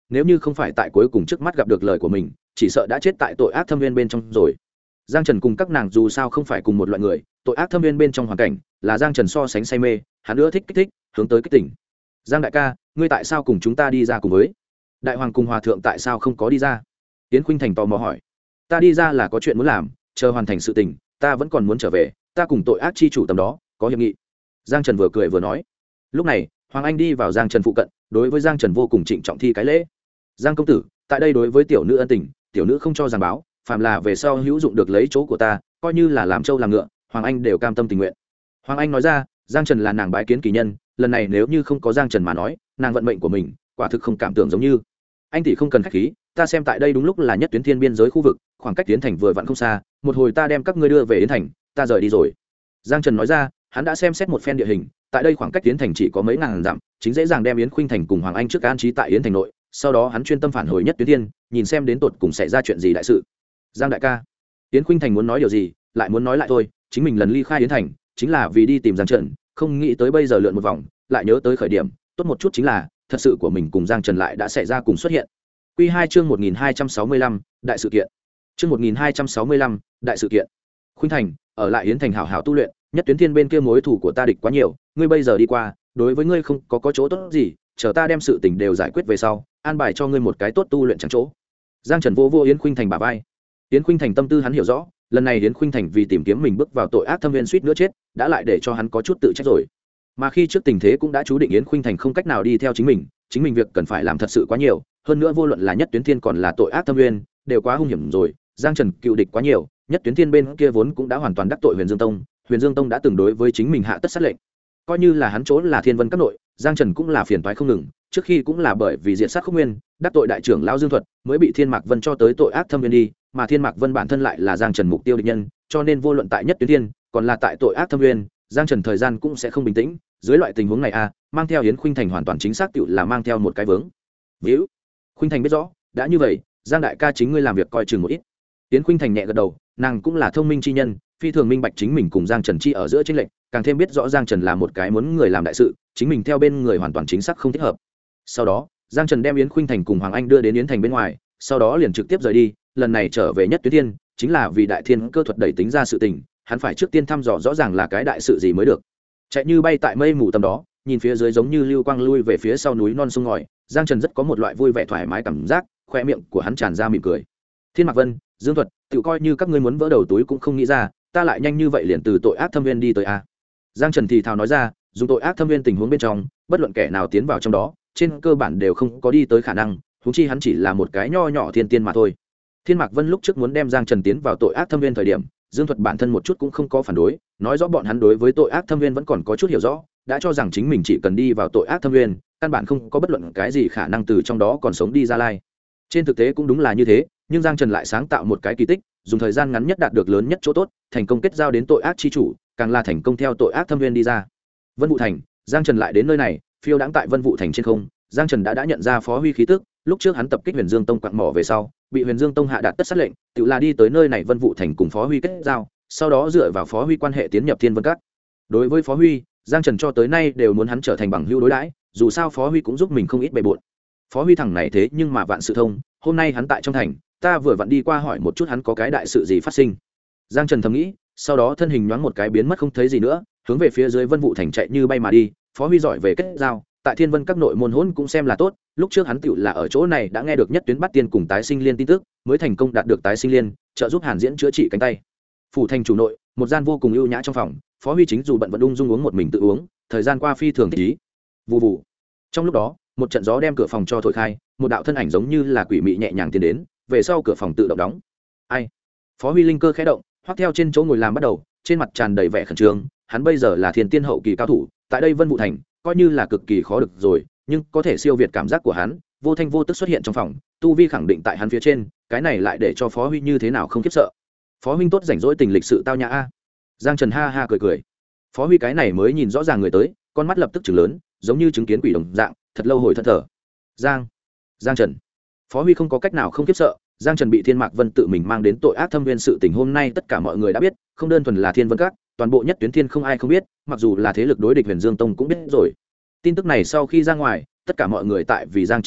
nếu như không phải tại cuối cùng trước mắt gặp được lời của mình chỉ sợ đã chết tại tội ác thâm viên bên trong rồi. Giang Trần cùng các nàng dù sao không phải cùng một loại người, tội ác thâm viên bên trong hoàn cảnh là Giang Trần so sánh say mê, hắn nữa thích kích thích hướng tới kích tỉnh. Giang đại ca, ngươi tại sao cùng chúng ta đi ra cùng với đại hoàng cùng hòa thượng, tại sao không có đi ra? Yến Khuynh Thành tò mò hỏi. Ta đi ra là có chuyện muốn làm, chờ hoàn thành sự tình ta vẫn còn muốn trở về, ta cùng tội ác chi chủ tầm đó có hiệp nghị. Giang Trần vừa cười vừa nói. Lúc này Hoàng Anh đi vào Giang Trần phụ cận, đối với Giang Trần vô cùng trịnh trọng thi cái lễ. Giang công tử, tại đây đối với tiểu nữ ân tình, tiểu nữ không cho giảng báo, phàm là về sau hữu dụng được lấy chỗ của ta, coi như là làm trâu làm ngựa, Hoàng Anh đều cam tâm tình nguyện. Hoàng Anh nói ra, Giang Trần là nàng bái kiến kỳ nhân, lần này nếu như không có Giang Trần mà nói, nàng vận mệnh của mình quả thực không cảm tưởng giống như. Anh tỷ không cần khách khí, ta xem tại đây đúng lúc là nhất tuyến thiên biên giới khu vực, khoảng cách Yến Thành vừa vặn không xa, một hồi ta đem các ngươi đưa về Yến Thành, ta rời đi rồi. Giang Trần nói ra, hắn đã xem xét một phen địa hình, tại đây khoảng cách Yến Thành chỉ có mấy ngàn dặm, chính dễ dàng đem Yến Khuynh Thành cùng Hoàng Anh trước an trí tại Yến Thành nội, sau đó hắn chuyên tâm phản hồi nhất tuyến thiên, nhìn xem đến tột cùng xảy ra chuyện gì đại sự. Giang đại ca, Yến Khuynh Thành muốn nói điều gì, lại muốn nói lại thôi, chính mình lần ly khai Yến Thành, chính là vì đi tìm Giang Trần, không nghĩ tới bây giờ lượn một vòng, lại nhớ tới khởi điểm, tốt một chút chính là, thật sự của mình cùng Giang Trần lại đã xảy ra cùng xuất hiện. Quy 2 chương 1265, đại sự kiện. Chương 1265, đại sự kiện. Khuynh Thành, ở lại Yến Thành hảo hảo tu luyện, nhất tuyến thiên bên kia mối thủ của ta địch quá nhiều, ngươi bây giờ đi qua, đối với ngươi không có chỗ tốt gì, chờ ta đem sự tình đều giải quyết về sau, an bài cho ngươi một cái tốt tu luyện chẳng chỗ. Giang Trần vô Yến Khuynh Thành bả vai. Yến Khuynh Thành tâm tư hắn hiểu rõ, lần này Yến Khuynh Thành vì tìm kiếm mình bước vào tội ác thâm viên suýt nữa chết, đã lại để cho hắn có chút tự trách rồi. Mà khi trước tình thế cũng đã chú định Yến Khuynh Thành không cách nào đi theo chính mình việc cần phải làm thật sự quá nhiều, hơn nữa vô luận là nhất tuyến thiên còn là tội ác thâm viên, đều quá hung hiểm rồi. Giang Trần cựu địch quá nhiều, nhất tuyến thiên bên kia vốn cũng đã hoàn toàn đắc tội Huyền Dương Tông, Huyền Dương Tông đã từng đối với chính mình hạ tất sát lệnh, coi như là hắn chỗ là Thiên Vân các nội, Giang Trần cũng là phiền toái không ngừng, trước khi cũng là bởi vì diệt sát Khúc Nguyên, đắc tội đại trưởng lão Dương Thuật, mới bị Thiên Mạc Vân cho tới tội ác thâm viên đi, mà Thiên Mạc Vân bản thân lại là Giang Trần mục tiêu địch nhân, cho nên vô luận tại nhất tuyến thiên, còn là tại tội ác thâm viên, Giang Trần thời gian cũng sẽ không bình tĩnh. Dưới loại tình huống này mang theo Yến Khuynh Thành hoàn toàn chính xác tựu là mang theo một cái vướng víu. Khuynh Thành biết rõ, đã như vậy, Giang đại ca chính ngươi làm việc coi chừng một ít. Yến Khuynh Thành nhẹ gật đầu, nàng cũng là thông minh chi nhân, phi thường minh bạch chính mình cùng Giang Trần chi ở giữa chênh lệch, càng thêm biết rõ Giang Trần là một cái muốn người làm đại sự, chính mình theo bên người hoàn toàn chính xác không thích hợp. Sau đó, Giang Trần đem Yến Khuynh Thành cùng Hoàng Anh đưa đến Yến Thành bên ngoài, sau đó liền trực tiếp rời đi, lần này trở về nhất tuyến thiên, chính là vì đại thiên cơ thuật đẩy tính ra sự tình, hắn phải trước tiên thăm dò rõ ràng là cái đại sự gì mới được. Chạy như bay tại mây mù tầm đó, nhìn phía dưới giống như lưu quang lui về phía sau núi non sông ngòi, Giang Trần rất có một loại vui vẻ thoải mái cảm giác, khoe miệng của hắn tràn ra mỉm cười. Thiên Mạc Vân, Dương Thuật, tự coi như các ngươi muốn vỡ đầu túi cũng không nghĩ ra, ta lại nhanh như vậy liền từ tội ác thâm viên đi tới a. Giang Trần thì thào nói ra, dùng tội ác thâm viên tình huống bên trong, bất luận kẻ nào tiến vào trong đó, trên cơ bản đều không có đi tới khả năng, huống chi hắn chỉ là một cái nho nhỏ thiên tiên mà thôi. Thiên Mạc Vân lúc trước muốn đem Giang Trần tiến vào tội ác thâm viên thời điểm, Dương Thuật bản thân một chút cũng không có phản đối, nói rõ bọn hắn đối với tội ác thâm viên vẫn còn có chút hiểu rõ, đã cho rằng chính mình chỉ cần đi vào tội ác thâm viên, căn bản không có bất luận cái gì khả năng từ trong đó còn sống đi ra lai. Trên thực tế cũng đúng là như thế, nhưng Giang Trần lại sáng tạo một cái kỳ tích, dùng thời gian ngắn nhất đạt được lớn nhất chỗ tốt, thành công kết giao đến tội ác chi chủ, càng là thành công theo tội ác thâm viên đi ra. Vân Vũ Thành, Giang Trần lại đến nơi này, phiêu đãng tại Vân Vũ Thành trên không, Giang Trần đã nhận ra Phó Huy khí tức, lúc trước hắn tập kích Huyền Dương Tông quặng mỏ về sau, bị Huyền Dương Tông hạ đạt tất sát lệnh, tự là đi tới nơi này Vân Vũ Thành cùng Phó Huy kết giao, sau đó dựa vào Phó Huy quan hệ tiến nhập Thiên Vân Các. Đối với Phó Huy, Giang Trần cho tới nay đều muốn hắn trở thành bằng hữu đối đãi, dù sao Phó Huy cũng giúp mình không ít bề bộn. Phó Huy thằng này thế nhưng mà vạn sự thông, hôm nay hắn tại trong thành, ta vừa vặn đi qua hỏi một chút hắn có cái đại sự gì phát sinh. Giang Trần thầm nghĩ, sau đó thân hình nhoáng một cái biến mất không thấy gì nữa, hướng về phía dưới Vân Vũ Thành chạy như bay mà đi. Phó Huy giỏi về kết giao, tại Thiên Vân Các nội môn hỗn cũng xem là tốt, lúc trước hắn tựu là ở chỗ này đã nghe được nhất tuyến bắt tiên cùng tái sinh liên tin tức, mới thành công đạt được tái sinh liên, trợ giúp Hàn Diễn chữa trị cánh tay. Phủ thành chủ nội, một gian vô cùng ưu nhã trong phòng, Phó Huy chính dù bận vẫn ung dung uống một mình tự uống, thời gian qua phi thường thích ý. Vù vù. Trong lúc đó, một trận gió đem cửa phòng cho thổi khai, một đạo thân ảnh giống như là quỷ mị nhẹ nhàng tiến đến, về sau cửa phòng tự động đóng. Ai? Phó Huy linh cơ khẽ động, hoắc theo trên chỗ ngồi làm bắt đầu, trên mặt tràn đầy vẻ khẩn trương, hắn bây giờ là thiên tiên hậu kỳ cao thủ, tại đây Vân Vũ Thành, coi như là cực kỳ khó được rồi, nhưng có thể siêu việt cảm giác của hắn, vô thanh vô tức xuất hiện trong phòng, tu vi khẳng định tại hắn phía trên, cái này lại để cho Phó Huy như thế nào không khiếp sợ. Phó huynh tốt rảnh rỗi tình lịch sự tao nhã a. Giang Trần ha ha cười cười. Phó Huy cái này mới nhìn rõ ràng người tới, con mắt lập tức trừng lớn, giống như chứng kiến quỷ đồng dạng, thật lâu hồi thẫn thờ. Giang Trần. Phó Huy không có cách nào không khiếp sợ, Giang Trần bị Thiên Mạc Vân tự mình mang đến tội ác thâm viên sự tình hôm nay tất cả mọi người đã biết, không đơn thuần là Thiên Vân Các, toàn bộ nhất tuyến thiên không ai không biết, mặc dù là thế lực đối địch Huyền Dương Tông cũng biết rồi. Tin tức này sau khi ra ngoài, tất cả mọi người tại vì Giang Trần tiếc hận,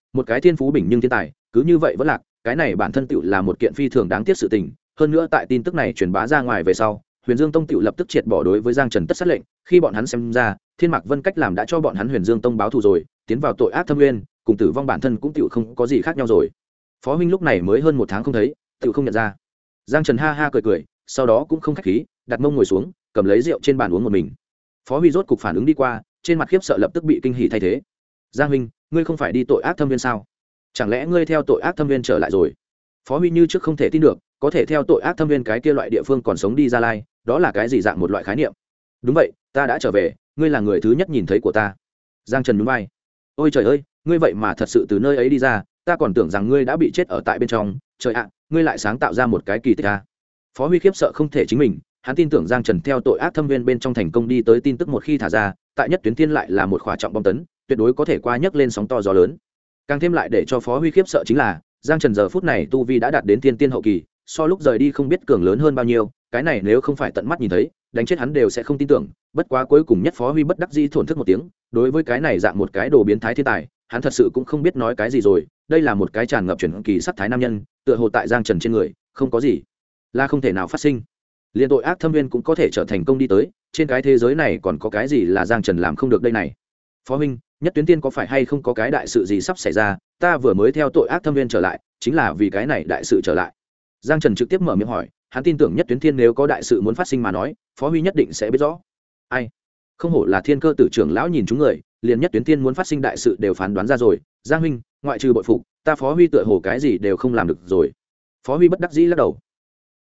một cái thiên phú bình nhưng thiên tài cứ như vậy vẫn lạc, cái này bản thân tựu là một kiện phi thường đáng tiếc sự tình. Hơn nữa tại tin tức này truyền bá ra ngoài về sau, Huyền Dương Tông tựu lập tức triệt bỏ đối với Giang Trần tất sát lệnh. Khi bọn hắn xem ra Thiên Mạc Vân cách làm đã cho bọn hắn Huyền Dương Tông báo thù rồi, tiến vào tội ác thâm nguyên, cùng tử vong bản thân cũng tựu không có gì khác nhau rồi. Phó huynh lúc này mới hơn một tháng không thấy, tựu không nhận ra. Giang Trần ha ha cười cười, sau đó cũng không khách khí, đặt mông ngồi xuống, cầm lấy rượu trên bàn uống một mình. Phó Huy rốt cục phản ứng đi qua, trên mặt khiếp sợ lập tức bị kinh hỉ thay thế. Giang huynh, ngươi không phải đi tội ác thâm viên sao? Chẳng lẽ ngươi theo tội ác thâm viên trở lại rồi? Phó Huy như trước không thể tin được, có thể theo tội ác thâm viên cái kia loại địa phương còn sống đi ra lai, đó là cái gì dạng một loại khái niệm? Đúng vậy, ta đã trở về, ngươi là người thứ nhất nhìn thấy của ta. Giang Trần nhún vai. Ôi trời ơi, ngươi vậy mà thật sự từ nơi ấy đi ra, ta còn tưởng rằng ngươi đã bị chết ở tại bên trong. Trời ạ, ngươi lại sáng tạo ra một cái kỳ tích à? Phó Huy khiếp sợ không thể chính mình, hắn tin tưởng Giang Trần theo tội ác thâm viên bên trong thành công đi tới tin tức một khi thả ra, tại Nhất Tuyến Thiên lại là một khỏa trọng bom tấn, tuyệt đối có thể qua nhấc lên sóng to gió lớn. Càng thêm lại để cho Phó Huy khiếp sợ chính là, Giang Trần giờ phút này tu vi đã đạt đến tiên tiên hậu kỳ, so lúc rời đi không biết cường lớn hơn bao nhiêu, cái này nếu không phải tận mắt nhìn thấy, đánh chết hắn đều sẽ không tin tưởng. Bất quá cuối cùng nhất Phó Huy bất đắc dĩ thổn thức một tiếng, đối với cái này dạng một cái đồ biến thái thiên tài, hắn thật sự cũng không biết nói cái gì rồi. Đây là một cái tràn ngập truyền kỳ sắc thái nam nhân, tựa hồ tại Giang Trần trên người, không có gì là không thể nào phát sinh. Liên tội ác thâm viên cũng có thể trở thành công đi tới, trên cái thế giới này còn có cái gì là Giang Trần làm không được đây này? Phó huynh, Nhất Tuyến Tiên có phải hay không có cái đại sự gì sắp xảy ra? Ta vừa mới theo tội ác thâm viên trở lại, chính là vì cái này đại sự trở lại. Giang Trần trực tiếp mở miệng hỏi, hắn tin tưởng Nhất Tuyến Thiên nếu có đại sự muốn phát sinh mà nói, Phó Huy nhất định sẽ biết rõ. Ai? Không hổ là Thiên Cơ Tử trưởng lão nhìn chúng người, liền Nhất Tuyến Thiên muốn phát sinh đại sự đều phán đoán ra rồi. Giang huynh, ngoại trừ bội phục, ta Phó Huy tựa hồ cái gì đều không làm được rồi. Phó Huy bất đắc dĩ lắc đầu.